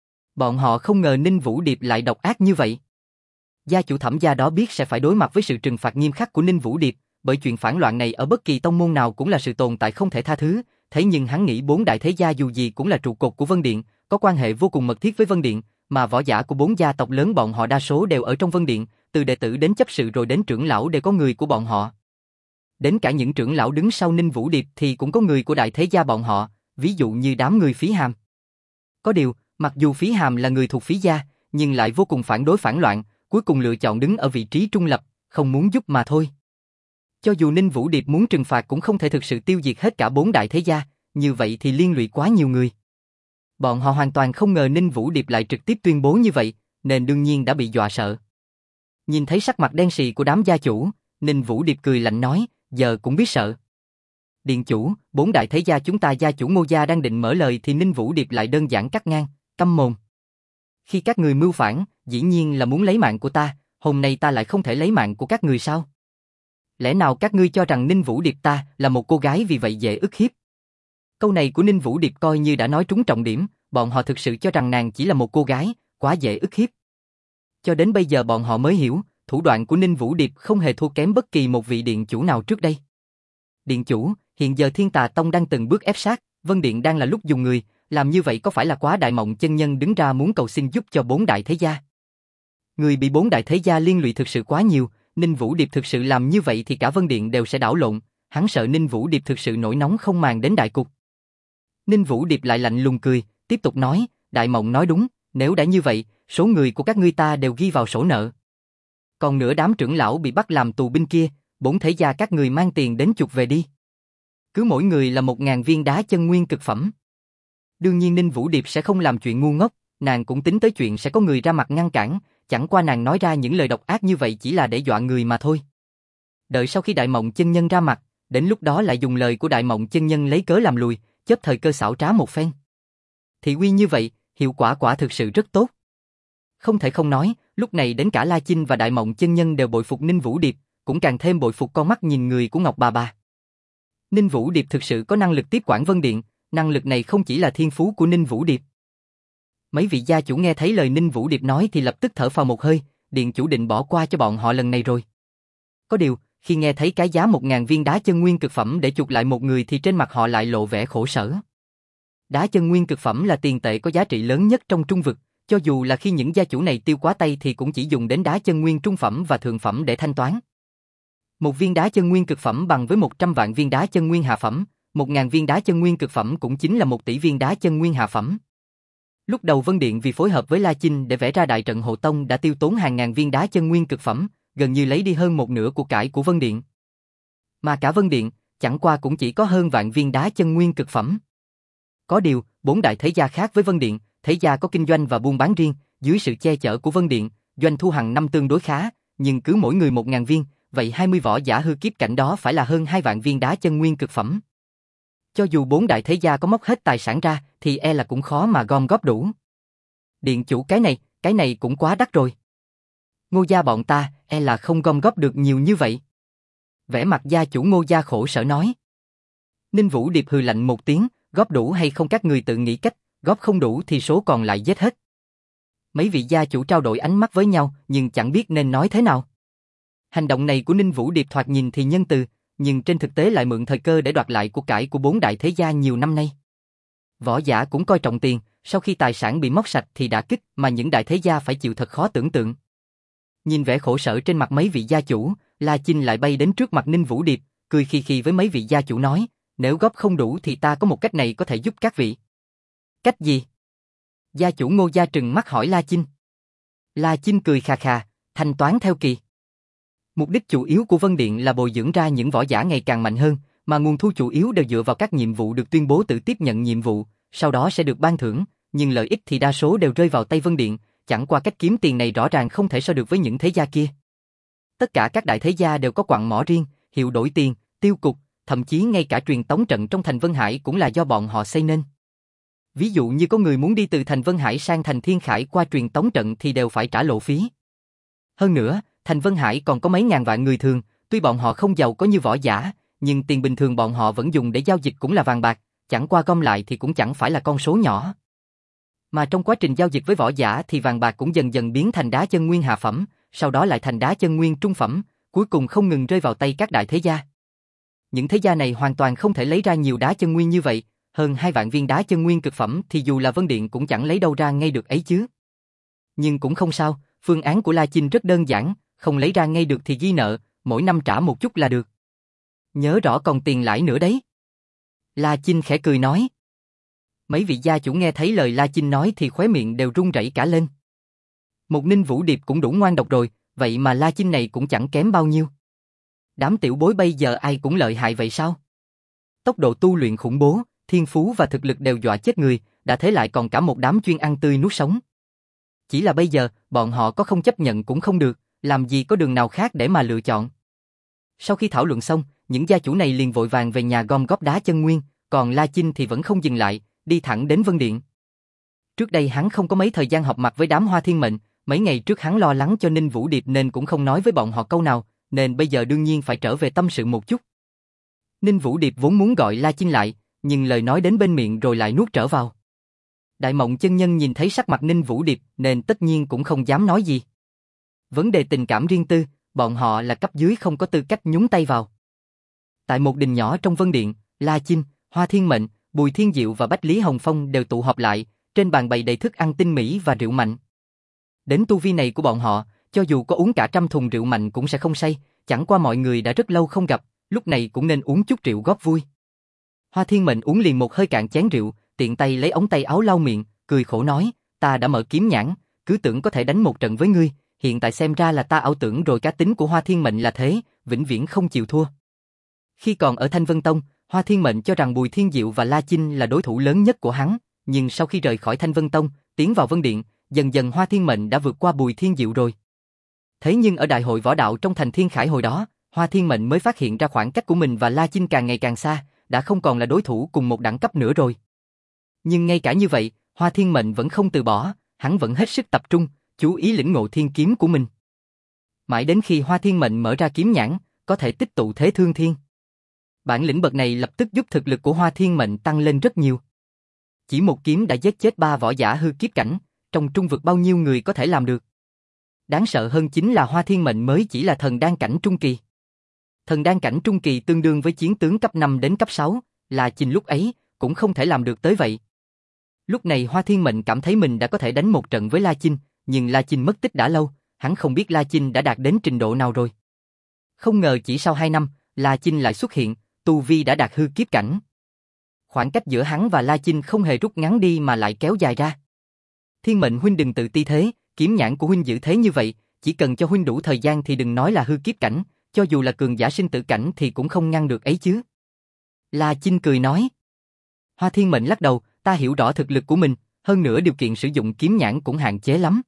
[SPEAKER 1] Bọn họ không ngờ Ninh Vũ Điệp lại độc ác như vậy. Gia chủ Thẩm gia đó biết sẽ phải đối mặt với sự trừng phạt nghiêm khắc của Ninh Vũ Điệp, bởi chuyện phản loạn này ở bất kỳ tông môn nào cũng là sự tồn tại không thể tha thứ, thế nhưng hắn nghĩ bốn đại thế gia dù gì cũng là trụ cột của Vân Điện, có quan hệ vô cùng mật thiết với Vân Điện, mà võ giả của bốn gia tộc lớn bọn họ đa số đều ở trong Vân Điện, từ đệ tử đến chấp sự rồi đến trưởng lão đều có người của bọn họ. Đến cả những trưởng lão đứng sau Ninh Vũ Điệp thì cũng có người của đại thế gia bọn họ, ví dụ như đám người Phí Hàm. Có điều, mặc dù Phí Hàm là người thuộc Phí gia, nhưng lại vô cùng phản đối phản loạn, cuối cùng lựa chọn đứng ở vị trí trung lập, không muốn giúp mà thôi. Cho dù Ninh Vũ Điệp muốn trừng phạt cũng không thể thực sự tiêu diệt hết cả bốn đại thế gia, như vậy thì liên lụy quá nhiều người. Bọn họ hoàn toàn không ngờ Ninh Vũ Điệp lại trực tiếp tuyên bố như vậy, nên đương nhiên đã bị dọa sợ. Nhìn thấy sắc mặt đen sì của đám gia chủ, Ninh Vũ Điệp cười lạnh nói, giờ cũng biết sợ. Điện chủ, bốn đại thế gia chúng ta gia chủ Ngô gia đang định mở lời thì Ninh Vũ Điệp lại đơn giản cắt ngang, câm mồm. Khi các người mưu phản, dĩ nhiên là muốn lấy mạng của ta, hôm nay ta lại không thể lấy mạng của các người sao? Lẽ nào các ngươi cho rằng Ninh Vũ Điệp ta là một cô gái vì vậy dễ ức hiếp? Câu này của Ninh Vũ Điệp coi như đã nói trúng trọng điểm, bọn họ thực sự cho rằng nàng chỉ là một cô gái, quá dễ ức hiếp. Cho đến bây giờ bọn họ mới hiểu, thủ đoạn của Ninh Vũ Điệp không hề thua kém bất kỳ một vị điện chủ nào trước đây. Điện chủ, hiện giờ Thiên Tà Tông đang từng bước ép sát, Vân Điện đang là lúc dùng người, làm như vậy có phải là quá? Đại Mộng chân nhân đứng ra muốn cầu xin giúp cho bốn đại thế gia. Người bị bốn đại thế gia liên lụy thực sự quá nhiều, Ninh Vũ Điệp thực sự làm như vậy thì cả Vân Điện đều sẽ đảo lộn, hắn sợ Ninh Vũ Điệp thực sự nổi nóng không màng đến đại cục. Ninh Vũ Điệp lại lạnh lùng cười, tiếp tục nói, Đại Mộng nói đúng, nếu đã như vậy, số người của các ngươi ta đều ghi vào sổ nợ. Còn nữa đám trưởng lão bị bắt làm tù binh kia, bốn thế gia các người mang tiền đến chuộc về đi. Cứ mỗi người là một ngàn viên đá chân nguyên cực phẩm. Đương nhiên Ninh Vũ Điệp sẽ không làm chuyện ngu ngốc, nàng cũng tính tới chuyện sẽ có người ra mặt ngăn cản, chẳng qua nàng nói ra những lời độc ác như vậy chỉ là để dọa người mà thôi. Đợi sau khi Đại Mộng chân nhân ra mặt, Đến lúc đó lại dùng lời của Đại Mộng chân nhân lấy cớ làm lùi, chớp thời cơ xảo trá một phen. Thị uy như vậy, hiệu quả quả thực sự rất tốt. Không thể không nói, lúc này đến cả La Chinh và Đại Mộng chân nhân đều bội phục Ninh Vũ Điệp, cũng càng thêm bội phục con mắt nhìn người của Ngọc bà bà. Ninh Vũ Điệp thực sự có năng lực tiếp quản Vân Điện, năng lực này không chỉ là thiên phú của Ninh Vũ Điệp. Mấy vị gia chủ nghe thấy lời Ninh Vũ Điệp nói thì lập tức thở phào một hơi, điện chủ định bỏ qua cho bọn họ lần này rồi. Có điều, khi nghe thấy cái giá một ngàn viên đá chân nguyên cực phẩm để chuộc lại một người thì trên mặt họ lại lộ vẻ khổ sở. Đá chân nguyên cực phẩm là tiền tệ có giá trị lớn nhất trong trung vực, cho dù là khi những gia chủ này tiêu quá tay thì cũng chỉ dùng đến đá chân nguyên trung phẩm và thượng phẩm để thanh toán. Một viên đá chân nguyên cực phẩm bằng với một trăm vạn viên đá chân nguyên hạ phẩm, một ngàn viên đá chân nguyên cực phẩm cũng chính là một tỷ viên đá chân nguyên hạ phẩm. Lúc đầu Vân Điện vì phối hợp với La Chinh để vẽ ra đại trận hộ tông đã tiêu tốn hàng ngàn viên đá chân nguyên cực phẩm, gần như lấy đi hơn một nửa của cải của Vân Điện. Mà cả Vân Điện, chẳng qua cũng chỉ có hơn vạn viên đá chân nguyên cực phẩm. Có điều, bốn đại thế gia khác với Vân Điện, thế gia có kinh doanh và buôn bán riêng, dưới sự che chở của Vân Điện, doanh thu hàng năm tương đối khá, nhưng cứ mỗi người một ngàn viên, vậy hai mươi võ giả hư kiếp cảnh đó phải là hơn hai vạn viên đá chân nguyên cực phẩm. Cho dù bốn đại thế gia có móc hết tài sản ra, thì e là cũng khó mà gom góp đủ. Điện chủ cái này, cái này cũng quá đắt rồi. Ngô gia bọn ta, e là không gom góp được nhiều như vậy. Vẻ mặt gia chủ Ngô gia khổ sở nói. Ninh Vũ Điệp hừ lạnh một tiếng, góp đủ hay không các người tự nghĩ cách, góp không đủ thì số còn lại giết hết. Mấy vị gia chủ trao đổi ánh mắt với nhau, nhưng chẳng biết nên nói thế nào. Hành động này của Ninh Vũ Điệp thoạt nhìn thì nhân từ, nhưng trên thực tế lại mượn thời cơ để đoạt lại của cải của bốn đại thế gia nhiều năm nay. Võ giả cũng coi trọng tiền, sau khi tài sản bị móc sạch thì đả kích mà những đại thế gia phải chịu thật khó tưởng tượng. Nhìn vẻ khổ sở trên mặt mấy vị gia chủ, La Chinh lại bay đến trước mặt Ninh Vũ Điệp, cười khi khi với mấy vị gia chủ nói, nếu góp không đủ thì ta có một cách này có thể giúp các vị. Cách gì? Gia chủ Ngô gia trừng mắt hỏi La Chinh. La Chinh cười khà khà, thanh toán theo kỳ. Mục đích chủ yếu của Vân Điện là bồi dưỡng ra những võ giả ngày càng mạnh hơn, mà nguồn thu chủ yếu đều dựa vào các nhiệm vụ được tuyên bố tự tiếp nhận nhiệm vụ, sau đó sẽ được ban thưởng, nhưng lợi ích thì đa số đều rơi vào tay Vân Điện, chẳng qua cách kiếm tiền này rõ ràng không thể so được với những thế gia kia. Tất cả các đại thế gia đều có quặng mỏ riêng, hiệu đổi tiền, tiêu cục, thậm chí ngay cả truyền tống trận trong thành Vân Hải cũng là do bọn họ xây nên. Ví dụ như có người muốn đi từ thành Vân Hải sang thành Thiên Khải qua truyền tống trận thì đều phải trả lộ phí. Hơn nữa, thành Vân Hải còn có mấy ngàn vạn người thường, tuy bọn họ không giàu có như võ giả, nhưng tiền bình thường bọn họ vẫn dùng để giao dịch cũng là vàng bạc, chẳng qua gom lại thì cũng chẳng phải là con số nhỏ. Mà trong quá trình giao dịch với võ giả thì vàng bạc cũng dần dần biến thành đá chân nguyên hạ phẩm, sau đó lại thành đá chân nguyên trung phẩm, cuối cùng không ngừng rơi vào tay các đại thế gia. Những thế gia này hoàn toàn không thể lấy ra nhiều đá chân nguyên như vậy, hơn hai vạn viên đá chân nguyên cực phẩm thì dù là Vân Điện cũng chẳng lấy đâu ra ngay được ấy chứ. Nhưng cũng không sao, phương án của La Chinh rất đơn giản, không lấy ra ngay được thì ghi nợ, mỗi năm trả một chút là được. Nhớ rõ còn tiền lãi nữa đấy. La Chinh khẽ cười nói. Mấy vị gia chủ nghe thấy lời La Chinh nói thì khóe miệng đều run rẩy cả lên. Một Ninh Vũ Điệp cũng đủ ngoan độc rồi, vậy mà La Chinh này cũng chẳng kém bao nhiêu. Đám tiểu bối bây giờ ai cũng lợi hại vậy sao? Tốc độ tu luyện khủng bố, thiên phú và thực lực đều dọa chết người, đã thế lại còn cả một đám chuyên ăn tươi nuốt sống. Chỉ là bây giờ, bọn họ có không chấp nhận cũng không được, làm gì có đường nào khác để mà lựa chọn. Sau khi thảo luận xong, những gia chủ này liền vội vàng về nhà gom góp đá chân nguyên, còn La Chinh thì vẫn không dừng lại, đi thẳng đến Vân Điện. Trước đây hắn không có mấy thời gian họp mặt với đám Hoa Thiên Mệnh, mấy ngày trước hắn lo lắng cho Ninh Vũ Điệp nên cũng không nói với bọn họ câu nào, nên bây giờ đương nhiên phải trở về tâm sự một chút. Ninh Vũ Điệp vốn muốn gọi La Chinh lại, nhưng lời nói đến bên miệng rồi lại nuốt trở vào. Đại Mộng chân nhân nhìn thấy sắc mặt Ninh Vũ Điệp nên tất nhiên cũng không dám nói gì. Vấn đề tình cảm riêng tư, bọn họ là cấp dưới không có tư cách nhúng tay vào. Tại một đình nhỏ trong Vân Điện, La Chinh, Hoa Thiên Mệnh, Bùi Thiên Diệu và Bách Lý Hồng Phong đều tụ họp lại, trên bàn bày đầy thức ăn tinh mỹ và rượu mạnh. Đến tu vi này của bọn họ, cho dù có uống cả trăm thùng rượu mạnh cũng sẽ không say, chẳng qua mọi người đã rất lâu không gặp, lúc này cũng nên uống chút rượu góp vui. Hoa Thiên Mệnh uống liền một hơi cạn chén rượu, tiện tay lấy ống tay áo lau miệng, cười khổ nói, ta đã mở kiếm nhãn, cứ tưởng có thể đánh một trận với ngươi, hiện tại xem ra là ta ảo tưởng rồi, cá tính của Hoa Thiên Mệnh là thế, vĩnh viễn không chịu thua. Khi còn ở Thanh Vân Tông, Hoa Thiên Mệnh cho rằng Bùi Thiên Diệu và La Chinh là đối thủ lớn nhất của hắn, nhưng sau khi rời khỏi Thanh Vân Tông, tiến vào Vân Điện, dần dần Hoa Thiên Mệnh đã vượt qua Bùi Thiên Diệu rồi. Thế nhưng ở đại hội võ đạo trong thành Thiên Khải hồi đó, Hoa Thiên Mệnh mới phát hiện ra khoảng cách của mình và La Chinh càng ngày càng xa, đã không còn là đối thủ cùng một đẳng cấp nữa rồi. Nhưng ngay cả như vậy, Hoa Thiên Mệnh vẫn không từ bỏ, hắn vẫn hết sức tập trung, chú ý lĩnh ngộ thiên kiếm của mình. Mãi đến khi Hoa Thiên Mệnh mở ra kiếm nhãn, có thể tích tụ thế thương thiên. Bản lĩnh bậc này lập tức giúp thực lực của Hoa Thiên Mệnh tăng lên rất nhiều. Chỉ một kiếm đã giết chết ba võ giả hư kiếp cảnh, trong trung vực bao nhiêu người có thể làm được. Đáng sợ hơn chính là Hoa Thiên Mệnh mới chỉ là thần đan cảnh trung kỳ. Thần đan cảnh trung kỳ tương đương với chiến tướng cấp năm đến cấp sáu, La Chinh lúc ấy cũng không thể làm được tới vậy. Lúc này Hoa Thiên Mệnh cảm thấy mình đã có thể đánh một trận với La Chinh, nhưng La Chinh mất tích đã lâu, hắn không biết La Chinh đã đạt đến trình độ nào rồi. Không ngờ chỉ sau hai năm, La Chinh lại xuất hiện, tu vi đã đạt hư kiếp cảnh. Khoảng cách giữa hắn và La Chinh không hề rút ngắn đi mà lại kéo dài ra. Thiên Mệnh huynh đừng tự ti thế, kiếm nhãn của huynh giữ thế như vậy, chỉ cần cho huynh đủ thời gian thì đừng nói là hư kiếp cảnh, cho dù là cường giả sinh tử cảnh thì cũng không ngăn được ấy chứ. La Chinh cười nói. Hoa Thiên Mệnh lắc đầu, ta hiểu rõ thực lực của mình, hơn nữa điều kiện sử dụng kiếm nhãn cũng hạn chế lắm.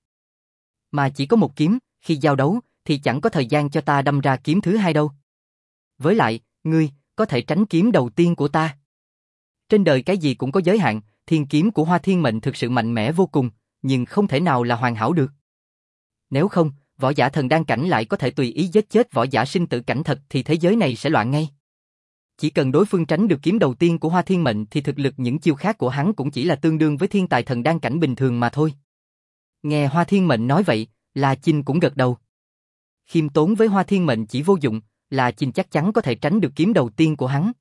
[SPEAKER 1] Mà chỉ có một kiếm, khi giao đấu thì chẳng có thời gian cho ta đâm ra kiếm thứ hai đâu. Với lại, ngươi có thể tránh kiếm đầu tiên của ta. Trên đời cái gì cũng có giới hạn, thiên kiếm của Hoa Thiên Mệnh thực sự mạnh mẽ vô cùng, nhưng không thể nào là hoàn hảo được. Nếu không, võ giả thần đan cảnh lại có thể tùy ý giết chết võ giả sinh tử cảnh thật thì thế giới này sẽ loạn ngay. Chỉ cần đối phương tránh được kiếm đầu tiên của Hoa Thiên Mệnh thì thực lực những chiêu khác của hắn cũng chỉ là tương đương với thiên tài thần đan cảnh bình thường mà thôi. Nghe Hoa Thiên Mệnh nói vậy, La Chinh cũng gật đầu. Khiêm tốn với Hoa Thiên Mệnh chỉ vô dụng, La Chinh chắc chắn có thể tránh được kiếm đầu tiên của hắn.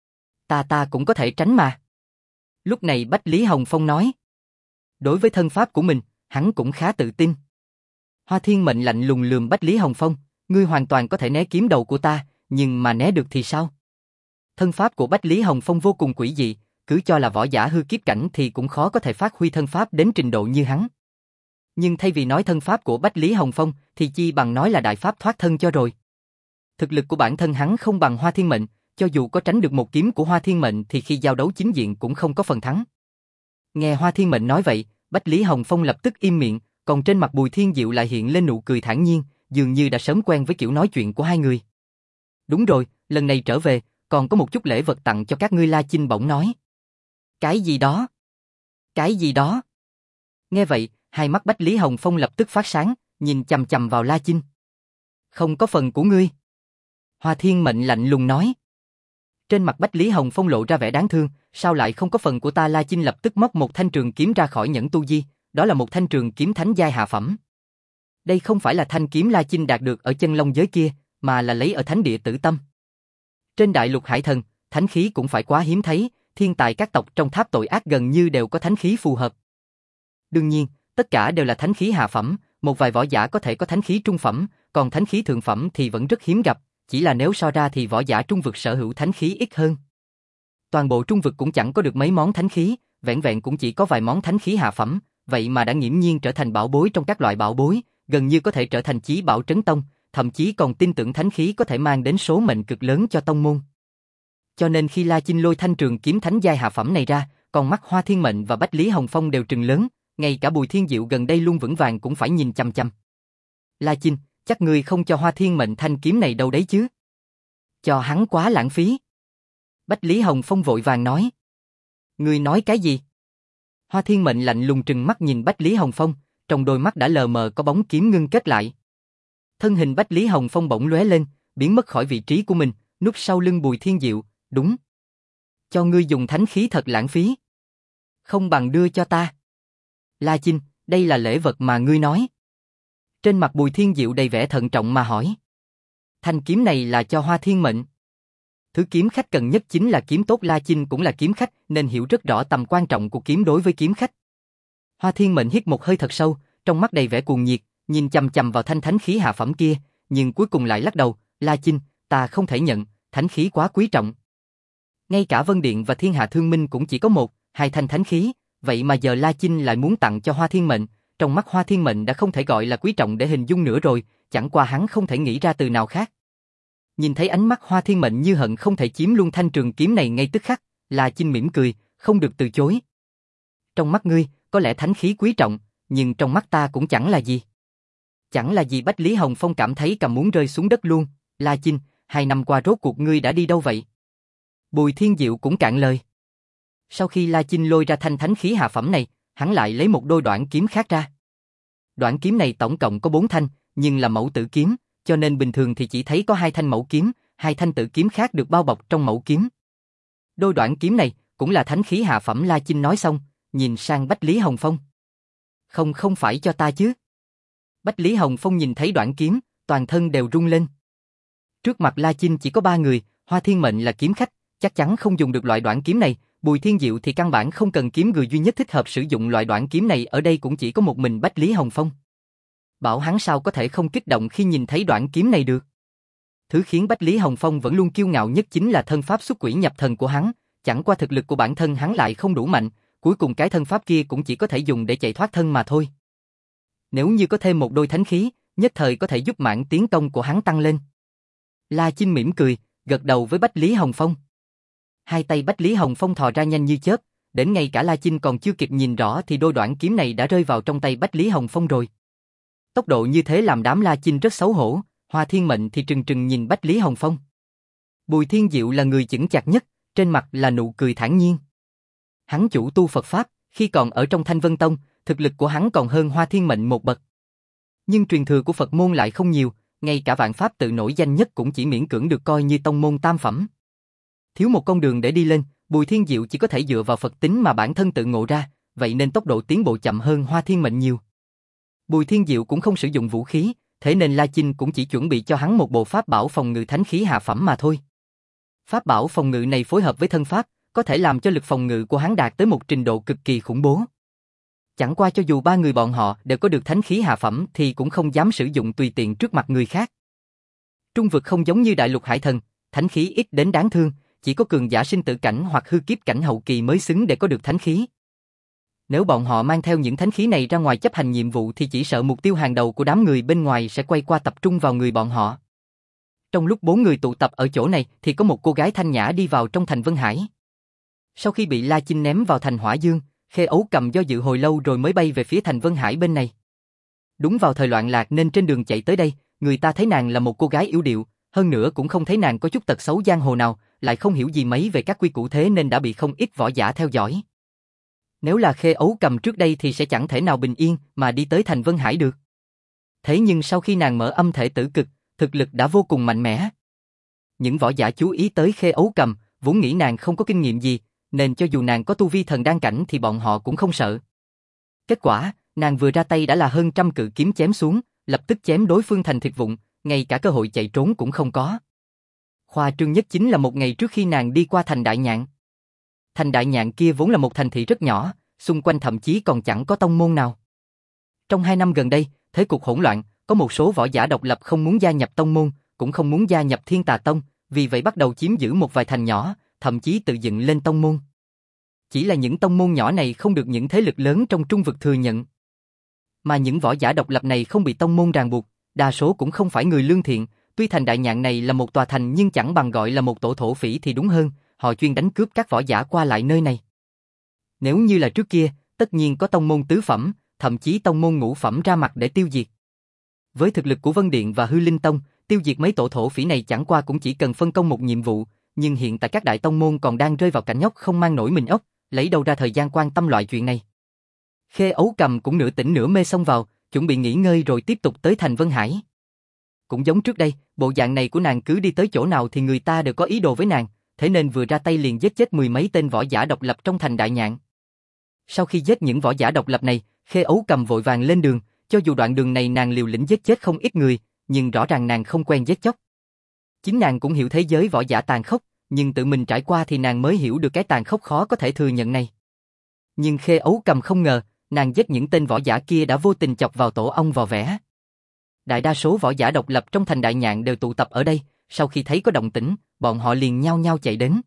[SPEAKER 1] Ta ta cũng có thể tránh mà. Lúc này Bách Lý Hồng Phong nói. Đối với thân pháp của mình, hắn cũng khá tự tin. Hoa Thiên Mệnh lạnh lùng lườm Bách Lý Hồng Phong, ngươi hoàn toàn có thể né kiếm đầu của ta, nhưng mà né được thì sao? Thân pháp của Bách Lý Hồng Phong vô cùng quỷ dị, cứ cho là võ giả hư kiếp cảnh thì cũng khó có thể phát huy thân pháp đến trình độ như hắn. Nhưng thay vì nói thân pháp của Bách Lý Hồng Phong thì chi bằng nói là đại pháp thoát thân cho rồi. Thực lực của bản thân hắn không bằng Hoa Thiên Mệnh, cho dù có tránh được một kiếm của Hoa Thiên Mệnh thì khi giao đấu chính diện cũng không có phần thắng. Nghe Hoa Thiên Mệnh nói vậy, Bách Lý Hồng Phong lập tức im miệng, còn trên mặt Bùi Thiên Diệu lại hiện lên nụ cười thản nhiên, dường như đã sớm quen với kiểu nói chuyện của hai người. Đúng rồi, lần này trở về, còn có một chút lễ vật tặng cho các ngươi. La Chinh bỗng nói. Cái gì đó? Cái gì đó? Nghe vậy, hai mắt Bách Lý Hồng Phong lập tức phát sáng, nhìn chằm chằm vào La Chinh. Không có phần của ngươi. Hoa Thiên Mệnh lạnh lùng nói. Trên mặt Bách Lý Hồng Phong lộ ra vẻ đáng thương, sao lại không có phần của ta? La Chinh lập tức móc một thanh trường kiếm ra khỏi nhẫn tu di, đó là một thanh trường kiếm thánh giai hạ phẩm. Đây không phải là thanh kiếm La Chinh đạt được ở chân long giới kia, mà là lấy ở thánh địa Tử Tâm. Trên đại lục hải thần, thánh khí cũng phải quá hiếm thấy, thiên tài các tộc trong tháp tội ác gần như đều có thánh khí phù hợp. Đương nhiên, tất cả đều là thánh khí hạ phẩm, một vài võ giả có thể có thánh khí trung phẩm, còn thánh khí thượng phẩm thì vẫn rất hiếm gặp, chỉ là nếu so ra thì võ giả trung vực sở hữu thánh khí ít hơn. Toàn bộ trung vực cũng chẳng có được mấy món thánh khí, vẹn vẹn cũng chỉ có vài món thánh khí hạ phẩm, vậy mà đã nghiễm nhiên trở thành bảo bối trong các loại bảo bối, gần như có thể trở thành chí bảo trấn tông, thậm chí còn tin tưởng thánh khí có thể mang đến số mệnh cực lớn cho tông môn. Cho nên khi La Chinh lôi thanh trường kiếm thánh giai hạ phẩm này ra, con mắt Hoa Thiên Mệnh và Bách Lý Hồng Phong đều trừng lớn, ngay cả Bùi Thiên Diệu gần đây luôn vững vàng cũng phải nhìn chằm chằm. La Chinh, chắc ngươi không cho Hoa Thiên Mệnh thanh kiếm này đâu đấy chứ? Cho hắn quá lãng phí. Bách Lý Hồng Phong vội vàng nói. Ngươi nói cái gì? Hoa Thiên Mệnh lạnh lùng trừng mắt nhìn Bách Lý Hồng Phong, trong đôi mắt đã lờ mờ có bóng kiếm ngưng kết lại. Thân hình Bách Lý Hồng Phong bỗng lóe lên, biến mất khỏi vị trí của mình, núp sau lưng Bùi Thiên Diệu, đúng. Cho ngươi dùng thánh khí thật lãng phí. Không bằng đưa cho ta. La Chinh, đây là lễ vật mà ngươi nói. Trên mặt Bùi Thiên Diệu đầy vẻ thận trọng mà hỏi. Thanh kiếm này là cho Hoa Thiên Mệnh. Thứ kiếm khách cần nhất chính là kiếm tốt. La Chinh cũng là kiếm khách nên hiểu rất rõ tầm quan trọng của kiếm đối với kiếm khách. Hoa Thiên Mệnh hít một hơi thật sâu, trong mắt đầy vẻ cuồng nhiệt, nhìn chằm chằm vào thanh thánh khí hạ phẩm kia, nhưng cuối cùng lại lắc đầu. La Chinh, ta không thể nhận, thánh khí quá quý trọng. Ngay cả Vân Điện và Thiên Hạ Thương Minh cũng chỉ có một, hai thanh thánh khí, vậy mà giờ La Chinh lại muốn tặng cho Hoa Thiên Mệnh, trong mắt Hoa Thiên Mệnh đã không thể gọi là quý trọng để hình dung nữa rồi, chẳng qua hắn không thể nghĩ ra từ nào khác. Nhìn thấy ánh mắt Hoa Thiên Mệnh như hận không thể chiếm luôn thanh trường kiếm này ngay tức khắc, La Chinh mỉm cười, không được từ chối. Trong mắt ngươi, có lẽ thánh khí quý trọng, nhưng trong mắt ta cũng chẳng là gì. Chẳng là gì? Bách Lý Hồng Phong cảm thấy cầm muốn rơi xuống đất luôn. La Chinh, hai năm qua rốt cuộc ngươi đã đi đâu vậy? Bùi Thiên Diệu cũng cạn lời. Sau khi La Chinh lôi ra thanh thánh khí hạ phẩm này, hắn lại lấy một đôi đoạn kiếm khác ra. Đoạn kiếm này tổng cộng có bốn thanh, nhưng là mẫu tử kiếm, cho nên bình thường thì chỉ thấy có hai thanh mẫu kiếm, hai thanh tử kiếm khác được bao bọc trong mẫu kiếm. Đôi đoạn kiếm này cũng là thánh khí hạ phẩm. La Chinh nói xong, nhìn sang Bách Lý Hồng Phong. Không không phải cho ta chứ? Bách Lý Hồng Phong nhìn thấy đoạn kiếm, toàn thân đều rung lên. Trước mặt La Chinh chỉ có ba người, Hoa Thiên Mệnh là kiếm khách, chắc chắn không dùng được loại đoạn kiếm này. Bùi Thiên Diệu thì căn bản không cần kiếm, người duy nhất thích hợp sử dụng loại đoạn kiếm này ở đây cũng chỉ có một mình Bách Lý Hồng Phong. Bảo hắn sao có thể không kích động khi nhìn thấy đoạn kiếm này được. Thứ khiến Bách Lý Hồng Phong vẫn luôn kiêu ngạo nhất chính là thân pháp xuất quỷ nhập thần của hắn, chẳng qua thực lực của bản thân hắn lại không đủ mạnh, cuối cùng cái thân pháp kia cũng chỉ có thể dùng để chạy thoát thân mà thôi. Nếu như có thêm một đôi thánh khí, nhất thời có thể giúp mãn tiến công của hắn tăng lên. La Chinh mỉm cười, gật đầu với Bách Lý Hồng Phong. Hai tay Bách Lý Hồng Phong thò ra nhanh như chớp, đến ngay cả La Chinh còn chưa kịp nhìn rõ thì đôi đoạn kiếm này đã rơi vào trong tay Bách Lý Hồng Phong rồi. Tốc độ như thế làm đám La Chinh rất xấu hổ, Hoa Thiên Mệnh thì trừng trừng nhìn Bách Lý Hồng Phong. Bùi Thiên Diệu là người chững chạc nhất, trên mặt là nụ cười thản nhiên. Hắn chủ tu Phật Pháp, khi còn ở trong Thanh Vân Tông, thực lực của hắn còn hơn Hoa Thiên Mệnh một bậc. Nhưng truyền thừa của Phật môn lại không nhiều, ngay cả vạn pháp tự nổi danh nhất cũng chỉ miễn cưỡng được coi như tông môn tam phẩm. Thiếu một con đường để đi lên, Bùi Thiên Diệu chỉ có thể dựa vào Phật tính mà bản thân tự ngộ ra, vậy nên tốc độ tiến bộ chậm hơn Hoa Thiên Mệnh nhiều. Bùi Thiên Diệu cũng không sử dụng vũ khí, thế nên La Chinh cũng chỉ chuẩn bị cho hắn một bộ pháp bảo phòng ngự thánh khí hạ phẩm mà thôi. Pháp bảo phòng ngự này phối hợp với thân pháp, có thể làm cho lực phòng ngự của hắn đạt tới một trình độ cực kỳ khủng bố. Chẳng qua cho dù ba người bọn họ đều có được thánh khí hạ phẩm thì cũng không dám sử dụng tùy tiện trước mặt người khác. Trung vực không giống như đại lục hải thần, thánh khí ít đến đáng thương, chỉ có cường giả sinh tử cảnh hoặc hư kiếp cảnh hậu kỳ mới xứng để có được thánh khí. Nếu bọn họ mang theo những thánh khí này ra ngoài chấp hành nhiệm vụ thì chỉ sợ mục tiêu hàng đầu của đám người bên ngoài sẽ quay qua tập trung vào người bọn họ. Trong lúc bốn người tụ tập ở chỗ này thì có một cô gái thanh nhã đi vào trong thành Vân Hải. Sau khi bị La Chinh ném vào thành Hỏa Dương, Khê Ấu Cầm do dự hồi lâu rồi mới bay về phía thành Vân Hải bên này. Đúng vào thời loạn lạc nên trên đường chạy tới đây, người ta thấy nàng là một cô gái yếu điệu, hơn nữa cũng không thấy nàng có chút tật xấu giang hồ nào, lại không hiểu gì mấy về các quy củ thế nên đã bị không ít võ giả theo dõi. Nếu là Khê Ấu Cầm trước đây thì sẽ chẳng thể nào bình yên mà đi tới thành Vân Hải được. Thế nhưng sau khi nàng mở âm thể tử cực, thực lực đã vô cùng mạnh mẽ. Những võ giả chú ý tới Khê Ấu Cầm, vốn nghĩ nàng không có kinh nghiệm gì, nên cho dù nàng có tu vi thần đan cảnh thì bọn họ cũng không sợ. Kết quả, nàng vừa ra tay đã là hơn trăm cự kiếm chém xuống, lập tức chém đối phương thành thịt vụn, ngay cả cơ hội chạy trốn cũng không có. Khoa trương nhất chính là một ngày trước khi nàng đi qua thành Đại Nhạn. Thành Đại Nhạn kia vốn là một thành thị rất nhỏ, xung quanh thậm chí còn chẳng có tông môn nào. Trong hai năm gần đây, thế cục hỗn loạn, có một số võ giả độc lập không muốn gia nhập tông môn, cũng không muốn gia nhập Thiên Tà Tông, vì vậy bắt đầu chiếm giữ một vài thành nhỏ, thậm chí tự dựng lên tông môn. Chỉ là những tông môn nhỏ này không được những thế lực lớn trong trung vực thừa nhận. Mà những võ giả độc lập này không bị tông môn ràng buộc, đa số cũng không phải người lương thiện, tuy thành Đại Nhạn này là một tòa thành nhưng chẳng bằng gọi là một tổ thổ phỉ thì đúng hơn, họ chuyên đánh cướp các võ giả qua lại nơi này. Nếu như là trước kia, tất nhiên có tông môn tứ phẩm, thậm chí tông môn ngũ phẩm ra mặt để tiêu diệt. Với thực lực của Vân Điện và Hư Linh Tông, tiêu diệt mấy tổ thổ phỉ này chẳng qua cũng chỉ cần phân công một nhiệm vụ, nhưng hiện tại các đại tông môn còn đang rơi vào cảnh nhóc không mang nổi mình ốc, lấy đâu ra thời gian quan tâm loại chuyện này. Khê Ấu Cầm cũng nửa tỉnh nửa mê xông vào, chuẩn bị nghỉ ngơi rồi tiếp tục tới thành Vân Hải. Cũng giống trước đây, bộ dạng này của nàng cứ đi tới chỗ nào thì người ta đều có ý đồ với nàng, thế nên vừa ra tay liền giết chết mười mấy tên võ giả độc lập trong thành Đại Nhạn. Sau khi giết những võ giả độc lập này, Khê Ấu Cầm vội vàng lên đường, cho dù đoạn đường này nàng liều lĩnh giết chết không ít người, nhưng rõ ràng nàng không quen giết chóc. Chính nàng cũng hiểu thế giới võ giả tàn khốc, nhưng tự mình trải qua thì nàng mới hiểu được cái tàn khốc khó có thể thừa nhận này. Nhưng Khê Ấu Cầm không ngờ, nàng giết những tên võ giả kia đã vô tình chọc vào tổ ong vò vẽ. Đại đa số võ giả độc lập trong thành Đại Nhạn đều tụ tập ở đây, sau khi thấy có động tĩnh, bọn họ liền nhao nhao chạy đến.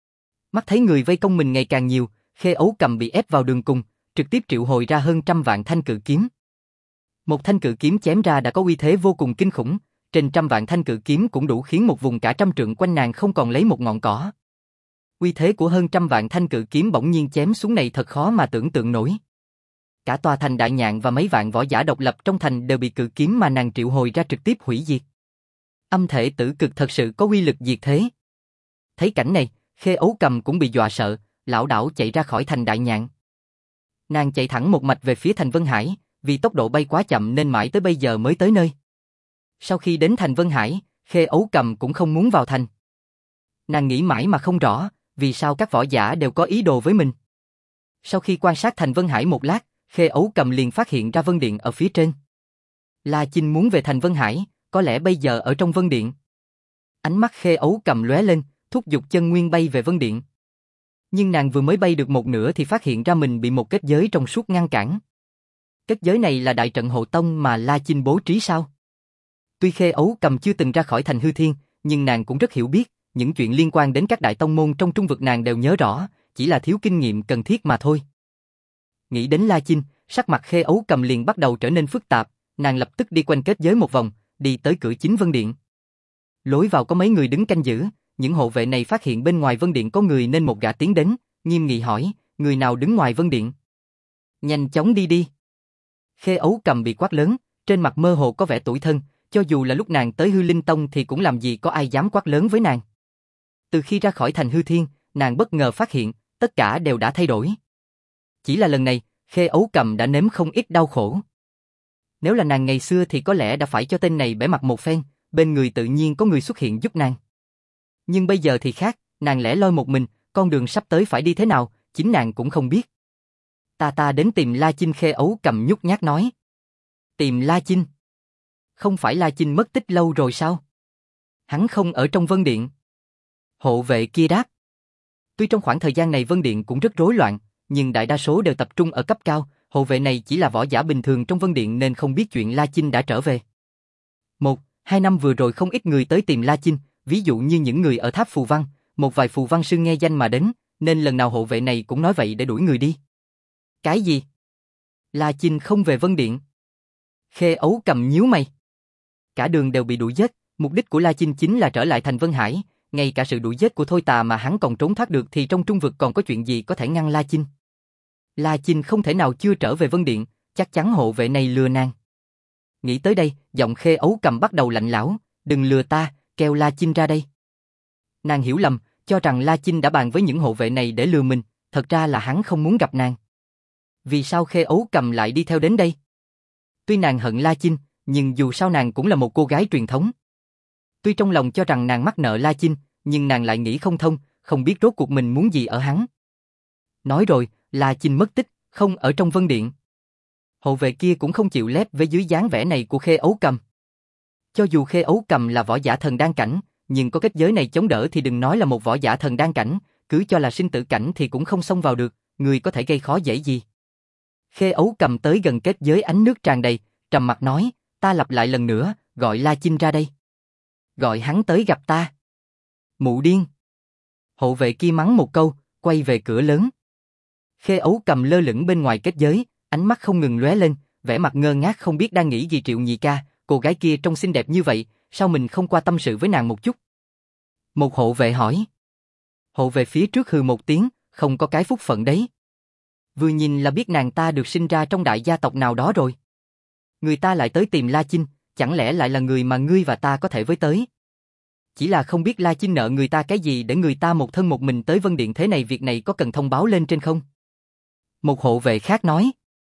[SPEAKER 1] Mắt thấy người vây công mình ngày càng nhiều, Khê Ấu Cầm bị ép vào đường cùng, trực tiếp triệu hồi ra hơn trăm vạn thanh cự kiếm. Một thanh cự kiếm chém ra đã có uy thế vô cùng kinh khủng, trên trăm vạn thanh cự kiếm cũng đủ khiến một vùng cả trăm trượng quanh nàng không còn lấy một ngọn cỏ. Uy thế của hơn trăm vạn thanh cự kiếm bỗng nhiên chém xuống này thật khó mà tưởng tượng nổi. Cả tòa thành Đại Nhạn và mấy vạn võ giả độc lập trong thành đều bị cự kiếm mà nàng triệu hồi ra trực tiếp hủy diệt. Âm thể tử cực thật sự có uy lực diệt thế. Thấy cảnh này, Khê Ấu Cầm cũng bị dọa sợ, lảo đảo chạy ra khỏi thành Đại Nhạn. Nàng chạy thẳng một mạch về phía thành Vân Hải, vì tốc độ bay quá chậm nên mãi tới bây giờ mới tới nơi. Sau khi đến thành Vân Hải, Khê Ấu Cầm cũng không muốn vào thành. Nàng nghĩ mãi mà không rõ, vì sao các võ giả đều có ý đồ với mình. Sau khi quan sát thành Vân Hải một lát, Khê Ấu Cầm liền phát hiện ra Vân Điện ở phía trên. La Chinh muốn về thành Vân Hải, có lẽ bây giờ ở trong Vân Điện. Ánh mắt Khê Ấu Cầm lóe lên, thúc giục chân nguyên bay về Vân Điện. Nhưng nàng vừa mới bay được một nửa thì phát hiện ra mình bị một kết giới trong suốt ngăn cản. Kết giới này là đại trận hộ tông mà La Chinh bố trí sao? Tuy Khê Ấu Cầm chưa từng ra khỏi thành hư thiên, nhưng nàng cũng rất hiểu biết, những chuyện liên quan đến các đại tông môn trong trung vực nàng đều nhớ rõ, chỉ là thiếu kinh nghiệm cần thiết mà thôi. Nghĩ đến La Chinh, sắc mặt Khê Ấu Cầm liền bắt đầu trở nên phức tạp, nàng lập tức đi quanh kết giới một vòng, đi tới cửa chính Vân Điện. Lối vào có mấy người đứng canh giữ, những hộ vệ này phát hiện bên ngoài Vân Điện có người nên một gã tiến đến, nghiêm nghị hỏi, người nào đứng ngoài Vân Điện? Nhanh chóng đi đi. Khê Ấu Cầm bị quát lớn, trên mặt mơ hồ có vẻ tủi thân, cho dù là lúc nàng tới Hư Linh Tông thì cũng làm gì có ai dám quát lớn với nàng. Từ khi ra khỏi thành hư thiên, nàng bất ngờ phát hiện, tất cả đều đã thay đổi. Chỉ là lần này, Khê Ấu Cầm đã nếm không ít đau khổ. Nếu là nàng ngày xưa thì có lẽ đã phải cho tên này bẻ mặt một phen, bên người tự nhiên có người xuất hiện giúp nàng. Nhưng bây giờ thì khác, nàng lẻ loi một mình, con đường sắp tới phải đi thế nào, chính nàng cũng không biết. Ta ta đến tìm La Chinh. Khê Ấu Cầm nhút nhát nói. Tìm La Chinh? Không phải La Chinh mất tích lâu rồi sao? Hắn không ở trong Vân Điện. Hộ vệ kia đáp. Tuy trong khoảng thời gian này Vân Điện cũng rất rối loạn, nhưng đại đa số đều tập trung ở cấp cao, hộ vệ này chỉ là võ giả bình thường trong Vân Điện nên không biết chuyện La Chinh đã trở về. Một, hai năm vừa rồi không ít người tới tìm La Chinh, ví dụ như những người ở tháp phù văn, một vài phù văn sư nghe danh mà đến, nên lần nào hộ vệ này cũng nói vậy để đuổi người đi. Cái gì? La Chinh không về Vân Điện? Khê Ấu Cầm nhíu mày. Cả đường đều bị đuổi giết, mục đích của La Chinh chính là trở lại thành Vân Hải, ngay cả sự đuổi giết của Thôi Tà mà hắn còn trốn thoát được thì trong trung vực còn có chuyện gì có thể ngăn La Chinh. La Chinh không thể nào chưa trở về Vân Điện, chắc chắn hộ vệ này lừa nàng. Nghĩ tới đây, giọng Khê Ấu Cầm bắt đầu lạnh lẽo, đừng lừa ta, kêu La Chinh ra đây. Nàng hiểu lầm, cho rằng La Chinh đã bàn với những hộ vệ này để lừa mình, thật ra là hắn không muốn gặp nàng. Vì sao Khê Ấu Cầm lại đi theo đến đây? Tuy nàng hận La Chinh, nhưng dù sao nàng cũng là một cô gái truyền thống. Tuy trong lòng cho rằng nàng mắc nợ La Chinh, nhưng nàng lại nghĩ không thông, không biết rốt cuộc mình muốn gì ở hắn. Nói rồi, La Chinh mất tích, không ở trong Vân Điện. Hộ vệ kia cũng không chịu lép với dưới dáng vẻ này của Khê Ấu Cầm. Cho dù Khê Ấu Cầm là võ giả thần đan cảnh, nhưng có kết giới này chống đỡ thì đừng nói là một võ giả thần đan cảnh, cứ cho là sinh tử cảnh thì cũng không xông vào được, người có thể gây khó dễ gì. Khê Ấu Cầm tới gần kết giới ánh nước tràn đầy, trầm mặt nói, ta lặp lại lần nữa, gọi La Chinh ra đây. Gọi hắn tới gặp ta. Mụ điên. Hộ vệ kia mắng một câu, quay về cửa lớn. Khê Ấu Cầm lơ lửng bên ngoài kết giới, ánh mắt không ngừng lóe lên, vẻ mặt ngơ ngác không biết đang nghĩ gì. Triệu nhị ca, cô gái kia trông xinh đẹp như vậy, sao mình không qua tâm sự với nàng một chút? Một hộ vệ hỏi. Hộ vệ phía trước hừ một tiếng, không có cái phúc phận đấy. Vừa nhìn là biết nàng ta được sinh ra trong đại gia tộc nào đó rồi. Người ta lại tới tìm La Chinh, chẳng lẽ lại là người mà ngươi và ta có thể với tới? Chỉ là không biết La Chinh nợ người ta cái gì để người ta một thân một mình tới Vân Điện thế này, việc này có cần thông báo lên trên không? Một hộ vệ khác nói.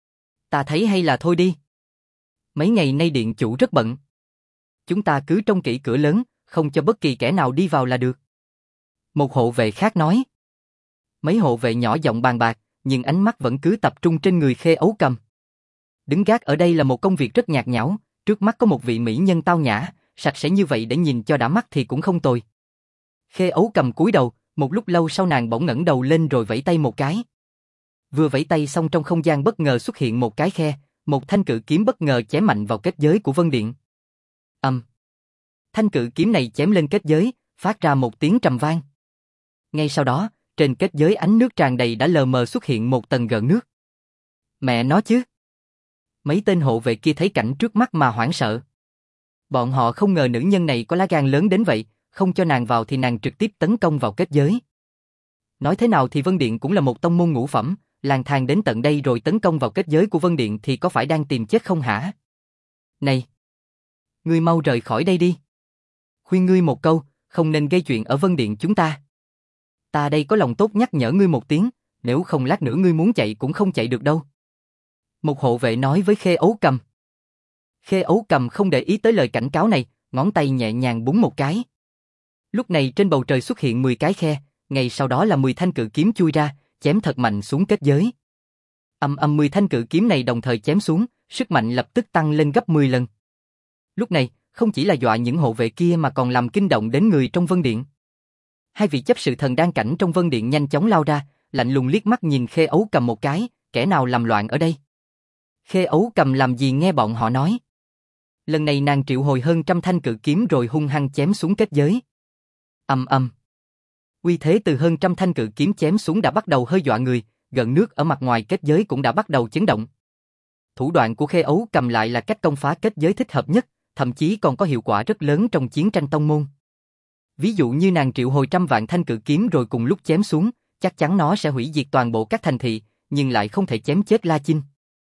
[SPEAKER 1] Ta thấy hay là thôi đi. Mấy ngày nay điện chủ rất bận. Chúng ta cứ trông kỹ cửa lớn, không cho bất kỳ kẻ nào đi vào là được. Một hộ vệ khác nói. Mấy hộ vệ nhỏ giọng bàn bạc, nhưng ánh mắt vẫn cứ tập trung trên người Khê Ấu Cầm. Đứng gác ở đây là một công việc rất nhạt nhẽo, trước mắt có một vị mỹ nhân tao nhã, sạch sẽ như vậy để nhìn cho đã mắt thì cũng không tồi. Khê Ấu Cầm cúi đầu, một lúc lâu sau nàng bỗng ngẩng đầu lên rồi vẫy tay một cái. Vừa vẫy tay xong trong không gian bất ngờ xuất hiện một cái khe, một thanh cự kiếm bất ngờ chém mạnh vào kết giới của Vân Điện. Ầm. Um. Thanh cự kiếm này chém lên kết giới, phát ra một tiếng trầm vang. Ngay sau đó, trên kết giới ánh nước tràn đầy đã lờ mờ xuất hiện một tầng gợn nước. Mẹ nó chứ. Mấy tên hộ vệ kia thấy cảnh trước mắt mà hoảng sợ. Bọn họ không ngờ nữ nhân này có lá gan lớn đến vậy, không cho nàng vào thì nàng trực tiếp tấn công vào kết giới. Nói thế nào thì Vân Điện cũng là một tông môn ngũ phẩm, lang thang đến tận đây rồi tấn công vào kết giới của Vân Điện thì có phải đang tìm chết không hả? Này! Ngươi mau rời khỏi đây đi! Khuyên ngươi một câu, không nên gây chuyện ở Vân Điện chúng ta. Ta đây có lòng tốt nhắc nhở ngươi một tiếng, nếu không lát nữa ngươi muốn chạy cũng không chạy được đâu. Một hộ vệ nói với Khê Ấu Cầm. Khê Ấu Cầm không để ý tới lời cảnh cáo này, ngón tay nhẹ nhàng búng một cái. Lúc này trên bầu trời xuất hiện mười cái khe, ngay sau đó là mười thanh cự kiếm chui ra, chém thật mạnh xuống kết giới. Ầm ầm mười thanh cự kiếm này đồng thời chém xuống, sức mạnh lập tức tăng lên gấp mười lần. Lúc này, không chỉ là dọa những hộ vệ kia mà còn làm kinh động đến người trong Vân Điện. Hai vị chấp sự thần đan cảnh trong Vân Điện nhanh chóng lao ra, lạnh lùng liếc mắt nhìn Khê Ấu Cầm một cái, kẻ nào làm loạn ở đây? Khê Ấu Cầm làm gì nghe bọn họ nói. Lần này nàng triệu hồi hơn trăm thanh cự kiếm rồi hung hăng chém xuống kết giới. Ầm ầm. Uy thế từ hơn trăm thanh cự kiếm chém xuống đã bắt đầu hơi dọa người, gần nước ở mặt ngoài kết giới cũng đã bắt đầu chấn động. Thủ đoạn của Khê Ấu Cầm lại là cách công phá kết giới thích hợp nhất, thậm chí còn có hiệu quả rất lớn trong chiến tranh tông môn. Ví dụ như nàng triệu hồi trăm vạn thanh cự kiếm rồi cùng lúc chém xuống, chắc chắn nó sẽ hủy diệt toàn bộ các thành thị, nhưng lại không thể chém chết La Chinh.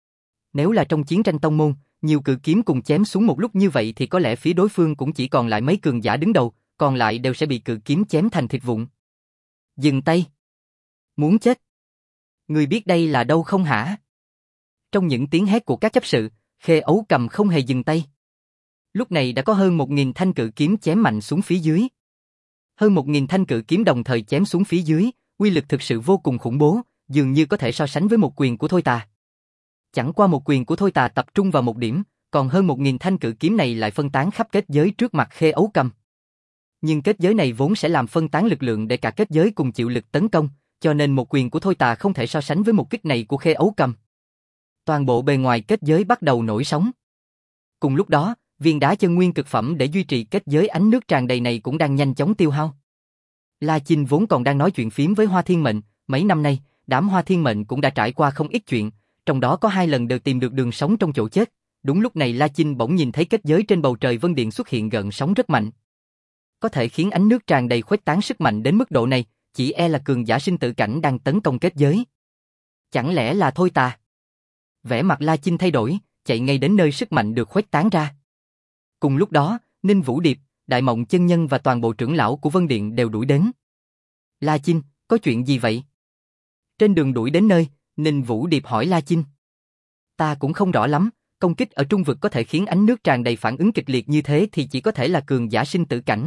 [SPEAKER 1] Nếu là trong chiến tranh tông môn, nhiều cự kiếm cùng chém xuống một lúc như vậy thì có lẽ phía đối phương cũng chỉ còn lại mấy cường giả đứng đầu, còn lại đều sẽ bị cự kiếm chém thành thịt vụn. Dừng tay. Muốn chết. Người biết đây là đâu không hả? Trong những tiếng hét của các chấp sự, Khê Ấu Cầm không hề dừng tay. Lúc này đã có hơn một nghìn thanh cự kiếm chém mạnh xuống phía dưới. Hơn một nghìn thanh cự kiếm đồng thời chém xuống phía dưới, uy lực thực sự vô cùng khủng bố, dường như có thể so sánh với một quyền của Thôi Tà. Chẳng qua một quyền của Thôi Tà tập trung vào một điểm, còn hơn một nghìn thanh cự kiếm này lại phân tán khắp kết giới trước mặt Khê Ấu Cầm. Nhưng kết giới này vốn sẽ làm phân tán lực lượng để cả kết giới cùng chịu lực tấn công, cho nên một quyền của Thôi Tà không thể so sánh với một kích này của Khê Ấu Cầm. Toàn bộ bề ngoài kết giới bắt đầu nổi sóng. Cùng lúc đó, viên đá chân nguyên cực phẩm để duy trì kết giới ánh nước tràn đầy này cũng đang nhanh chóng tiêu hao. La Chinh vốn còn đang nói chuyện phím với Hoa Thiên Mệnh, mấy năm nay, đám Hoa Thiên Mệnh cũng đã trải qua không ít chuyện, trong đó có hai lần đều tìm được đường sống trong chỗ chết. Đúng lúc này La Chinh bỗng nhìn thấy kết giới trên bầu trời Vân Điện xuất hiện gợn sóng rất mạnh. Có thể khiến ánh nước tràn đầy khuếch tán sức mạnh đến mức độ này, chỉ e là cường giả sinh tử cảnh đang tấn công kết giới. Chẳng lẽ là Thôi Tà? Vẻ mặt La Chinh thay đổi, chạy ngay đến nơi sức mạnh được khuếch tán ra. Cùng lúc đó, Ninh Vũ Điệp, Đại Mộng Chân Nhân và toàn bộ trưởng lão của Vân Điện đều đuổi đến. La Chinh, có chuyện gì vậy? Trên đường đuổi đến nơi, Ninh Vũ Điệp hỏi La Chinh. Ta cũng không rõ lắm, công kích ở trung vực có thể khiến ánh nước tràn đầy phản ứng kịch liệt như thế thì chỉ có thể là cường giả sinh tử cảnh.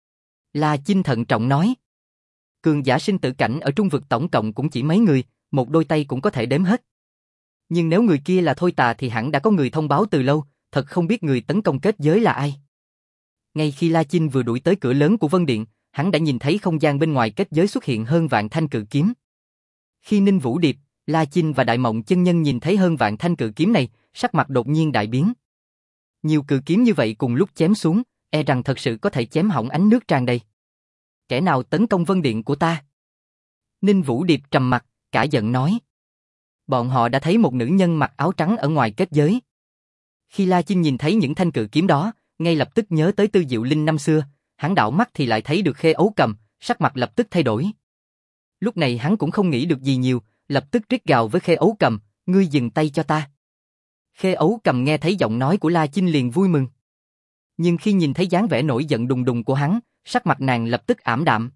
[SPEAKER 1] La Chinh thận trọng nói. Cường giả sinh tử cảnh ở trung vực tổng cộng cũng chỉ mấy người, một đôi tay cũng có thể đếm hết. Nhưng nếu người kia là Thôi Tà thì hẳn đã có người thông báo từ lâu, thật không biết người tấn công kết giới là ai. Ngay khi La Chinh vừa đuổi tới cửa lớn của Vân Điện, hắn đã nhìn thấy không gian bên ngoài kết giới xuất hiện hơn vạn thanh cự kiếm. Khi Ninh Vũ Điệp, La Chinh và Đại Mộng Chân Nhân nhìn thấy hơn vạn thanh cự kiếm này, sắc mặt đột nhiên đại biến. Nhiều cự kiếm như vậy cùng lúc chém xuống, e rằng thật sự có thể chém hỏng ánh nước tràn đầy. Kẻ nào tấn công Vân Điện của ta? Ninh Vũ Điệp trầm mặt, cả giận nói. Bọn họ đã thấy một nữ nhân mặc áo trắng ở ngoài kết giới. Khi La Chinh nhìn thấy những thanh cự kiếm đó, ngay lập tức nhớ tới Tư Diệu Linh năm xưa, hắn đảo mắt thì lại thấy được Khê Ấu Cầm, sắc mặt lập tức thay đổi. Lúc này hắn cũng không nghĩ được gì nhiều, lập tức rít gào với Khê Ấu Cầm, ngươi dừng tay cho ta. Khê Ấu Cầm nghe thấy giọng nói của La Chinh liền vui mừng. Nhưng khi nhìn thấy dáng vẻ nổi giận đùng đùng của hắn, sắc mặt nàng lập tức ảm đạm.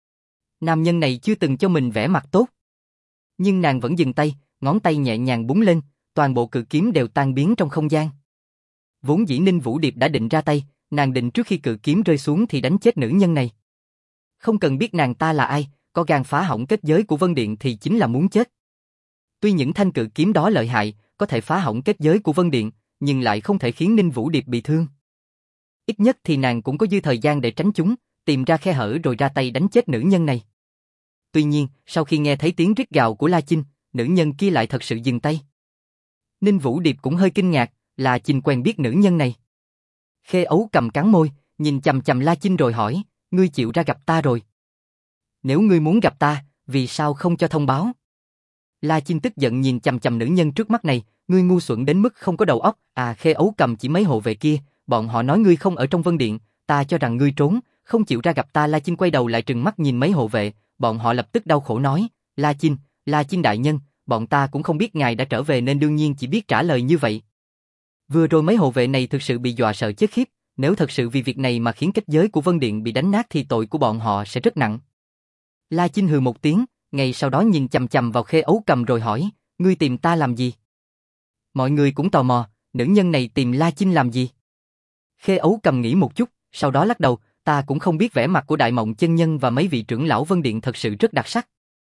[SPEAKER 1] Nam nhân này chưa từng cho mình vẻ mặt tốt. Nhưng nàng vẫn dừng tay, ngón tay nhẹ nhàng búng lên, toàn bộ cự kiếm đều tan biến trong không gian. Vốn dĩ Ninh Vũ Điệp đã định ra tay, nàng định trước khi cự kiếm rơi xuống thì đánh chết nữ nhân này. Không cần biết nàng ta là ai, có gan phá hỏng kết giới của Vân Điện thì chính là muốn chết. Tuy những thanh cự kiếm đó lợi hại, có thể phá hỏng kết giới của Vân Điện, nhưng lại không thể khiến Ninh Vũ Điệp bị thương. Ít nhất thì nàng cũng có dư thời gian để tránh chúng, tìm ra khe hở rồi ra tay đánh chết nữ nhân này. Tuy nhiên, sau khi nghe thấy tiếng rít gào của La Chinh, nữ nhân kia lại thật sự dừng tay. Ninh Vũ Điệp cũng hơi kinh ngạc, La Chinh quen biết nữ nhân này. Khê Ấu Cầm cắn môi, nhìn chằm chằm La Chinh rồi hỏi, ngươi chịu ra gặp ta rồi. Nếu ngươi muốn gặp ta, vì sao không cho thông báo? La Chinh tức giận nhìn chằm chằm nữ nhân trước mắt này, ngươi ngu xuẩn đến mức không có đầu óc. À, Khê Ấu Cầm chỉ mấy hộ vệ kia, bọn họ nói ngươi không ở trong Vân Điện, ta cho rằng ngươi trốn, không chịu ra gặp ta. La Chinh quay đầu lại trừng mắt nhìn mấy hộ vệ, bọn họ lập tức đau khổ nói, La Chinh, La Chinh đại nhân, bọn ta cũng không biết ngài đã trở về nên đương nhiên chỉ biết trả lời như vậy. Vừa rồi mấy hộ vệ này thực sự bị dọa sợ chết khiếp, nếu thật sự vì việc này mà khiến kết giới của Vân Điện bị đánh nát thì tội của bọn họ sẽ rất nặng. La Chinh hừ một tiếng, ngay sau đó nhìn chằm chằm vào Khê Ấu Cầm rồi hỏi, ngươi tìm ta làm gì? Mọi người cũng tò mò, nữ nhân này tìm La Chinh làm gì? Khê Ấu Cầm nghĩ một chút, sau đó lắc đầu, ta cũng không biết, vẻ mặt của Đại Mộng chân nhân và mấy vị trưởng lão Vân Điện thật sự rất đặc sắc.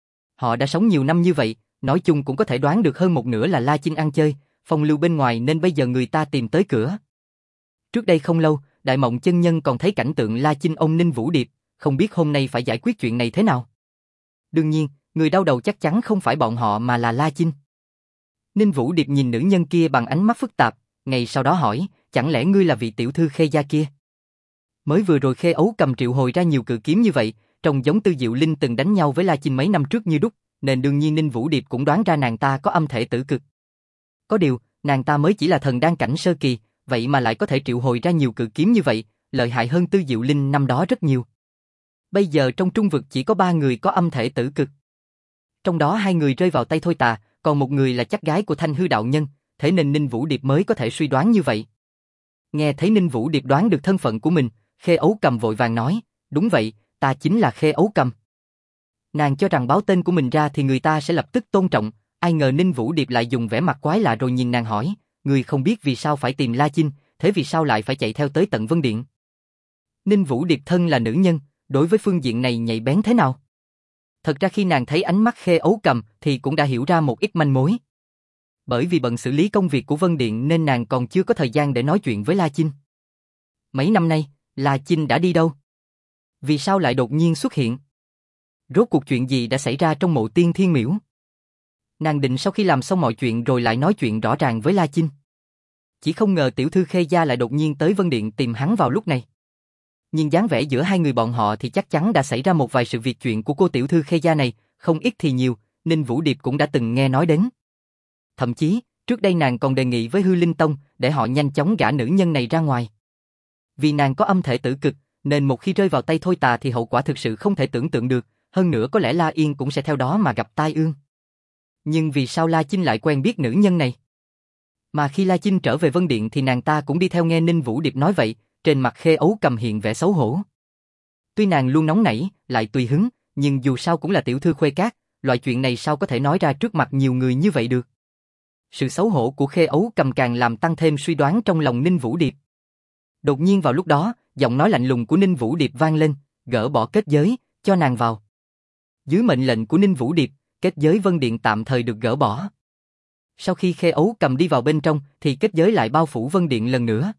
[SPEAKER 1] Họ đã sống nhiều năm như vậy, nói chung cũng có thể đoán được hơn một nửa là La Chinh ăn chơi, phong lưu bên ngoài nên bây giờ người ta tìm tới cửa. Trước đây không lâu, Đại Mộng chân nhân còn thấy cảnh tượng La Chinh ôm Ninh Vũ Điệp, không biết hôm nay phải giải quyết chuyện này thế nào. Đương nhiên, người đau đầu chắc chắn không phải bọn họ mà là La Chinh. Ninh Vũ Điệp nhìn nữ nhân kia bằng ánh mắt phức tạp, ngay sau đó hỏi, chẳng lẽ ngươi là vị tiểu thư Khê gia kia? Mới vừa rồi Khê Ấu Cầm triệu hồi ra nhiều cự kiếm như vậy, trông giống Tư Diệu Linh từng đánh nhau với La Chinh mấy năm trước như đúc, nên đương nhiên Ninh Vũ Điệp cũng đoán ra nàng ta có âm thể tử cực. Có điều, nàng ta mới chỉ là thần đan cảnh sơ kỳ, vậy mà lại có thể triệu hồi ra nhiều cự kiếm như vậy, lợi hại hơn Tư Diệu Linh năm đó rất nhiều. Bây giờ trong trung vực chỉ có ba người có âm thể tử cực. Trong đó hai người rơi vào tay Thôi Tà, còn một người là chắc gái của Thanh Hư đạo nhân, thế nên Ninh Vũ Điệp mới có thể suy đoán như vậy. Nghe thấy Ninh Vũ Điệp đoán được thân phận của mình, Khê Ấu Cầm vội vàng nói, đúng vậy, ta chính là Khê Ấu Cầm. Nàng cho rằng báo tên của mình ra thì người ta sẽ lập tức tôn trọng, ai ngờ Ninh Vũ Điệp lại dùng vẻ mặt quái lạ rồi nhìn nàng hỏi, người không biết vì sao phải tìm La Chinh, thế vì sao lại phải chạy theo tới tận Vân Điện? Ninh Vũ Điệp thân là nữ nhân, đối với phương diện này nhạy bén thế nào? Thật ra khi nàng thấy ánh mắt Khê Ấu Cầm thì cũng đã hiểu ra một ít manh mối. Bởi vì bận xử lý công việc của Vân Điện nên nàng còn chưa có thời gian để nói chuyện với La Chinh. Mấy năm nay, La Chinh đã đi đâu? Vì sao lại đột nhiên xuất hiện? Rốt cuộc chuyện gì đã xảy ra trong mộ Tiên Thiên Miễu? Nàng định sau khi làm xong mọi chuyện rồi lại nói chuyện rõ ràng với La Chinh. Chỉ không ngờ tiểu thư Khê gia lại đột nhiên tới Vân Điện tìm hắn vào lúc này. Nhưng dáng vẻ giữa hai người bọn họ thì chắc chắn đã xảy ra một vài sự việc chuyện của cô tiểu thư Khê gia này, không ít thì nhiều, Ninh Vũ Điệp cũng đã từng nghe nói đến. Thậm chí, trước đây nàng còn đề nghị với Hư Linh Tông để họ nhanh chóng gả nữ nhân này ra ngoài. Vì nàng có âm thể tử cực, nên một khi rơi vào tay Thôi Tà thì hậu quả thực sự không thể tưởng tượng được, hơn nữa có lẽ La Yên cũng sẽ theo đó mà gặp tai ương. Nhưng vì sao La Chinh lại quen biết nữ nhân này? Mà khi La Chinh trở về Vân Điện thì nàng ta cũng đi theo nghe Ninh Vũ Điệp nói vậy, trên mặt Khê Ấu Cầm hiện vẻ xấu hổ. Tuy nàng luôn nóng nảy, lại tùy hứng, nhưng dù sao cũng là tiểu thư Khuê Cát, loại chuyện này sao có thể nói ra trước mặt nhiều người như vậy được. Sự xấu hổ của Khê Ấu Cầm càng làm tăng thêm suy đoán trong lòng Ninh Vũ Điệp. Đột nhiên vào lúc đó, giọng nói lạnh lùng của Ninh Vũ Điệp vang lên, gỡ bỏ kết giới, cho nàng vào. Dưới mệnh lệnh của Ninh Vũ Điệp, kết giới Vân Điện tạm thời được gỡ bỏ. Sau khi Khê Ấu Cầm đi vào bên trong thì kết giới lại bao phủ Vân Điện lần nữa.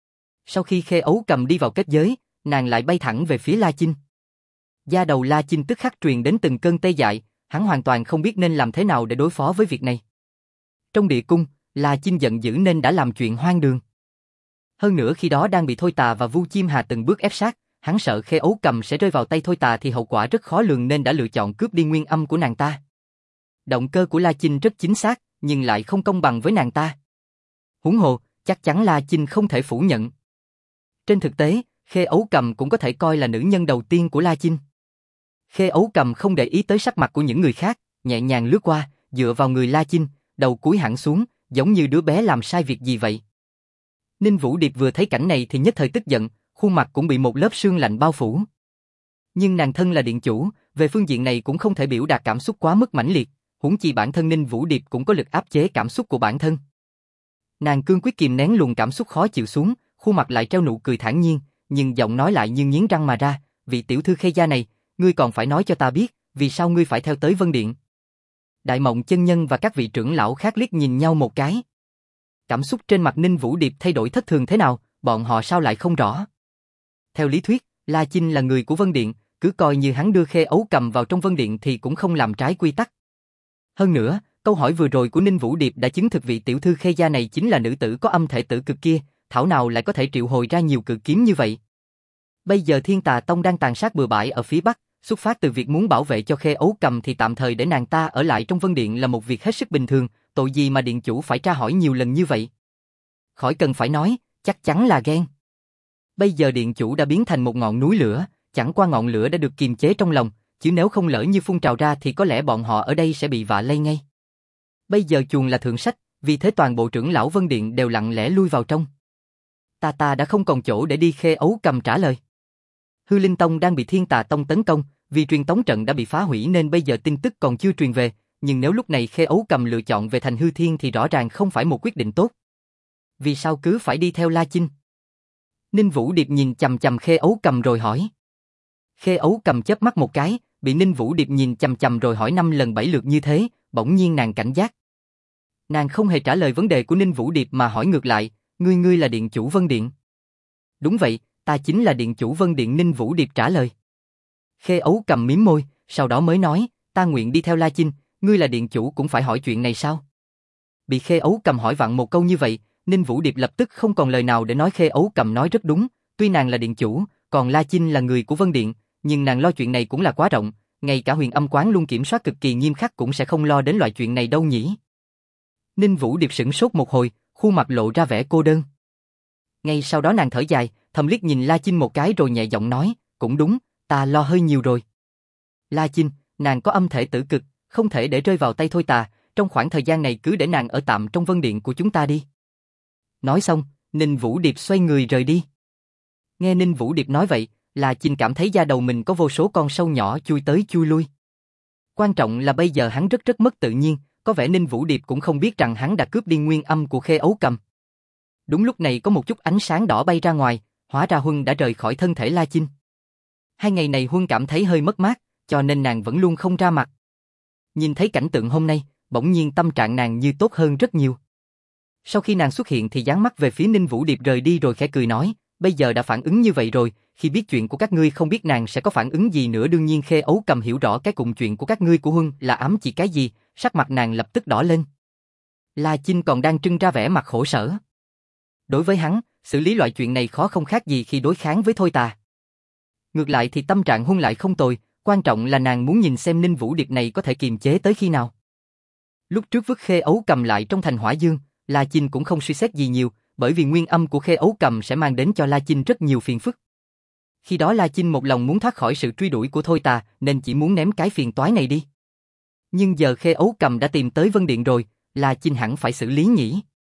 [SPEAKER 1] Sau khi Khê Ấu Cầm đi vào kết giới, nàng lại bay thẳng về phía La Chinh. Da đầu La Chinh tức khắc truyền đến từng cơn tê dại, hắn hoàn toàn không biết nên làm thế nào để đối phó với việc này. Trong địa cung, La Chinh giận dữ nên đã làm chuyện hoang đường. Hơn nữa khi đó đang bị Thôi Tà và Vu Chim Hà từng bước ép sát, hắn sợ Khê Ấu Cầm sẽ rơi vào tay Thôi Tà thì hậu quả rất khó lường nên đã lựa chọn cướp đi nguyên âm của nàng ta. Động cơ của La Chinh rất chính xác, nhưng lại không công bằng với nàng ta. Huống hồ, chắc chắn La Chinh không thể phủ nhận. Trên thực tế, Khê Ấu Cầm cũng có thể coi là nữ nhân đầu tiên của La Chinh. Khê Ấu Cầm không để ý tới sắc mặt của những người khác, nhẹ nhàng lướt qua, dựa vào người La Chinh, đầu cúi hẳn xuống, giống như đứa bé làm sai việc gì vậy. Ninh Vũ Điệp vừa thấy cảnh này thì nhất thời tức giận, khuôn mặt cũng bị một lớp sương lạnh bao phủ. Nhưng nàng thân là điện chủ, về phương diện này cũng không thể biểu đạt cảm xúc quá mức mãnh liệt, huống chi bản thân Ninh Vũ Điệp cũng có lực áp chế cảm xúc của bản thân. Nàng cương quyết kìm nén luồng cảm xúc khó chịu xuống, khuôn mặt lại treo nụ cười thản nhiên, nhưng giọng nói lại như nghiến răng mà ra, vị tiểu thư Khê gia này, ngươi còn phải nói cho ta biết, vì sao ngươi phải theo tới Vân Điện. Đại Mộng chân nhân và các vị trưởng lão khác liếc nhìn nhau một cái. Cảm xúc trên mặt Ninh Vũ Điệp thay đổi thất thường thế nào, bọn họ sao lại không rõ. Theo lý thuyết, La Chinh là người của Vân Điện, cứ coi như hắn đưa Khê Ấu Cầm vào trong Vân Điện thì cũng không làm trái quy tắc. Hơn nữa, câu hỏi vừa rồi của Ninh Vũ Điệp đã chứng thực vị tiểu thư Khê gia này chính là nữ tử có âm thể tử cực kia, thảo nào lại có thể triệu hồi ra nhiều cự kiếm như vậy. Bây giờ Thiên Tà Tông đang tàn sát bừa bãi ở phía Bắc, xuất phát từ việc muốn bảo vệ cho Khê Ấu Cầm thì tạm thời để nàng ta ở lại trong Vân Điện là một việc hết sức bình thường, tội gì mà điện chủ phải tra hỏi nhiều lần như vậy. Khỏi cần phải nói, chắc chắn là ghen. Bây giờ điện chủ đã biến thành một ngọn núi lửa, chẳng qua ngọn lửa đã được kiềm chế trong lòng, chứ nếu không lỡ như phun trào ra thì có lẽ bọn họ ở đây sẽ bị vạ lây ngay. Bây giờ chuồng là thượng sách, vì thế toàn bộ trưởng lão Vân Điện đều lặng lẽ lui vào trong. Ta ta đã không còn chỗ để đi, Khê Ấu Cầm trả lời. Hư Linh Tông đang bị Thiên Tà Tông tấn công, vì truyền tống trận đã bị phá hủy nên bây giờ tin tức còn chưa truyền về, nhưng nếu lúc này Khê Ấu Cầm lựa chọn về thành Hư Thiên thì rõ ràng không phải một quyết định tốt. Vì sao cứ phải đi theo La Chinh? Ninh Vũ Điệp nhìn chằm chằm Khê Ấu Cầm rồi hỏi. Khê Ấu Cầm chớp mắt một cái, bị Ninh Vũ Điệp nhìn chằm chằm rồi hỏi năm lần bảy lượt như thế, bỗng nhiên nàng cảnh giác. Nàng không hề trả lời vấn đề của Ninh Vũ Điệp mà hỏi ngược lại, ngươi ngươi là điện chủ Vân Điện? Đúng vậy, ta chính là điện chủ Vân Điện, Ninh Vũ Điệp trả lời. Khê Ấu Cầm mím môi, sau đó mới nói, ta nguyện đi theo La Chinh, ngươi là điện chủ cũng phải hỏi chuyện này sao? Bị Khê Ấu Cầm hỏi vặn một câu như vậy, Ninh Vũ Điệp lập tức không còn lời nào để nói. Khê Ấu Cầm nói rất đúng, tuy nàng là điện chủ, còn La Chinh là người của Vân Điện, nhưng nàng lo chuyện này cũng là quá rộng, ngay cả Huyền Âm Quán luôn kiểm soát cực kỳ nghiêm khắc cũng sẽ không lo đến loại chuyện này đâu nhỉ. Ninh Vũ Điệp sửng sốt một hồi, khuôn mặt lộ ra vẻ cô đơn. Ngay sau đó nàng thở dài, thầm liếc nhìn La Chinh một cái rồi nhẹ giọng nói, cũng đúng, ta lo hơi nhiều rồi. La Chinh, nàng có âm thể tử cực, không thể để rơi vào tay Thôi Tà, trong khoảng thời gian này cứ để nàng ở tạm trong Vân Điện của chúng ta đi. Nói xong, Ninh Vũ Điệp xoay người rời đi. Nghe Ninh Vũ Điệp nói vậy, La Chinh cảm thấy da đầu mình có vô số con sâu nhỏ chui tới chui lui. Quan trọng là bây giờ hắn rất rất mất tự nhiên, có vẻ Ninh Vũ Điệp cũng không biết rằng hắn đã cướp đi nguyên âm của Khê Ấu Cầm. Đúng lúc này có một chút ánh sáng đỏ bay ra ngoài, hóa ra Huân đã rời khỏi thân thể La Chinh. Hai ngày này Huân cảm thấy hơi mất mát, cho nên nàng vẫn luôn không ra mặt. Nhìn thấy cảnh tượng hôm nay, bỗng nhiên tâm trạng nàng như tốt hơn rất nhiều. Sau khi nàng xuất hiện thì dán mắt về phía Ninh Vũ Điệp rời đi rồi khẽ cười nói, bây giờ đã phản ứng như vậy rồi, khi biết chuyện của các ngươi không biết nàng sẽ có phản ứng gì nữa. Đương nhiên Khê Ấu Cầm hiểu rõ cái cùng chuyện của các ngươi của Huân là ám chỉ cái gì, sắc mặt nàng lập tức đỏ lên. La Chinh còn đang trưng ra vẻ mặt khổ sở. Đối với hắn, xử lý loại chuyện này khó không khác gì khi đối kháng với Thôi Tà. Ngược lại thì tâm trạng Huân lại không tồi, quan trọng là nàng muốn nhìn xem Ninh Vũ Điệp này có thể kiềm chế tới khi nào. Lúc trước vứt Khê Ấu Cầm lại trong thành Hỏa Dương, La Chinh cũng không suy xét gì nhiều, bởi vì nguyên âm của Khê Ấu Cầm sẽ mang đến cho La Chinh rất nhiều phiền phức. Khi đó La Chinh một lòng muốn thoát khỏi sự truy đuổi của Thôi Tà nên chỉ muốn ném cái phiền toái này đi. Nhưng giờ Khê Ấu Cầm đã tìm tới Vân Điện rồi, La Chinh hẳn phải xử lý nhỉ.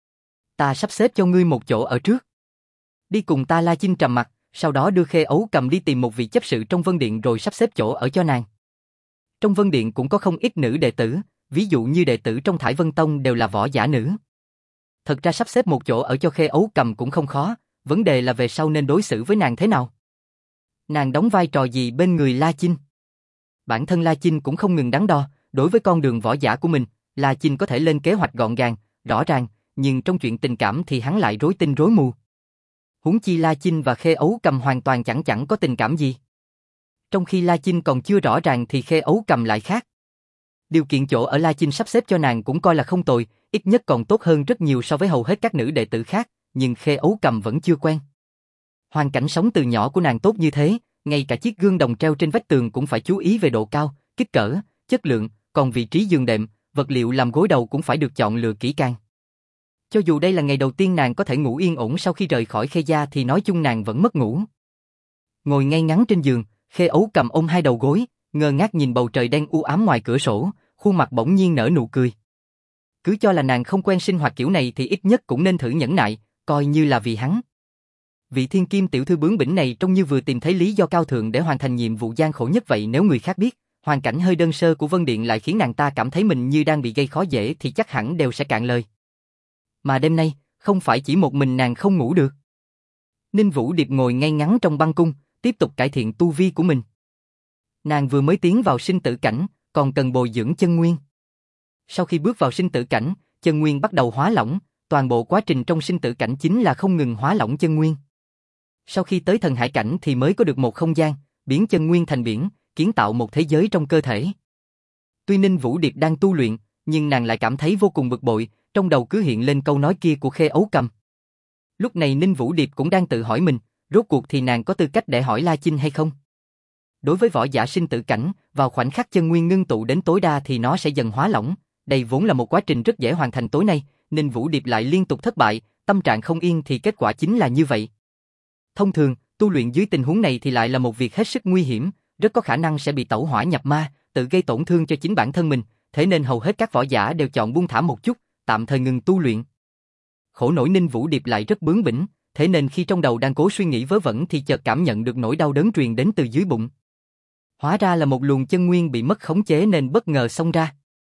[SPEAKER 1] Ta sắp xếp cho ngươi một chỗ ở trước. Đi cùng ta. La Chinh trầm mặt, sau đó đưa Khê Ấu Cầm đi tìm một vị chấp sự trong Vân Điện rồi sắp xếp chỗ ở cho nàng. Trong Vân Điện cũng có không ít nữ đệ tử, ví dụ như đệ tử trong Thải Vân Tông đều là võ giả nữ. Thật ra sắp xếp một chỗ ở cho Khê Ấu Cầm cũng không khó, vấn đề là về sau nên đối xử với nàng thế nào. Nàng đóng vai trò gì bên người La Chinh? Bản thân La Chinh cũng không ngừng đắn đo, đối với con đường võ giả của mình, La Chinh có thể lên kế hoạch gọn gàng, rõ ràng, nhưng trong chuyện tình cảm thì hắn lại rối tinh rối mù. Huống chi La Chinh và Khê Ấu Cầm hoàn toàn chẳng chẳng có tình cảm gì. Trong khi La Chinh còn chưa rõ ràng thì Khê Ấu Cầm lại khác. Điều kiện chỗ ở La Chinh sắp xếp cho nàng cũng coi là không tồi, ít nhất còn tốt hơn rất nhiều so với hầu hết các nữ đệ tử khác, nhưng Khê Ấu Cầm vẫn chưa quen. Hoàn cảnh sống từ nhỏ của nàng tốt như thế, ngay cả chiếc gương đồng treo trên vách tường cũng phải chú ý về độ cao, kích cỡ, chất lượng, còn vị trí giường đệm, vật liệu làm gối đầu cũng phải được chọn lựa kỹ càng. Cho dù đây là ngày đầu tiên nàng có thể ngủ yên ổn sau khi rời khỏi Khê gia thì nói chung nàng vẫn mất ngủ. Ngồi ngay ngắn trên giường, Khê Ấu Cầm ôm hai đầu gối, ngơ ngác nhìn bầu trời đen u ám ngoài cửa sổ, khuôn mặt bỗng nhiên nở nụ cười. Cứ cho là nàng không quen sinh hoạt kiểu này thì ít nhất cũng nên thử nhẫn nại, coi như là vì hắn. Vị thiên kim tiểu thư bướng bỉnh này trông như vừa tìm thấy lý do cao thượng để hoàn thành nhiệm vụ gian khổ nhất vậy. Nếu người khác biết, hoàn cảnh hơi đơn sơ của Vân Điện lại khiến nàng ta cảm thấy mình như đang bị gây khó dễ thì chắc hẳn đều sẽ cạn lời. Mà đêm nay, không phải chỉ một mình nàng không ngủ được. Ninh Vũ Điệp ngồi ngay ngắn trong băng cung, tiếp tục cải thiện tu vi của mình. Nàng vừa mới tiến vào sinh tử cảnh, còn cần bồi dưỡng chân nguyên. Sau khi bước vào sinh tử cảnh, chân nguyên bắt đầu hóa lỏng, toàn bộ quá trình trong sinh tử cảnh chính là không ngừng hóa lỏng chân nguyên. Sau khi tới thần hải cảnh thì mới có được một không gian, biến chân nguyên thành biển, kiến tạo một thế giới trong cơ thể. Tuy Ninh Vũ Điệp đang tu luyện, nhưng nàng lại cảm thấy vô cùng bực bội, trong đầu cứ hiện lên câu nói kia của Khê Ấu Cầm. Lúc này Ninh Vũ Điệp cũng đang tự hỏi mình, rốt cuộc thì nàng có tư cách để hỏi La Chinh hay không? Đối với võ giả sinh tử cảnh, vào khoảnh khắc chân nguyên ngưng tụ đến tối đa thì nó sẽ dần hóa lỏng. Đây vốn là một quá trình rất dễ hoàn thành, tối nay, Ninh Vũ Điệp lại liên tục thất bại, tâm trạng không yên thì kết quả chính là như vậy. Thông thường, tu luyện dưới tình huống này thì lại là một việc hết sức nguy hiểm, rất có khả năng sẽ bị tẩu hỏa nhập ma, tự gây tổn thương cho chính bản thân mình, thế nên hầu hết các võ giả đều chọn buông thả một chút, tạm thời ngừng tu luyện. Khổ nổi Ninh Vũ Điệp lại rất bướng bỉnh, thế nên khi trong đầu đang cố suy nghĩ vớ vẩn thì chợt cảm nhận được nỗi đau đớn truyền đến từ dưới bụng. Hóa ra là một luồng chân nguyên bị mất khống chế nên bất ngờ xông ra.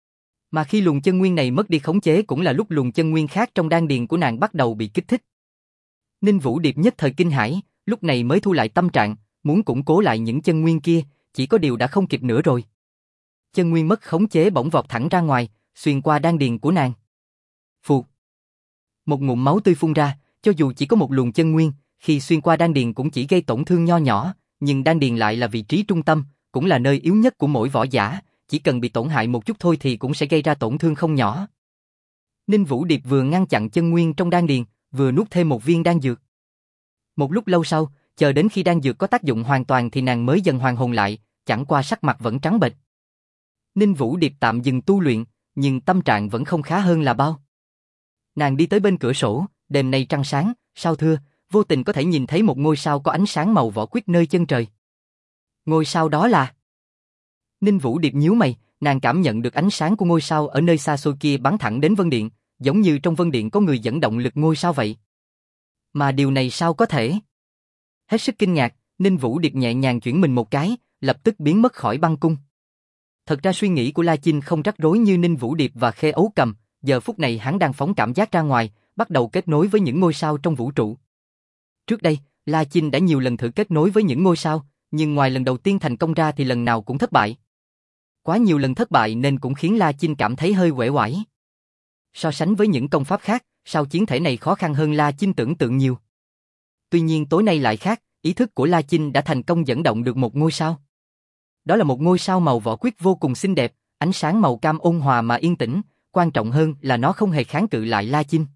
[SPEAKER 1] Mà khi luồng chân nguyên này mất đi khống chế cũng là lúc luồng chân nguyên khác trong đan điền của nàng bắt đầu bị kích thích. Ninh Vũ Điệp nhất thời kinh hãi, lúc này mới thu lại tâm trạng, muốn củng cố lại những chân nguyên kia, chỉ có điều đã không kịp nữa rồi. Chân nguyên mất khống chế bỗng vọt thẳng ra ngoài, xuyên qua đan điền của nàng. Phụt. Một ngụm máu tươi phun ra, cho dù chỉ có một luồng chân nguyên, khi xuyên qua đan điền cũng chỉ gây tổn thương nho nhỏ, nhưng đan điền lại là vị trí trung tâm, cũng là nơi yếu nhất của mỗi võ giả, chỉ cần bị tổn hại một chút thôi thì cũng sẽ gây ra tổn thương không nhỏ. Ninh Vũ Điệp vừa ngăn chặn chân nguyên trong đan điền, vừa nuốt thêm một viên đan dược. Một lúc lâu sau, chờ đến khi đan dược có tác dụng hoàn toàn thì nàng mới dần hoàn hồn lại, chẳng qua sắc mặt vẫn trắng bệch. Ninh Vũ Điệp tạm dừng tu luyện, nhưng tâm trạng vẫn không khá hơn là bao. Nàng đi tới bên cửa sổ, đêm nay trăng sáng, sao thưa, vô tình có thể nhìn thấy một ngôi sao có ánh sáng màu vỏ quýt nơi chân trời. Ngôi sao đó là... Ninh Vũ Điệp nhíu mày, nàng cảm nhận được ánh sáng của ngôi sao ở nơi xa xôi kia bắn thẳng đến Vân Điện, giống như trong Vân Điện có người dẫn động lực ngôi sao vậy. Mà điều này sao có thể? Hết sức kinh ngạc, Ninh Vũ Điệp nhẹ nhàng chuyển mình một cái, lập tức biến mất khỏi băng cung. Thật ra suy nghĩ của La Chinh không rắc rối như Ninh Vũ Điệp và Khê Ấu Cầm, giờ phút này hắn đang phóng cảm giác ra ngoài, bắt đầu kết nối với những ngôi sao trong vũ trụ. Trước đây, La Chinh đã nhiều lần thử kết nối với những ngôi sao, nhưng ngoài lần đầu tiên thành công ra thì lần nào cũng thất bại. Quá nhiều lần thất bại nên cũng khiến La Chinh cảm thấy hơi uể oải. So sánh với những công pháp khác, sao chiến thể này khó khăn hơn La Chinh tưởng tượng nhiều. Tuy nhiên tối nay lại khác, ý thức của La Chinh đã thành công dẫn động được một ngôi sao. Đó là một ngôi sao màu vỏ quýt vô cùng xinh đẹp, ánh sáng màu cam ôn hòa mà yên tĩnh, quan trọng hơn là nó không hề kháng cự lại La Chinh.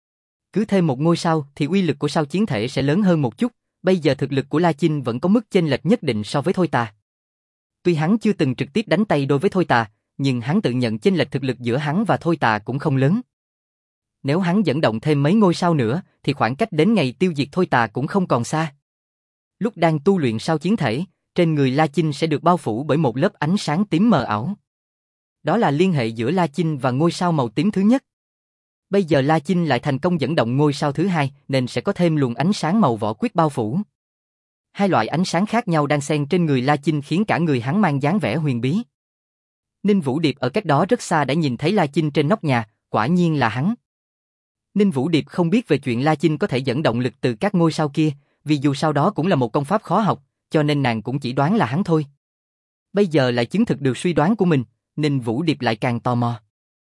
[SPEAKER 1] Cứ thêm một ngôi sao thì uy lực của sao chiến thể sẽ lớn hơn một chút, bây giờ thực lực của La Chinh vẫn có mức chênh lệch nhất định so với Thôi Tà. Tuy hắn chưa từng trực tiếp đánh tay đôi với Thôi Tà, nhưng hắn tự nhận chênh lệch thực lực giữa hắn và Thôi Tà cũng không lớn. Nếu hắn dẫn động thêm mấy ngôi sao nữa, thì khoảng cách đến ngày tiêu diệt Thôi Tà cũng không còn xa. Lúc đang tu luyện sao chiến thể, trên người La Chinh sẽ được bao phủ bởi một lớp ánh sáng tím mờ ảo. Đó là liên hệ giữa La Chinh và ngôi sao màu tím thứ nhất. Bây giờ La Chinh lại thành công dẫn động ngôi sao thứ hai, nên sẽ có thêm luồng ánh sáng màu vỏ quýt bao phủ. Hai loại ánh sáng khác nhau đang xen trên người La Chinh khiến cả người hắn mang dáng vẻ huyền bí. Ninh Vũ Điệp ở cách đó rất xa đã nhìn thấy La Chinh trên nóc nhà, quả nhiên là hắn. Ninh Vũ Điệp không biết về chuyện La Chinh có thể dẫn động lực từ các ngôi sao kia, vì dù sao đó cũng là một công pháp khó học, cho nên nàng cũng chỉ đoán là hắn thôi. Bây giờ lại chứng thực được suy đoán của mình, Ninh Vũ Điệp lại càng tò mò.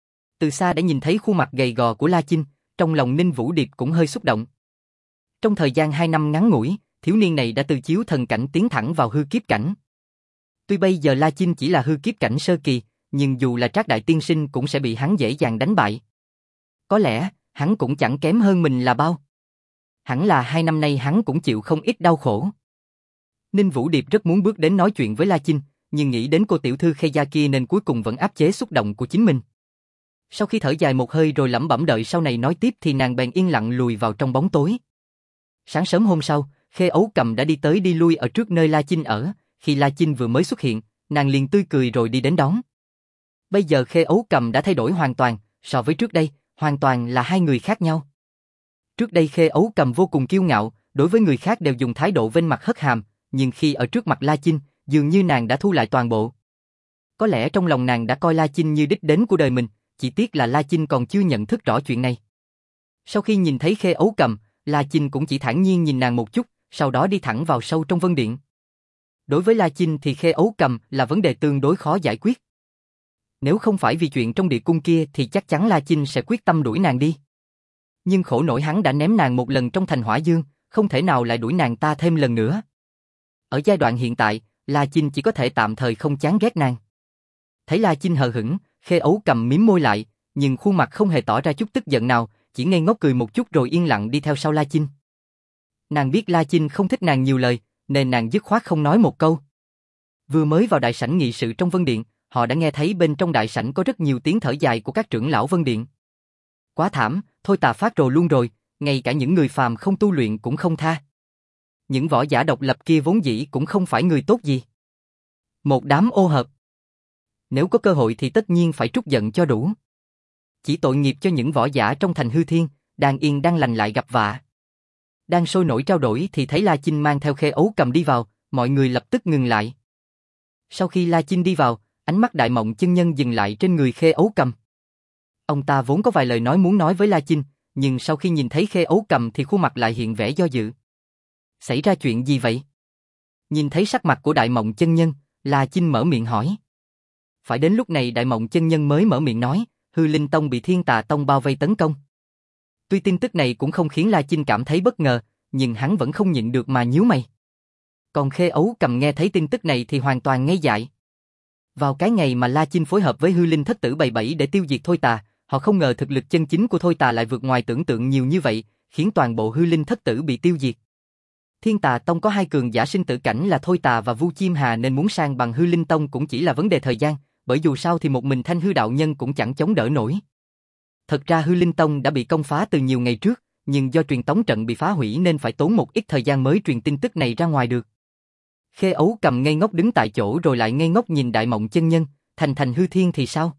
[SPEAKER 1] Từ xa đã nhìn thấy khuôn mặt gầy gò của La Chinh, trong lòng Ninh Vũ Điệp cũng hơi xúc động. Trong thời gian hai năm ngắn ngủi, thiếu niên này đã từ chiếu thần cảnh tiến thẳng vào hư kiếp cảnh. Tuy bây giờ La Chinh chỉ là hư kiếp cảnh sơ kỳ, nhưng dù là Trác Đại Tiên Sinh cũng sẽ bị hắn dễ dàng đánh bại. Có lẽ, hắn cũng chẳng kém hơn mình là bao. Hẳn là hai năm nay hắn cũng chịu không ít đau khổ. Ninh Vũ Điệp rất muốn bước đến nói chuyện với La Chinh, nhưng nghĩ đến cô tiểu thư Khê Gia kia nên cuối cùng vẫn áp chế xúc động của chính mình. Sau khi thở dài một hơi rồi lẩm bẩm đợi sau này nói tiếp thì nàng bèn yên lặng lùi vào trong bóng tối. Sáng sớm hôm sau, Khê Ấu Cầm đã đi tới đi lui ở trước nơi La Chinh ở, khi La Chinh vừa mới xuất hiện, nàng liền tươi cười rồi đi đến đón. Bây giờ Khê Ấu Cầm đã thay đổi hoàn toàn, so với trước đây, hoàn toàn là hai người khác nhau. Trước đây Khê Ấu Cầm vô cùng kiêu ngạo, đối với người khác đều dùng thái độ vênh mặt hất hàm, nhưng khi ở trước mặt La Chinh, dường như nàng đã thu lại toàn bộ. Có lẽ trong lòng nàng đã coi La Chinh như đích đến của đời mình, chỉ tiếc là La Chinh còn chưa nhận thức rõ chuyện này. Sau khi nhìn thấy Khê Ấu Cầm, La Chinh cũng chỉ thản nhiên nhìn nàng một chút, sau đó đi thẳng vào sâu trong Vân Điện. Đối với La Chinh thì Khê Ấu Cầm là vấn đề tương đối khó giải quyết. Nếu không phải vì chuyện trong địa cung kia thì chắc chắn La Chinh sẽ quyết tâm đuổi nàng đi. Nhưng khổ nổi hắn đã ném nàng một lần trong thành hỏa dương, không thể nào lại đuổi nàng ta thêm lần nữa. Ở giai đoạn hiện tại, La Chinh chỉ có thể tạm thời không chán ghét nàng. Thấy La Chinh hờ hững, Khê Ấu Cầm mím môi lại, nhưng khuôn mặt không hề tỏ ra chút tức giận nào, chỉ ngây ngốc cười một chút rồi yên lặng đi theo sau La Chinh. Nàng biết La Chinh không thích nàng nhiều lời, nên nàng dứt khoát không nói một câu. Vừa mới vào đại sảnh nghị sự trong Vân Điện, họ đã nghe thấy bên trong đại sảnh có rất nhiều tiếng thở dài của các trưởng lão Vân Điện. Quá thảm, Thôi Tà phát rồ luôn rồi, ngay cả những người phàm không tu luyện cũng không tha. Những võ giả độc lập kia vốn dĩ cũng không phải người tốt gì. Một đám ô hợp. Nếu có cơ hội thì tất nhiên phải trút giận cho đủ. Chỉ tội nghiệp cho những võ giả trong thành hư thiên, đang yên đang lành lại gặp vạ. Đang sôi nổi trao đổi thì thấy La Chinh mang theo Khê Ấu Cầm đi vào, mọi người lập tức ngừng lại. Sau khi La Chinh đi vào, ánh mắt Đại Mộng Chân Nhân dừng lại trên người Khê Ấu Cầm. Ông ta vốn có vài lời nói muốn nói với La Chinh, nhưng sau khi nhìn thấy Khê Ấu Cầm thì khuôn mặt lại hiện vẻ do dự. Xảy ra chuyện gì vậy? Nhìn thấy sắc mặt của Đại Mộng Chân Nhân, La Chinh mở miệng hỏi. Phải đến lúc này Đại Mộng Chân Nhân mới mở miệng nói, Hư Linh Tông bị Thiên Tà Tông bao vây tấn công. Tuy tin tức này cũng không khiến La Chinh cảm thấy bất ngờ, nhưng hắn vẫn không nhịn được mà nhíu mày. Còn Khê Ấu Cầm nghe thấy tin tức này thì hoàn toàn ngây dại. Vào cái ngày mà La Chinh phối hợp với Hư Linh Thất Tử bày bẫy để tiêu diệt Thôi Tà, họ không ngờ thực lực chân chính của Thôi Tà lại vượt ngoài tưởng tượng nhiều như vậy, khiến toàn bộ Hư Linh Thất Tử bị tiêu diệt. Thiên Tà Tông có hai cường giả sinh tử cảnh là Thôi Tà và Vu Chim Hà nên muốn sang bằng Hư Linh Tông cũng chỉ là vấn đề thời gian, bởi dù sao thì một mình Thanh Hư đạo nhân cũng chẳng chống đỡ nổi. Thật ra Hư Linh Tông đã bị công phá từ nhiều ngày trước, nhưng do truyền tống trận bị phá hủy nên phải tốn một ít thời gian mới truyền tin tức này ra ngoài được. Khê Ấu Cầm ngây ngốc đứng tại chỗ rồi lại ngây ngốc nhìn Đại Mộng Chân Nhân, Thành Thành Hư Thiên thì sao?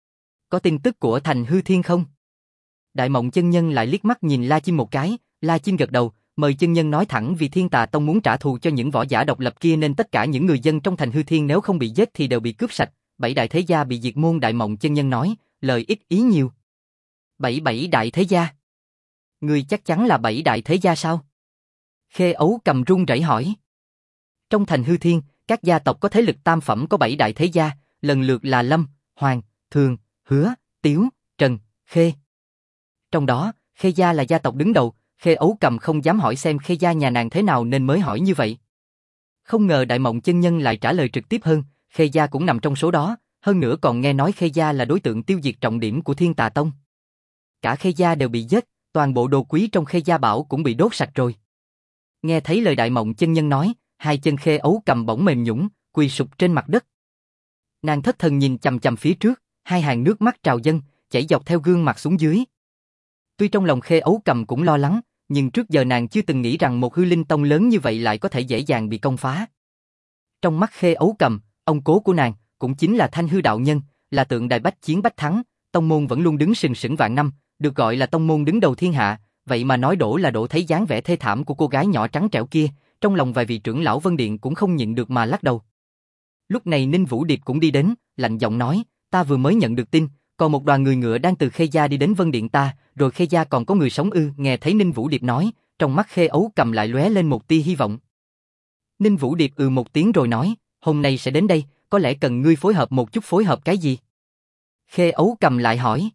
[SPEAKER 1] Có tin tức của Thành Hư Thiên không? Đại Mộng Chân Nhân lại liếc mắt nhìn La Chinh một cái, La Chinh gật đầu, mời chân nhân nói thẳng vì Thiên Tà Tông muốn trả thù cho những võ giả độc lập kia nên tất cả những người dân trong Thành Hư Thiên nếu không bị giết thì đều bị cướp sạch, bảy đại thế gia bị diệt môn. Đại Mộng Chân Nhân nói, lời ít ý nhiều. Bảy bảy đại thế gia? Người chắc chắn là bảy đại thế gia sao? Khê Ấu Cầm run rẩy hỏi. Trong Thành Hư Thiên, các gia tộc có thế lực tam phẩm có bảy đại thế gia, lần lượt là Lâm, Hoàng, Thường, Hứa, Tiếu, Trần, Khê. Trong đó, Khê gia là gia tộc đứng đầu, Khê Ấu Cầm không dám hỏi xem Khê gia nhà nàng thế nào nên mới hỏi như vậy. Không ngờ Đại Mộng Chân Nhân lại trả lời trực tiếp hơn, Khê gia cũng nằm trong số đó, hơn nữa còn nghe nói Khê gia là đối tượng tiêu diệt trọng điểm của Thiên Tà Tông. Cả Khê gia đều bị giết, toàn bộ đồ quý trong Khê gia bảo cũng bị đốt sạch rồi. Nghe thấy lời Đại Mộng Chân Nhân nói, hai chân Khê Ấu Cầm bỗng mềm nhũn, quỳ sụp trên mặt đất. Nàng thất thần nhìn chằm chằm phía trước, hai hàng nước mắt trào dâng, chảy dọc theo gương mặt xuống dưới. Tuy trong lòng Khê Ấu Cầm cũng lo lắng, nhưng trước giờ nàng chưa từng nghĩ rằng một Hư Linh Tông lớn như vậy lại có thể dễ dàng bị công phá. Trong mắt Khê Ấu Cầm, ông cố của nàng cũng chính là Thanh Hư đạo nhân, là tượng đài bách chiến bách thắng, tông môn vẫn luôn đứng sừng sững vạn năm, được gọi là tông môn đứng đầu thiên hạ, vậy mà nói đổ là đổ. Thấy dáng vẻ thê thảm của cô gái nhỏ trắng trẻo kia, trong lòng vài vị trưởng lão Vân Điện cũng không nhịn được mà lắc đầu. Lúc này Ninh Vũ Điệp cũng đi đến, lạnh giọng nói, ta vừa mới nhận được tin, còn một đoàn người ngựa đang từ Khê gia đi đến Vân Điện ta, rồi Khê gia còn có người sống ư? Nghe thấy Ninh Vũ Điệp nói, trong mắt Khê Ấu Cầm lại lóe lên một tia hy vọng. Ninh Vũ Điệp ừ một tiếng rồi nói, hôm nay sẽ đến đây, có lẽ cần ngươi phối hợp một chút. Phối hợp cái gì? Khê Ấu Cầm lại hỏi.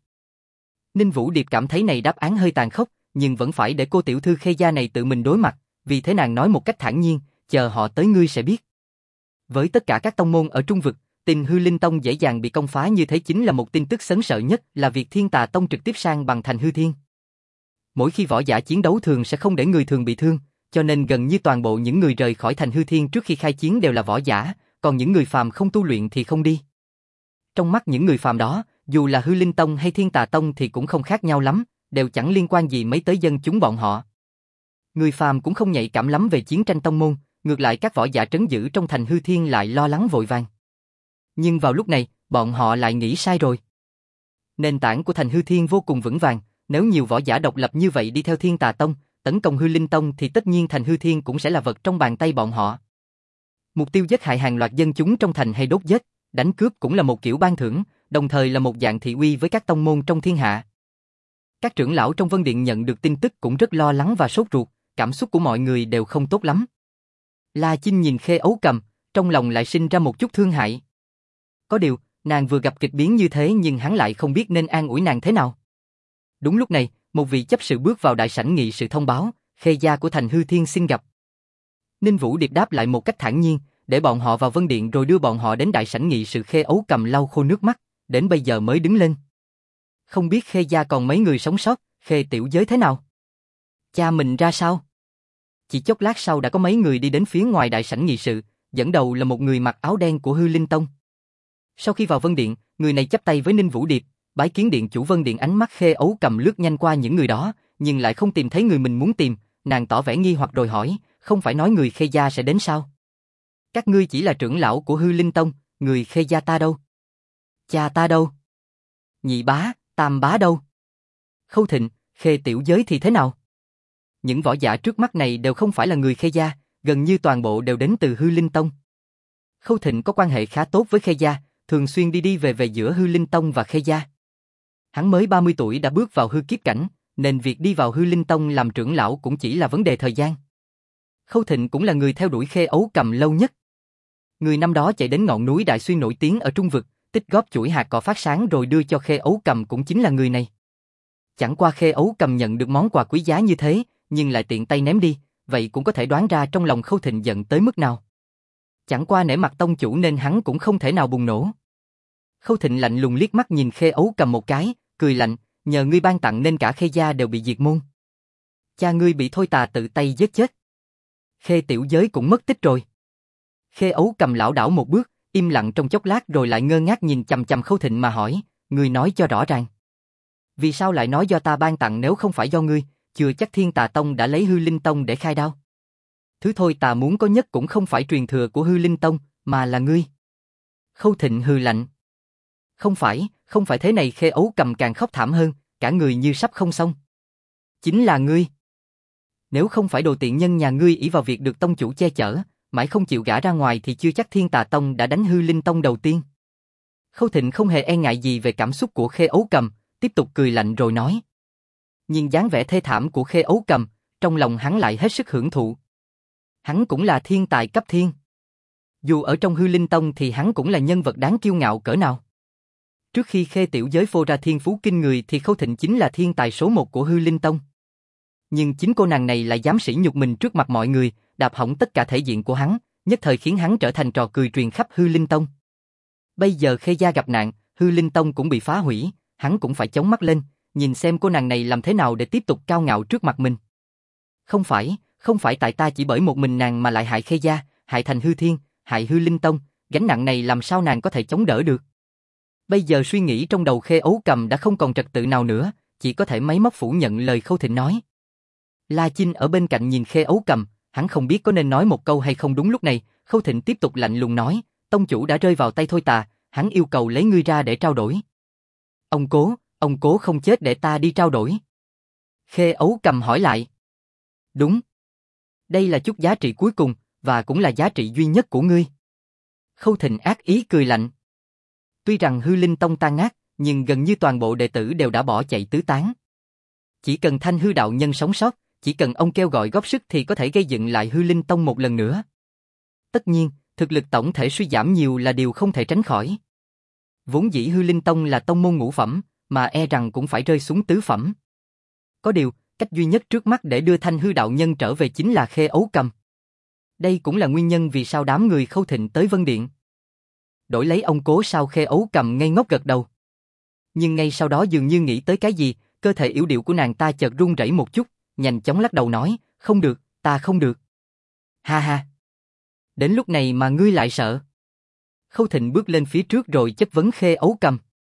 [SPEAKER 1] Ninh Vũ Điệp cảm thấy này đáp án hơi tàn khốc, nhưng vẫn phải để cô tiểu thư Khê gia này tự mình đối mặt, vì thế nàng nói một cách thản nhiên, chờ họ tới ngươi sẽ biết. Với tất cả các tông môn ở Trung Vực, tin Hư Linh Tông dễ dàng bị công phá như thế chính là một tin tức sấn sợ nhất, là việc Thiên Tà Tông trực tiếp sang bằng Thành Hư Thiên. Mỗi khi võ giả chiến đấu thường sẽ không để người thường bị thương, cho nên gần như toàn bộ những người rời khỏi Thành Hư Thiên trước khi khai chiến đều là võ giả, còn những người phàm không tu luyện thì không đi. Trong mắt những người phàm đó, dù là Hư Linh Tông hay Thiên Tà Tông thì cũng không khác nhau lắm, đều chẳng liên quan gì mấy tới dân chúng bọn họ. Người phàm cũng không nhạy cảm lắm về chiến tranh tông môn, ngược lại các võ giả trấn giữ trong Thành Hư Thiên lại lo lắng vội vàng. Nhưng vào lúc này, bọn họ lại nghĩ sai rồi. Nền tảng của Thành Hư Thiên vô cùng vững vàng, nếu nhiều võ giả độc lập như vậy đi theo Thiên Tà Tông, tấn công Hư Linh Tông thì tất nhiên Thành Hư Thiên cũng sẽ là vật trong bàn tay bọn họ. Mục tiêu giết hại hàng loạt dân chúng trong thành hay đốt giết, đánh cướp cũng là một kiểu ban thưởng, đồng thời là một dạng thị uy với các tông môn trong thiên hạ. Các trưởng lão trong Vân Điện nhận được tin tức cũng rất lo lắng và sốt ruột, cảm xúc của mọi người đều không tốt lắm. La Chinh nhìn Khê Ấu Cầm, trong lòng lại sinh ra một chút thương hại. Có điều, nàng vừa gặp kịch biến như thế nhưng hắn lại không biết nên an ủi nàng thế nào. Đúng lúc này, một vị chấp sự bước vào đại sảnh nghị sự thông báo, Khê gia của Thành Hư Thiên xin gặp. Ninh Vũ Điệp đáp lại một cách thản nhiên, để bọn họ vào Vân Điện rồi đưa bọn họ đến đại sảnh nghị sự. Khê Ấu Cầm lau khô nước mắt, đến bây giờ mới đứng lên. Không biết Khê gia còn mấy người sống sót, Khê tiểu giới thế nào? Cha mình ra sao? Chỉ chốc lát sau đã có mấy người đi đến phía ngoài đại sảnh nghị sự, dẫn đầu là một người mặc áo đen của Hư Linh Tông. Sau khi vào Vân Điện, người này chắp tay với Ninh Vũ Điệp, bái kiến điện chủ Vân Điện. Ánh mắt Khê Ấu Cầm lướt nhanh qua những người đó, nhưng lại không tìm thấy người mình muốn tìm, nàng tỏ vẻ nghi hoặc rồi hỏi, không phải nói người Khê gia sẽ đến sao? Các ngươi chỉ là trưởng lão của Hư Linh Tông, người Khê gia ta đâu? Cha ta đâu? Nhị bá, tam bá đâu? Khâu Thịnh, Khê tiểu giới thì thế nào? Những võ giả trước mắt này đều không phải là người Khê gia, gần như toàn bộ đều đến từ Hư Linh Tông. Khâu Thịnh có quan hệ khá tốt với Khê gia, thường xuyên đi đi về về giữa Hư Linh Tông và Khê gia. Hắn mới ba mươi tuổi đã bước vào hư kiếp cảnh, nên việc đi vào Hư Linh Tông làm trưởng lão cũng chỉ là vấn đề thời gian. Khâu Thịnh cũng là người theo đuổi Khê Ấu Cầm lâu nhất. Người năm đó chạy đến ngọn núi Đại Xuyên nổi tiếng ở Trung Vực, tích góp chuỗi hạt cỏ phát sáng rồi đưa cho Khê Ấu Cầm cũng chính là người này. Chẳng qua Khê Ấu Cầm nhận được món quà quý giá như thế, nhưng lại tiện tay ném đi, vậy cũng có thể đoán ra trong lòng Khâu Thịnh giận tới mức nào. Chẳng qua nể mặt tông chủ nên hắn cũng không thể nào bùng nổ. Khâu Thịnh lạnh lùng liếc mắt nhìn Khê Ấu Cầm một cái, cười lạnh, nhờ ngươi ban tặng nên cả Khê gia đều bị diệt môn. Cha ngươi bị Thôi Tà tự tay giết chết. Khê tiểu giới cũng mất tích rồi. Khê Ấu Cầm lảo đảo một bước, im lặng trong chốc lát rồi lại ngơ ngác nhìn chằm chằm Khâu Thịnh mà hỏi, ngươi nói cho rõ ràng. Vì sao lại nói do ta ban tặng nếu không phải do ngươi, chưa chắc Thiên Tà Tông đã lấy Hư Linh Tông để khai đao. Thứ Thôi Tà muốn có nhất cũng không phải truyền thừa của Hư Linh Tông, mà là ngươi. Khâu Thịnh hừ lạnh. Không phải, không phải thế này. Khê Ấu Cầm càng khóc thảm hơn, cả người như sắp không xong. Chính là ngươi. Nếu không phải đồ tiện nhân nhà ngươi ỷ vào việc được tông chủ che chở, mãi không chịu gả ra ngoài thì chưa chắc Thiên Tà Tông đã đánh Hư Linh Tông đầu tiên. Khâu Thịnh không hề e ngại gì về cảm xúc của Khê Ấu Cầm, tiếp tục cười lạnh rồi nói. Nhìn dáng vẻ thê thảm của Khê Ấu Cầm, trong lòng hắn lại hết sức hưởng thụ. Hắn cũng là thiên tài cấp thiên. Dù ở trong Hư Linh Tông thì hắn cũng là nhân vật đáng kiêu ngạo cỡ nào. Trước khi Khê tiểu giới phô ra thiên phú kinh người thì Khâu Thịnh chính là thiên tài số một của Hư Linh Tông. Nhưng chính cô nàng này lại dám sỉ nhục mình trước mặt mọi người, đạp hỏng tất cả thể diện của hắn, nhất thời khiến hắn trở thành trò cười truyền khắp Hư Linh Tông. Bây giờ Khê gia gặp nạn, Hư Linh Tông cũng bị phá hủy, hắn cũng phải chống mắt lên, nhìn xem cô nàng này làm thế nào để tiếp tục cao ngạo trước mặt mình. Không phải, không phải tại ta chỉ bởi một mình nàng mà lại hại Khê gia, hại thành Hư Thiên, hại Hư Linh Tông, gánh nặng này làm sao nàng có thể chống đỡ được. Bây giờ suy nghĩ trong đầu Khê Ấu Cầm đã không còn trật tự nào nữa, chỉ có thể máy móc phủ nhận lời Khâu Thịnh nói. La Chinh ở bên cạnh nhìn Khê Ấu Cầm, hắn không biết có nên nói một câu hay không. Đúng lúc này, Khâu Thịnh tiếp tục lạnh lùng nói, tông chủ đã rơi vào tay Thôi Tà, hắn yêu cầu lấy ngươi ra để trao đổi. Ông cố, ông cố không chết để ta đi trao đổi. Khê Ấu Cầm hỏi lại. Đúng. Đây là chút giá trị cuối cùng, và cũng là giá trị duy nhất của ngươi. Khâu Thịnh ác ý cười lạnh. Tuy rằng Hư Linh Tông tan nát, nhưng gần như toàn bộ đệ tử đều đã bỏ chạy tứ tán. Chỉ cần Thanh Hư đạo nhân sống sót, chỉ cần ông kêu gọi góp sức thì có thể gây dựng lại Hư Linh Tông một lần nữa. Tất nhiên, thực lực tổng thể suy giảm nhiều là điều không thể tránh khỏi. Vốn dĩ Hư Linh Tông là tông môn ngũ phẩm, mà e rằng cũng phải rơi xuống tứ phẩm. Có điều, cách duy nhất trước mắt để đưa Thanh Hư đạo nhân trở về chính là Khê Ấu Cầm. Đây cũng là nguyên nhân vì sao đám người Khâu Thịnh tới Vân Điện. Đổi lấy ông cố sao. Khê Ấu Cầm ngây ngốc gật đầu. Nhưng ngay sau đó dường như nghĩ tới cái gì, cơ thể yếu điệu của nàng ta chợt run rẩy một chút, nhanh chóng lắc đầu nói, không được, ta không được. Ha ha. Đến lúc này mà ngươi lại sợ. Khâu Thịnh bước lên phía trước rồi chất vấn Khê Ấu Cầm.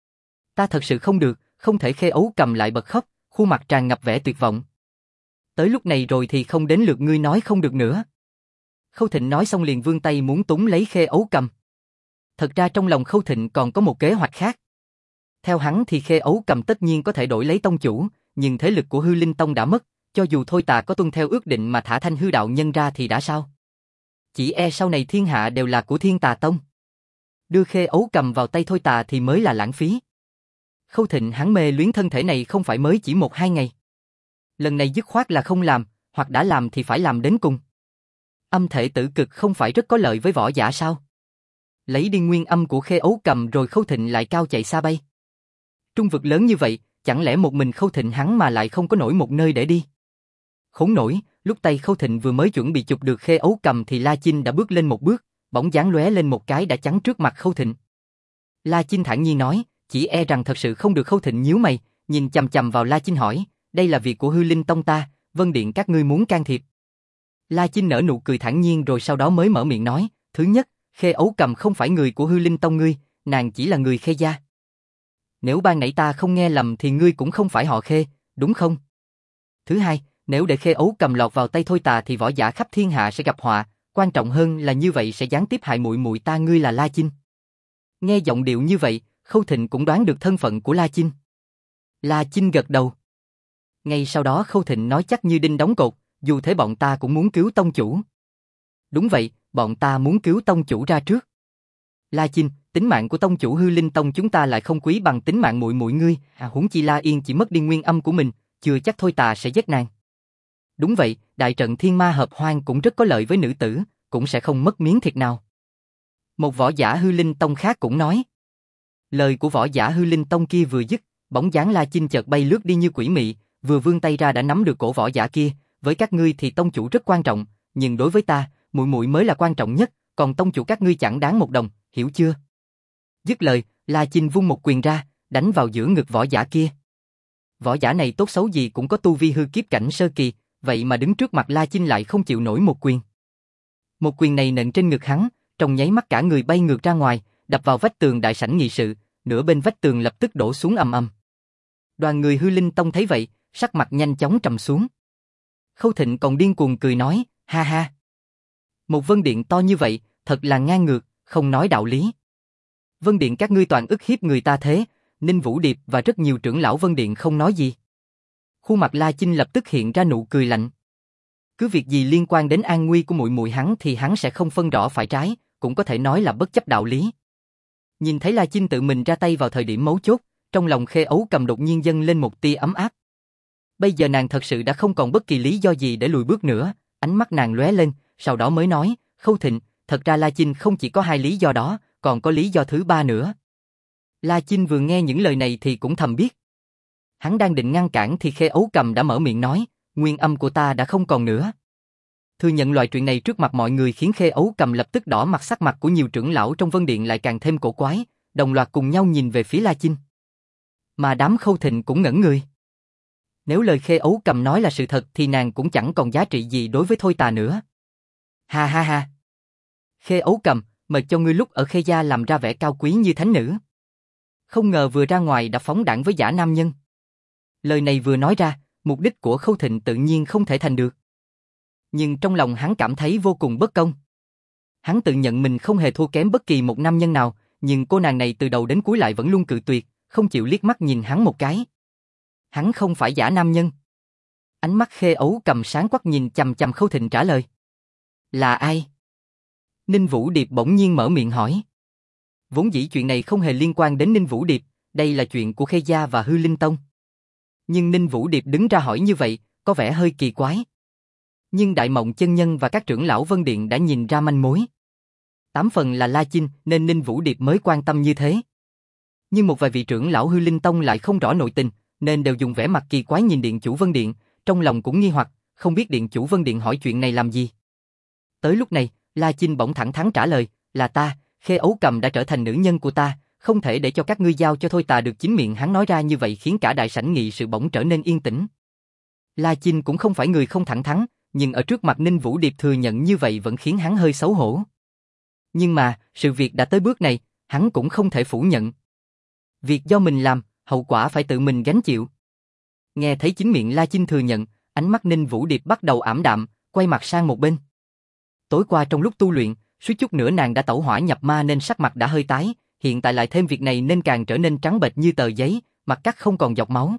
[SPEAKER 1] Ta thật sự không được, không thể. Khê Ấu Cầm lại bật khóc, khuôn mặt tràn ngập vẻ tuyệt vọng. Tới lúc này rồi thì không đến lượt ngươi nói không được nữa. Khâu Thịnh nói xong liền vươn tay muốn túm lấy Khê Ấu Cầm. Thật ra trong lòng Khâu Thịnh còn có một kế hoạch khác. Theo hắn thì Khê Ấu Cầm tất nhiên có thể đổi lấy tông chủ, nhưng thế lực của Hư Linh Tông đã mất, cho dù Thôi Tà có tuân theo ước định mà thả Thanh Hư đạo nhân ra thì đã sao? Chỉ e sau này thiên hạ đều là của Thiên Tà Tông. Đưa Khê Ấu Cầm vào tay Thôi Tà thì mới là lãng phí. Khâu Thịnh hắn mê luyến thân thể này không phải mới chỉ một hai ngày. Lần này dứt khoát là không làm, hoặc đã làm thì phải làm đến cùng. Âm thể tử cực không phải rất có lợi với võ giả sao? Lấy đi nguyên âm của Khê Ấu Cầm rồi Khâu Thịnh lại cao chạy xa bay. Trung vực lớn như vậy, chẳng lẽ một mình Khâu Thịnh hắn mà lại không có nổi một nơi để đi? Khốn nổi, lúc tay Khâu Thịnh vừa mới chuẩn bị chụp được Khê Ấu Cầm thì La Chinh đã bước lên một bước, bóng dáng lóe lên một cái đã chắn trước mặt Khâu Thịnh. La Chinh thản nhiên nói, chỉ e rằng thật sự không được. Khâu Thịnh nhíu mày, nhìn chằm chằm vào La Chinh hỏi, đây là việc của Hư Linh Tông ta, Vân Điện các ngươi muốn can thiệp? La Chinh nở nụ cười thản nhiên rồi sau đó mới mở miệng nói, thứ nhất, Khê Ấu Cầm không phải người của Hư Linh Tông ngươi, nàng chỉ là người Khê gia. Nếu ban nãy ta không nghe lầm thì ngươi cũng không phải họ Khê, đúng không? Thứ hai, nếu để Khê Ấu Cầm lọt vào tay Thôi Tà thì võ giả khắp thiên hạ sẽ gặp họa, quan trọng hơn là như vậy sẽ gián tiếp hại muội muội ta. Ngươi là La Chinh. Nghe giọng điệu như vậy, Khâu Thịnh cũng đoán được thân phận của La Chinh. La Chinh gật đầu. Ngay sau đó Khâu Thịnh nói chắc như đinh đóng cột, dù thế bọn ta cũng muốn cứu tông chủ. Đúng vậy, bọn ta muốn cứu tông chủ ra trước. La Chinh, tính mạng của tông chủ Hư Linh Tông chúng ta lại không quý bằng tính mạng muội muội ngươi, à, huống chi La Yên chỉ mất đi nguyên âm của mình, chưa chắc thôi ta sẽ giết nàng. Đúng vậy, đại trận thiên ma hợp hoang cũng rất có lợi với nữ tử, cũng sẽ không mất miếng thịt nào. Một võ giả Hư Linh Tông khác cũng nói. Lời của võ giả Hư Linh Tông kia vừa dứt, bóng dáng La Chinh chợt bay lướt đi như quỷ mị, vừa vươn tay ra đã nắm được cổ võ giả kia, với các ngươi thì tông chủ rất quan trọng, nhưng đối với ta, muội muội mới là quan trọng nhất, còn tông chủ các ngươi chẳng đáng một đồng, hiểu chưa? Dứt lời, La Chinh vung một quyền ra, đánh vào giữa ngực võ giả kia. Võ giả này tốt xấu gì cũng có tu vi hư kiếp cảnh sơ kỳ, vậy mà đứng trước mặt La Chinh lại không chịu nổi một quyền. Một quyền này nện trên ngực hắn, trong nháy mắt cả người bay ngược ra ngoài, đập vào vách tường đại sảnh nghị sự, nửa bên vách tường lập tức đổ xuống ầm ầm. Đoàn người Hư Linh Tông thấy vậy, sắc mặt nhanh chóng trầm xuống. Khâu Thịnh còn điên cuồng cười nói, ha ha. Một vân điện to như vậy, thật là ngang ngược, không nói đạo lý. Vân điện các ngươi toàn ức hiếp người ta thế, Ninh Vũ Điệp và rất nhiều trưởng lão Vân điện không nói gì. Khuôn mặt La Chinh lập tức hiện ra nụ cười lạnh. Cứ việc gì liên quan đến an nguy của muội muội hắn thì hắn sẽ không phân rõ phải trái, cũng có thể nói là bất chấp đạo lý. Nhìn thấy La Chinh tự mình ra tay vào thời điểm mấu chốt, trong lòng Khê Ấu Cầm đột nhiên dâng lên một tia ấm áp. Bây giờ nàng thật sự đã không còn bất kỳ lý do gì để lùi bước nữa, ánh mắt nàng lóe lên, sau đó mới nói, Khâu Thịnh, thật ra La Chinh không chỉ có hai lý do đó, còn có lý do thứ ba nữa. La Chinh vừa nghe những lời này thì cũng thầm biết. Hắn đang định ngăn cản thì Khê Ấu Cầm đã mở miệng nói, nguyên âm của ta đã không còn nữa. Thừa nhận loại chuyện này trước mặt mọi người khiến Khê Ấu Cầm lập tức đỏ mặt, sắc mặt của nhiều trưởng lão trong Vân Điện lại càng thêm cổ quái, đồng loạt cùng nhau nhìn về phía La Chinh. Mà đám Khâu Thịnh cũng ngẩn người. Nếu lời Khê Ấu Cầm nói là sự thật thì nàng cũng chẳng còn giá trị gì đối với Thôi Tà nữa. Ha ha ha. Khê Ấu Cầm, mời cho ngươi lúc ở Khê gia làm ra vẻ cao quý như thánh nữ. Không ngờ vừa ra ngoài đã phóng đãng với dã nam nhân. Lời này vừa nói ra, mục đích của Khâu Thịnh tự nhiên không thể thành được. Nhưng trong lòng hắn cảm thấy vô cùng bất công. Hắn tự nhận mình không hề thua kém bất kỳ một nam nhân nào, nhưng cô nàng này từ đầu đến cuối lại vẫn luôn cự tuyệt, không chịu liếc mắt nhìn hắn một cái. Hắn không phải dã nam nhân. Ánh mắt Khê Ấu Cầm sáng quắc nhìn chằm chằm Khâu Thịnh trả lời. Là ai? Ninh Vũ Điệp bỗng nhiên mở miệng hỏi. Vốn dĩ chuyện này không hề liên quan đến Ninh Vũ Điệp, đây là chuyện của Khê gia và Hư Linh Tông. Nhưng Ninh Vũ Điệp đứng ra hỏi như vậy, có vẻ hơi kỳ quái. Nhưng Đại Mộng chân nhân và các trưởng lão Vân Điện đã nhìn ra manh mối. Tám phần là La Chinh nên Ninh Vũ Điệp mới quan tâm như thế. Nhưng một vài vị trưởng lão Hư Linh Tông lại không rõ nội tình, nên đều dùng vẻ mặt kỳ quái nhìn Điện chủ Vân Điện, trong lòng cũng nghi hoặc, không biết Điện chủ Vân Điện hỏi chuyện này làm gì. Tới lúc này, La Chinh bỗng thẳng thắn trả lời, là ta, Khê Ấu Cầm đã trở thành nữ nhân của ta, không thể để cho các ngươi giao cho Thôi Tà được. Chính miệng hắn nói ra như vậy khiến cả đại sảnh nghị sự bỗng trở nên yên tĩnh. La Chinh cũng không phải người không thẳng thắn, nhưng ở trước mặt Ninh Vũ Điệp thừa nhận như vậy vẫn khiến hắn hơi xấu hổ. Nhưng mà, sự việc đã tới bước này, hắn cũng không thể phủ nhận. Việc do mình làm, hậu quả phải tự mình gánh chịu. Nghe thấy chính miệng La Chinh thừa nhận, ánh mắt Ninh Vũ Điệp bắt đầu ảm đạm, quay mặt sang một bên. Tối qua trong lúc tu luyện, suýt chút nữa nàng đã tẩu hỏa nhập ma nên sắc mặt đã hơi tái, hiện tại lại thêm việc này nên càng trở nên trắng bệch như tờ giấy, mặt cắt không còn giọt máu.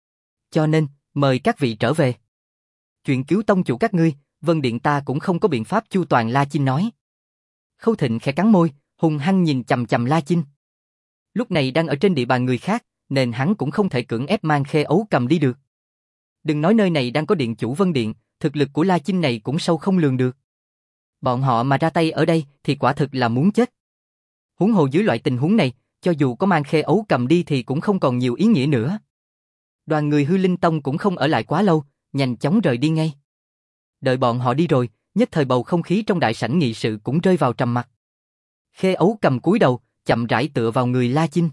[SPEAKER 1] Cho nên, mời các vị trở về. Chuyện cứu tông chủ các ngươi, Vân Điện ta cũng không có biện pháp chu toàn, La Chinh nói. Khâu Thịnh khẽ cắn môi, hung hăng nhìn chằm chằm La Chinh. Lúc này đang ở trên địa bàn người khác, nên hắn cũng không thể cưỡng ép mang Khê Ấu Cầm đi được. Đừng nói nơi này đang có điện chủ Vân Điện, thực lực của La Chinh này cũng sâu không lường được. Bọn họ mà ra tay ở đây thì quả thực là muốn chết. Huống hồ dưới loại tình huống này, cho dù có mang Khê Ấu Cầm đi thì cũng không còn nhiều ý nghĩa nữa. Đoàn người Hư Linh Tông cũng không ở lại quá lâu, nhanh chóng rời đi ngay. Đợi bọn họ đi rồi, nhất thời bầu không khí trong đại sảnh nghị sự cũng rơi vào trầm mặc. Khê Ấu Cầm cúi đầu, chậm rãi tựa vào người La Chinh.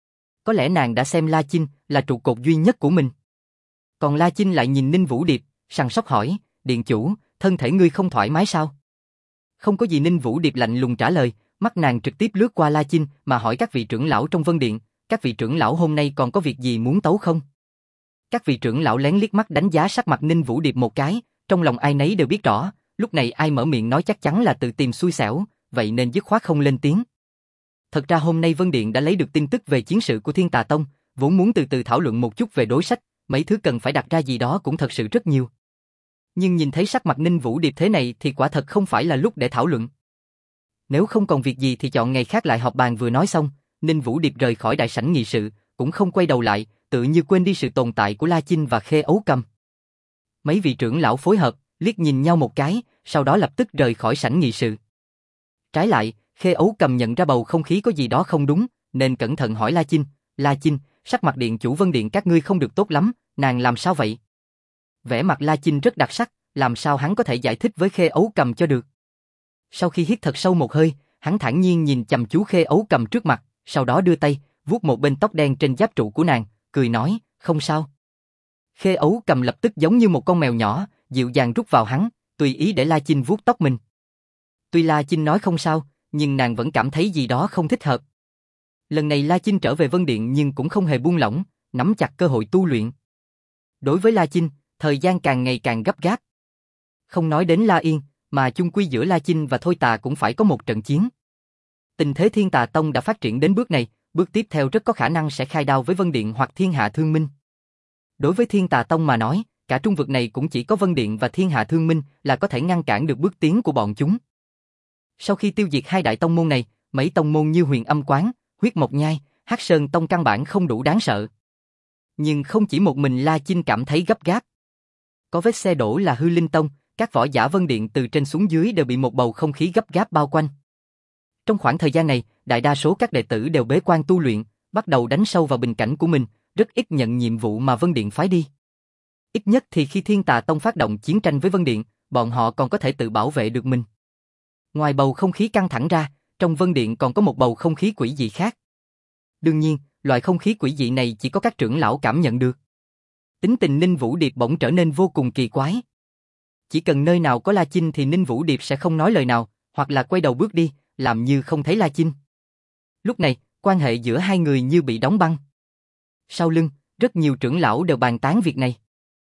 [SPEAKER 1] Có lẽ nàng đã xem La Chinh là trụ cột duy nhất của mình. Còn La Chinh lại nhìn Ninh Vũ Điệp, săn sóc hỏi, điện chủ, thân thể ngươi không thoải mái sao? Không có gì. Ninh Vũ Điệp lạnh lùng trả lời, mắt nàng trực tiếp lướt qua La Chinh mà hỏi các vị trưởng lão trong Vân Điện, các vị trưởng lão hôm nay còn có việc gì muốn tấu không? Các vị trưởng lão lén liếc mắt đánh giá sắc mặt Ninh Vũ Điệp một cái, trong lòng ai nấy đều biết rõ, lúc này ai mở miệng nói chắc chắn là tự tìm xui xẻo, vậy nên dứt khoát không lên tiếng. Thật ra hôm nay Vân Điện đã lấy được tin tức về chiến sự của Thiên Tà Tông, vốn muốn từ từ thảo luận một chút về đối sách, mấy thứ cần phải đặt ra gì đó cũng thật sự rất nhiều. Nhưng nhìn thấy sắc mặt Ninh Vũ Điệp thế này thì quả thật không phải là lúc để thảo luận. Nếu không còn việc gì thì chọn ngày khác lại họp bàn. Vừa nói xong, Ninh Vũ Điệp rời khỏi đại sảnh nghị sự, cũng không quay đầu lại, tự như quên đi sự tồn tại của La Chinh và Khê Ấu Cầm. Mấy vị trưởng lão phối hợp, liếc nhìn nhau một cái, sau đó lập tức rời khỏi sảnh nghị sự. Trái lại, Khê Ấu Cầm nhận ra bầu không khí có gì đó không đúng, nên cẩn thận hỏi La Chinh, La Chinh, sắc mặt điện chủ Vân Điện các ngươi không được tốt lắm, nàng làm sao vậy? Vẻ mặt La Chinh rất đặc sắc, làm sao hắn có thể giải thích với Khê Ấu Cầm cho được. Sau khi hít thật sâu một hơi, hắn thản nhiên nhìn chăm chú Khê Ấu Cầm trước mặt, sau đó đưa tay, vuốt một bên tóc đen trên giáp trụ của nàng, cười nói, không sao. Khê Ấu Cầm lập tức giống như một con mèo nhỏ, dịu dàng rút vào hắn, tùy ý để La Chinh vuốt tóc mình. Tuy La Chinh nói không sao, nhưng nàng vẫn cảm thấy gì đó không thích hợp. Lần này La Chinh trở về Vân Điện nhưng cũng không hề buông lỏng, nắm chặt cơ hội tu luyện. Đối với La Chinh, thời gian càng ngày càng gấp gáp. Không nói đến La Yên, mà chung quy giữa La Chinh và Thôi Tà cũng phải có một trận chiến. Tình thế Thiên Tà Tông đã phát triển đến bước này, bước tiếp theo rất có khả năng sẽ khai đao với Vân Điện hoặc Thiên Hạ Thương Minh. Đối với Thiên Tà Tông mà nói, cả trung vực này cũng chỉ có Vân Điện và Thiên Hạ Thương Minh là có thể ngăn cản được bước tiến của bọn chúng. Sau khi tiêu diệt hai đại tông môn này, mấy tông môn như Huyền Âm Quán, Huyết Mộc Nhai, Hắc Sơn Tông căn bản không đủ đáng sợ. Nhưng không chỉ một mình La Chinh cảm thấy gấp gáp. Có vết xe đổ là Hư Linh Tông, các võ giả Vân Điện từ trên xuống dưới đều bị một bầu không khí gấp gáp bao quanh. Trong khoảng thời gian này, đại đa số các đệ tử đều bế quan tu luyện, bắt đầu đánh sâu vào bình cảnh của mình, rất ít nhận nhiệm vụ mà Vân Điện phái đi. Ít nhất thì khi Thiên Tà Tông phát động chiến tranh với Vân Điện, bọn họ còn có thể tự bảo vệ được mình. Ngoài bầu không khí căng thẳng ra, trong Vân Điện còn có một bầu không khí quỷ dị khác. Đương nhiên, loại không khí quỷ dị này chỉ có các trưởng lão cảm nhận được. Tính tình Ninh Vũ Điệp bỗng trở nên vô cùng kỳ quái. Chỉ cần nơi nào có La Chinh thì Ninh Vũ Điệp sẽ không nói lời nào, hoặc là quay đầu bước đi, làm như không thấy La Chinh. Lúc này, quan hệ giữa hai người như bị đóng băng. Sau lưng, rất nhiều trưởng lão đều bàn tán việc này.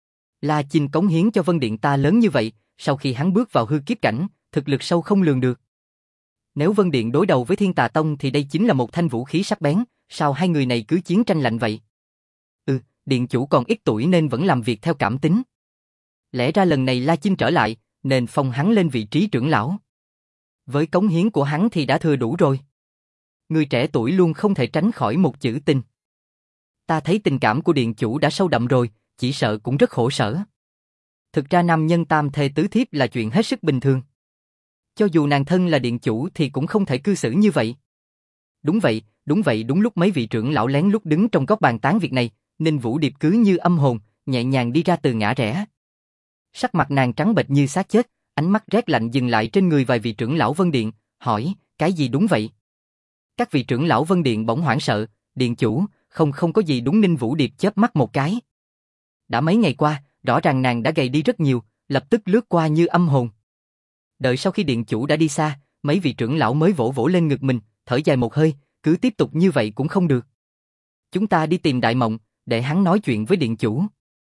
[SPEAKER 1] La Chinh cống hiến cho Vân Điện ta lớn như vậy, sau khi hắn bước vào hư kiếp cảnh, thực lực sâu không lường được. Nếu Vân Điện đối đầu với Thiên Tà Tông thì đây chính là một thanh vũ khí sắc bén, sao hai người này cứ chiến tranh lạnh vậy? Ừ, điện chủ còn ít tuổi nên vẫn làm việc theo cảm tính. Lẽ ra lần này La Chinh trở lại, nên phong hắn lên vị trí trưởng lão. Với cống hiến của hắn thì đã thừa đủ rồi. Người trẻ tuổi luôn không thể tránh khỏi một chữ tình. Ta thấy tình cảm của điện chủ đã sâu đậm rồi, chỉ sợ cũng rất khổ sở. Thực ra nam nhân tam thê tứ thiếp là chuyện hết sức bình thường. Cho dù nàng thân là điện chủ thì cũng không thể cư xử như vậy. Đúng vậy, đúng vậy đúng lúc mấy vị trưởng lão lén lút đứng trong góc bàn tán việc này, Ninh Vũ Điệp cứ như âm hồn, nhẹ nhàng đi ra từ ngã rẽ. Sắc mặt nàng trắng bệch như xác chết, ánh mắt rét lạnh dừng lại trên người vài vị trưởng lão Vân Điện, hỏi, cái gì đúng vậy? Các vị trưởng lão Vân Điện bỗng hoảng sợ, điện chủ, không không có gì đúng. Ninh Vũ Điệp chớp mắt một cái. Đã mấy ngày qua, rõ ràng nàng đã gầy đi rất nhiều, lập tức lướt qua như âm hồn. Đợi sau khi điện chủ đã đi xa, mấy vị trưởng lão mới vỗ vỗ lên ngực mình, thở dài một hơi, cứ tiếp tục như vậy cũng không được. Chúng ta đi tìm Đại Mộng, để hắn nói chuyện với điện chủ.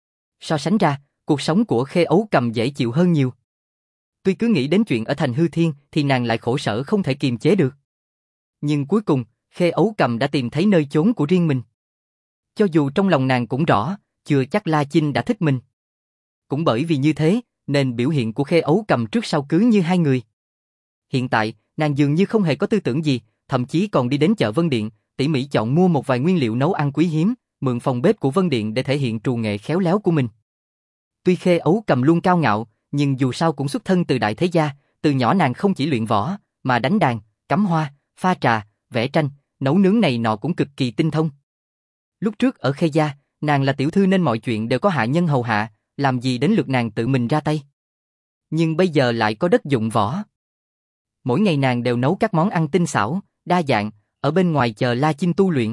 [SPEAKER 1] So sánh ra, cuộc sống của Khê Ấu Cầm dễ chịu hơn nhiều. Tuy cứ nghĩ đến chuyện ở thành Hư Thiên thì nàng lại khổ sở không thể kiềm chế được. Nhưng cuối cùng, Khê Ấu Cầm đã tìm thấy nơi chốn của riêng mình. Cho dù trong lòng nàng cũng rõ, chưa chắc La Chinh đã thích mình. Cũng bởi vì như thế, nên biểu hiện của Khê Ấu Cầm trước sau cứ như hai người. Hiện tại, nàng dường như không hề có tư tưởng gì, thậm chí còn đi đến chợ Vân Điện, tỉ mỉ chọn mua một vài nguyên liệu nấu ăn quý hiếm, mượn phòng bếp của Vân Điện để thể hiện trù nghệ khéo léo của mình. Tuy Khê Ấu Cầm luôn cao ngạo, nhưng dù sao cũng xuất thân từ đại thế gia, từ nhỏ nàng không chỉ luyện võ, mà đánh đàn, cắm hoa, pha trà, vẽ tranh, nấu nướng này nọ cũng cực kỳ tinh thông. Lúc trước ở Khê gia, nàng là tiểu thư nên mọi chuyện đều có hạ nhân hầu hạ, làm gì đến lượt nàng tự mình ra tay. Nhưng bây giờ lại có đất dụng võ. Mỗi ngày nàng đều nấu các món ăn tinh xảo, đa dạng, ở bên ngoài chờ La Chinh tu luyện.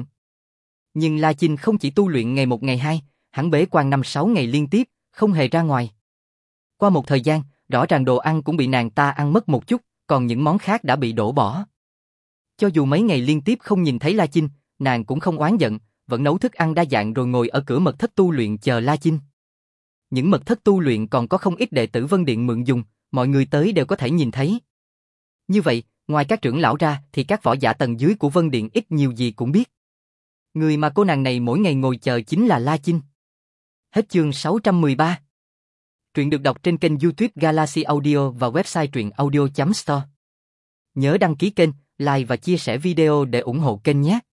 [SPEAKER 1] Nhưng La Chinh không chỉ tu luyện ngày một ngày hai, hắn bế quan năm sáu ngày liên tiếp, không hề ra ngoài. Qua một thời gian, rõ ràng đồ ăn cũng bị nàng ta ăn mất một chút, còn những món khác đã bị đổ bỏ. Cho dù mấy ngày liên tiếp không nhìn thấy La Chinh, nàng cũng không oán giận, vẫn nấu thức ăn đa dạng rồi ngồi ở cửa mật thất tu luyện chờ La Chinh. Những mật thất tu luyện còn có không ít đệ tử Vân Điện mượn dùng, mọi người tới đều có thể nhìn thấy. Như vậy, ngoài các trưởng lão ra thì các võ giả tầng dưới của Vân Điện ít nhiều gì cũng biết. Người mà cô nàng này mỗi ngày ngồi chờ chính là La Chinh. Hết chương sáu trăm mười ba. Truyện được đọc trên kênh YouTube Galaxy Audio và website truyện audio chấm store. Nhớ đăng ký kênh, like và chia sẻ video để ủng hộ kênh nhé.